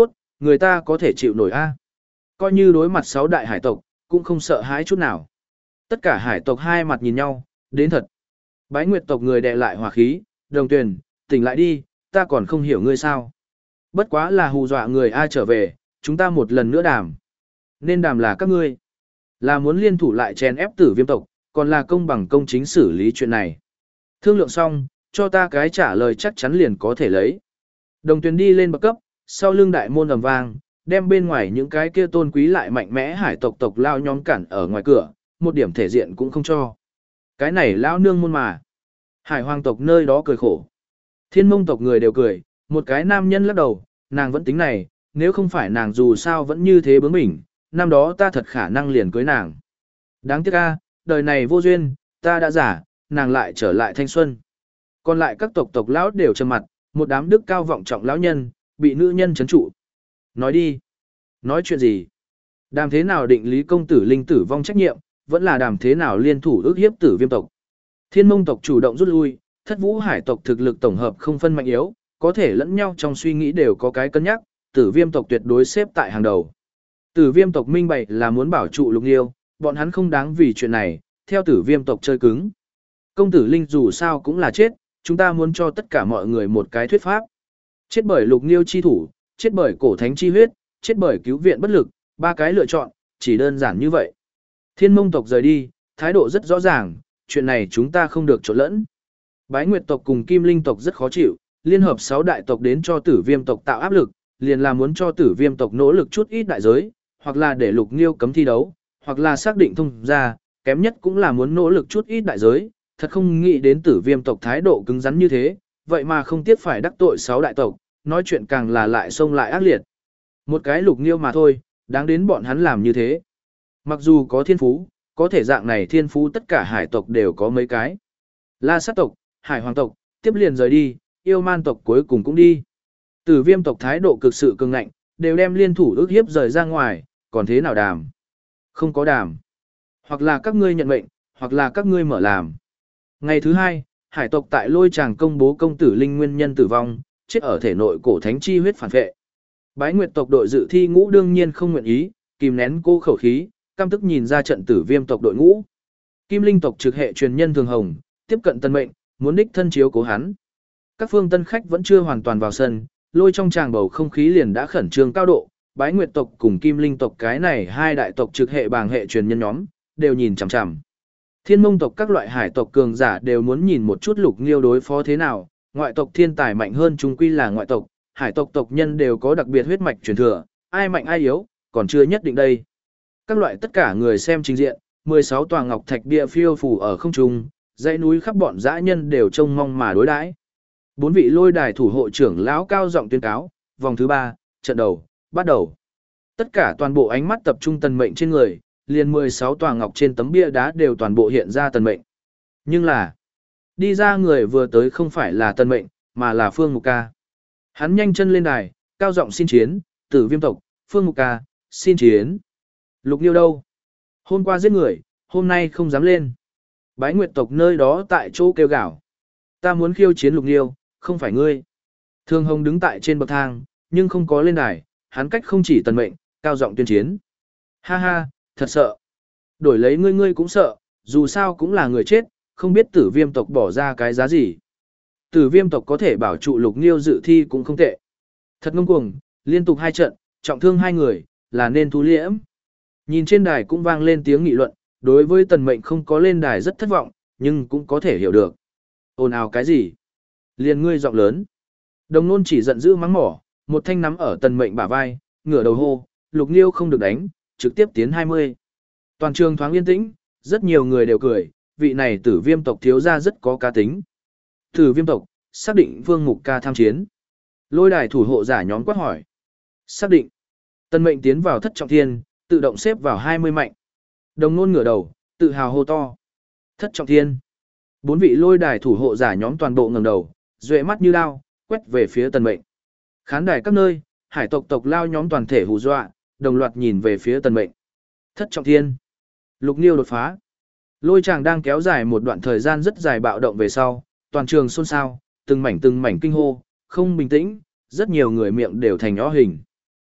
người ta có thể chịu nổi a. Coi như đối mặt sáu đại hải tộc, cũng không sợ hãi chút nào. Tất cả hải tộc hai mặt nhìn nhau, đến thật. Bái Nguyệt tộc người đè lại hỏa khí, Đồng Tuyền, tỉnh lại đi, ta còn không hiểu ngươi sao. Bất quá là hù dọa người ai trở về, chúng ta một lần nữa đàm. Nên đàm là các ngươi. Là muốn liên thủ lại chèn ép Tử Viêm tộc, còn là công bằng công chính xử lý chuyện này. Thương lượng xong, cho ta cái trả lời chắc chắn liền có thể lấy. Đồng Tuyền đi lên bậc cấp, sau lưng đại môn ầm vang, đem bên ngoài những cái kia tôn quý lại mạnh mẽ hải tộc tộc lao nhóm cản ở ngoài cửa, một điểm thể diện cũng không cho. Cái này lão nương môn mà. Hải hoàng tộc nơi đó cười khổ. Thiên mông tộc người đều cười, một cái nam nhân lắc đầu, nàng vẫn tính này, nếu không phải nàng dù sao vẫn như thế bướng bỉnh, năm đó ta thật khả năng liền cưới nàng. Đáng tiếc a, đời này vô duyên, ta đã giả, nàng lại trở lại thanh xuân. Còn lại các tộc tộc lão đều trầm mặt, một đám đức cao vọng trọng lão nhân, bị nữ nhân trấn trụ. Nói đi. Nói chuyện gì? Đàm thế nào định lý công tử linh tử vong trách nhiệm, vẫn là đàm thế nào liên thủ ước hiếp Tử Viêm tộc. Thiên mông tộc chủ động rút lui, thất vũ hải tộc thực lực tổng hợp không phân mạnh yếu, có thể lẫn nhau trong suy nghĩ đều có cái cân nhắc, Tử Viêm tộc tuyệt đối xếp tại hàng đầu. Tử Viêm tộc minh bạch là muốn bảo trụ Lục Nghiêu, bọn hắn không đáng vì chuyện này, theo Tử Viêm tộc chơi cứng. Công tử Linh dù sao cũng là chết, chúng ta muốn cho tất cả mọi người một cái thuyết pháp. Chết bởi Lục Nghiêu chi thủ, chết bởi cổ thánh chi huyết, chết bởi cứu viện bất lực, ba cái lựa chọn, chỉ đơn giản như vậy. Thiên mông tộc rời đi, thái độ rất rõ ràng, chuyện này chúng ta không được trộn lẫn. Bái Nguyệt tộc cùng Kim Linh tộc rất khó chịu, liên hợp sáu đại tộc đến cho Tử Viêm tộc tạo áp lực, liền là muốn cho Tử Viêm tộc nỗ lực chút ít đại giới, hoặc là để Lục Nghiêu cấm thi đấu, hoặc là xác định thông ra, kém nhất cũng là muốn nỗ lực chút ít đại giới, thật không nghĩ đến Tử Viêm tộc thái độ cứng rắn như thế, vậy mà không tiếc phải đắc tội sáu đại tộc, nói chuyện càng là lại xông lại ác liệt. Một cái Lục Nghiêu mà thôi, đáng đến bọn hắn làm như thế. Mặc dù có thiên phú, có thể dạng này thiên phú tất cả hải tộc đều có mấy cái. La sát tộc, hải hoàng tộc, tiếp liền rời đi, yêu man tộc cuối cùng cũng đi. Tử Viêm tộc thái độ cực sự cường ngạnh, đều đem liên thủ ước hiếp rời ra ngoài, còn thế nào đàm? Không có đàm. Hoặc là các ngươi nhận mệnh, hoặc là các ngươi mở làm. Ngày thứ hai, hải tộc tại Lôi Tràng công bố công tử Linh nguyên nhân tử vong, chết ở thể nội cổ thánh chi huyết phản vệ. Bái Nguyệt tộc đội dự thi ngũ đương nhiên không nguyện ý, kìm nén cô khẩu khí, căm tức nhìn ra trận Tử Viêm tộc đội ngũ. Kim Linh tộc trực hệ truyền nhân Thường Hồng, tiếp cận tân mệnh, muốn đích thân chiếu cố hắn. Các phương tân khách vẫn chưa hoàn toàn vào sân, Lôi trong tràng bầu không khí liền đã khẩn trương cao độ, Bái Nguyệt tộc cùng Kim Linh tộc cái này hai đại tộc trực hệ bàng hệ truyền nhân nhóm, đều nhìn chằm chằm. Thiên Mông tộc các loại hải tộc cường giả đều muốn nhìn một chút Lục Nghiêu đối phó thế nào, ngoại tộc thiên tài mạnh hơn chúng quy là ngoại tộc, hải tộc tộc nhân đều có đặc biệt huyết mạch truyền thừa, ai mạnh ai yếu, còn chưa nhất định đây. Các loại tất cả người xem trình diện, mười sáu tòa ngọc thạch bia phiêu phù ở không trung, dãy núi khắp bọn dã nhân đều trông mong mà đối đãi. Bốn vị Lôi đài thủ hộ trưởng lão cao giọng tuyên cáo, vòng thứ ba, trận đầu, bắt đầu. Tất cả toàn bộ ánh mắt tập trung tần mệnh trên người, liền mười sáu tòa ngọc trên tấm bia đá đều toàn bộ hiện ra tần mệnh. Nhưng là, đi ra người vừa tới không phải là tần mệnh, mà là Phương Mục Ca. Hắn nhanh chân lên đài, cao giọng xin chiến, Tử Viêm tộc, Phương Mục Ca, xin chiến. Lục Nghiêu đâu? Hôm qua giết người, hôm nay không dám lên. Bái Nguyệt tộc nơi đó tại chỗ kêu gào. Ta muốn khiêu chiến Lục Nghiêu, không phải ngươi. Thường Hồng đứng tại trên bậc thang, nhưng không có lên đài, hắn cách không chỉ tần mệnh, cao giọng tuyên chiến. Ha ha, thật sợ. Đổi lấy ngươi ngươi cũng sợ, dù sao cũng là người chết, không biết Tử Viêm tộc bỏ ra cái giá gì. Tử Viêm tộc có thể bảo trụ Lục Nghiêu dự thi cũng không tệ. Thật ngông cuồng, liên tục hai trận, trọng thương hai người, là nên thu liễm. Nhìn trên đài cũng vang lên tiếng nghị luận, đối với tần mệnh không có lên đài rất thất vọng, nhưng cũng có thể hiểu được. Ồn ào cái gì? Liền ngươi giọng lớn. Đồng nôn chỉ giận dữ mắng mỏ, một thanh nắm ở tần mệnh bả vai, ngửa đầu hô, Lục Nghiêu không được đánh, trực tiếp tiến hai mươi. Toàn trường thoáng yên tĩnh, rất nhiều người đều cười, vị này Tử Viêm tộc thiếu gia rất có cá tính. Tử Viêm tộc, xác định Vương Mục Ca tham chiến. Lôi đài thủ hộ giả nhóm quát hỏi. Xác định. Tần mệnh tiến vào thất trọng thiên, tự động xếp vào hai mươi mạnh. Đồng nôn ngửa đầu, tự hào hô to. Thất trọng thiên. Bốn vị lôi đài thủ hộ giả nhóm toàn bộ ngẩng đầu, duệ mắt như đao, quét về phía tần mệnh. Khán đài các nơi, hải tộc tộc lao nhóm toàn thể hù dọa, đồng loạt nhìn về phía tần mệnh. Thất trọng thiên. Lục Nghiêu đột phá. Lôi tràng đang kéo dài một đoạn thời gian rất dài bạo động về sau, toàn trường xôn xao, từng mảnh từng mảnh kinh hô, không bình tĩnh, rất nhiều người miệng đều thành nhó hình.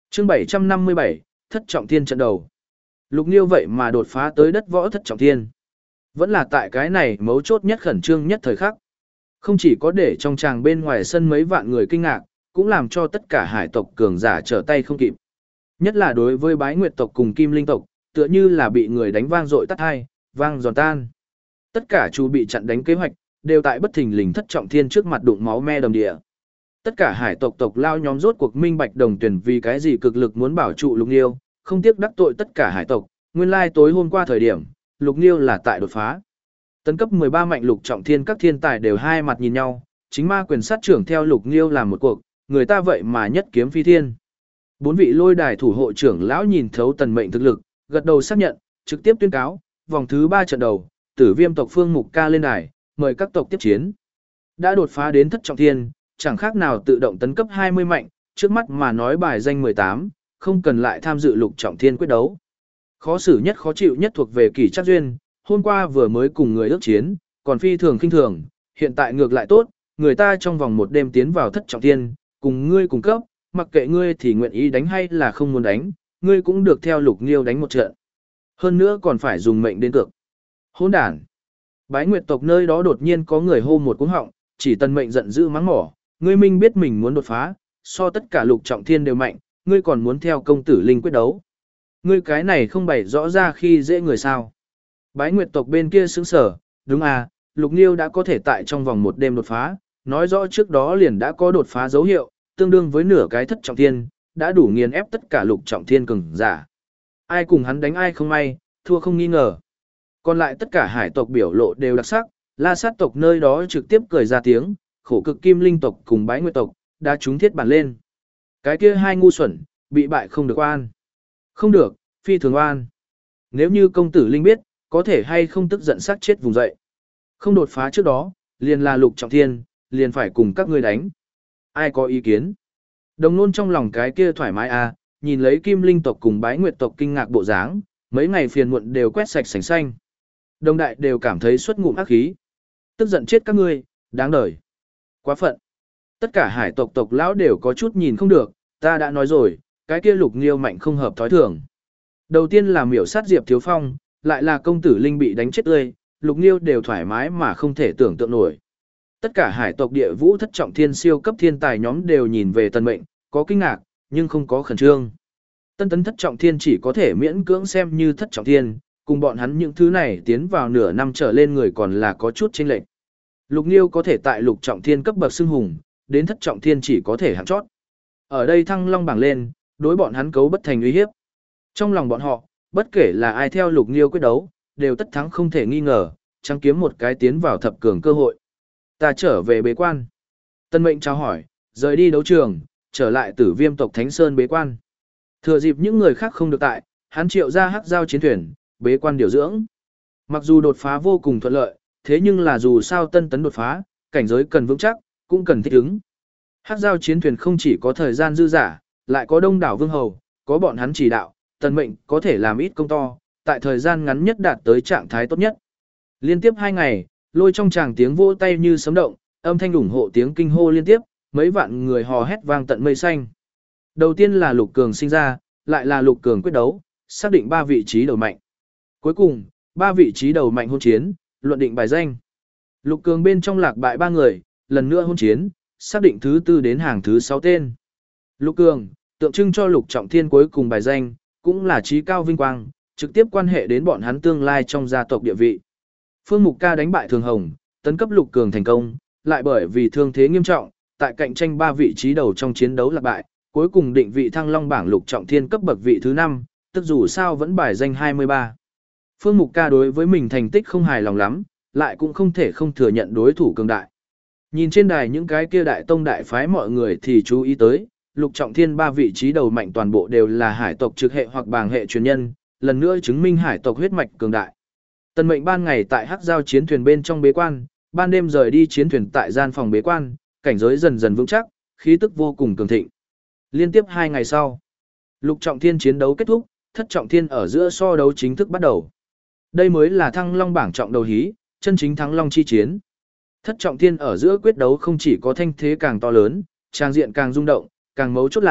Chương bảy trăm năm mươi bảy, Thất Trọng Thiên trận đầu. Lục Nghiêu vậy mà đột phá tới đất võ Thất Trọng Thiên. Vẫn là tại cái này mấu chốt nhất khẩn trương nhất thời khắc. Không chỉ có để trong tràng bên ngoài sân mấy vạn người kinh ngạc, cũng làm cho tất cả hải tộc cường giả trở tay không kịp. Nhất là đối với Bái Nguyệt tộc cùng Kim Linh tộc, tựa như là bị người đánh vang dội tắt hai, vang giòn tan. Tất cả chú bị chặn đánh kế hoạch, đều tại bất thình lình Thất Trọng Thiên trước mặt đụng máu me đầm địa. Tất cả hải tộc tộc lao nhóm rốt cuộc minh bạch đồng tuyển vì cái gì cực lực muốn bảo trụ Lục Nghiêu, không tiếc đắc tội tất cả hải tộc, nguyên lai tối hôm qua thời điểm, Lục Nghiêu là tại đột phá. Tấn cấp mười ba mạnh Lục Trọng Thiên các thiên tài đều hai mặt nhìn nhau, chính ma quyền sát trưởng theo Lục Nghiêu làm một cuộc, người ta vậy mà nhất kiếm phi thiên. Bốn vị lôi đài thủ hộ trưởng lão nhìn thấu Tần Mệnh thực lực, gật đầu xác nhận, trực tiếp tuyên cáo, vòng thứ ba trận đầu, Tử Viêm tộc Phương Mục Ca lên đài, mời các tộc tiếp chiến. Đã đột phá đến Thất Trọng Thiên, chẳng khác nào tự động tấn cấp hai mươi mạnh, trước mắt mà nói bài danh mười tám, không cần lại tham dự Lục Trọng Thiên quyết đấu. Khó xử nhất khó chịu nhất thuộc về Kỷ Trác Duyên, hôm qua vừa mới cùng người ước chiến, còn phi thường khinh thường, hiện tại ngược lại tốt, người ta trong vòng một đêm tiến vào Thất Trọng Thiên, cùng ngươi cùng cấp, mặc kệ ngươi thì nguyện ý đánh hay là không muốn đánh, ngươi cũng được theo Lục Nghiêu đánh một trận. Hơn nữa còn phải dùng mệnh đến cược. Hỗn đản. Bái Nguyệt tộc nơi đó đột nhiên có người hô một cú họng, chỉ Tần Mệnh giận dữ mắng mỏ, ngươi minh biết mình muốn đột phá, so tất cả Lục Trọng Thiên đều mạnh, ngươi còn muốn theo công tử linh quyết đấu. Ngươi cái này không bày rõ ra khi dễ người sao? Bái Nguyệt tộc bên kia sững sờ, đúng à, Lục Nghiêu đã có thể tại trong vòng một đêm đột phá, nói rõ trước đó liền đã có đột phá dấu hiệu, tương đương với nửa cái Thất Trọng Thiên, đã đủ nghiền ép tất cả Lục Trọng Thiên cường giả. Ai cùng hắn đánh ai không may, thua không nghi ngờ. Còn lại tất cả hải tộc biểu lộ đều đặc sắc, La Sát tộc nơi đó trực tiếp cười ra tiếng, khổ cực Kim Linh tộc cùng Bái Nguyệt tộc, đã trúng thiết bản lên. Cái kia hai ngu xuẩn, bị bại không được oan. Không được, phi thường oan. Nếu như công tử Linh biết, có thể hay không tức giận sát chết vùng dậy. Không đột phá trước đó, liền là Lục Trọng Thiên, liền phải cùng các ngươi đánh. Ai có ý kiến? Đồng nôn trong lòng cái kia thoải mái à, nhìn lấy Kim Linh tộc cùng Bái Nguyệt tộc kinh ngạc bộ dáng, mấy ngày phiền muộn đều quét sạch sành xanh. Đồng đại đều cảm thấy xuất ngụm ác khí. Tức giận chết các ngươi, đáng đời. Quá phận. Tất cả hải tộc tộc lão đều có chút nhìn không được, ta đã nói rồi, cái kia Lục Nghiêu mạnh không hợp thói thường. Đầu tiên là miểu sát Diệp Thiếu Phong, lại là công tử Linh bị đánh chết tươi, Lục Nghiêu đều thoải mái mà không thể tưởng tượng nổi. Tất cả hải tộc địa vũ Thất Trọng Thiên siêu cấp thiên tài nhóm đều nhìn về Tần Mệnh, có kinh ngạc, nhưng không có khẩn trương. Tân tấn Thất Trọng Thiên chỉ có thể miễn cưỡng xem như Thất Trọng Thiên, cùng bọn hắn những thứ này tiến vào nửa năm trở lên người còn là có chút chênh lệch. Lục Nghiêu có thể tại Lục Trọng Thiên cấp bậc xưng hùng, đến Thất Trọng Thiên chỉ có thể hạng chót. Ở đây Thăng Long bảng lên, đối bọn hắn cấu bất thành uy hiếp. Trong lòng bọn họ, bất kể là ai theo Lục Nghiêu quyết đấu, đều tất thắng không thể nghi ngờ, chẳng kiếm một cái tiến vào thập cường cơ hội. Ta trở về bế quan. Tân Mệnh chào hỏi, rời đi đấu trường, trở lại Tử Viêm tộc Thánh Sơn bế quan. Thừa dịp những người khác không được tại, hắn triệu ra hắc giao chiến thuyền, bế quan điều dưỡng. Mặc dù đột phá vô cùng thuận lợi, thế nhưng là dù sao tân tấn đột phá, cảnh giới cần vững chắc, cũng cần thích ứng. Hắc giao chiến thuyền không chỉ có thời gian dư dả, lại có đông đảo vương hầu, có bọn hắn chỉ đạo, Tần Mệnh có thể làm ít công to, tại thời gian ngắn nhất đạt tới trạng thái tốt nhất. Liên tiếp hai ngày, lôi trong tràng tiếng vỗ tay như sấm động, âm thanh ủng hộ tiếng kinh hô liên tiếp, mấy vạn người hò hét vang tận mây xanh. Đầu tiên là Lục Cường sinh ra, lại là Lục Cường quyết đấu, xác định ba vị trí đầu mạnh. Cuối cùng, ba vị trí đầu mạnh hôn chiến, luận định bài danh. Lục Cường bên trong lạc bại ba người, lần nữa hôn chiến, xác định thứ tư đến hàng thứ sáu tên. Lục Cường, tượng trưng cho Lục Trọng Thiên cuối cùng bài danh, cũng là trí cao vinh quang, trực tiếp quan hệ đến bọn hắn tương lai trong gia tộc địa vị. Phương Mục Ca đánh bại Thường Hồng, tấn cấp Lục Cường thành công, lại bởi vì thương thế nghiêm trọng, tại cạnh tranh ba vị trí đầu trong chiến đấu lạc bại, cuối cùng định vị Thăng Long bảng Lục Trọng Thiên cấp bậc vị thứ năm, tức dù sao vẫn bài danh hai mươi ba. Phương Mục Ca đối với mình thành tích không hài lòng lắm, lại cũng không thể không thừa nhận đối thủ cường đại. Nhìn trên đài những cái kia đại tông đại phái mọi người thì chú ý tới, Lục Trọng Thiên ba vị trí đầu mạnh toàn bộ đều là hải tộc trực hệ hoặc bàng hệ truyền nhân, lần nữa chứng minh hải tộc huyết mạch cường đại. Tần Mệnh ban ngày tại hắc giao chiến thuyền bên trong bế quan, ban đêm rời đi chiến thuyền tại gian phòng bế quan, cảnh giới dần dần vững chắc, khí tức vô cùng cường thịnh. Liên tiếp hai ngày sau, Lục Trọng Thiên chiến đấu kết thúc, Thất Trọng Thiên ở giữa so đấu chính thức bắt đầu. Đây mới là Thăng Long bảng trọng đầu hí, chân chính Thăng Long chi chiến. Thất Trọng Thiên ở giữa quyết đấu không chỉ có thanh thế càng to lớn, trang diện càng rung động, càng mấu chốt là,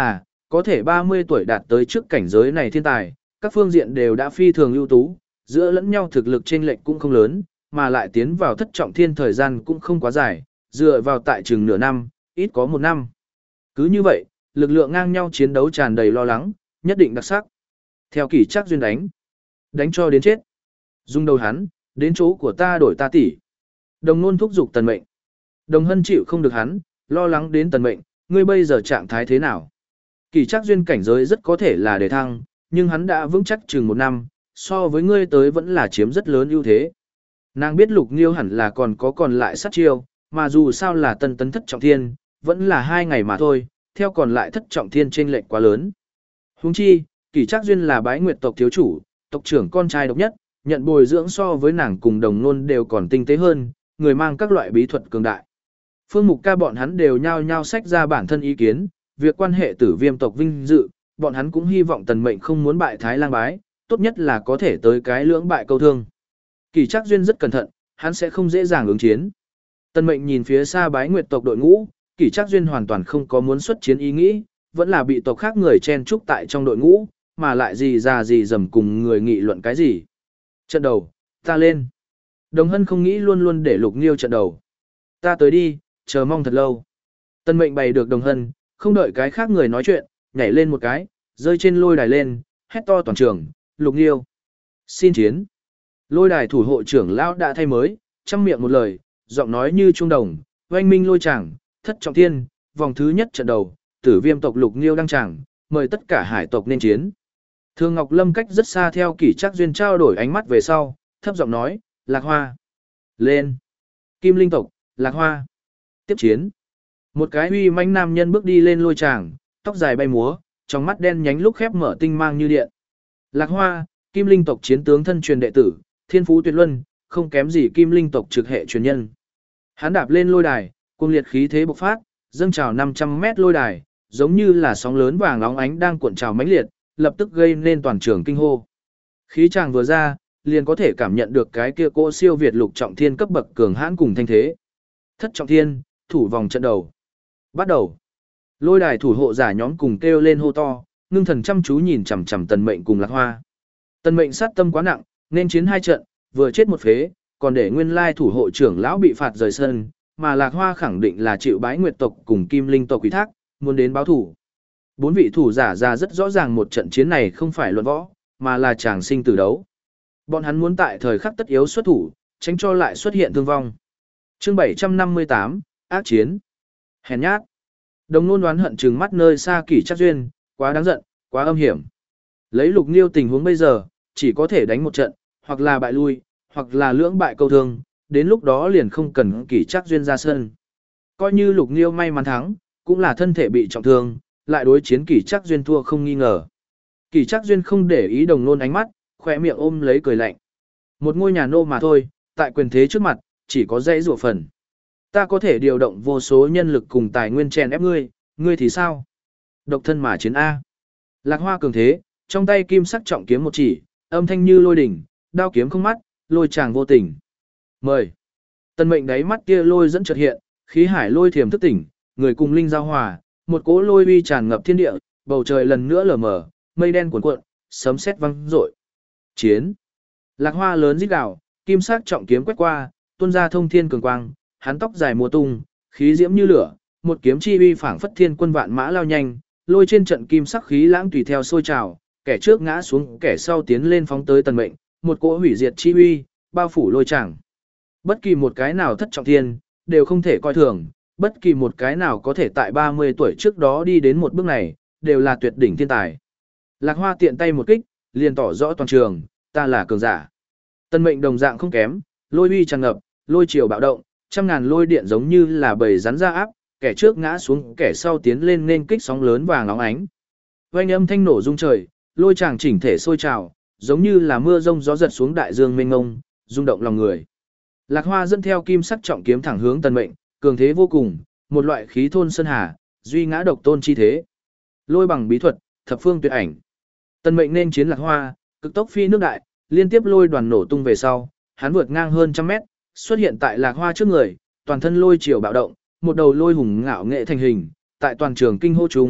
có thể ba mươi tuổi đạt tới trước cảnh giới này thiên tài, các phương diện đều đã phi thường ưu tú, giữa lẫn nhau thực lực chênh lệch cũng không lớn, mà lại tiến vào thất trọng thiên thời gian cũng không quá dài, dựa vào tại chừng nửa năm, ít có một năm. Cứ như vậy, lực lượng ngang nhau chiến đấu tràn đầy lo lắng, nhất định đặc sắc. Theo Kỷ Trác Duyên đánh, đánh cho đến chết. Dung đầu hắn, đến chỗ của ta đổi ta tỷ. Đồng Nôn thúc giục Tần Mệnh. Đồng Hân chịu không được hắn, lo lắng đến Tần Mệnh, ngươi bây giờ trạng thái thế nào? Kỷ Trác Duyên cảnh giới rất có thể là đề thăng, nhưng hắn đã vững chắc chừng một năm, so với ngươi tới vẫn là chiếm rất lớn ưu thế. Nàng biết Lục Nghiêu hẳn là còn có còn lại sát chiêu, mà dù sao là tân tấn thất trọng thiên, vẫn là hai ngày mà thôi, theo còn lại thất trọng thiên chênh lệch quá lớn. Huống chi, Kỷ Trác Duyên là Bái Nguyệt tộc thiếu chủ, tộc trưởng con trai độc nhất, nhận bồi dưỡng so với nàng cùng Đồng Nôn đều còn tinh tế hơn, người mang các loại bí thuật cường đại. Phương Mục Ca bọn hắn đều nhao nhao sách ra bản thân ý kiến, việc quan hệ Tử Viêm tộc vinh dự, bọn hắn cũng hy vọng Tần Mệnh không muốn bại Thái Lang Bái, tốt nhất là có thể tới cái lưỡng bại câu thương. Kỷ Trác Duyên rất cẩn thận, hắn sẽ không dễ dàng ứng chiến. Tần Mệnh nhìn phía xa Bái Nguyệt tộc đội ngũ, Kỷ Trác Duyên hoàn toàn không có muốn xuất chiến ý nghĩ, vẫn là bị tộc khác người chen chúc tại trong đội ngũ, mà lại gì già gì dầm cùng người nghị luận cái gì. Trận đầu, ta lên. Đồng Hân không nghĩ luôn luôn để Lục Nghiêu trận đầu. Ta tới đi, chờ mong thật lâu. Tần Mệnh bày được Đồng Hân, không đợi cái khác người nói chuyện, nhảy lên một cái, rơi trên lôi đài lên, hét to toàn trường, Lục Nghiêu. Xin chiến. Lôi đài thủ hộ trưởng lão đã thay mới, trăm miệng một lời, giọng nói như chuông đồng, oanh minh lôi tràng, thất trọng thiên, vòng thứ nhất trận đầu, Tử Viêm tộc Lục Nghiêu đăng tràng, mời tất cả hải tộc nên chiến. Thương Ngọc Lâm cách rất xa theo Kỷ Trác Duyên trao đổi ánh mắt về sau, thấp giọng nói, Lạc Hoa. Lên. Kim Linh tộc, Lạc Hoa. Tiếp chiến. Một cái uy mãnh nam nhân bước đi lên lôi tràng, tóc dài bay múa, trong mắt đen nhánh lúc khép mở tinh mang như điện. Lạc Hoa, Kim Linh tộc chiến tướng thân truyền đệ tử, thiên phú tuyệt luân, không kém gì Kim Linh tộc trực hệ truyền nhân. Hắn đạp lên lôi đài, cuồng liệt khí thế bộc phát, dâng trào năm trăm mét lôi đài, giống như là sóng lớn vàng óng ánh đang cuộn trào mãnh liệt, lập tức gây nên toàn trường kinh hô. Khí tràng vừa ra, liền có thể cảm nhận được cái kia cỗ siêu việt lục trọng thiên cấp bậc cường hãn cùng thanh thế. Thất trọng thiên, thủ vòng trận đầu. Bắt đầu. Lôi đài thủ hộ giả nhóm cùng kêu lên hô to, ngưng thần chăm chú nhìn chằm chằm Tần Mệnh cùng Lạc Hoa. Tần Mệnh sát tâm quá nặng, nên chiến hai trận, vừa chết một phế, còn để nguyên lai thủ hộ trưởng lão bị phạt rời sân, mà Lạc Hoa khẳng định là chịu Bái Nguyệt tộc cùng Kim Linh tộc ủy thác, muốn đến báo thủ. Bốn vị thủ giả ra rất rõ ràng một trận chiến này không phải luận võ, mà là chàng sinh tử đấu. Bọn hắn muốn tại thời khắc tất yếu xuất thủ, tránh cho lại xuất hiện thương vong. Chương bảy trăm năm mươi tám, ác chiến. Hèn nhát. Đồng Nôn đoán hận trừng mắt nơi xa Kỷ Trác Duyên, quá đáng giận, quá âm hiểm. Lấy Lục Nghiêu tình huống bây giờ, chỉ có thể đánh một trận, hoặc là bại lui, hoặc là lưỡng bại câu thương, đến lúc đó liền không cần Kỷ Trác Duyên ra sân. Coi như Lục Nghiêu may mắn thắng, cũng là thân thể bị trọng thương, lại đối chiến Kỷ Trác Duyên thua không nghi ngờ. Kỷ Trác Duyên không để ý Đồng Nôn ánh mắt, khỏe miệng ôm lấy cười lạnh. Một ngôi nhà nô mà thôi, tại quyền thế trước mặt, chỉ có dãy rủa phần. Ta có thể điều động vô số nhân lực cùng tài nguyên chèn ép ngươi, ngươi thì sao? Độc thân mà chiến A. Lạc Hoa cường thế, trong tay kim sắc trọng kiếm một chỉ, âm thanh như lôi đỉnh, đao kiếm không mắt, lôi chàng vô tình. Mời. Tần Mệnh đáy mắt kia lôi dẫn chợt hiện, khí hải lôi thiềm thức tỉnh, người cùng linh giao hòa, một cỗ lôi uy tràn ngập thiên địa, bầu trời lần nữa lờ mờ, mây đen cuồn cuộn, sấm sét vang dội. Chiến. Lạc Hoa lớn rít gào, kim sắc trọng kiếm quét qua, tuôn ra thông thiên cường quang, hắn tóc dài mùa tung, khí diễm như lửa, một kiếm chi uy phảng phất thiên quân vạn mã lao nhanh, lôi trên trận kim sắc khí lãng tùy theo sôi trào, kẻ trước ngã xuống, kẻ sau tiến lên phóng tới Tần Mệnh, một cỗ hủy diệt chi uy, bao phủ lôi tràng. Bất kỳ một cái nào thất trọng thiên, đều không thể coi thường, bất kỳ một cái nào có thể tại ba mươi tuổi trước đó đi đến một bước này, đều là tuyệt đỉnh thiên tài. Lạc Hoa tiện tay một kích, liền tỏ rõ toàn trường, ta là cường giả. Tần Mệnh đồng dạng không kém, lôi uy tràn ngập, lôi chiều bạo động, trăm ngàn lôi điện giống như là bầy rắn ra áp, kẻ trước ngã xuống, kẻ sau tiến lên nên kích sóng lớn vàng óng ánh. Oanh âm thanh nổ rung trời, lôi tràng chỉnh thể sôi trào, giống như là mưa rông gió giật xuống đại dương mênh mông, rung động lòng người. Lạc Hoa dẫn theo kim sắc trọng kiếm thẳng hướng Tần Mệnh, cường thế vô cùng, một loại khí thôn sơn hà, duy ngã độc tôn chi thế. Lôi bằng bí thuật, thập phương tuyệt ảnh. Tần Mệnh nên chiến Lạc Hoa, cực tốc phi nước đại, liên tiếp lôi đoàn nổ tung về sau, hắn vượt ngang hơn trăm mét, xuất hiện tại Lạc Hoa trước người, toàn thân lôi chiều bạo động, một đầu lôi hùng ngạo nghệ thành hình, tại toàn trường kinh hô trùng,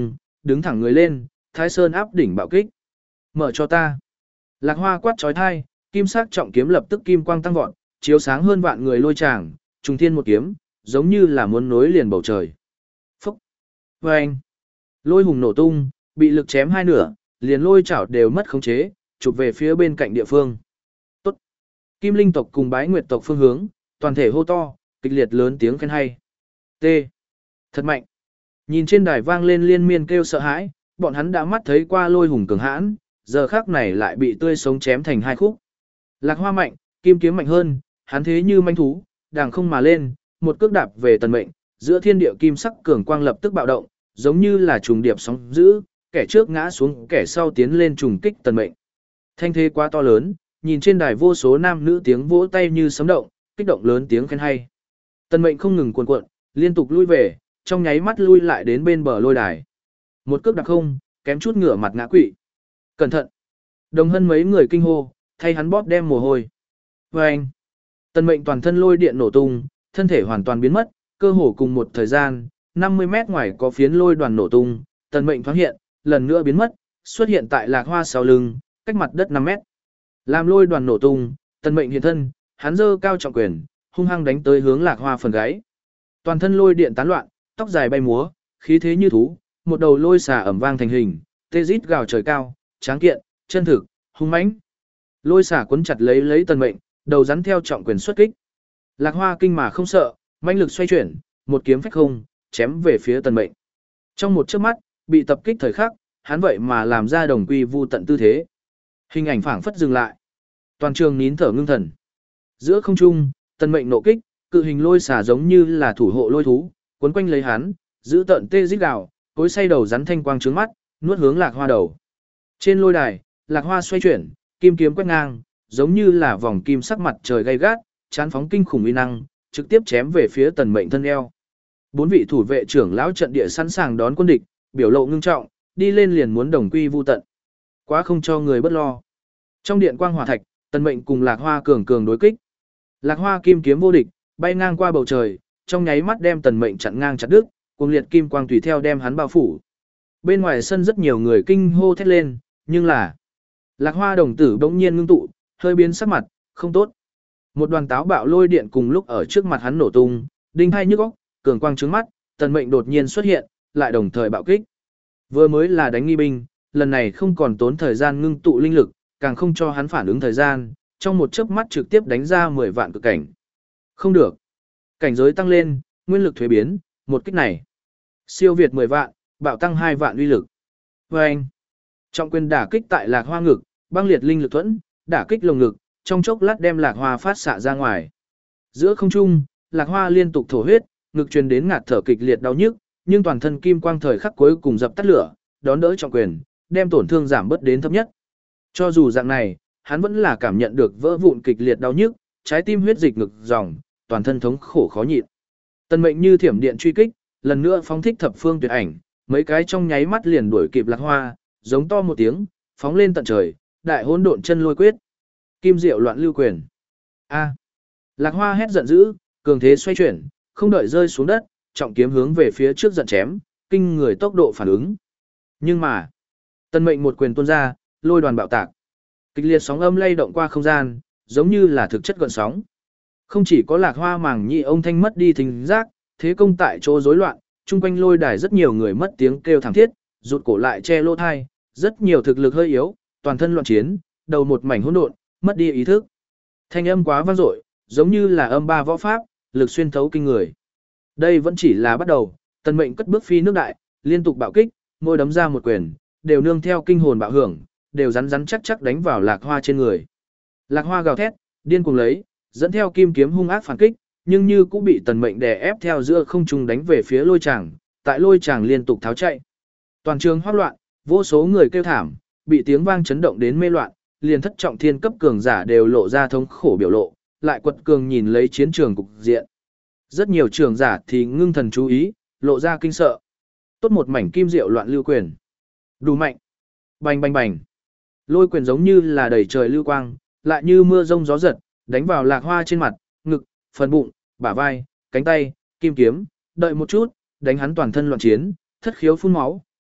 đứng thẳng người lên, Thái Sơn áp đỉnh bạo kích. Mở cho ta. Lạc Hoa quát chói tai, kim sắc trọng kiếm lập tức kim quang tăng vọt, chiếu sáng hơn vạn người lôi tràng, trùng thiên một kiếm, giống như là muốn nối liền bầu trời. Phúc! Vâng! Lôi hùng nổ tung, bị lực chém hai nửa, liền lôi chảo đều mất khống chế, chụp về phía bên cạnh địa phương. Tốt! Kim linh tộc cùng bái nguyệt tộc phương hướng, toàn thể hô to, kịch liệt lớn tiếng khen hay. T! Thật mạnh! Nhìn trên đài vang lên liên miên kêu sợ hãi, bọn hắn đã mắt thấy qua lôi hùng cường hãn, giờ khắc này lại bị tươi sống chém thành hai khúc. Lạc Hoa mạnh, kim kiếm mạnh hơn, hắn thế như manh thú, đàng không mà lên, một cước đạp về tần mệnh, giữa thiên địa kim sắc cường quang lập tức bạo động, giống như là trùng điệp sóng dữ, kẻ trước ngã xuống, kẻ sau tiến lên trùng kích tần mệnh. Thanh thế quá to lớn, nhìn trên đài vô số nam nữ tiếng vỗ tay như sấm động, kích động lớn tiếng khen hay. Tần mệnh không ngừng cuộn cuộn, liên tục lui về, trong nháy mắt lui lại đến bên bờ lôi đài. Một cước đạp không, kém chút ngửa mặt ngã quỵ. Cẩn thận! Đồng hân mấy người kinh hô, thay hắn bóp đem mồ hôi. Và anh, tần mệnh toàn thân lôi điện nổ tung, thân thể hoàn toàn biến mất, cơ hồ cùng một thời gian, năm mươi mét ngoài có phiến lôi đoàn nổ tung, tần mệnh thoáng hiện, lần nữa biến mất, xuất hiện tại Lạc Hoa sau lưng, cách mặt đất năm mét. Làm lôi đoàn nổ tung, tần mệnh hiện thân, hắn giơ cao trọng quyền, hung hăng đánh tới hướng Lạc Hoa phần gáy. Toàn thân lôi điện tán loạn, tóc dài bay múa, khí thế như thú, một đầu lôi xà ẩm vang thành hình, tê rít gào trời cao, tráng kiện, chân thực, hung mãnh. Lôi xà cuốn chặt lấy lấy tần mệnh, đầu rắn theo trọng quyền xuất kích. Lạc Hoa kinh mà không sợ, mãnh lực xoay chuyển, một kiếm phách không, chém về phía tần mệnh. Trong một chớp mắt, bị tập kích thời khắc, hắn vậy mà làm ra đồng quy vu tận tư thế. Hình ảnh phảng phất dừng lại. Toàn trường nín thở ngưng thần. Giữa không trung, tần mệnh nộ kích, cự hình lôi xà giống như là thủ hộ lôi thú, cuốn quanh lấy hắn, giữ tận tê rít gào, cối say đầu rắn thanh quang trướng mắt, nuốt hướng Lạc Hoa đầu. Trên lôi đài, Lạc Hoa xoay chuyển, kim kiếm quét ngang, giống như là vòng kim sắc mặt trời gay gắt, chán phóng kinh khủng uy năng, trực tiếp chém về phía tần mệnh thân eo. Bốn vị thủ vệ trưởng lão trận địa sẵn sàng đón quân địch, biểu lộ ngưng trọng, đi lên liền muốn đồng quy vu tận. Quá không cho người bất lo. Trong điện quang hỏa thạch, tần mệnh cùng Lạc Hoa cường cường đối kích. Lạc Hoa kim kiếm vô địch, bay ngang qua bầu trời, trong nháy mắt đem tần mệnh chặn ngang chặt đứt, cuồng liệt kim quang tùy theo đem hắn bao phủ. Bên ngoài sân rất nhiều người kinh hô thét lên, nhưng là Lạc Hoa đồng tử bỗng nhiên ngưng tụ, hơi biến sắc mặt, không tốt. Một đoàn táo bạo lôi điện cùng lúc ở trước mặt hắn nổ tung, đinh hai nhức óc, cường quang trướng mắt, tần mệnh đột nhiên xuất hiện, lại đồng thời bạo kích. Vừa mới là đánh nghi binh, lần này không còn tốn thời gian ngưng tụ linh lực, càng không cho hắn phản ứng thời gian, trong một chớp mắt trực tiếp đánh ra mười vạn cực cảnh. Không được. Cảnh giới tăng lên, nguyên lực thuế biến, một kích này siêu việt mười vạn, bạo tăng hai vạn uy lực. Và anh, trọng quyền đả kích tại Lạc Hoa ngực, băng liệt linh lực thuẫn, đả kích lồng ngực, trong chốc lát đem Lạc Hoa phát xạ ra ngoài. Giữa không trung, Lạc Hoa liên tục thổ huyết, ngực truyền đến ngạt thở kịch liệt đau nhức, nhưng toàn thân kim quang thời khắc cuối cùng dập tắt lửa, đón đỡ trọng quyền, đem tổn thương giảm bớt đến thấp nhất. Cho dù dạng này, hắn vẫn là cảm nhận được vỡ vụn kịch liệt đau nhức, trái tim huyết dịch ngực dòng, toàn thân thống khổ khó nhịn. Tần mệnh như thiểm điện truy kích, lần nữa phóng thích thập phương tuyệt ảnh, mấy cái trong nháy mắt liền đuổi kịp Lạc Hoa, giống to một tiếng, phóng lên tận trời, đại hỗn độn chân lôi quyết. Kim diệu loạn lưu quyền. A. Lạc Hoa hét giận dữ, cường thế xoay chuyển, không đợi rơi xuống đất, trọng kiếm hướng về phía trước giận chém, kinh người tốc độ phản ứng. Nhưng mà, tần mệnh một quyền tuôn ra, lôi đoàn bạo tạc. Kịch liệt sóng âm lay động qua không gian, giống như là thực chất gợn sóng. Không chỉ có Lạc Hoa màng nhị ông thanh mất đi thính giác, thế công tại chỗ rối loạn, chung quanh lôi đài rất nhiều người mất tiếng kêu thảm thiết, rụt cổ lại che lỗ thai, rất nhiều thực lực hơi yếu, toàn thân loạn chiến, đầu một mảnh hỗn độn, mất đi ý thức. Thanh âm quá vang dội, giống như là âm ba võ pháp, lực xuyên thấu kinh người. Đây vẫn chỉ là bắt đầu, tần mệnh cất bước phi nước đại, liên tục bạo kích, môi đấm ra một quyền, đều nương theo kinh hồn bạo hưởng, đều rắn rắn chắc chắc đánh vào Lạc Hoa trên người. Lạc Hoa gào thét, điên cuồng lấy, dẫn theo kim kiếm hung ác phản kích, nhưng như cũng bị tần mệnh đè ép theo giữa không trung đánh về phía lôi tràng, tại lôi tràng liên tục tháo chạy. Toàn trường hoắc loạn, vô số người kêu thảm, bị tiếng vang chấn động đến mê loạn, liền thất trọng thiên cấp cường giả đều lộ ra thống khổ biểu lộ, lại quật cường nhìn lấy chiến trường cục diện. Rất nhiều trường giả thì ngưng thần chú ý, lộ ra kinh sợ. Tốt một mảnh kim diệu loạn lưu quyền. Đủ mạnh. Bành bành bành. Lôi quyền giống như là đầy trời lưu quang, lại như mưa rông gió giật, đánh vào Lạc Hoa trên mặt, ngực, phần bụng, bả vai, cánh tay, kim kiếm, đợi một chút, đánh hắn toàn thân loạn chiến, thất khiếu phun máu,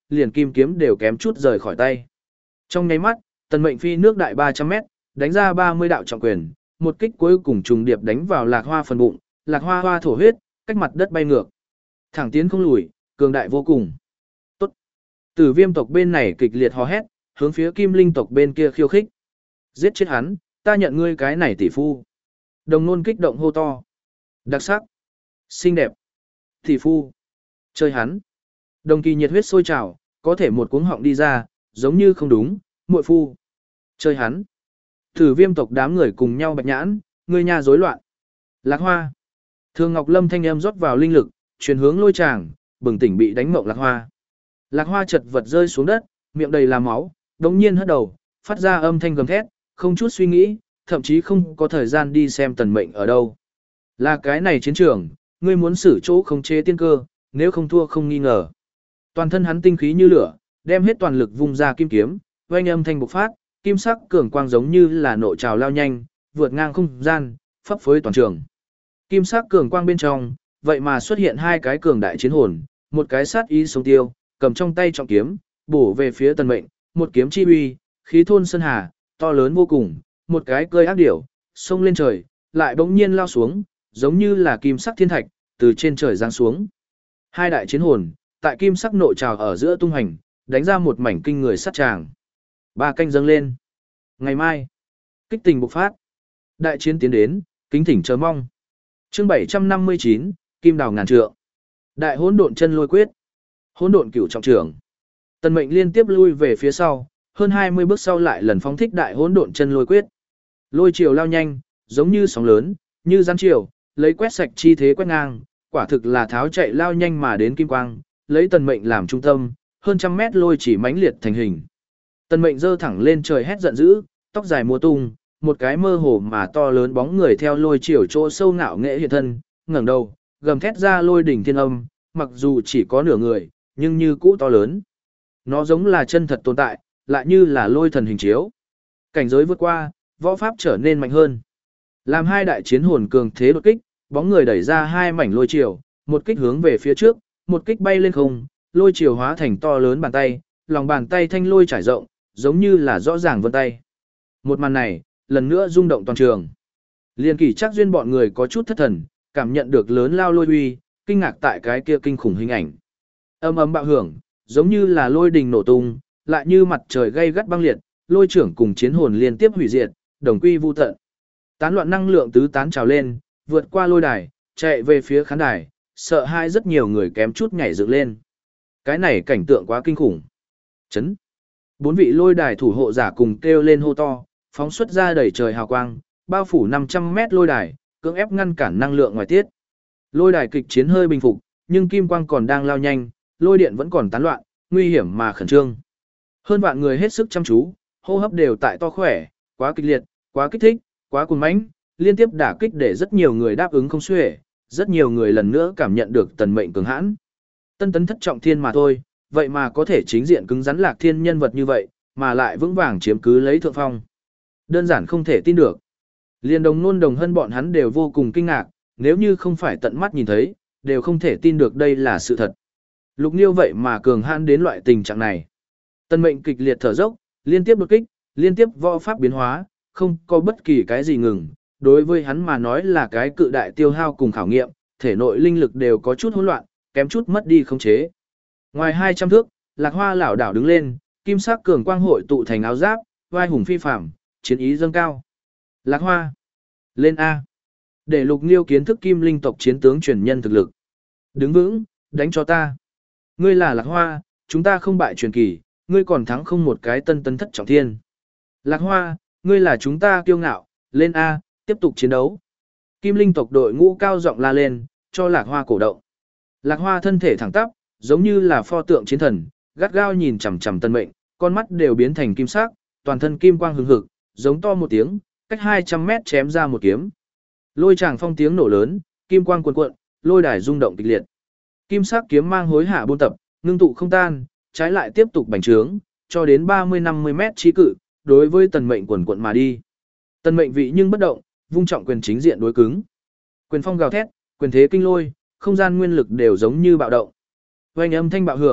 liền kim kiếm đều kém chút rời khỏi tay. Trong nháy mắt, tần mệnh phi nước đại ba trăm mét, đánh ra ba mươi đạo trọng quyền, một kích cuối cùng trùng điệp đánh vào Lạc Hoa phần bụng, Lạc Hoa hoa thổ huyết, cách mặt đất bay ngược. Thẳng tiến không lùi, cường đại vô cùng. Tốt. Tử Viêm tộc bên này kịch liệt hò hét, hướng phía Kim Linh tộc bên kia khiêu khích. Giết chết hắn, ta nhận ngươi cái này tỷ phu. Đồng Nôn kích động hô to. Đặc sắc. Xinh đẹp. Tỷ phu. Chơi hắn. Đồng Kỳ nhiệt huyết sôi trào, có thể một cuống họng đi ra, giống như không đúng, muội phu. Chơi hắn. Tử Viêm tộc đám người cùng nhau bạch nhãn, người nhà rối loạn. Lạc Hoa. Thường Ngọc Lâm thanh âm rót vào linh lực, truyền hướng Lôi Tràng, bừng tỉnh bị đánh mộng Lạc Hoa. Lạc Hoa chật vật rơi xuống đất, miệng đầy là máu, đống nhiên hất đầu, phát ra âm thanh gầm thét, không chút suy nghĩ, thậm chí không có thời gian đi xem tần mệnh ở đâu. Là cái này chiến trường, ngươi muốn xử chỗ khống chế tiên cơ, nếu không thua không nghi ngờ. Toàn thân hắn tinh khí như lửa, đem hết toàn lực vung ra kim kiếm, oanh âm thanh bộc phát, kim sắc cường quang giống như là nộ trào lao nhanh, vượt ngang không gian, phấp phới toàn trường. Kim sắc cường quang bên trong, vậy mà xuất hiện hai cái cường đại chiến hồn, một cái sát ý sống tiêu, cầm trong tay trọng kiếm, bổ về phía tần mệnh, một kiếm chi uy, khí thôn sơn hà, to lớn vô cùng, một cái cơi ác điểu, xông lên trời, lại bỗng nhiên lao xuống, giống như là kim sắc thiên thạch, từ trên trời giáng xuống. Hai đại chiến hồn, tại kim sắc nội trào ở giữa tung hành, đánh ra một mảnh kinh người sát tràng. Ba canh dâng lên. Ngày mai, kích tình bộc phát. Đại chiến tiến đến, kính thỉnh chờ mong. Chương bảy trăm năm mươi chín, Kim Đào ngàn trượng. Đại hỗn độn chân lôi quyết. Hỗn độn cửu trọng trưởng. Tần Mệnh liên tiếp lui về phía sau, hơn hai mươi bước sau lại lần phóng thích đại hỗn độn chân lôi quyết. Lôi chiều lao nhanh, giống như sóng lớn, như rắn chiều, lấy quét sạch chi thế quét ngang, quả thực là tháo chạy lao nhanh mà đến kim quang, lấy Tần Mệnh làm trung tâm, hơn trăm mét lôi chỉ mãnh liệt thành hình. Tần Mệnh giơ thẳng lên trời hét giận dữ, tóc dài múa tung, một cái mơ hồ mà to lớn bóng người theo lôi chiều chỗ sâu ngạo nghệ hiện thân, ngẩng đầu, gầm thét ra lôi đỉnh thiên âm, mặc dù chỉ có nửa người, nhưng như cũ to lớn. Nó giống là chân thật tồn tại, lại như là lôi thần hình chiếu. Cảnh giới vượt qua, võ pháp trở nên mạnh hơn. Làm hai đại chiến hồn cường thế đột kích, bóng người đẩy ra hai mảnh lôi chiều, một kích hướng về phía trước, một kích bay lên không, lôi chiều hóa thành to lớn bàn tay, lòng bàn tay thanh lôi trải rộng, giống như là rõ ràng vân tay. Một màn này, lần nữa rung động toàn trường. Liên Kỷ Trác Duyên bọn người có chút thất thần, cảm nhận được lớn lao lôi uy, kinh ngạc tại cái kia kinh khủng hình ảnh. Âm ầm bạo hưởng, giống như là lôi đình nổ tung, lại như mặt trời gay gắt băng liệt, lôi trưởng cùng chiến hồn liên tiếp hủy diệt, đồng quy vu tận. Tán loạn năng lượng tứ tán trào lên, vượt qua lôi đài, chạy về phía khán đài, sợ hai rất nhiều người kém chút nhảy dựng lên. Cái này cảnh tượng quá kinh khủng. Chấn. Bốn vị lôi đài thủ hộ giả cùng kêu lên hô to, phóng xuất ra đầy trời hào quang, bao phủ năm trăm mét lôi đài, cưỡng ép ngăn cản năng lượng ngoài tiết. Lôi đài kịch chiến hơi bình phục, nhưng kim quang còn đang lao nhanh, lôi điện vẫn còn tán loạn, nguy hiểm mà khẩn trương. Hơn vạn người hết sức chăm chú, hô hấp đều tại to khỏe, quá kịch liệt, quá kích thích, quá cuồng mãnh, liên tiếp đả kích để rất nhiều người đáp ứng không xuể, rất nhiều người lần nữa cảm nhận được Tần Mệnh cường hãn. Tân tấn thất trọng thiên mà thôi, vậy mà có thể chính diện cứng rắn Lạc Thiên nhân vật như vậy, mà lại vững vàng chiếm cứ lấy thượng phong. Đơn giản không thể tin được. Liên Đồng Nôn Đồng Hân bọn hắn đều vô cùng kinh ngạc, nếu như không phải tận mắt nhìn thấy, đều không thể tin được đây là sự thật. Lục Niêu vậy mà cường hãn đến loại tình trạng này. Tần Mệnh kịch liệt thở dốc, liên tiếp đột kích, liên tiếp võ pháp biến hóa, không có bất kỳ cái gì ngừng. Đối với hắn mà nói là cái cự đại tiêu hao cùng khảo nghiệm, thể nội linh lực đều có chút hỗn loạn, kém chút mất đi khống chế. Ngoài hai trăm thước, Lạc Hoa lảo đảo đứng lên, kim sắc cường quang hội tụ thành áo giáp, vai hùng phi phàm, chiến ý dâng cao. Lạc Hoa, lên A. Để Lục Niêu kiến thức Kim Linh tộc chiến tướng truyền nhân thực lực. Đứng vững, đánh cho ta. Ngươi là Lạc Hoa, chúng ta không bại truyền kỳ, ngươi còn thắng không một cái tân tân thất trọng thiên. Lạc Hoa, ngươi là chúng ta kiêu ngạo, lên A, tiếp tục chiến đấu. Kim Linh tộc đội ngũ cao giọng la lên, cho Lạc Hoa cổ động. Lạc Hoa thân thể thẳng tắp, giống như là pho tượng chiến thần, gắt gao nhìn chằm chằm Tần Mệnh, con mắt đều biến thành kim sắc, toàn thân kim quang hừng hực, giống to một tiếng, cách hai trăm mét chém ra một kiếm. Lôi tràng phong tiếng nổ lớn, kim quang cuồn cuộn, lôi đài rung động kịch liệt. Kim sắc kiếm mang hối hạ buôn tập, ngưng tụ không tan, trái lại tiếp tục bành trướng, cho đến ba mươi năm mươi mét chi cự, đối với Tần Mệnh cuồn cuộn mà đi. Tần Mệnh vị nhưng bất động, vung trọng quyền chính diện đối cứng. Quyền phong gào thét, quyền thế kinh lôi, không gian nguyên lực đều giống như bạo động. Oanh âm thanh bạo hưởng,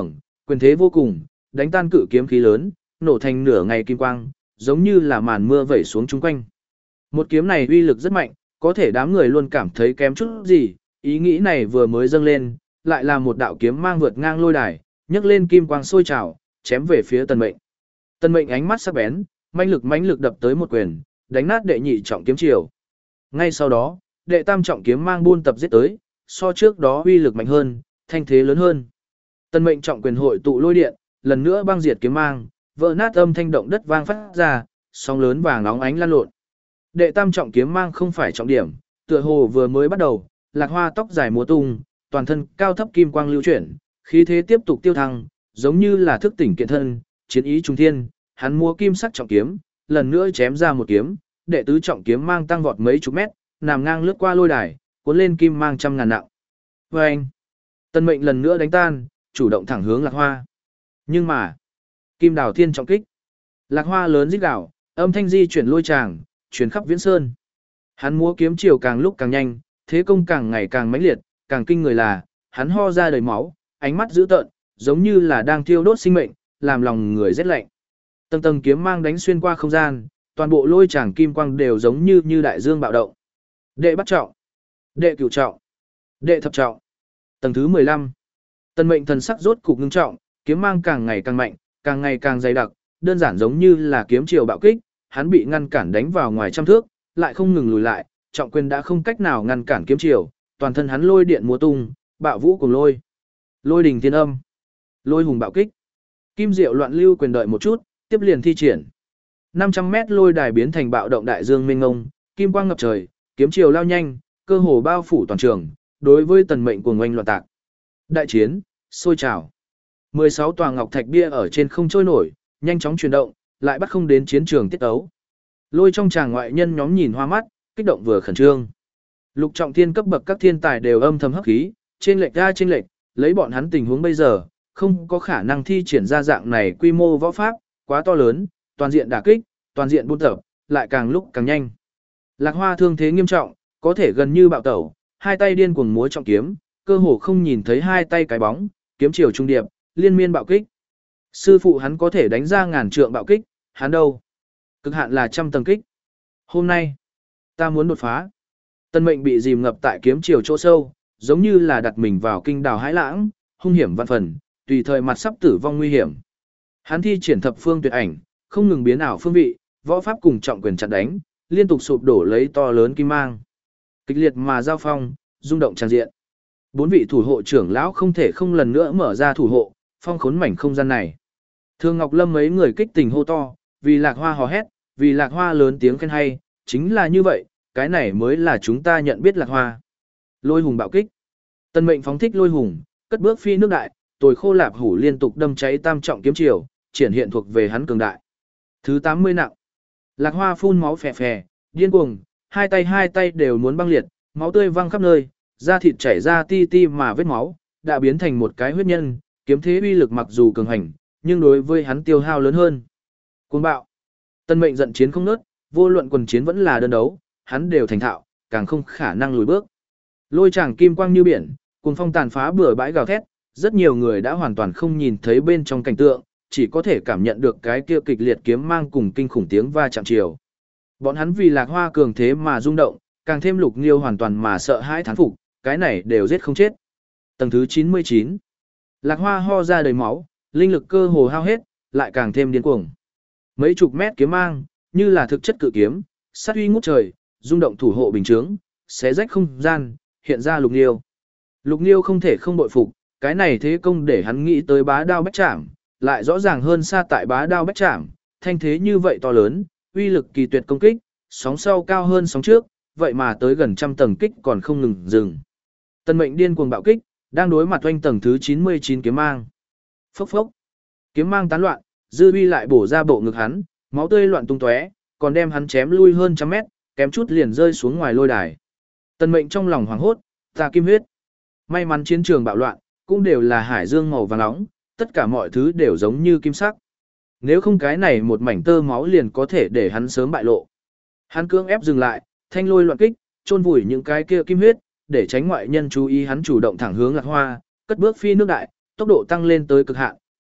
quyền thế vô cùng, đánh tan cự kiếm khí lớn, nổ thành nửa ngày kim quang, giống như là màn mưa vẩy xuống chung quanh. Một kiếm này uy lực rất mạnh, có thể đám người luôn cảm thấy kém chút gì, ý nghĩ này vừa mới dâng lên, lại là một đạo kiếm mang vượt ngang lôi đài, nhấc lên kim quang sôi trào, chém về phía Tần Mệnh. Tần Mệnh ánh mắt sắc bén, mãnh lực mãnh lực đập tới một quyền, đánh nát đệ nhị trọng kiếm chiều. Ngay sau đó, đệ tam trọng kiếm mang buôn tập giết tới, so trước đó uy lực mạnh hơn, thanh thế lớn hơn. Tần Mệnh trọng quyền hội tụ lôi điện, lần nữa băng diệt kiếm mang, vỡ nát âm thanh động đất vang phát ra, sóng lớn vàng óng ánh lan lộn. Đệ tam trọng kiếm mang không phải trọng điểm, tựa hồ vừa mới bắt đầu, Lạc Hoa tóc dài múa tung, toàn thân cao thấp kim quang lưu chuyển, khí thế tiếp tục tiêu thăng, giống như là thức tỉnh kiện thân, chiến ý trung thiên, hắn múa kim sắc trọng kiếm, lần nữa chém ra một kiếm, đệ tứ trọng kiếm mang tăng vọt mấy chục mét, nằm ngang lướt qua lôi đài, cuốn lên kim mang trăm ngàn nặng. Oeng! Tần Mệnh lần nữa đánh tan, chủ động thẳng hướng Lạc Hoa. Nhưng mà, Kim Đào Thiên trọng kích. Lạc Hoa lớn rít gào, âm thanh di chuyển lôi tràng, truyền khắp Viễn Sơn. Hắn múa kiếm chiều càng lúc càng nhanh, thế công càng ngày càng mãnh liệt, càng kinh người là, hắn ho ra đầy máu, ánh mắt dữ tợn, giống như là đang thiêu đốt sinh mệnh, làm lòng người rét lạnh. Tầng tầng kiếm mang đánh xuyên qua không gian, toàn bộ lôi tràng kim quang đều giống như như đại dương bạo động. Đệ bắt trọng, đệ cửu trọng, đệ thập trọng. Tầng thứ mười lăm. Tần Mệnh thần sắc rốt cục ngưng trọng, kiếm mang càng ngày càng mạnh, càng ngày càng dày đặc, đơn giản giống như là kiếm chiều bạo kích, hắn bị ngăn cản đánh vào ngoài trăm thước, lại không ngừng lùi lại, trọng quyền đã không cách nào ngăn cản kiếm chiều, toàn thân hắn lôi điện múa tung, bạo vũ cùng lôi. Lôi đình thiên âm, lôi hùng bạo kích. Kim Diệu loạn lưu quyền đợi một chút, tiếp liền thi triển. năm trăm mét lôi đài biến thành bạo động đại dương mênh mông, kim quang ngập trời, kiếm chiều lao nhanh, cơ hồ bao phủ toàn trường, đối với Tần Mệnh cuồng oanh loạn tạc. Đại chiến, sôi trào. mười sáu tòa ngọc thạch bia ở trên không trôi nổi, nhanh chóng chuyển động, lại bắt không đến chiến trường tiết ấu. Lôi trong tràng ngoại nhân nhóm nhìn hoa mắt, kích động vừa khẩn trương. Lục trọng thiên cấp bậc các thiên tài đều âm thầm hấp khí, trên lệch ra trên lệch, lấy bọn hắn tình huống bây giờ, không có khả năng thi triển ra dạng này quy mô võ pháp, quá to lớn, toàn diện đả kích, toàn diện buôn tập, lại càng lúc càng nhanh. Lạc Hoa thương thế nghiêm trọng, có thể gần như bạo tẩu, hai tay điên cuồng múa trọng kiếm, cơ hồ không nhìn thấy hai tay cái bóng, kiếm chiều trung điệp, liên miên bạo kích. Sư phụ hắn có thể đánh ra ngàn trượng bạo kích, hắn đâu? Cực hạn là trăm tầng kích. Hôm nay, ta muốn đột phá. Tần Mệnh bị dìm ngập tại kiếm chiều chỗ sâu, giống như là đặt mình vào kinh đào hãi lãng, hung hiểm vạn phần, tùy thời mặt sắp tử vong nguy hiểm. Hắn thi triển thập phương tuyệt ảnh, không ngừng biến ảo phương vị, võ pháp cùng trọng quyền chặn đánh, liên tục sụp đổ lấy to lớn kim mang. Kịch liệt mà giao phong, rung động tràn diện. Bốn vị thủ hộ trưởng lão không thể không lần nữa mở ra thủ hộ, phong khốn mảnh không gian này. Thương Ngọc Lâm mấy người kích tình hô to, vì Lạc Hoa hò hét, vì Lạc Hoa lớn tiếng khen hay, chính là như vậy, cái này mới là chúng ta nhận biết Lạc Hoa. Lôi hùng bạo kích. Tần Mệnh phóng thích lôi hùng, cất bước phi nước đại, tồi khô lạp hủ liên tục đâm cháy tam trọng kiếm chiều, triển hiện thuộc về hắn cường đại. Thứ tám mươi nặng. Lạc Hoa phun máu phè phè, điên cuồng, hai tay hai tay đều muốn băng liệt, máu tươi văng khắp nơi, da thịt chảy ra ti ti mà vết máu, đã biến thành một cái huyết nhân, kiếm thế uy lực mặc dù cường hành, nhưng đối với hắn tiêu hao lớn hơn. Cuồng bạo. Tần Mệnh giận chiến không nớt, vô luận quần chiến vẫn là đơn đấu, hắn đều thành thạo, càng không khả năng lùi bước. Lôi tràng kim quang như biển, cuồng phong tàn phá bừa bãi gào thét, rất nhiều người đã hoàn toàn không nhìn thấy bên trong cảnh tượng, chỉ có thể cảm nhận được cái kia kịch liệt kiếm mang cùng kinh khủng tiếng va chạm chiều. Bọn hắn vì Lạc Hoa cường thế mà rung động, càng thêm Lục Nghiêu hoàn toàn mà sợ hãi thán phục, cái này đều giết không chết. Tầng thứ chín mươi chín. Lạc Hoa ho ra đầy máu, linh lực cơ hồ hao hết, lại càng thêm điên cuồng. Mấy chục mét kiếm mang, như là thực chất cự kiếm, sát uy ngút trời, rung động thủ hộ bình chướng, xé rách không gian, hiện ra Lục Nghiêu. Lục Nghiêu không thể không bội phục, cái này thế công để hắn nghĩ tới bá đao bách trảm, lại rõ ràng hơn xa tại bá đao bách trảm, thanh thế như vậy to lớn, uy lực kỳ tuyệt công kích, sóng sau cao hơn sóng trước, vậy mà tới gần trăm tầng kích còn không ngừng dừng. Tần Mệnh điên cuồng bạo kích, đang đối mặt oanh tầng thứ chín mươi chín kiếm mang. Phốc phốc. Kiếm mang tán loạn, dư uy lại bổ ra bộ ngực hắn, máu tươi loạn tung tóe, còn đem hắn chém lui hơn trăm mét, kém chút liền rơi xuống ngoài lôi đài. Tần Mệnh trong lòng hoảng hốt, ta kim huyết. May mắn chiến trường bạo loạn, cũng đều là hải dương màu vàng nóng, tất cả mọi thứ đều giống như kim sắc. Nếu không cái này một mảnh tơ máu liền có thể để hắn sớm bại lộ. Hắn cưỡng ép dừng lại, thanh lôi loạn kích, chôn vùi những cái kia kim huyết, để tránh ngoại nhân chú ý hắn chủ động thẳng hướng Lạc Hoa, cất bước phi nước đại, tốc độ tăng lên tới cực hạn,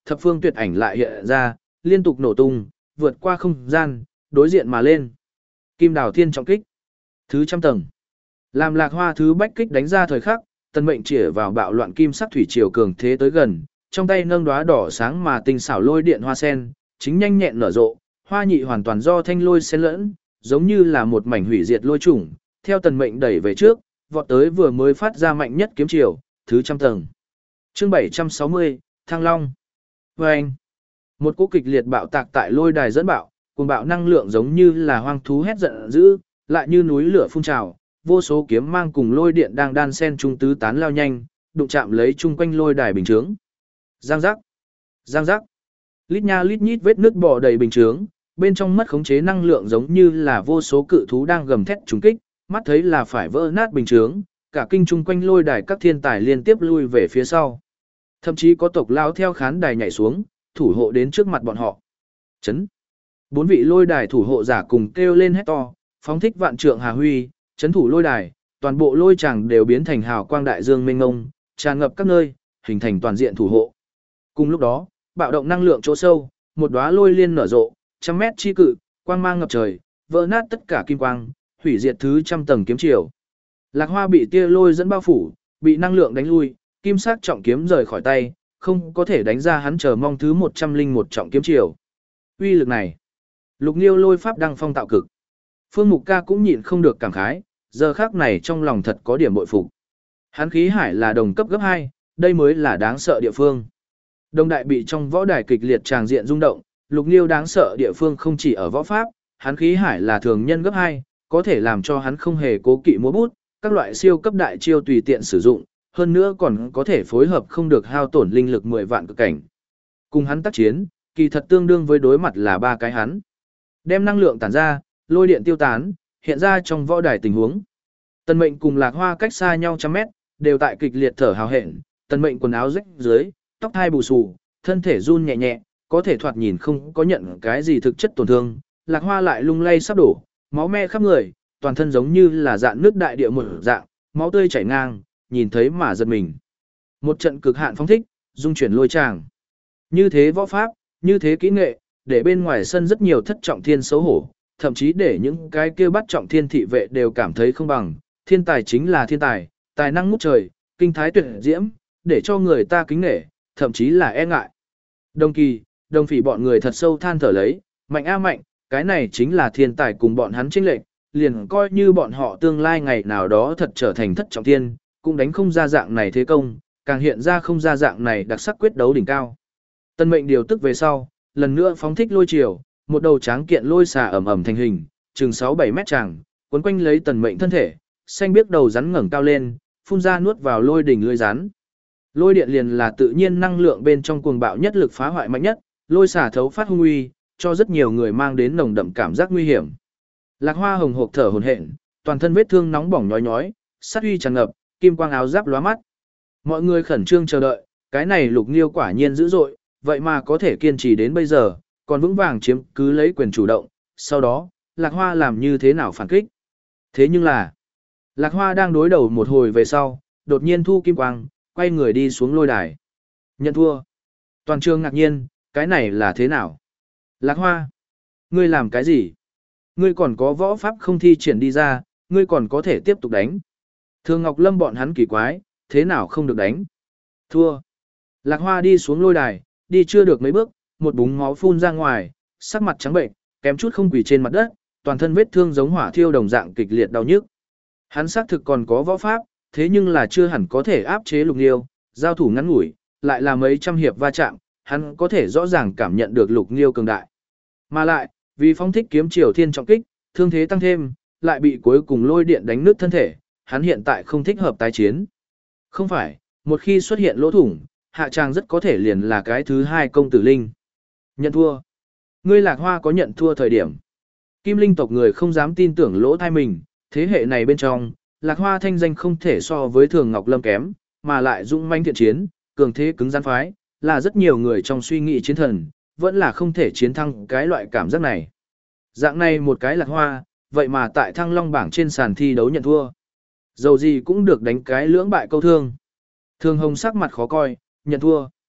thập phương tuyệt ảnh lại hiện ra, liên tục nổ tung, vượt qua không gian, đối diện mà lên. Kim Đào Thiên trọng kích. Thứ trăm tầng. Làm Lạc Hoa thứ bách kích đánh ra thời khắc, Tần Mệnh chĩa vào bạo loạn kim sắc thủy triều cường thế tới gần, trong tay nâng đóa đỏ sáng mà tinh xảo lôi điện hoa sen, chính nhanh nhẹn nở rộ, hoa nhị hoàn toàn do thanh lôi xen lẫn, giống như là một mảnh hủy diệt lôi trùng, theo Tần Mệnh đẩy về trước, vọt tới vừa mới phát ra mạnh nhất kiếm triều, thứ trăm tầng. Chương bảy trăm sáu mươi, Thăng Long. Vâng. Một cỗ kịch liệt bạo tạc tại lôi đài dẫn bạo, cùng bạo năng lượng giống như là hoang thú hét giận dữ, lại như núi lửa phun trào, vô số kiếm mang cùng lôi điện đang đan xen trung tứ tán lao nhanh, đụng chạm lấy chung quanh lôi đài bình chướng. Giang giác, giang giác. Lít nha lít nhít vết nứt bò đầy bình chướng, bên trong mất khống chế năng lượng giống như là vô số cự thú đang gầm thét trúng kích, mắt thấy là phải vỡ nát bình chướng, cả kinh chung quanh lôi đài các thiên tài liên tiếp lui về phía sau. Thậm chí có tộc lao theo khán đài nhảy xuống, thủ hộ đến trước mặt bọn họ. Chấn. Bốn vị lôi đài thủ hộ giả cùng kêu lên hét to, phóng thích vạn trượng hà huy, chấn thủ lôi đài, toàn bộ lôi tràng đều biến thành hào quang đại dương mênh mông, tràn ngập các nơi, hình thành toàn diện thủ hộ. Cùng lúc đó, bạo động năng lượng chỗ sâu, một đóa lôi liên nở rộ, trăm mét chi cự, quang mang ngập trời, vỡ nát tất cả kim quang, hủy diệt thứ trăm tầng kiếm triều. Lạc Hoa bị tia lôi dẫn bao phủ, bị năng lượng đánh lui, kim sắc trọng kiếm rời khỏi tay, không có thể đánh ra hắn chờ mong thứ một trăm linh một trọng kiếm triều. Uy lực này, Lục Nghiêu lôi pháp đăng phong tạo cực. Phương Mục Ca cũng nhịn không được cảm khái, giờ khắc này trong lòng thật có điểm bội phục. Hắn khí hải là đồng cấp gấp hai, đây mới là đáng sợ địa phương. Đồng đại bị trong võ đài kịch liệt tràng diện rung động, Lục Nghiêu đáng sợ địa phương không chỉ ở võ pháp, hắn khí hải là thường nhân gấp hai, có thể làm cho hắn không hề cố kỵ múa bút, các loại siêu cấp đại chiêu tùy tiện sử dụng, hơn nữa còn có thể phối hợp không được hao tổn linh lực mười vạn cực cảnh. Cùng hắn tác chiến, kỳ thật tương đương với đối mặt là ba cái hắn. Đem năng lượng tản ra, lôi điện tiêu tán, hiện ra trong võ đài tình huống. Tần Mệnh cùng Lạc Hoa cách xa nhau trăm mét, đều tại kịch liệt thở hào hẹn, Tần Mệnh quần áo rách dưới, tóc hai bù xù, thân thể run nhẹ nhẹ, có thể thoạt nhìn không có nhận cái gì thực chất tổn thương. Lạc Hoa lại lung lay sắp đổ, máu me khắp người, toàn thân giống như là dạn nước đại địa một dạng, máu tươi chảy ngang, nhìn thấy mà giật mình. Một trận cực hạn phóng thích, dung chuyển lôi tràng. Như thế võ pháp, như thế kỹ nghệ, để bên ngoài sân rất nhiều thất trọng thiên xấu hổ, thậm chí để những cái kia bắt trọng thiên thị vệ đều cảm thấy không bằng. Thiên tài chính là thiên tài, tài năng ngút trời, kinh thái tuyệt diễm, để cho người ta kính nể, thậm chí là e ngại. Đồng kỳ, đồng phỉ bọn người thật sâu than thở lấy, mạnh a mạnh, cái này chính là thiên tài cùng bọn hắn chênh lệch, liền coi như bọn họ tương lai ngày nào đó thật trở thành thất trọng thiên, cũng đánh không ra dạng này thế công, càng hiện ra không ra dạng này đặc sắc quyết đấu đỉnh cao. Tân Mệnh điều tức về sau, lần nữa phóng thích lôi chiều, một đầu tráng kiện lôi xà ẩm ẩm thành hình, chừng sáu bảy mét tràng, quấn quanh lấy Tần Mệnh thân thể, xanh biếc đầu rắn ngẩng cao lên, phun ra nuốt vào lôi đỉnh lưỡi rắn. Lôi điện liền là tự nhiên năng lượng bên trong cuồng bạo nhất lực phá hoại mạnh nhất, lôi xà thấu phát hung uy, cho rất nhiều người mang đến nồng đậm cảm giác nguy hiểm. Lạc Hoa hồng hộc thở hổn hển, toàn thân vết thương nóng bỏng nhói nhói, sát uy tràn ngập, kim quang áo giáp lóa mắt. Mọi người khẩn trương chờ đợi, cái này Lục Nghiêu quả nhiên dữ dội, vậy mà có thể kiên trì đến bây giờ, còn vững vàng chiếm cứ lấy quyền chủ động, sau đó, Lạc Hoa làm như thế nào phản kích. Thế nhưng là, Lạc Hoa đang đối đầu một hồi về sau, đột nhiên thu kim quang, quay người đi xuống lôi đài. Nhận thua. Toàn trường ngạc nhiên, cái này là thế nào? Lạc Hoa, ngươi làm cái gì? Ngươi còn có võ pháp không thi triển đi ra, ngươi còn có thể tiếp tục đánh. Thường Ngọc Lâm bọn hắn kỳ quái, thế nào không được đánh? Thua. Lạc Hoa đi xuống lôi đài, đi chưa được mấy bước, một búng máu phun ra ngoài, sắc mặt trắng bệnh, kém chút không quỳ trên mặt đất, toàn thân vết thương giống hỏa thiêu đồng dạng kịch liệt đau nhức. Hắn xác thực còn có võ pháp, thế nhưng là chưa hẳn có thể áp chế Lục Nghiêu, giao thủ ngắn ngủi, lại là mấy trăm hiệp va chạm, hắn có thể rõ ràng cảm nhận được Lục Nghiêu cường đại. Mà lại, vì phóng thích kiếm triều thiên trọng kích, thương thế tăng thêm, lại bị cuối cùng lôi điện đánh nứt thân thể, hắn hiện tại không thích hợp tái chiến. Không phải, một khi xuất hiện lỗ thủng, hạ tràng rất có thể liền là cái thứ hai công tử Linh. Nhận thua. Ngươi Lạc Hoa có nhận thua thời điểm. Kim Linh tộc người không dám tin tưởng lỗ thai mình, thế hệ này bên trong, Lạc Hoa thanh danh không thể so với Thường Ngọc Lâm kém, mà lại dũng manh thiện chiến, cường thế cứng rắn phái, là rất nhiều người trong suy nghĩ chiến thần, vẫn là không thể chiến thắng cái loại cảm giác này. Dạng này một cái Lạc Hoa, vậy mà tại Thăng Long bảng trên sàn thi đấu nhận thua. Dầu gì cũng được đánh cái lưỡng bại câu thương. Thường Hồng sắc mặt khó coi, nhận thua.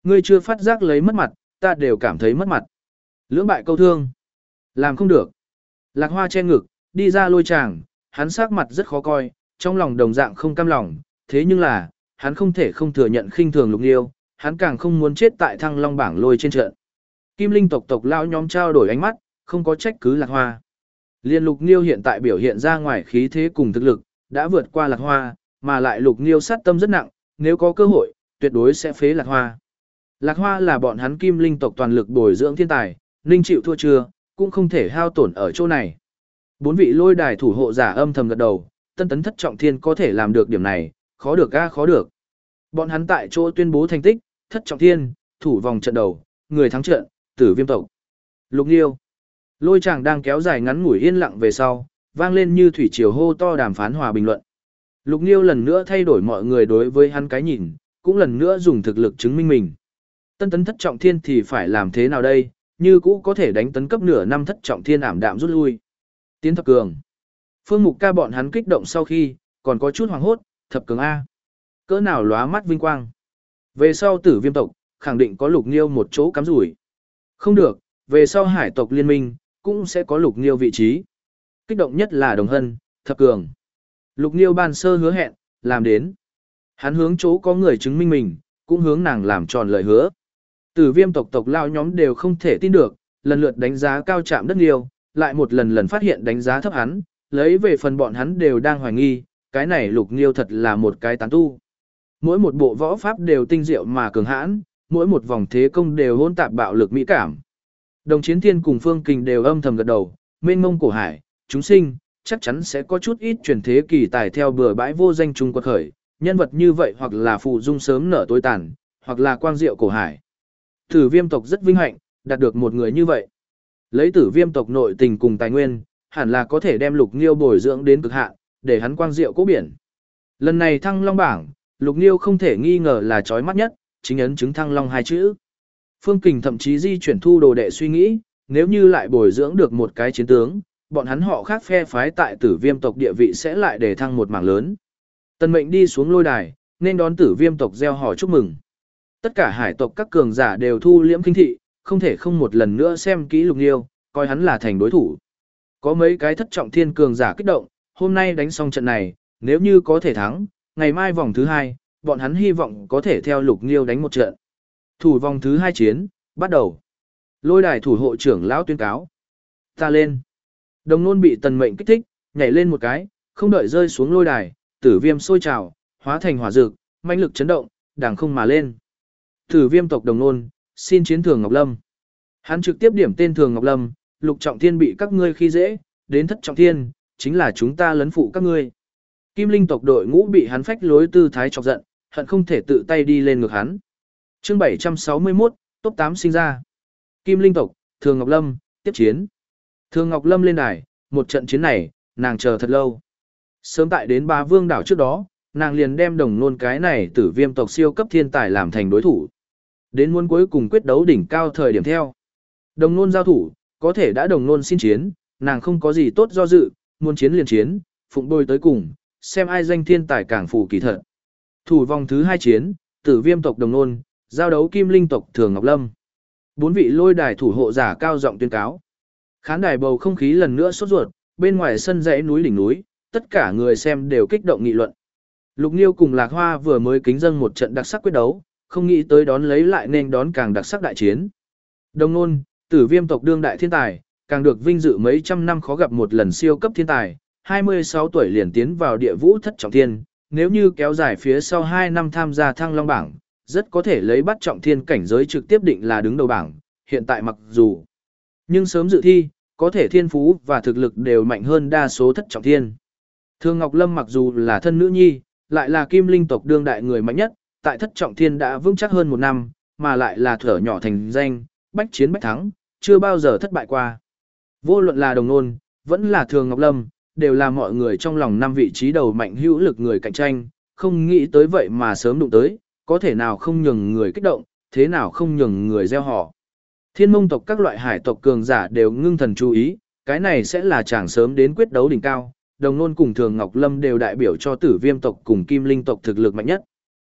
Ngươi chưa phát giác lấy mất mặt, ta đều cảm thấy mất mặt. Lưỡng bại câu thương. Làm không được. Lạc Hoa che ngực, đi ra lôi tràng, hắn sắc mặt rất khó coi, trong lòng đồng dạng không cam lòng, thế nhưng là, hắn không thể không thừa nhận khinh thường Lục Nghiêu, hắn càng không muốn chết tại Thăng Long bảng lôi trên trận. Kim Linh tộc tộc lão nhóm trao đổi ánh mắt, không có trách cứ Lạc Hoa. Liên Lục Nghiêu hiện tại biểu hiện ra ngoài khí thế cùng thực lực, đã vượt qua Lạc Hoa, mà lại Lục Nghiêu sát tâm rất nặng, nếu có cơ hội, tuyệt đối sẽ phế Lạc Hoa. Lạc Hoa là bọn hắn Kim Linh tộc toàn lực bồi dưỡng thiên tài, Ninh chịu thua chưa, cũng không thể hao tổn ở chỗ này. Bốn vị lôi đài thủ hộ giả âm thầm gật đầu, Tân Tấn Thất Trọng Thiên có thể làm được điểm này, khó được ga khó được. Bọn hắn tại chỗ tuyên bố thành tích, Thất Trọng Thiên, thủ vòng trận đầu, người thắng trận, Tử Viêm tộc. Lục Nghiêu. Lôi chàng đang kéo dài ngắn ngủi yên lặng về sau, vang lên như thủy triều hô to đàm phán hòa bình luận. Lục Nghiêu lần nữa thay đổi mọi người đối với hắn cái nhìn, cũng lần nữa dùng thực lực chứng minh mình. Tân Tấn Thất Trọng Thiên thì phải làm thế nào đây, như cũ có thể đánh tấn cấp nửa năm Thất Trọng Thiên ảm đạm rút lui. Tiến thập cường. Phương Mục Ca bọn hắn kích động sau khi, còn có chút hoảng hốt, thập cường A. Cỡ nào lóa mắt vinh quang. Về sau Tử Viêm tộc, khẳng định có Lục Nghiêu một chỗ cắm rủi. Không được, về sau Hải tộc liên minh, cũng sẽ có Lục Nghiêu vị trí. Kích động nhất là Đồng Hân, thập cường. Lục Nghiêu ban sơ hứa hẹn, làm đến. Hắn hướng chỗ có người chứng minh mình, cũng hướng nàng làm tròn lời hứa. Tử Viêm tộc tộc lao nhóm đều không thể tin được, lần lượt đánh giá cao chạm đất Nghiêu, lại một lần lần phát hiện đánh giá thấp hắn, lấy về phần bọn hắn đều đang hoài nghi, cái này Lục Nghiêu thật là một cái tán tu. Mỗi một bộ võ pháp đều tinh diệu mà cường hãn, mỗi một vòng thế công đều hỗn tạp bạo lực mỹ cảm. Đồng Chiến Thiên cùng Phương Kình đều âm thầm gật đầu, mênh mông cổ hải, chúng sinh, chắc chắn sẽ có chút ít truyền thế kỳ tài theo bừa bãi vô danh trung quật khởi, nhân vật như vậy hoặc là phụ dung sớm nở tối tàn, hoặc là quang diệu cổ hải. Tử Viêm tộc rất vinh hạnh, đạt được một người như vậy. Lấy Tử Viêm tộc nội tình cùng tài nguyên, hẳn là có thể đem Lục Nghiêu bồi dưỡng đến cực hạn, để hắn quang diệu cố biển. Lần này Thăng Long bảng, Lục Nghiêu không thể nghi ngờ là chói mắt nhất, chính ấn chứng Thăng Long hai chữ. Phương Kình thậm chí di chuyển thu đồ đệ suy nghĩ, nếu như lại bồi dưỡng được một cái chiến tướng, bọn hắn họ khác phe phái tại Tử Viêm tộc địa vị sẽ lại để thăng một mảng lớn. Tần Mệnh đi xuống lôi đài, nên đón Tử Viêm tộc gieo hò chúc mừng. Tất cả hải tộc các cường giả đều thu liễm kinh thị, không thể không một lần nữa xem kỹ Lục Nghiêu, coi hắn là thành đối thủ. Có mấy cái Thất Trọng Thiên cường giả kích động, hôm nay đánh xong trận này, nếu như có thể thắng, ngày mai vòng thứ hai, bọn hắn hy vọng có thể theo Lục Nghiêu đánh một trận. Thủ vòng thứ hai chiến, bắt đầu. Lôi đài thủ hộ trưởng lão tuyên cáo. Ta lên. Đồng Nôn bị Tần Mệnh kích thích, nhảy lên một cái, không đợi rơi xuống lôi đài, Tử Viêm sôi trào, hóa thành hỏa dược, mãnh lực chấn động, đằng không mà lên. Tử Viêm tộc Đồng Nôn, xin chiến Thường Ngọc Lâm. Hắn trực tiếp điểm tên Thường Ngọc Lâm, Lục Trọng Thiên bị các ngươi khi dễ, đến Thất Trọng Thiên, chính là chúng ta lấn phụ các ngươi. Kim Linh tộc đội ngũ bị hắn phách lối tư thái chọc giận, hận không thể tự tay đi lên ngược hắn. Chương bảy trăm sáu mươi mốt, top tám sinh ra. Kim Linh tộc, Thường Ngọc Lâm, tiếp chiến. Thường Ngọc Lâm lên đài, một trận chiến này, nàng chờ thật lâu. Sớm tại đến Bá Vương đảo trước đó, nàng liền đem Đồng Nôn cái này Tử Viêm tộc siêu cấp thiên tài làm thành đối thủ. Đến muốn cuối cùng quyết đấu đỉnh cao thời điểm theo. Đồng Nôn giao thủ, có thể đã Đồng Nôn xin chiến, nàng không có gì tốt do dự, muốn chiến liền chiến, phụng bồi tới cùng, xem ai danh thiên tài càng phù kỳ thật. Thủ vòng thứ hai chiến, Tử Viêm tộc Đồng Nôn, giao đấu Kim Linh tộc Thường Ngọc Lâm. Bốn vị lôi đài thủ hộ giả cao giọng tuyên cáo. Khán đài bầu không khí lần nữa sốt ruột, bên ngoài sân dãy núi đỉnh núi, tất cả người xem đều kích động nghị luận. Lục Nghiêu cùng Lạc Hoa vừa mới kính dâng một trận đặc sắc quyết đấu, không nghĩ tới đón lấy lại nên đón càng đặc sắc đại chiến. Đồng Nôn, Tử Viêm tộc đương đại thiên tài, càng được vinh dự mấy trăm năm khó gặp một lần siêu cấp thiên tài, hai mươi sáu tuổi liền tiến vào địa vũ Thất Trọng Thiên, nếu như kéo dài phía sau hai năm tham gia Thăng Long bảng, rất có thể lấy bắt Trọng Thiên cảnh giới trực tiếp định là đứng đầu bảng, hiện tại mặc dù nhưng sớm dự thi, có thể thiên phú và thực lực đều mạnh hơn đa số Thất Trọng Thiên. Thường Ngọc Lâm mặc dù là thân nữ nhi, lại là Kim Linh tộc đương đại người mạnh nhất, tại Thất Trọng Thiên đã vững chắc hơn một năm, mà lại là thở nhỏ thành danh, bách chiến bách thắng, chưa bao giờ thất bại qua. Vô luận là Đồng Nôn, vẫn là Thường Ngọc Lâm, đều là mọi người trong lòng năm vị trí đầu mạnh hữu lực người cạnh tranh, không nghĩ tới vậy mà sớm đụng tới, có thể nào không nhường người kích động, thế nào không nhường người gieo họ. Thiên Mông tộc các loại hải tộc cường giả đều ngưng thần chú ý, cái này sẽ là chàng sớm đến quyết đấu đỉnh cao, Đồng Nôn cùng Thường Ngọc Lâm đều đại biểu cho Tử Viêm tộc cùng Kim Linh tộc thực lực mạnh nhất.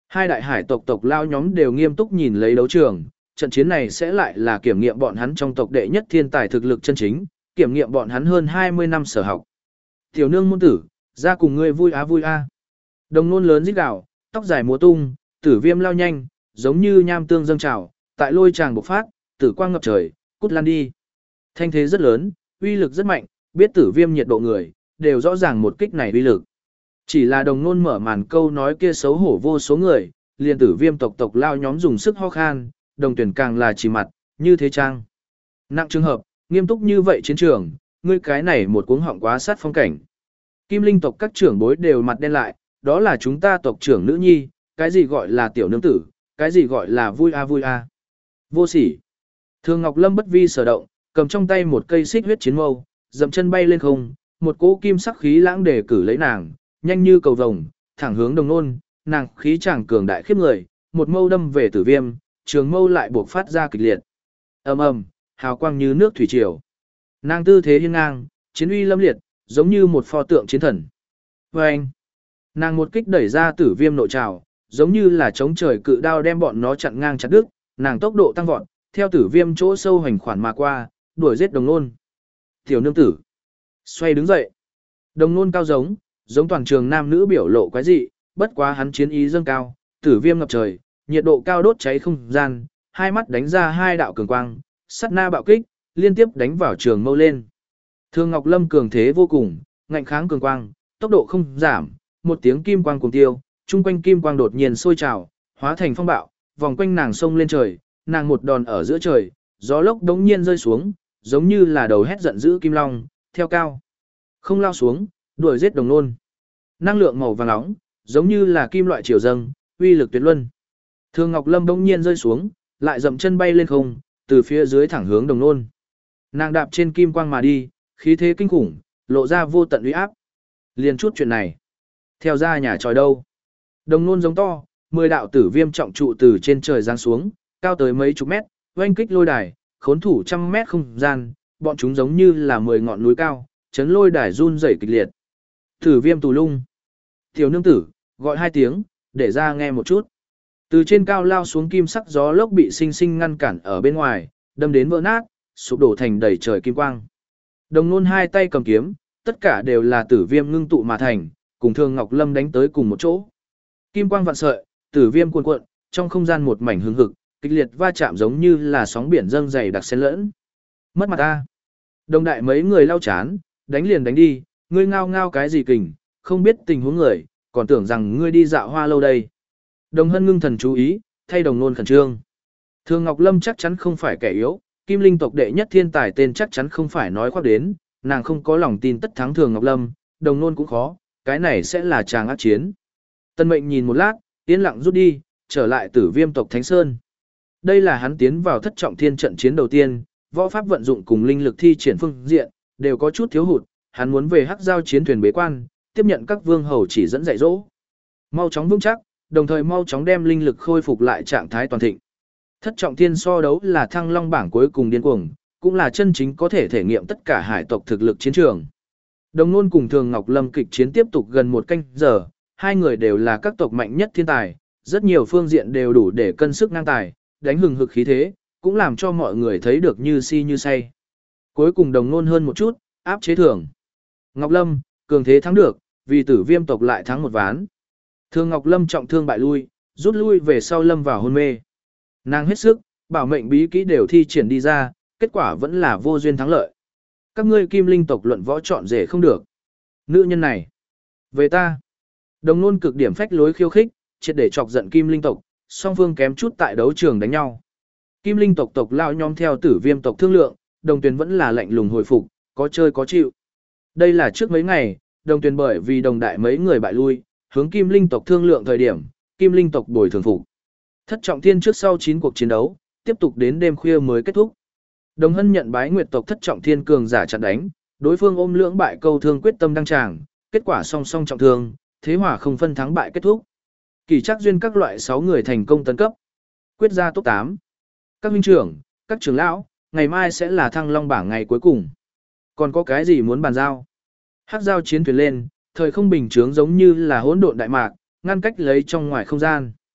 Hai đại hải tộc tộc lao nhóm đều nghiêm túc nhìn lấy đấu trường, trận chiến này sẽ lại là kiểm nghiệm bọn hắn trong tộc đệ nhất thiên tài thực lực chân chính, kiểm nghiệm bọn hắn hơn hai mươi năm sở học. Tiểu nương môn tử, ra cùng ngươi vui á vui a. Đồng nôn lớn rít gào, tóc dài múa tung, tử viêm lao nhanh, giống như nham tương dâng trào, tại lôi tràng bộc phát, tử quang ngập trời, cút lan đi. Thanh thế rất lớn, uy lực rất mạnh, biết tử viêm nhiệt độ người, đều rõ ràng một kích này uy lực. Chỉ là đồng nôn mở màn câu nói kia xấu hổ vô số người, liền tử viêm tộc tộc lao nhóm dùng sức ho khan, đồng tuyển càng là chỉ mặt, như thế trang. Nặng trường hợp, nghiêm túc như vậy chiến trường, ngươi cái này một cuống họng quá sát phong cảnh. Kim linh tộc các trưởng bối đều mặt đen lại, đó là chúng ta tộc trưởng nữ nhi, cái gì gọi là tiểu nương tử, cái gì gọi là vui a vui a. Vô sỉ. Thường Ngọc Lâm bất vi sở động, cầm trong tay một cây xích huyết chiến mâu, dậm chân bay lên không, một cỗ kim sắc khí lãng để cử lấy nàng, nhanh như cầu vồng, thẳng hướng đồng nôn, nàng khí chàng cường đại khiếp người, một mâu đâm về tử viêm, trường mâu lại buộc phát ra kịch liệt. Ầm ầm, hào quang như nước thủy triều. Nàng tư thế hiên ngang, chiến uy lâm liệt, giống như một pho tượng chiến thần. Vâng! Nàng một kích đẩy ra tử viêm nội trào, giống như là chống trời cự đao đem bọn nó chặn ngang chặt đứt, nàng tốc độ tăng vọt, theo tử viêm chỗ sâu hành khoản mà qua, đuổi giết đồng nôn. Tiểu nương tử! Xoay đứng dậy. Đồng nôn cao giống, giống toàn trường nam nữ biểu lộ quái dị, bất quá hắn chiến ý dâng cao, tử viêm ngập trời, nhiệt độ cao đốt cháy không gian, hai mắt đánh ra hai đạo cường quang, sát na bạo kích, liên tiếp đánh vào trường mâu lên. Thường Ngọc Lâm cường thế vô cùng, ngạnh kháng cường quang, tốc độ không giảm, một tiếng kim quang cùng tiêu, chung quanh kim quang đột nhiên sôi trào, hóa thành phong bạo, vòng quanh nàng sông lên trời, nàng một đòn ở giữa trời, gió lốc đống nhiên rơi xuống, giống như là đầu hét giận dữ kim long, theo cao, không lao xuống, đuổi giết đồng nôn. Năng lượng màu vàng nóng, giống như là kim loại triều dâng, uy lực tuyệt luân. Thường Ngọc Lâm đống nhiên rơi xuống, lại dậm chân bay lên không, từ phía dưới thẳng hướng đồng nôn. Nàng đạp trên kim quang mà đi, khí thế kinh khủng, lộ ra vô tận uy áp. Liền chút chuyện này, theo ra nhà tròi đâu. Đồng nôn giống to, mười đạo tử viêm trọng trụ từ trên trời giáng xuống, cao tới mấy chục mét, oanh kích lôi đài, khốn thủ trăm mét không gian, bọn chúng giống như là mười ngọn núi cao, chấn lôi đài run rẩy kịch liệt. Tử viêm tù lung. Tiểu nương tử, gọi hai tiếng, để ra nghe một chút. Từ trên cao lao xuống kim sắc gió lốc bị sinh sinh ngăn cản ở bên ngoài, đâm đến vỡ nát, sụp đổ thành đầy trời kim quang. Đồng nôn hai tay cầm kiếm, tất cả đều là tử viêm ngưng tụ mà thành, cùng Thường Ngọc Lâm đánh tới cùng một chỗ. Kim quang vạn sợi, tử viêm cuồn cuộn, trong không gian một mảnh hứng hực, kịch liệt va chạm giống như là sóng biển dâng dày đặc xen lẫn. Mất mặt ta. Đồng đại mấy người lau chán, đánh liền đánh đi, ngươi ngao ngao cái gì kình, không biết tình huống người, còn tưởng rằng ngươi đi dạo hoa lâu đây. Đồng hân ngưng thần chú ý, thay đồng nôn khẩn trương. Thường Ngọc Lâm chắc chắn không phải kẻ yếu, Kim linh tộc đệ nhất thiên tài tên chắc chắn không phải nói khoác đến, nàng không có lòng tin tất thắng Thường Ngọc Lâm, đồng nôn cũng khó, cái này sẽ là tràng ác chiến. Tân mệnh nhìn một lát, yên lặng rút đi, trở lại tử viêm tộc Thánh Sơn. Đây là hắn tiến vào thất trọng thiên trận chiến đầu tiên, võ pháp vận dụng cùng linh lực thi triển phương diện, đều có chút thiếu hụt, hắn muốn về hắc giao chiến thuyền bế quan, tiếp nhận các vương hầu chỉ dẫn dạy dỗ. Mau chóng vững chắc, đồng thời mau chóng đem linh lực khôi phục lại trạng thái toàn thịnh. Thất trọng thiên so đấu là thăng long bảng cuối cùng điên cuồng, cũng là chân chính có thể thể nghiệm tất cả hải tộc thực lực chiến trường. Đồng nôn cùng Thường Ngọc Lâm kịch chiến tiếp tục gần một canh giờ, hai người đều là các tộc mạnh nhất thiên tài, rất nhiều phương diện đều đủ để cân sức ngang tài, đánh hừng hực khí thế, cũng làm cho mọi người thấy được như si như say. Cuối cùng đồng nôn hơn một chút, áp chế Thường Ngọc Lâm, cường thế thắng được, vì tử viêm tộc lại thắng một ván. Thường Ngọc Lâm trọng thương bại lui, rút lui về sau lâm vào hôn mê. Nàng hết sức, bảo mệnh bí kỹ đều thi triển đi ra, kết quả vẫn là vô duyên thắng lợi. Các ngươi Kim linh tộc luận võ chọn rể không được. Nữ nhân này, về ta. Đồng nôn cực điểm phách lối khiêu khích, triệt để chọc giận Kim linh tộc, song phương kém chút tại đấu trường đánh nhau. Kim linh tộc tộc lao nhóm theo tử viêm tộc thương lượng, đồng tuyển vẫn là lạnh lùng hồi phục, có chơi có chịu. Đây là trước mấy ngày, đồng tuyển bởi vì đồng đại mấy người bại lui, hướng Kim linh tộc thương lượng thời điểm, Kim linh tộc bồi thường phục. Thất trọng thiên trước sau chín cuộc chiến đấu, tiếp tục đến đêm khuya mới kết thúc. Đồng hân nhận bái nguyệt tộc thất trọng thiên cường giả chặn đánh, đối phương ôm lưỡng bại câu thương quyết tâm đăng tràng, kết quả song song trọng thương, thế hỏa không phân thắng bại kết thúc. Kỳ trắc duyên các loại sáu người thành công tấn cấp. Quyết ra top tám. Các huynh trưởng, các trưởng lão, ngày mai sẽ là thăng long bảng ngày cuối cùng. Còn có cái gì muốn bàn giao? Hắc giao chiến thuyền lên, thời không bình chướng giống như là hỗn độn đại mạc, ngăn cách lấy trong ngoài không gian.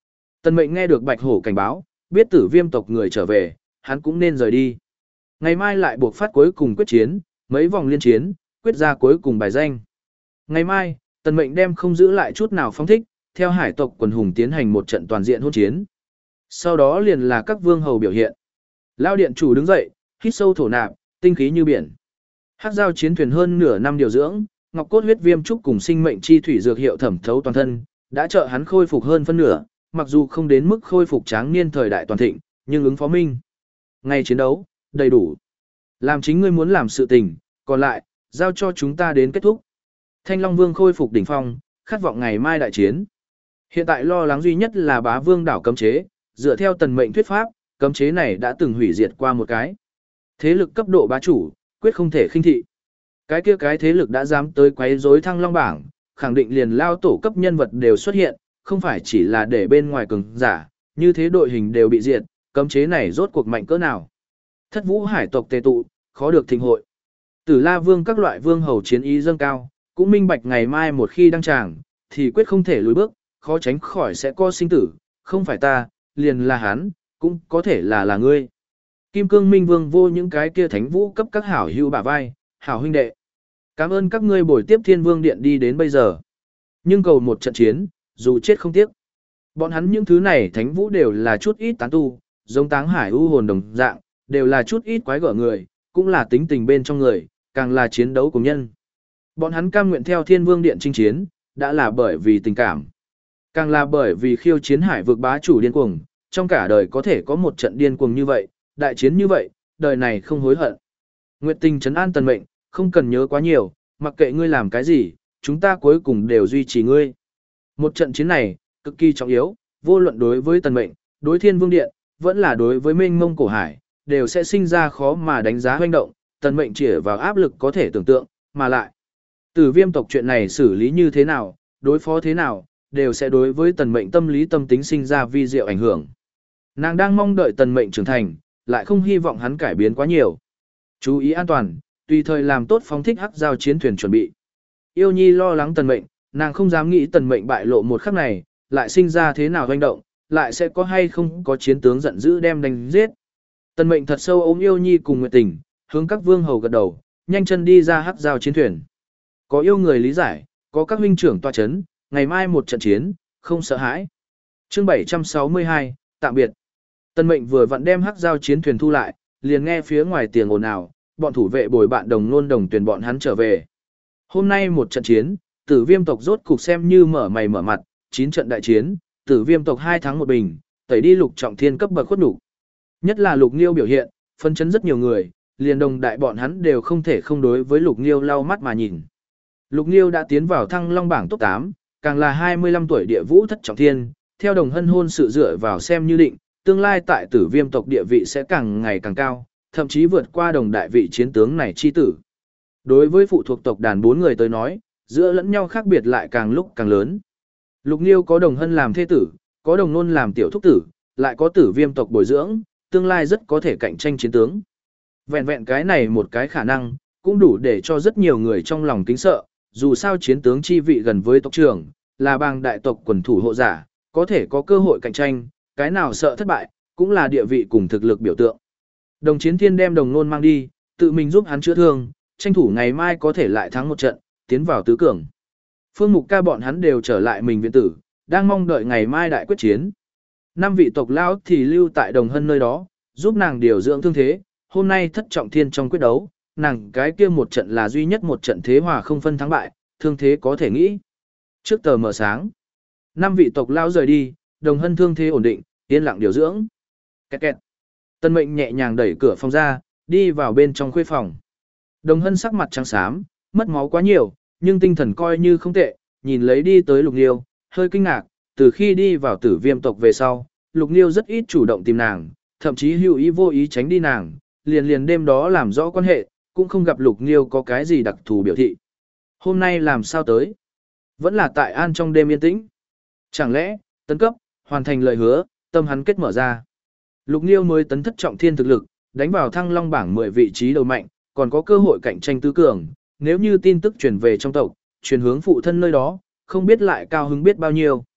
Tần Mệnh nghe được Bạch Hổ cảnh báo, biết Tử Viêm tộc người trở về, hắn cũng nên rời đi. Ngày mai lại buộc phát cuối cùng quyết chiến, mấy vòng liên chiến, quyết ra cuối cùng bài danh. Ngày mai, Tần Mệnh đem không giữ lại chút nào phong thích, theo hải tộc quần hùng tiến hành một trận toàn diện hôn chiến. Sau đó liền là các vương hầu biểu hiện. Lao điện chủ đứng dậy, hít sâu thổ nạp, tinh khí như biển. Hắc giao chiến thuyền hơn nửa năm điều dưỡng, ngọc cốt huyết viêm trúc cùng sinh mệnh chi thủy dược hiệu thẩm thấu toàn thân, đã trợ hắn khôi phục hơn phân nửa, mặc dù không đến mức khôi phục tráng niên thời đại toàn thịnh, nhưng ứng phó minh. Ngày chiến đấu, đầy đủ. Làm chính ngươi muốn làm sự tình, còn lại, giao cho chúng ta đến kết thúc. Thanh Long Vương khôi phục đỉnh phong, khát vọng ngày mai đại chiến. Hiện tại lo lắng duy nhất là Bá Vương đảo cấm chế, dựa theo Tần Mệnh thuyết pháp, cấm chế này đã từng hủy diệt qua một cái. Thế lực cấp độ bá chủ, quyết không thể khinh thị. Cái kia cái thế lực đã dám tới quấy rối Thăng Long bảng, khẳng định liền lao tổ cấp nhân vật đều xuất hiện, không phải chỉ là để bên ngoài cường giả, như thế đội hình đều bị diệt, cấm chế này rốt cuộc mạnh cỡ nào. Thất Vũ hải tộc tề tụ, khó được thịnh hội. Tử La Vương các loại vương hầu chiến ý dâng cao, cũng minh bạch ngày mai một khi đăng tràng, thì quyết không thể lùi bước, khó tránh khỏi sẽ có sinh tử, không phải ta, liền là hắn, cũng có thể là là ngươi. Kim Cương Minh Vương vô những cái kia thánh vũ cấp các hảo hữu bả vai, hảo huynh đệ. Cảm ơn các ngươi bồi tiếp Thiên Vương Điện đi đến bây giờ. Nhưng cầu một trận chiến, dù chết không tiếc. Bọn hắn những thứ này thánh vũ đều là chút ít tán tu, giống Táng Hải u hồn đồng dạng, đều là chút ít quái gở người, cũng là tính tình bên trong người, càng là chiến đấu cùng nhân. Bọn hắn cam nguyện theo Thiên Vương Điện chinh chiến, đã là bởi vì tình cảm. Càng là bởi vì khiêu chiến hải vực bá chủ điên cuồng, trong cả đời có thể có một trận điên cuồng như vậy, đại chiến như vậy, đời này không hối hận. Nguyệt Tình trấn an Tần Mệnh, không cần nhớ quá nhiều, mặc kệ ngươi làm cái gì, chúng ta cuối cùng đều duy trì ngươi. Một trận chiến này, cực kỳ trọng yếu, vô luận đối với Tần Mệnh, đối Thiên Vương Điện, vẫn là đối với Mênh Mông Cổ Hải, đều sẽ sinh ra khó mà đánh giá hoành động, Tần Mệnh chỉ vào áp lực có thể tưởng tượng, mà lại. Tử Viêm tộc chuyện này xử lý như thế nào, đối phó thế nào, đều sẽ đối với Tần Mệnh tâm lý tâm tính sinh ra vi diệu ảnh hưởng. Nàng đang mong đợi Tần Mệnh trưởng thành, lại không hy vọng hắn cải biến quá nhiều. Chú ý an toàn, tùy thời làm tốt phóng thích hắc giao chiến thuyền chuẩn bị. Yêu Nhi lo lắng Tần Mệnh, nàng không dám nghĩ Tần Mệnh bại lộ một khắc này, lại sinh ra thế nào hoành động, lại sẽ có hay không có chiến tướng giận dữ đem đánh giết. Tần Mệnh thật sâu ôm Yêu Nhi cùng Nguyệt Tình, hướng các vương hầu gật đầu, nhanh chân đi ra hắc giao chiến thuyền. Có yêu người lý giải, có các huynh trưởng tọa chấn, ngày mai một trận chiến, không sợ hãi. Chương bảy trăm sáu mươi hai, tạm biệt. Tần Mệnh vừa vặn đem hắc giao chiến thuyền thu lại, liền nghe phía ngoài tiếng ồn ào, bọn thủ vệ bồi bạn đồng nôn đồng tuyển bọn hắn trở về. Hôm nay một trận chiến, Tử Viêm tộc rốt cục xem như mở mày mở mặt, chín trận đại chiến, Tử Viêm tộc hai thắng một bình, tẩy đi Lục Trọng Thiên cấp bậc khuất nhục. Nhất là Lục Nghiêu biểu hiện, phân chấn rất nhiều người, liền đồng đại bọn hắn đều không thể không đối với Lục Nghiêu lau mắt mà nhìn. Lục Nghiêu đã tiến vào Thăng Long bảng top tám, càng là hai mươi lăm tuổi địa vũ thất trọng thiên, theo đồng hân hôn sự dựa vào xem như định, tương lai tại Tử Viêm tộc địa vị sẽ càng ngày càng cao, thậm chí vượt qua đồng đại vị chiến tướng này chi tử. Đối với phụ thuộc tộc đàn bốn người tới nói, giữa lẫn nhau khác biệt lại càng lúc càng lớn. Lục Nghiêu có đồng hân làm thê tử, có đồng nôn làm tiểu thúc tử, lại có Tử Viêm tộc bồi dưỡng, tương lai rất có thể cạnh tranh chiến tướng. Vẹn vẹn cái này một cái khả năng, cũng đủ để cho rất nhiều người trong lòng kính sợ, dù sao chiến tướng chi vị gần với tộc trưởng, là bang đại tộc quần thủ hộ giả, có thể có cơ hội cạnh tranh, cái nào sợ thất bại, cũng là địa vị cùng thực lực biểu tượng. Đồng Chiến Thiên đem đồng nôn mang đi, tự mình giúp hắn chữa thương, tranh thủ ngày mai có thể lại thắng một trận, tiến vào tứ cường. Phương Mục Ca bọn hắn đều trở lại mình viện tử, đang mong đợi ngày mai đại quyết chiến. Năm vị tộc lão thì lưu tại Đồng Hân nơi đó, giúp nàng điều dưỡng thương thế, hôm nay thất trọng thiên trong quyết đấu, nàng cái kia một trận là duy nhất một trận thế hòa không phân thắng bại, thương thế có thể nghĩ. Trước tờ mờ sáng, năm vị tộc lão rời đi, Đồng Hân thương thế ổn định, yên lặng điều dưỡng. Kẹt kẹt. Tân Mệnh nhẹ nhàng đẩy cửa phòng ra, đi vào bên trong khuê phòng. Đồng Hân sắc mặt trắng xám, mất máu quá nhiều, nhưng tinh thần coi như không tệ, nhìn lấy đi tới Lục Nghiêu, hơi kinh ngạc, từ khi đi vào Tử Viêm tộc về sau, Lục Nghiêu rất ít chủ động tìm nàng, thậm chí hữu ý vô ý tránh đi nàng, liền liền đêm đó làm rõ quan hệ, cũng không gặp Lục Nghiêu có cái gì đặc thù biểu thị. Hôm nay làm sao tới? Vẫn là tại an trong đêm yên tĩnh. Chẳng lẽ, tấn cấp, hoàn thành lời hứa, tâm hắn kết mở ra. Lục Nghiêu mới tấn thất trọng thiên thực lực, đánh vào Thăng Long bảng mười vị trí đầu mạnh, còn có cơ hội cạnh tranh tứ cường, nếu như tin tức truyền về trong tộc, truyền hướng phụ thân nơi đó, không biết lại cao hứng biết bao nhiêu.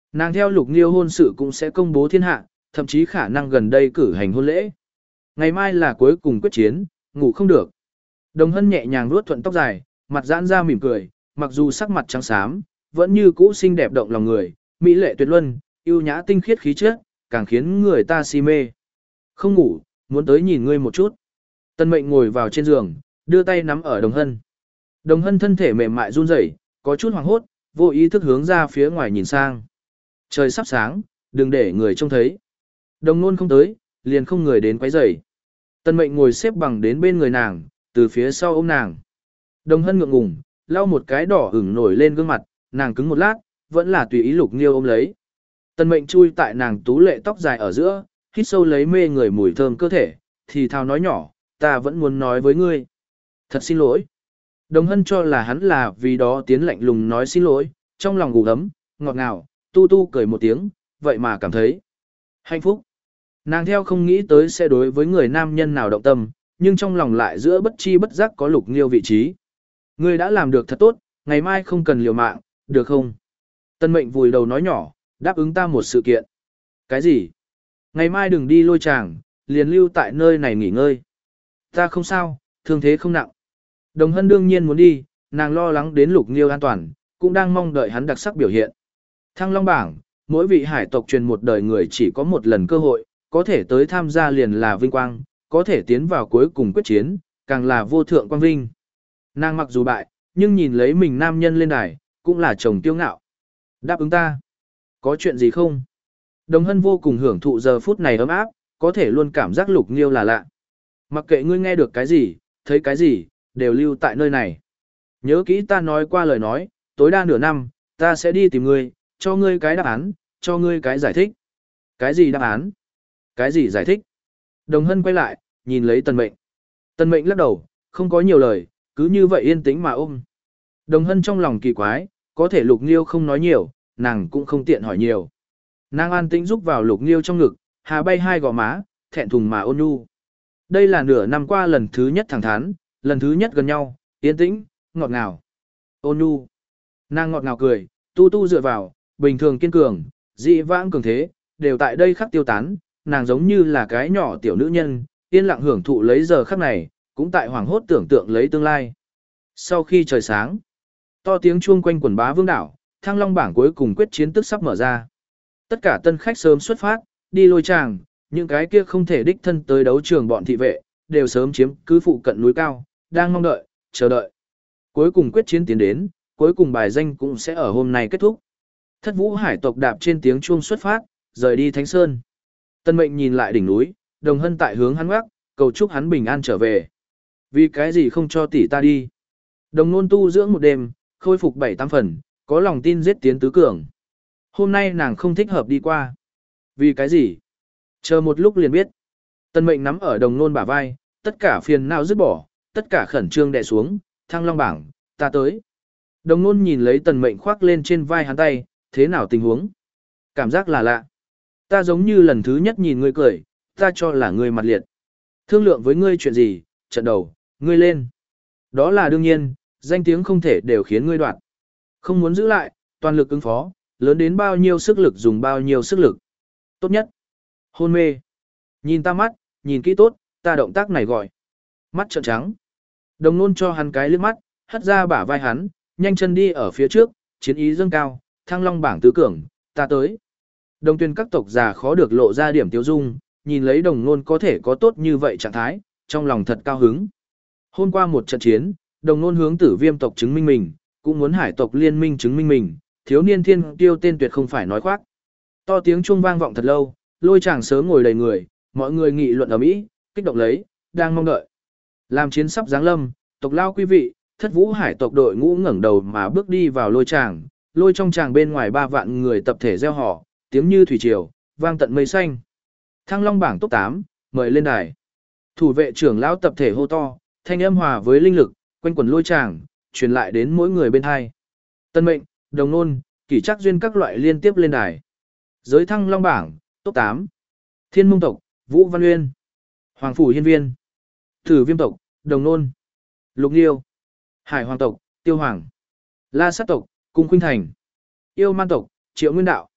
Nàng theo Lục Nghiêu hôn sự cũng sẽ công bố thiên hạ, thậm chí khả năng gần đây cử hành hôn lễ. Ngày mai là cuối cùng quyết chiến, ngủ không được. Đồng Hân nhẹ nhàng vuốt thuận tóc dài, mặt giãn ra mỉm cười, mặc dù sắc mặt trắng xám, vẫn như cũ xinh đẹp động lòng người, mỹ lệ tuyệt luân, yêu nhã tinh khiết khí chất, càng khiến người ta si mê. Không ngủ, muốn tới nhìn ngươi một chút. Tân Mệnh ngồi vào trên giường, đưa tay nắm ở Đồng Hân. Đồng Hân thân thể mềm mại run rẩy, có chút hoảng hốt, vô ý thức hướng ra phía ngoài nhìn sang. Trời sắp sáng, đừng để người trông thấy. Đồng Nôn không tới, liền không người đến quấy rầy. Tân Mệnh ngồi xếp bằng đến bên người nàng, từ phía sau ôm nàng. Đồng Hân ngượng ngùng, lau một cái đỏ ửng nổi lên gương mặt, nàng cứng một lát, vẫn là tùy ý Lục Nghiêu ôm lấy. Tân Mệnh chui tại nàng tú lệ tóc dài ở giữa, hít sâu lấy mê người mùi thơm cơ thể, thì thào nói nhỏ, ta vẫn muốn nói với ngươi. Thật xin lỗi. Đồng Hân cho là hắn là vì đó tiến lạnh lùng nói xin lỗi, trong lòng ngủ ấm, ngọt ngào, tu tu cười một tiếng, vậy mà cảm thấy hạnh phúc. Nàng theo không nghĩ tới sẽ đối với người nam nhân nào động tâm, nhưng trong lòng lại giữa bất chi bất giác có Lục Nghiêu vị trí. Ngươi đã làm được thật tốt, ngày mai không cần liều mạng, được không? Tân Mệnh vùi đầu nói nhỏ, đáp ứng ta một sự kiện. Cái gì? Ngày mai đừng đi Lôi Tràng, liền lưu tại nơi này nghỉ ngơi. Ta không sao, thương thế không nặng. Đồng Hân đương nhiên muốn đi, nàng lo lắng đến Lục Nghiêu an toàn, cũng đang mong đợi hắn đặc sắc biểu hiện. Thăng Long bảng, mỗi vị hải tộc truyền một đời người chỉ có một lần cơ hội, có thể tới tham gia liền là vinh quang, có thể tiến vào cuối cùng quyết chiến, càng là vô thượng quang vinh. Nàng mặc dù bại, nhưng nhìn lấy mình nam nhân lên đài, cũng là chồng tiêu ngạo. Đáp ứng ta. Có chuyện gì không? Đồng Hân vô cùng hưởng thụ giờ phút này ấm áp, có thể luôn cảm giác Lục Nghiêu là lạ. Mặc kệ ngươi nghe được cái gì, thấy cái gì, đều lưu tại nơi này. Nhớ kỹ ta nói qua lời nói, tối đa nửa năm, ta sẽ đi tìm ngươi, cho ngươi cái đáp án, cho ngươi cái giải thích. Cái gì đáp án? Cái gì giải thích? Đồng Hân quay lại, nhìn lấy Tân Mệnh. Tân Mệnh lắc đầu, không có nhiều lời, cứ như vậy yên tĩnh mà ôm. Đồng Hân trong lòng kỳ quái, có thể Lục Nghiêu không nói nhiều, nàng cũng không tiện hỏi nhiều. Nàng an tĩnh rúc vào Lục Nghiêu trong ngực, hà bay hai gò má, thẹn thùng mà ôn nhu. Đây là nửa năm qua lần thứ nhất thẳng thắn, lần thứ nhất gần nhau, yên tĩnh, ngọt ngào. Ôn nhu. Nàng ngọt ngào cười, tu tu dựa vào, bình thường kiên cường, dị vãng cường thế, đều tại đây khắc tiêu tán, nàng giống như là cái nhỏ tiểu nữ nhân, yên lặng hưởng thụ lấy giờ khắc này, cũng tại hoàng hốt tưởng tượng lấy tương lai. Sau khi trời sáng, to tiếng chuông quanh quần bá vương đảo, Thăng Long bảng cuối cùng quyết chiến tức sắp mở ra. Tất cả tân khách sớm xuất phát, đi Lôi Tràng, những cái kia không thể đích thân tới đấu trường bọn thị vệ, đều sớm chiếm cứ phụ cận núi cao, đang mong đợi, chờ đợi. Cuối cùng quyết chiến tiến đến, cuối cùng bài danh cũng sẽ ở hôm nay kết thúc. Thất Vũ hải tộc đạp trên tiếng chuông xuất phát, rời đi Thánh Sơn. Tân Mệnh nhìn lại đỉnh núi, Đồng Hân tại hướng hắn ngoắc, cầu chúc hắn bình an trở về. Vì cái gì không cho tỷ ta đi? Đồng Nôn tu dưỡng một đêm, khôi phục bảy tám phần, có lòng tin giết tiến tứ cường. Hôm nay nàng không thích hợp đi qua. Vì cái gì? Chờ một lúc liền biết. Tân Mệnh nắm ở Đồng Nôn bả vai, tất cả phiền não dứt bỏ, tất cả khẩn trương đè xuống, Thăng Long bảng, ta tới. Đồng Nôn nhìn lấy Tần Mệnh khoác lên trên vai hắn tay, thế nào tình huống? Cảm giác là lạ. Ta giống như lần thứ nhất nhìn ngươi cười, ta cho là ngươi mặt liệt. Thương lượng với ngươi chuyện gì, trận đầu, ngươi lên. Đó là đương nhiên, danh tiếng không thể đều khiến ngươi đoạt. Không muốn giữ lại, toàn lực ứng phó, lớn đến bao nhiêu sức lực dùng bao nhiêu sức lực. Tốt nhất. Hôn mê. Nhìn ta mắt, nhìn kỹ tốt, ta động tác này gọi. Mắt trợn trắng. Đồng Nôn cho hắn cái liếc mắt, hất ra bả vai hắn, nhanh chân đi ở phía trước, chiến ý dâng cao, Thăng Long bảng tứ cường, ta tới. Đồng Tuyên các tộc già khó được lộ ra điểm tiêu dung, nhìn lấy Đồng Nôn có thể có tốt như vậy trạng thái, trong lòng thật cao hứng. Hôm qua một trận chiến, Đồng Nôn hướng Tử Viêm tộc chứng minh mình, cũng muốn Hải tộc liên minh chứng minh mình, thiếu niên thiên tiêu tên tuyệt không phải nói khoác. To tiếng chuông vang vọng thật lâu, Lôi Tràng sớm ngồi đầy người, mọi người nghị luận ầm ĩ, kích động lấy, đang mong đợi. Làm chiến sắp giáng lâm, tộc lao quý vị, Thất Vũ hải tộc đội ngũ ngẩng đầu mà bước đi vào Lôi Tràng, lôi trong tràng bên ngoài ba vạn người tập thể reo hò, tiếng như thủy triều, vang tận mây xanh. Thăng Long bảng top tám, mời lên đài. Thủ vệ trưởng lão tập thể hô to, thanh âm hòa với linh lực, quanh quần Lôi Tràng, truyền lại đến mỗi người bên hai. Tân Mệnh, Đồng Nôn, Kỷ Trác Duyên các loại liên tiếp lên đài. Giới Thăng Long bảng, top tám. Thiên Mông tộc, Vũ Văn Uyên. Hoàng Phủ Hiên Viên. Tử Viêm tộc, Đồng Nôn. Lục Nghiêu. Hải Hoàng tộc, Tiêu Hoàng. La Sát tộc, Cung Khuynh Thành. Yêu Man tộc, Triệu Nguyên Đạo.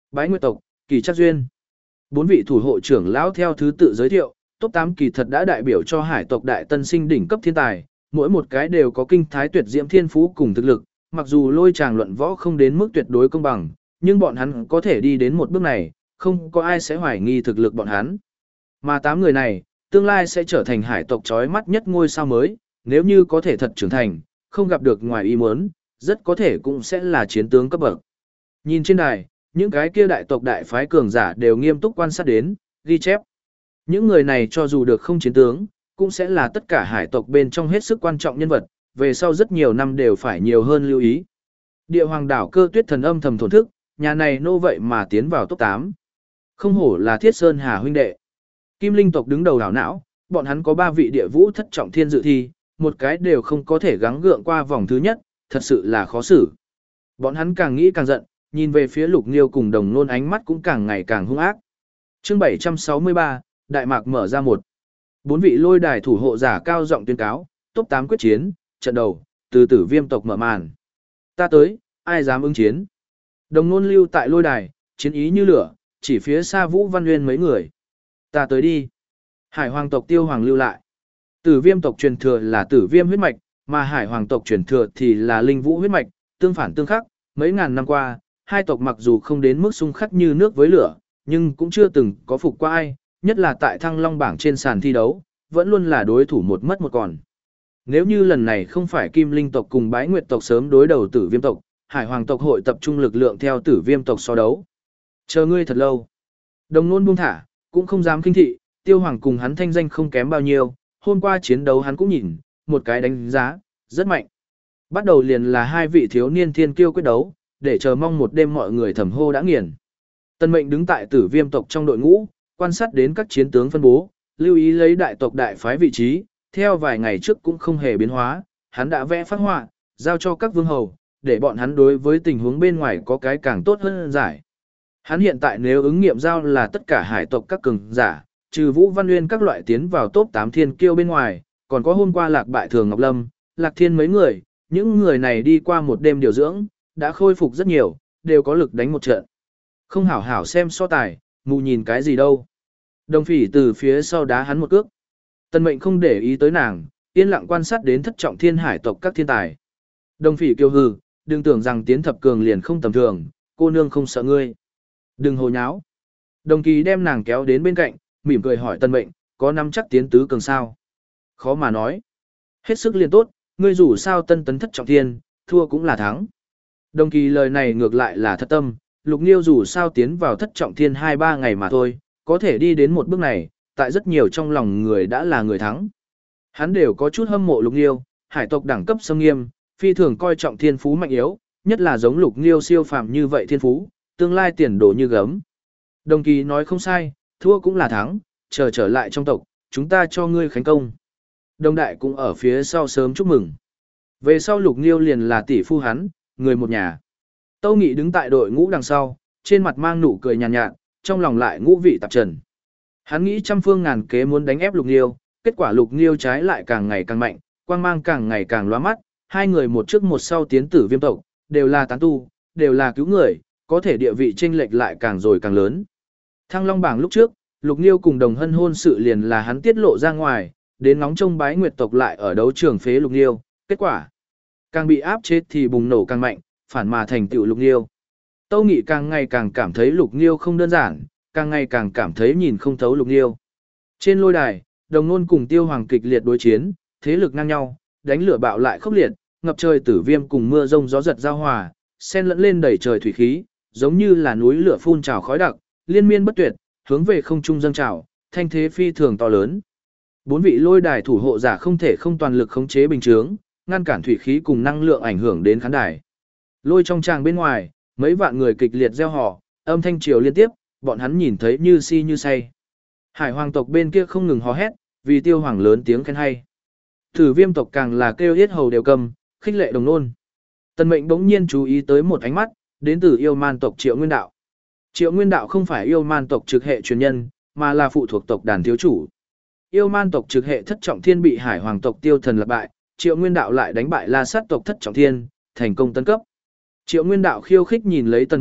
Bái Nguyệt tộc, Kỳ Trác Duyên. Bốn vị thủ hộ trưởng lão theo thứ tự giới thiệu, top tám kỳ thật đã đại biểu cho hải tộc đại tân sinh đỉnh cấp thiên tài, mỗi một cái đều có kinh thái tuyệt diễm thiên phú cùng thực lực, mặc dù lôi tràng luận võ không đến mức tuyệt đối công bằng, nhưng bọn hắn có thể đi đến một bước này, không có ai sẽ hoài nghi thực lực bọn hắn. Mà tám người này, tương lai sẽ trở thành hải tộc chói mắt nhất ngôi sao mới, nếu như có thể thật trưởng thành, không gặp được ngoài ý muốn, rất có thể cũng sẽ là chiến tướng cấp bậc. Nhìn trên đài, những cái kia đại tộc đại phái cường giả đều nghiêm túc quan sát đến, ghi chép. Những người này cho dù được không chiến tướng, cũng sẽ là tất cả hải tộc bên trong hết sức quan trọng nhân vật, về sau rất nhiều năm đều phải nhiều hơn lưu ý. Địa hoàng đảo Cơ Tuyết thần âm thầm thổn thức, nhà này nô vậy mà tiến vào top tám. Không hổ là Thiết Sơn Hà huynh đệ. Kim Linh tộc đứng đầu đảo não, bọn hắn có ba vị địa vũ thất trọng thiên dự thi, một cái đều không có thể gắng gượng qua vòng thứ nhất, thật sự là khó xử. Bọn hắn càng nghĩ càng giận, nhìn về phía Lục Nghiêu cùng Đồng Nôn ánh mắt cũng càng ngày càng hung ác. Chương bảy trăm sáu mươi ba, Đại Mạc mở ra một. Bốn vị lôi đài thủ hộ giả cao giọng tuyên cáo, top tám quyết chiến, trận đầu, từ Tử Viêm tộc mở màn. Ta tới, ai dám ứng chiến? Đồng Nôn lưu tại lôi đài, chiến ý như lửa, chỉ phía xa Vũ Văn Nguyên mấy người. Ta tới đi. Hải Hoàng tộc Tiêu Hoàng lưu lại. Tử Viêm tộc truyền thừa là Tử Viêm huyết mạch, mà Hải Hoàng tộc truyền thừa thì là Linh Vũ huyết mạch, tương phản tương khắc, mấy ngàn năm qua, hai tộc mặc dù không đến mức xung khắc như nước với lửa, nhưng cũng chưa từng có phục qua ai, nhất là tại Thăng Long bảng trên sàn thi đấu, vẫn luôn là đối thủ một mất một còn. Nếu như lần này không phải Kim Linh tộc cùng Bái Nguyệt tộc sớm đối đầu Tử Viêm tộc, Hải Hoàng tộc hội tập trung lực lượng theo Tử Viêm tộc so đấu. Chờ ngươi thật lâu. Đồng Nôn buông thả, cũng không dám kinh thị, Tiêu Hoàng cùng hắn thanh danh không kém bao nhiêu, hôm qua chiến đấu hắn cũng nhìn, một cái đánh giá, rất mạnh. Bắt đầu liền là hai vị thiếu niên thiên kiêu quyết đấu, để chờ mong một đêm mọi người thầm hô đã nghiền. Tân Mệnh đứng tại Tử Viêm tộc trong đội ngũ, quan sát đến các chiến tướng phân bố, lưu ý lấy đại tộc đại phái vị trí, theo vài ngày trước cũng không hề biến hóa, hắn đã vẽ phát họa, giao cho các vương hầu, để bọn hắn đối với tình huống bên ngoài có cái càng tốt hơn giải. Hắn hiện tại nếu ứng nghiệm giao là tất cả hải tộc các cường giả, trừ Vũ Văn Nguyên các loại tiến vào top tám thiên kiêu bên ngoài, còn có hôm qua lạc bại Thường Ngọc Lâm, Lạc Thiên mấy người, những người này đi qua một đêm điều dưỡng, đã khôi phục rất nhiều, đều có lực đánh một trận. Không hảo hảo xem so tài, mù nhìn cái gì đâu. Đồng Phỉ từ phía sau đá hắn một cước. Tân Mệnh không để ý tới nàng, yên lặng quan sát đến thất trọng thiên hải tộc các thiên tài. Đồng Phỉ kiêu hừ, đừng tưởng rằng tiến thập cường liền không tầm thường, cô nương không sợ ngươi. Đừng hồ nháo. Đồng Kỳ đem nàng kéo đến bên cạnh, mỉm cười hỏi Tân Mệnh, có nắm chắc tiến tứ cường sao? Khó mà nói. Hết sức liền tốt, ngươi dù sao tân tấn thất trọng thiên, thua cũng là thắng. Đồng Kỳ lời này ngược lại là thật tâm, Lục Nghiêu dù sao tiến vào thất trọng thiên hai ba ngày mà thôi, có thể đi đến một bước này, tại rất nhiều trong lòng người đã là người thắng. Hắn đều có chút hâm mộ Lục Nghiêu, hải tộc đẳng cấp xâm nghiêm, phi thường coi trọng thiên phú mạnh yếu, nhất là giống Lục Nghiêu siêu phàm như vậy thiên phú, tương lai tiền đồ như gấm. Đồng Kỳ nói không sai, thua cũng là thắng, chờ trở lại trong tộc, chúng ta cho ngươi khánh công. Đồng Đại cũng ở phía sau sớm chúc mừng. Về sau Lục Nghiêu liền là tỷ phu hắn, người một nhà. Tâu Nghị đứng tại đội ngũ đằng sau, trên mặt mang nụ cười nhàn nhạt, nhạt, trong lòng lại ngũ vị tạp trần. Hắn nghĩ trăm phương ngàn kế muốn đánh ép Lục Nghiêu, kết quả Lục Nghiêu trái lại càng ngày càng mạnh, quang mang càng ngày càng lóa mắt, hai người một trước một sau tiến Tử Viêm tộc, đều là tán tu, đều là cứu người, có thể địa vị chênh lệch lại càng rồi càng lớn. Thăng Long bảng lúc trước, Lục Nghiêu cùng Đồng Hân hôn sự liền là hắn tiết lộ ra ngoài, đến ngóng trông Bái Nguyệt tộc lại ở đấu trường phế Lục Nghiêu, kết quả càng bị áp chế thì bùng nổ càng mạnh, phản mà thành tựu Lục Nghiêu. Tâu Nghị càng ngày càng cảm thấy Lục Nghiêu không đơn giản, càng ngày càng cảm thấy nhìn không thấu Lục Nghiêu. Trên lôi đài, Đồng Nôn cùng Tiêu Hoàng kịch liệt đối chiến, thế lực ngang nhau, đánh lửa bạo lại khốc liệt, ngập trời tử viêm cùng mưa rông gió giật giao hòa, xen lẫn lên đầy trời thủy khí, giống như là núi lửa phun trào khói đặc, liên miên bất tuyệt, hướng về không trung dâng trào, thanh thế phi thường to lớn. Bốn vị lôi đài thủ hộ giả không thể không toàn lực khống chế bình chướng, ngăn cản thủy khí cùng năng lượng ảnh hưởng đến khán đài. Lôi trong tràng bên ngoài, mấy vạn người kịch liệt reo hò, âm thanh triều liên tiếp, bọn hắn nhìn thấy như si như say. Hải Hoàng tộc bên kia không ngừng hò hét, vì Tiêu Hoàng lớn tiếng khen hay. Tử Viêm tộc càng là kêu yết hầu đều cầm, khích lệ Đồng Nôn. Tần Mệnh bỗng nhiên chú ý tới một ánh mắt, đến từ yêu man tộc Triệu Nguyên Đạo. Triệu Nguyên Đạo không phải yêu man tộc trực hệ truyền nhân, mà là phụ thuộc tộc đàn thiếu chủ. Yêu man tộc trực hệ thất trọng thiên bị Hải Hoàng tộc Tiêu Thần lập bại, Triệu Nguyên Đạo lại đánh bại La Sát tộc thất trọng thiên, thành công tấn cấp. Triệu Nguyên Đạo khiêu khích nhìn lấy Tần Mệnh,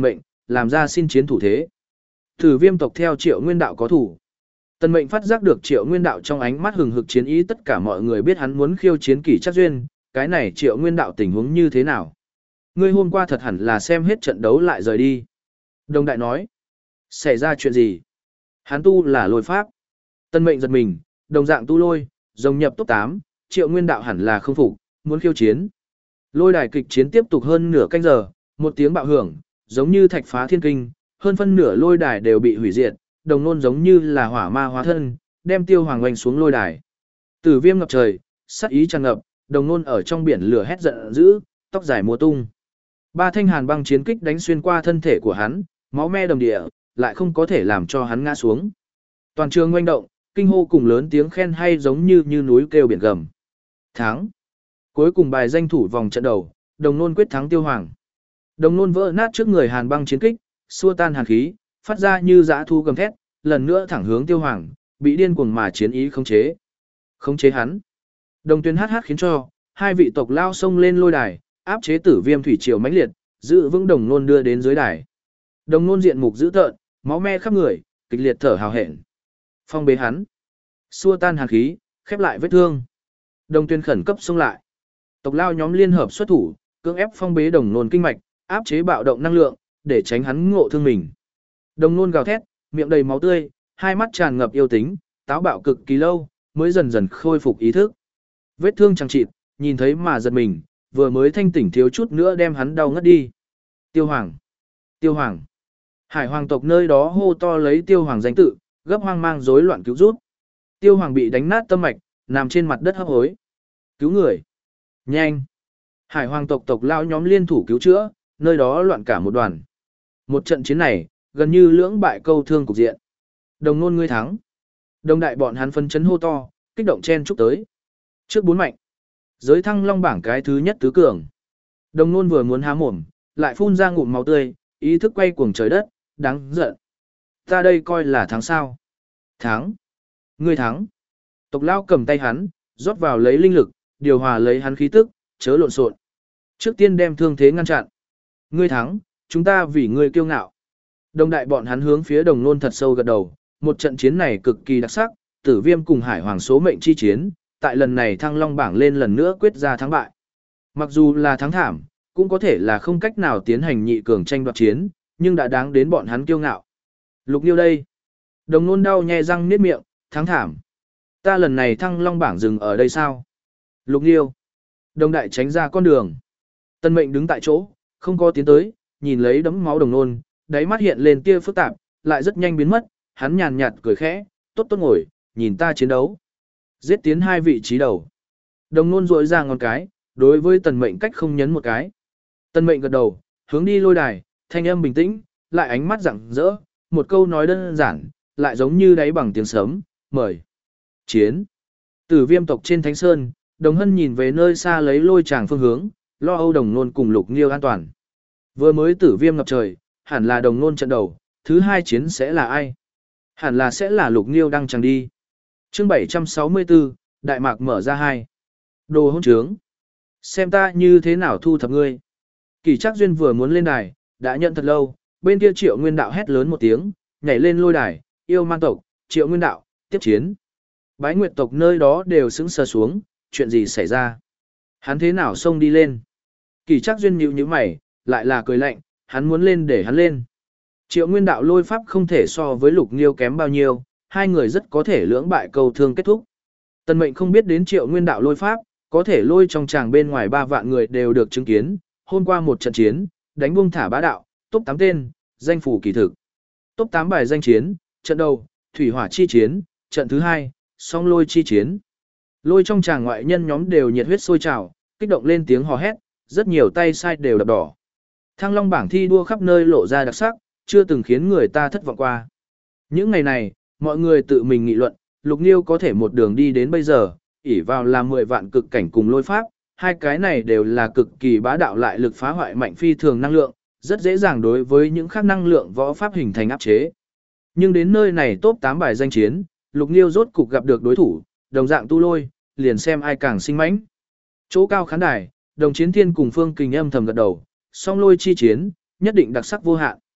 làm ra xin chiến thủ thế. Tử Viêm tộc theo Triệu Nguyên Đạo có thủ. Tần Mệnh phát giác được Triệu Nguyên Đạo trong ánh mắt hừng hực chiến ý, tất cả mọi người biết hắn muốn khiêu chiến Kỷ Trác Duyên, cái này Triệu Nguyên Đạo tình huống như thế nào? Ngươi hôm qua thật hẳn là xem hết trận đấu lại rời đi. Đồng đại nói, xảy ra chuyện gì? Hắn tu là lôi pháp. Tần Mệnh giật mình, đồng dạng tu lôi, rồng nhập top tám, Triệu Nguyên Đạo hẳn là không phục, muốn khiêu chiến. Lôi đài kịch chiến tiếp tục hơn nửa canh giờ, một tiếng bạo hưởng, giống như thạch phá thiên kinh, hơn phân nửa lôi đài đều bị hủy diệt, đồng nôn giống như là hỏa ma hóa thân, đem Tiêu Hoàng oanh xuống lôi đài. Tử Viêm ngập trời, sát ý tràn ngập, đồng nôn ở trong biển lửa hét giận dữ, tóc dài múa tung. Ba thanh hàn băng chiến kích đánh xuyên qua thân thể của hắn, máu me đầm địa, lại không có thể làm cho hắn ngã xuống. Toàn trường oanh động, kinh hô cùng lớn tiếng khen hay giống như như núi kêu biển gầm. Thắng. Cuối cùng bài danh thủ vòng trận đầu, đồng nôn quyết thắng Tiêu Hoàng. Đồng nôn vỡ nát trước người hàn băng chiến kích, xua tan hàn khí, phát ra như dã thu gầm thét, lần nữa thẳng hướng Tiêu Hoàng, bị điên cuồng mà chiến ý khống chế. Khống chế hắn. Đồng tuyên hát hát khiến cho hai vị tộc lao xông lên lôi đài, áp chế Tử Viêm thủy triều mãnh liệt, giữ vững đồng nôn đưa đến dưới đài. Đồng nôn diện mục dữ tợn, máu me khắp người, kịch liệt thở hào hẹn. Phong bế hắn, xua tan hàn khí, khép lại vết thương. Đồng tuyên khẩn cấp xông lại. Tộc lao nhóm liên hợp xuất thủ, cưỡng ép phong bế đồng nôn kinh mạch, áp chế bạo động năng lượng, để tránh hắn ngộ thương mình. Đồng nôn gào thét, miệng đầy máu tươi, hai mắt tràn ngập yêu tính, táo bạo cực kỳ lâu, mới dần dần khôi phục ý thức. Vết thương chẳng chịt, nhìn thấy mà giật mình, vừa mới thanh tỉnh thiếu chút nữa đem hắn đau ngất đi. Tiêu Hoàng! Tiêu Hoàng! Hải Hoàng tộc nơi đó hô to lấy Tiêu Hoàng danh tự, gấp hoang mang rối loạn cứu rút. Tiêu Hoàng bị đánh nát tâm mạch, nằm trên mặt đất hấp hối. Cứu người! Nhanh! Hải Hoàng tộc tộc lao nhóm liên thủ cứu chữa, nơi đó loạn cả một đoàn. Một trận chiến này, gần như lưỡng bại câu thương cục diện. Đồng nôn ngươi thắng. Đồng đại bọn hắn phân chấn hô to, kích động chen chúc tới. Trước bốn mạnh. Giới thăng long bảng cái thứ nhất tứ cường. Đồng nôn vừa muốn há mồm, lại phun ra ngụm máu tươi, ý thức quay cuồng trời đất, đáng giận. Ta đây coi là thắng sao? Thắng. Ngươi thắng. Tộc lao cầm tay hắn, rót vào lấy linh lực, điều hòa lấy hắn khí tức, chớ lộn xộn. Trước tiên đem thương thế ngăn chặn. Ngươi thắng, chúng ta vì ngươi kiêu ngạo. Đồng đại bọn hắn hướng phía đồng nôn thật sâu gật đầu, một trận chiến này cực kỳ đặc sắc, Tử Viêm cùng Hải Hoàng số mệnh chi chiến, tại lần này thăng long bảng lên lần nữa quyết ra thắng bại. Mặc dù là thắng thảm, cũng có thể là không cách nào tiến hành nhị cường tranh đoạt chiến, nhưng đã đáng đến bọn hắn kiêu ngạo. Lục Liêu đây. Đồng nôn đau nhè răng niết miệng, thắng thảm. Ta lần này thăng long bảng dừng ở đây sao? Lục Liêu. Đồng đại tránh ra con đường. Tân Mệnh đứng tại chỗ, không có tiến tới, nhìn lấy đấm máu đồng nôn, đáy mắt hiện lên tia phức tạp, lại rất nhanh biến mất, hắn nhàn nhạt cười khẽ, tốt tốt ngồi, nhìn ta chiến đấu. Giết tiến hai vị trí đầu. Đồng nôn rỗi ra ngón cái, đối với Tần Mệnh cách không nhấn một cái. Tần Mệnh gật đầu, hướng đi lôi đài, thanh âm bình tĩnh, lại ánh mắt rạng rỡ, một câu nói đơn giản, lại giống như đáy bằng tiếng sấm, mời. Chiến. Tử Viêm tộc trên Thánh Sơn, Đồng Hân nhìn về nơi xa lấy lôi tràng phương hướng, lo âu đồng nôn cùng Lục Nghiêu an toàn. Vừa mới Tử Viêm ngập trời, hẳn là đồng nôn trận đầu, thứ hai chiến sẽ là ai? Hẳn là sẽ là Lục Nghiêu đăng chẳng đi. Chương bảy trăm sáu mươi tư, Đại Mạc mở ra hai. Đồ hỗn trướng. Xem ta như thế nào thu thập ngươi. Kỷ Trác Duyên vừa muốn lên đài, đã nhận thật lâu, bên kia Triệu Nguyên Đạo hét lớn một tiếng, nhảy lên lôi đài, yêu man tộc, Triệu Nguyên Đạo, tiếp chiến. Bái Nguyệt tộc nơi đó đều sững sờ xuống, chuyện gì xảy ra? Hắn thế nào xông đi lên? Kỷ Trác Duyên nhíu nhíu mày, lại là cười lạnh, hắn muốn lên để hắn lên. Triệu Nguyên Đạo lôi pháp không thể so với Lục Nghiêu kém bao nhiêu, hai người rất có thể lưỡng bại câu thương kết thúc. Tần Mệnh không biết đến Triệu Nguyên Đạo lôi pháp, có thể lôi trong tràng bên ngoài ba vạn người đều được chứng kiến, hôm qua một trận chiến, đánh buông thả bá đạo, top tám tên, danh phủ kỳ thực. Top tám bài danh chiến, trận đầu, thủy hỏa chi chiến, trận thứ hai, song lôi chi chiến. Lôi trong tràng ngoại nhân nhóm đều nhiệt huyết sôi trào, kích động lên tiếng hò hét, rất nhiều tay sai đều đập đỏ. Thăng Long bảng thi đua khắp nơi lộ ra đặc sắc, chưa từng khiến người ta thất vọng qua. Những ngày này, mọi người tự mình nghị luận, Lục Nghiêu có thể một đường đi đến bây giờ, ỷ vào là mười vạn cực cảnh cùng lôi pháp, hai cái này đều là cực kỳ bá đạo lại lực phá hoại mạnh phi thường năng lượng, rất dễ dàng đối với những khác năng lượng võ pháp hình thành áp chế. Nhưng đến nơi này top tám bài danh chiến, Lục Nghiêu rốt cục gặp được đối thủ, đồng dạng tu lôi, liền xem ai càng sinh mãnh. Chỗ cao khán đài, Đồng Chiến Thiên cùng Phương Kình âm thầm gật đầu, song lôi chi chiến, nhất định đặc sắc vô hạn.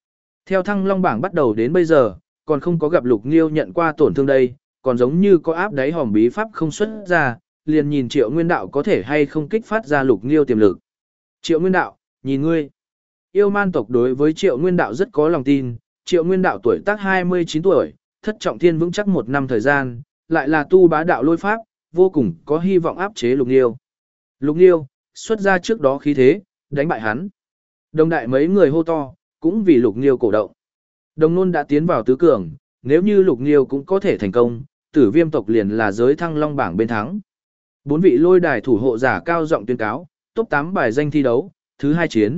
Theo Thăng Long bảng bắt đầu đến bây giờ, còn không có gặp Lục Nghiêu nhận qua tổn thương đây, còn giống như có áp đáy hòm bí pháp không xuất ra, liền nhìn Triệu Nguyên Đạo có thể hay không kích phát ra Lục Nghiêu tiềm lực. Triệu Nguyên Đạo, nhìn ngươi. Yêu man tộc đối với Triệu Nguyên Đạo rất có lòng tin, Triệu Nguyên Đạo tuổi tác hai mươi chín tuổi, thất trọng thiên vững chắc một năm thời gian, lại là tu bá đạo lôi pháp, vô cùng có hy vọng áp chế Lục Nghiêu. Lục Nghiêu, xuất ra trước đó khí thế, đánh bại hắn. Đồng đại mấy người hô to, cũng vì Lục Nghiêu cổ động. Đồng nôn đã tiến vào tứ cường, nếu như Lục Nghiêu cũng có thể thành công, Tử Viêm tộc liền là giới Thăng Long bảng bên thắng. Bốn vị lôi đài thủ hộ giả cao giọng tuyên cáo, top tám bài danh thi đấu, thứ hai chiến.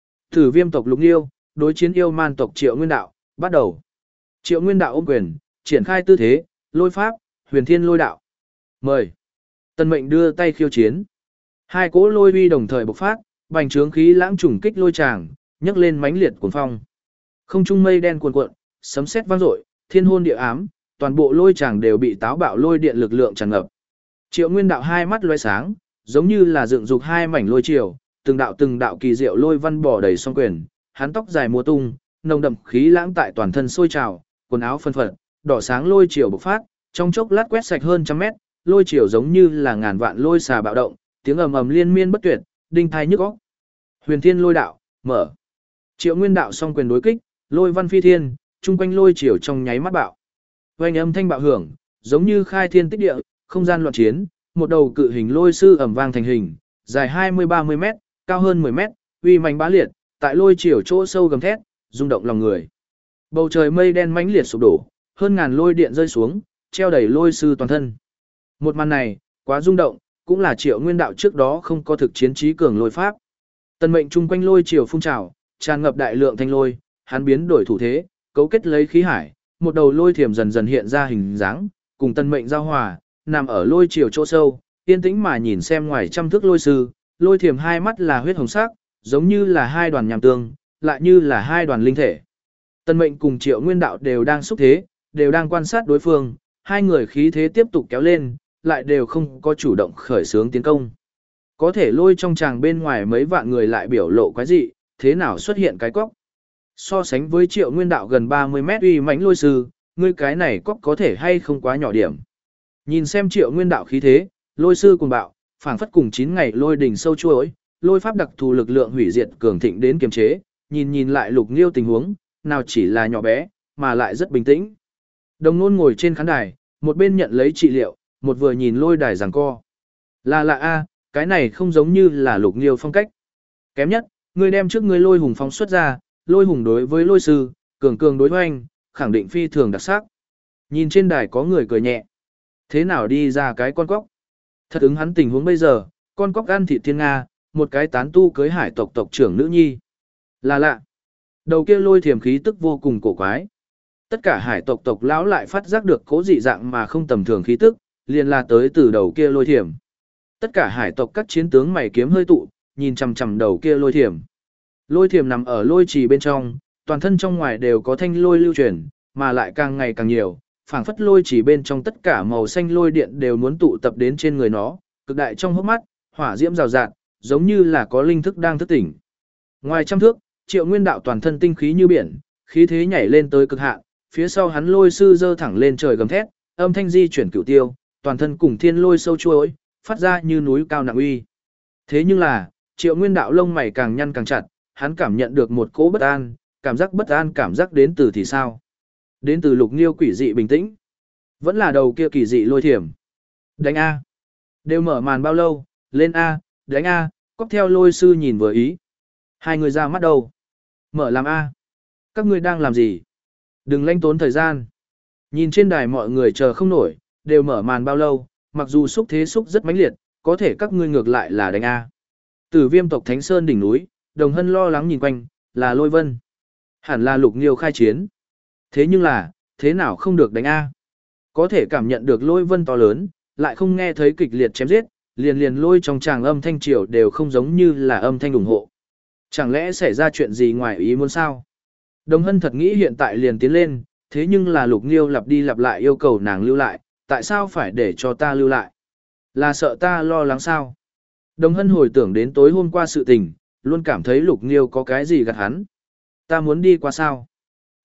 Tử Viêm tộc Lục Nghiêu, đối chiến yêu man tộc Triệu Nguyên Đạo, bắt đầu. Triệu Nguyên Đạo ôm quyền, triển khai tư thế, lôi pháp, huyền thiên lôi đạo. Mời. Tân Mệnh đưa tay khiêu chiến. Hai cỗ lôi uy đồng thời bộc phát, bành trướng khí lãng trùng kích lôi tràng, nhấc lên mãnh liệt cuồng phong. Không trung mây đen cuồn cuộn, sấm sét vang dội, thiên hôn địa ám, toàn bộ lôi tràng đều bị táo bạo lôi điện lực lượng tràn ngập. Triệu Nguyên Đạo hai mắt lóe sáng, giống như là dựng dục hai mảnh lôi triều, từng đạo từng đạo kỳ diệu lôi văn bò đầy song quyền, hắn tóc dài múa tung, nồng đậm khí lãng tại toàn thân sôi trào, quần áo phân phật, đỏ sáng lôi triều bộc phát, trong chốc lát quét sạch hơn trăm mét, lôi triều giống như là ngàn vạn lôi xà bạo động, tiếng ầm ầm liên miên bất tuyệt, đinh tai nhức óc. Huyền Thiên Lôi Đạo, mở. Triệu Nguyên Đạo song quyền đối kích, lôi văn phi thiên, trung quanh lôi triều trong nháy mắt bạo. Oanh âm thanh bạo hưởng, giống như khai thiên tích địa, không gian loạn chiến, một đầu cự hình lôi sư ầm vang thành hình, dài hai mươi ba mươi mét, cao hơn mười mét, uy mạnh bá liệt, tại lôi triều chỗ sâu gầm thét, rung động lòng người. Bầu trời mây đen mãnh liệt sụp đổ, hơn ngàn lôi điện rơi xuống, treo đầy lôi sư toàn thân. Một màn này, quá rung động, cũng là Triệu Nguyên Đạo trước đó không có thực chiến trí cường lôi pháp. Tần Mệnh chung quanh lôi triều phun trào, tràn ngập đại lượng thanh lôi, hắn biến đổi thủ thế, cấu kết lấy khí hải, một đầu lôi thiểm dần dần hiện ra hình dáng, cùng Tần Mệnh giao hòa, nằm ở lôi triều chỗ sâu, yên tĩnh mà nhìn xem ngoài trăm thước lôi sư, lôi thiểm hai mắt là huyết hồng sắc, giống như là hai đoàn nham tương, lại như là hai đoàn linh thể. Tần Mệnh cùng Triệu Nguyên Đạo đều đang xúc thế, đều đang quan sát đối phương, hai người khí thế tiếp tục kéo lên, lại đều không có chủ động khởi xướng tiến công. Có thể lôi trong tràng bên ngoài mấy vạn người lại biểu lộ quái dị, thế nào xuất hiện cái cóc. So sánh với Triệu Nguyên Đạo gần ba mươi mét uy mãnh lôi sư, ngươi cái này cóc có thể hay không quá nhỏ điểm. Nhìn xem Triệu Nguyên Đạo khí thế, lôi sư cùng bạo, phảng phất cùng chín ngày lôi đỉnh sâu chuỗi, lôi pháp đặc thù lực lượng hủy diệt cường thịnh đến kiềm chế, nhìn nhìn lại Lục Nghiêu tình huống, nào chỉ là nhỏ bé, mà lại rất bình tĩnh. Đồng Nôn ngồi trên khán đài, một bên nhận lấy trị liệu, một vừa nhìn lôi đài giằng co. Là lạ a, cái này không giống như là Lục Nghiêu phong cách. Kém nhất, ngươi đem trước ngươi lôi hùng phóng xuất ra, lôi hùng đối với lôi sư, cường cường đối hoành, khẳng định phi thường đặc sắc. Nhìn trên đài có người cười nhẹ. Thế nào đi ra cái con cóc? Thật ứng hắn tình huống bây giờ, con cóc ăn thịt thiên Nga, một cái tán tu cưới hải tộc tộc trưởng nữ nhi. Là lạ. Đầu kia lôi thiềm khí tức vô cùng cổ quái. Tất cả hải tộc tộc lão lại phát giác được cố dị dạng mà không tầm thường khí tức, liền là tới từ đầu kia lôi thiềm. Tất cả hải tộc các chiến tướng mày kiếm hơi tụ, nhìn chằm chằm đầu kia lôi thiềm. Lôi thiềm nằm ở lôi trì bên trong, toàn thân trong ngoài đều có thanh lôi lưu truyền, mà lại càng ngày càng nhiều, phảng phất lôi trì bên trong tất cả màu xanh lôi điện đều muốn tụ tập đến trên người nó, cực đại trong hốc mắt, hỏa diễm rào rạt, giống như là có linh thức đang thức tỉnh. Ngoài trăm thước, Triệu Nguyên Đạo toàn thân tinh khí như biển, khí thế nhảy lên tới cực hạn, phía sau hắn lôi sư giơ thẳng lên trời gầm thét, âm thanh di chuyển cửu tiêu, toàn thân cùng thiên lôi sâu chuỗi, phát ra như núi cao nặng uy. Thế nhưng là, Triệu Nguyên Đạo lông mày càng nhăn càng chặt, hắn cảm nhận được một cỗ bất an, cảm giác bất an cảm giác đến từ thì sao? Đến từ Lục Nghiêu quỷ dị bình tĩnh, vẫn là đầu kia kỳ dị lôi thiểm. Đánh a. Đều mở màn bao lâu, lên a, đánh a, cóc theo lôi sư nhìn vừa ý. Hai người ra mắt đâu? Mở làm a. Các ngươi đang làm gì? Đừng lanh tốn thời gian. Nhìn trên đài mọi người chờ không nổi, đều mở màn bao lâu, mặc dù xúc thế xúc rất mãnh liệt, có thể các ngươi ngược lại là đánh a. Tử Viêm tộc Thánh Sơn đỉnh núi, Đồng Hân lo lắng nhìn quanh, là Lôi Vân. Hẳn là Lục Nghiêu khai chiến. Thế nhưng là, thế nào không được đánh a? Có thể cảm nhận được Lôi Vân to lớn, lại không nghe thấy kịch liệt chém giết, liền liền lôi trong tràng âm thanh triều đều không giống như là âm thanh ủng hộ. Chẳng lẽ xảy ra chuyện gì ngoài ý muốn sao? Đồng Hân thật nghĩ hiện tại liền tiến lên, thế nhưng là Lục Nghiêu lặp đi lặp lại yêu cầu nàng lưu lại, tại sao phải để cho ta lưu lại? Là sợ ta lo lắng sao? Đồng Hân hồi tưởng đến tối hôm qua sự tình, luôn cảm thấy Lục Nghiêu có cái gì gạt hắn. Ta muốn đi qua sao?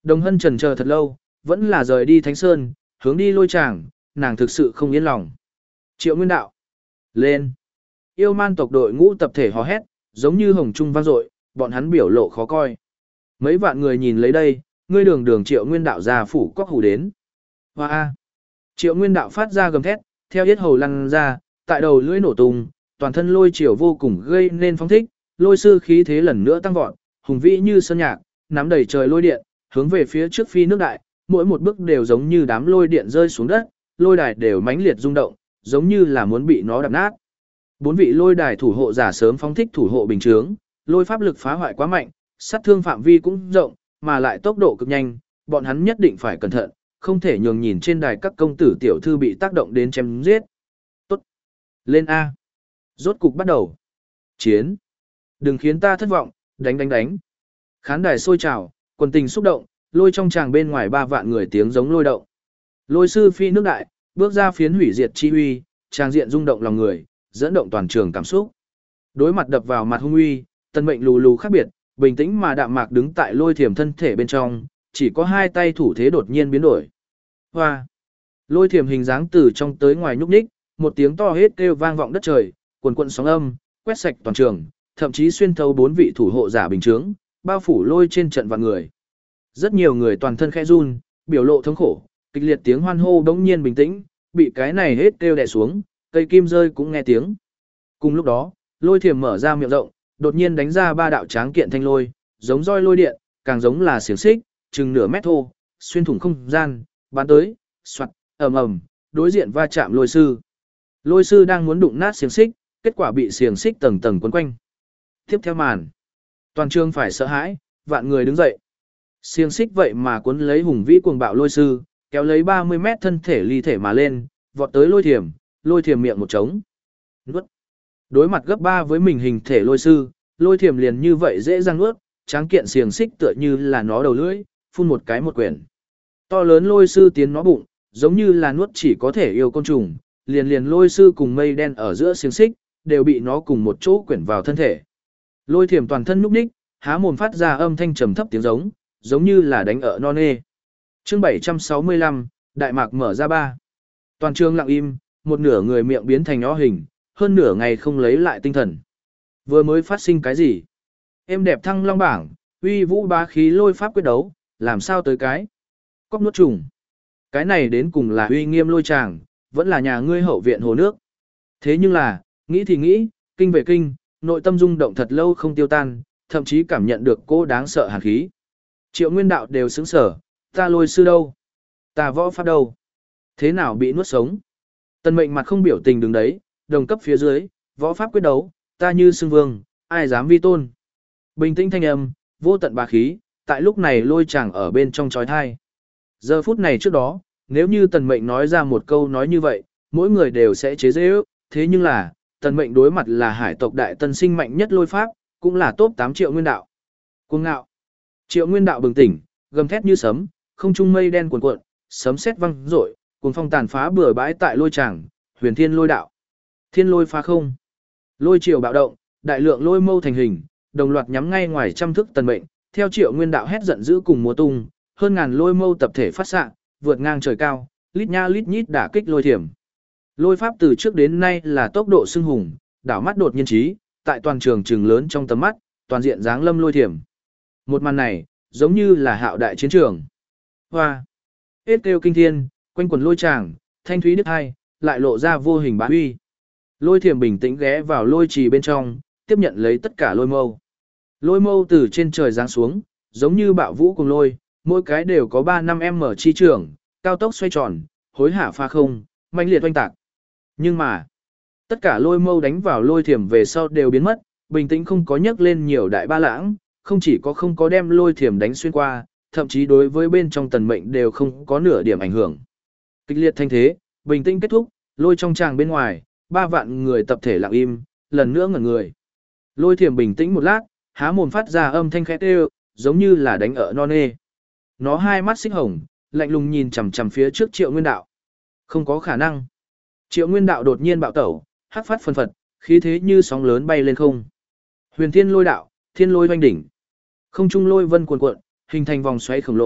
Đồng Hân chần chờ thật lâu, vẫn là rời đi Thánh Sơn, hướng đi lôi tràng, nàng thực sự không yên lòng. Triệu Nguyên Đạo, lên. Yêu man tộc đội ngũ tập thể hò hét, giống như hồng trung vang dội, bọn hắn biểu lộ khó coi. Mấy vạn người nhìn lấy đây, ngươi đường đường Triệu Nguyên Đạo ra phủ quắc hủ đến. Hoa a. Triệu Nguyên Đạo phát ra gầm thét, theo yết hầu lăn ra, tại đầu lưỡi nổ tung, toàn thân lôi triều vô cùng gây nên phóng thích, lôi sư khí thế lần nữa tăng vọt, hùng vĩ như sơn nhạc, nắm đầy trời lôi điện, hướng về phía trước phi nước đại, mỗi một bước đều giống như đám lôi điện rơi xuống đất, lôi đài đều mãnh liệt rung động, giống như là muốn bị nó đập nát. Bốn vị lôi đài thủ hộ giả sớm phóng thích thủ hộ bình chướng, lôi pháp lực phá hoại quá mạnh, sát thương phạm vi cũng rộng, mà lại tốc độ cực nhanh, bọn hắn nhất định phải cẩn thận, không thể nhường nhìn trên đài các công tử tiểu thư bị tác động đến chém giết. Tốt. Lên A. Rốt cục bắt đầu. Chiến. Đừng khiến ta thất vọng, đánh đánh đánh. Khán đài sôi trào, quần tình xúc động, lôi trong tràng bên ngoài ba vạn người tiếng giống lôi động. Lôi sư phi nước đại, bước ra phiến hủy diệt chi uy, tràng diện rung động lòng người, dẫn động toàn trường cảm xúc. Đối mặt đập vào mặt hung uy, Tần Mệnh lù lù khác biệt, bình tĩnh mà đạm mạc đứng tại lôi thiểm thân thể bên trong, chỉ có hai tay thủ thế đột nhiên biến đổi. Hoa! Lôi thiểm hình dáng từ trong tới ngoài nhúc nhích, một tiếng to hết kêu vang vọng đất trời, quần quần sóng âm, quét sạch toàn trường, thậm chí xuyên thấu bốn vị thủ hộ giả bình chướng, bao phủ lôi trên trận vạn người. Rất nhiều người toàn thân khẽ run, biểu lộ thống khổ, kịch liệt tiếng hoan hô bỗng nhiên bình tĩnh, bị cái này hết kêu đè xuống, cây kim rơi cũng nghe tiếng. Cùng lúc đó, lôi thiểm mở ra miệng rộng, đột nhiên đánh ra ba đạo tráng kiện thanh lôi, giống roi lôi điện, càng giống là xiềng xích, chừng nửa mét thô, xuyên thủng không gian, bắn tới, xoạt, ầm ầm, đối diện va chạm lôi sư. Lôi sư đang muốn đụng nát xiềng xích, kết quả bị xiềng xích tầng tầng quấn quanh. Tiếp theo màn, toàn trường phải sợ hãi, vạn người đứng dậy. Xiềng xích vậy mà cuốn lấy hùng vĩ cuồng bạo lôi sư, kéo lấy ba mươi mét thân thể ly thể mà lên, vọt tới lôi thiểm, lôi thiểm miệng một trống. Nuốt. Đối mặt gấp ba với mình hình thể lôi sư, lôi thiểm liền như vậy dễ dàng nuốt, tráng kiện xiềng xích tựa như là nó đầu lưỡi, phun một cái một quyển. To lớn lôi sư tiến nó bụng, giống như là nuốt chỉ có thể yêu côn trùng, liền liền lôi sư cùng mây đen ở giữa xiềng xích, đều bị nó cùng một chỗ quyển vào thân thể. Lôi thiểm toàn thân núp ních, há mồm phát ra âm thanh trầm thấp tiếng giống, giống như là đánh ở non nê. Chương bảy trăm sáu mươi lăm, Đại mạc mở ra ba. Toàn trường lặng im, một nửa người miệng biến thành ó hình, hơn nửa ngày không lấy lại tinh thần. Vừa mới phát sinh cái gì? Em đẹp thăng long bảng, uy vũ bá khí lôi pháp quyết đấu, làm sao tới cái? Cóc nuốt trùng. Cái này đến cùng là uy nghiêm lôi tràng, vẫn là nhà ngươi hậu viện hồ nước. Thế nhưng là, nghĩ thì nghĩ, kinh về kinh, nội tâm rung động thật lâu không tiêu tan, thậm chí cảm nhận được cô đáng sợ hàn khí. Triệu Nguyên Đạo đều sững sở, ta lôi sư đâu? Ta võ pháp đâu? Thế nào bị nuốt sống? Tần Mệnh mặt không biểu tình đứng đấy, đồng cấp phía dưới, võ pháp quyết đấu, ta như xưng vương, ai dám vi tôn? Bình tĩnh thanh âm, vô tận bá khí, tại lúc này lôi chàng ở bên trong chói tai. Giờ phút này trước đó, nếu như Tần Mệnh nói ra một câu nói như vậy, mỗi người đều sẽ chế giễu, thế nhưng là, Tần Mệnh đối mặt là hải tộc đại tân sinh mạnh nhất lôi pháp, cũng là top tám Triệu Nguyên Đạo. Cuồng ngạo. Triệu Nguyên Đạo bừng tỉnh, gầm thét như sấm, không trung mây đen cuồn cuộn, sấm sét vang rội, cuồng phong tàn phá bừa bãi tại lôi tràng, huyền thiên lôi đạo. Thiên lôi phá không. Lôi triều bạo động, đại lượng lôi mâu thành hình, đồng loạt nhắm ngay ngoài trăm thức Tần Mệnh, theo Triệu Nguyên Đạo hét giận dữ cùng múa tung, hơn ngàn lôi mâu tập thể phát xạ, vượt ngang trời cao, lít nha lít nhít đả kích lôi thiểm. Lôi pháp từ trước đến nay là tốc độ xưng hùng, đảo mắt đột nhiên trí, tại toàn trường trường lớn trong tầm mắt, toàn diện dáng lâm lôi thiểm. Một màn này, giống như là hạo đại chiến trường. Hoa! Hết kêu kinh thiên, quanh quần lôi tràng, thanh thúy đức hai, lại lộ ra vô hình bá huy. Lôi thiểm bình tĩnh ghé vào lôi trì bên trong, tiếp nhận lấy tất cả lôi mâu. Lôi mâu từ trên trời giáng xuống, giống như bạo vũ cùng lôi, mỗi cái đều có ba năm m chi trường, cao tốc xoay tròn, hối hả pha không, mãnh liệt oanh tạc. Nhưng mà, tất cả lôi mâu đánh vào lôi thiểm về sau đều biến mất, bình tĩnh không có nhấc lên nhiều đại ba lãng, không chỉ có không có đem lôi thiểm đánh xuyên qua, thậm chí đối với bên trong Tần Mệnh đều không có nửa điểm ảnh hưởng. Kịch liệt thanh thế, bình tĩnh kết thúc, lôi trong tràng bên ngoài, ba vạn người tập thể lặng im, lần nữa ngẩn người. Lôi thiểm bình tĩnh một lát, há mồm phát ra âm thanh khẽ kêu, giống như là đánh ở non nê. Nó hai mắt xích hồng, lạnh lùng nhìn chằm chằm phía trước Triệu Nguyên Đạo. Không có khả năng. Triệu Nguyên Đạo đột nhiên bạo tẩu, hắc phát phân phật, khí thế như sóng lớn bay lên không. Huyền Thiên Lôi Đạo, thiên lôi oanh đỉnh. Không trung lôi vân cuồn cuộn, hình thành vòng xoáy khổng lồ,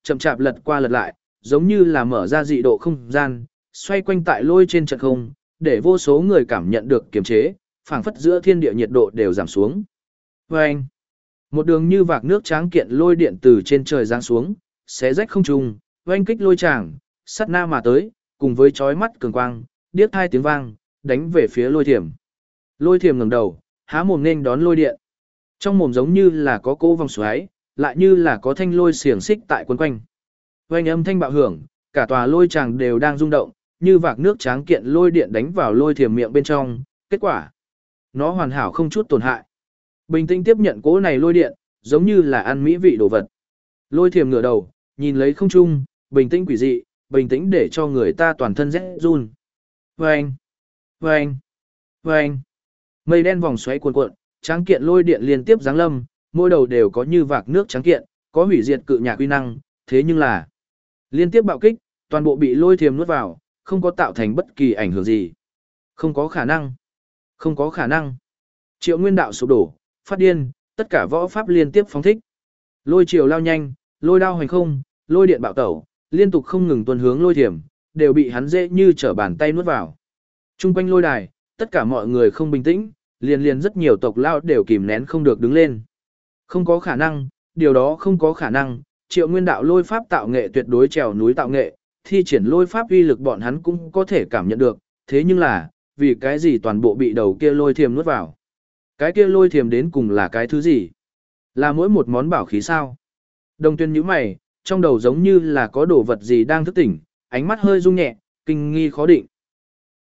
chậm chạp lật qua lật lại, giống như là mở ra dị độ không gian, xoay quanh tại lôi trên trận không, để vô số người cảm nhận được kiềm chế, phảng phất giữa thiên địa nhiệt độ đều giảm xuống. Và anh, một đường như vạc nước tráng kiện lôi điện từ trên trời giáng xuống, xé rách không trung, oanh kích lôi tràng, sát na mà tới, cùng với chói mắt cường quang, điếc hai tiếng vang, đánh về phía lôi thiểm. Lôi thiểm ngẩng đầu, há mồm nên đón lôi điện. Trong mồm giống như là có cỗ vòng xoáy, lại như là có thanh lôi xiềng xích tại quấn quanh. Oanh âm thanh bạo hưởng, cả tòa lôi tràng đều đang rung động, như vạc nước tráng kiện lôi điện đánh vào lôi thiểm miệng bên trong, kết quả, nó hoàn hảo không chút tổn hại. Bình tĩnh tiếp nhận cỗ này lôi điện, giống như là ăn mỹ vị đồ vật. Lôi thiểm ngửa đầu, nhìn lấy không trung, bình tĩnh quỷ dị, bình tĩnh để cho người ta toàn thân rét run. Vâng! Vâng! Vâng! Mây đen vòng xoáy cuồn cuộn, tráng kiện lôi điện liên tiếp giáng lâm, mỗi đầu đều có như vạc nước tráng kiện, có hủy diệt cự nhạc uy năng, thế nhưng là liên tiếp bạo kích, toàn bộ bị lôi thiểm nuốt vào, không có tạo thành bất kỳ ảnh hưởng gì. Không có khả năng. Không có khả năng. Triệu Nguyên đạo sụp đổ, phát điên, tất cả võ pháp liên tiếp phóng thích. Lôi triều lao nhanh, lôi đao hành không, lôi điện bạo tẩu, liên tục không ngừng tuần hướng lôi thiểm, đều bị hắn dễ như trở bàn tay nuốt vào. Trung quanh lôi đài, tất cả mọi người không bình tĩnh, liền liền rất nhiều tộc lao đều kìm nén không được đứng lên. Không có khả năng, điều đó không có khả năng, Triệu Nguyên đạo lôi pháp tạo nghệ tuyệt đối trèo núi tạo nghệ, thi triển lôi pháp uy lực bọn hắn cũng có thể cảm nhận được, thế nhưng là, vì cái gì toàn bộ bị đầu kia lôi thiềm nuốt vào? Cái kia lôi thiềm đến cùng là cái thứ gì? Là mỗi một món bảo khí sao? Đồng Tuyên nhíu mày, trong đầu giống như là có đồ vật gì đang thức tỉnh, ánh mắt hơi rung nhẹ, kinh nghi khó định.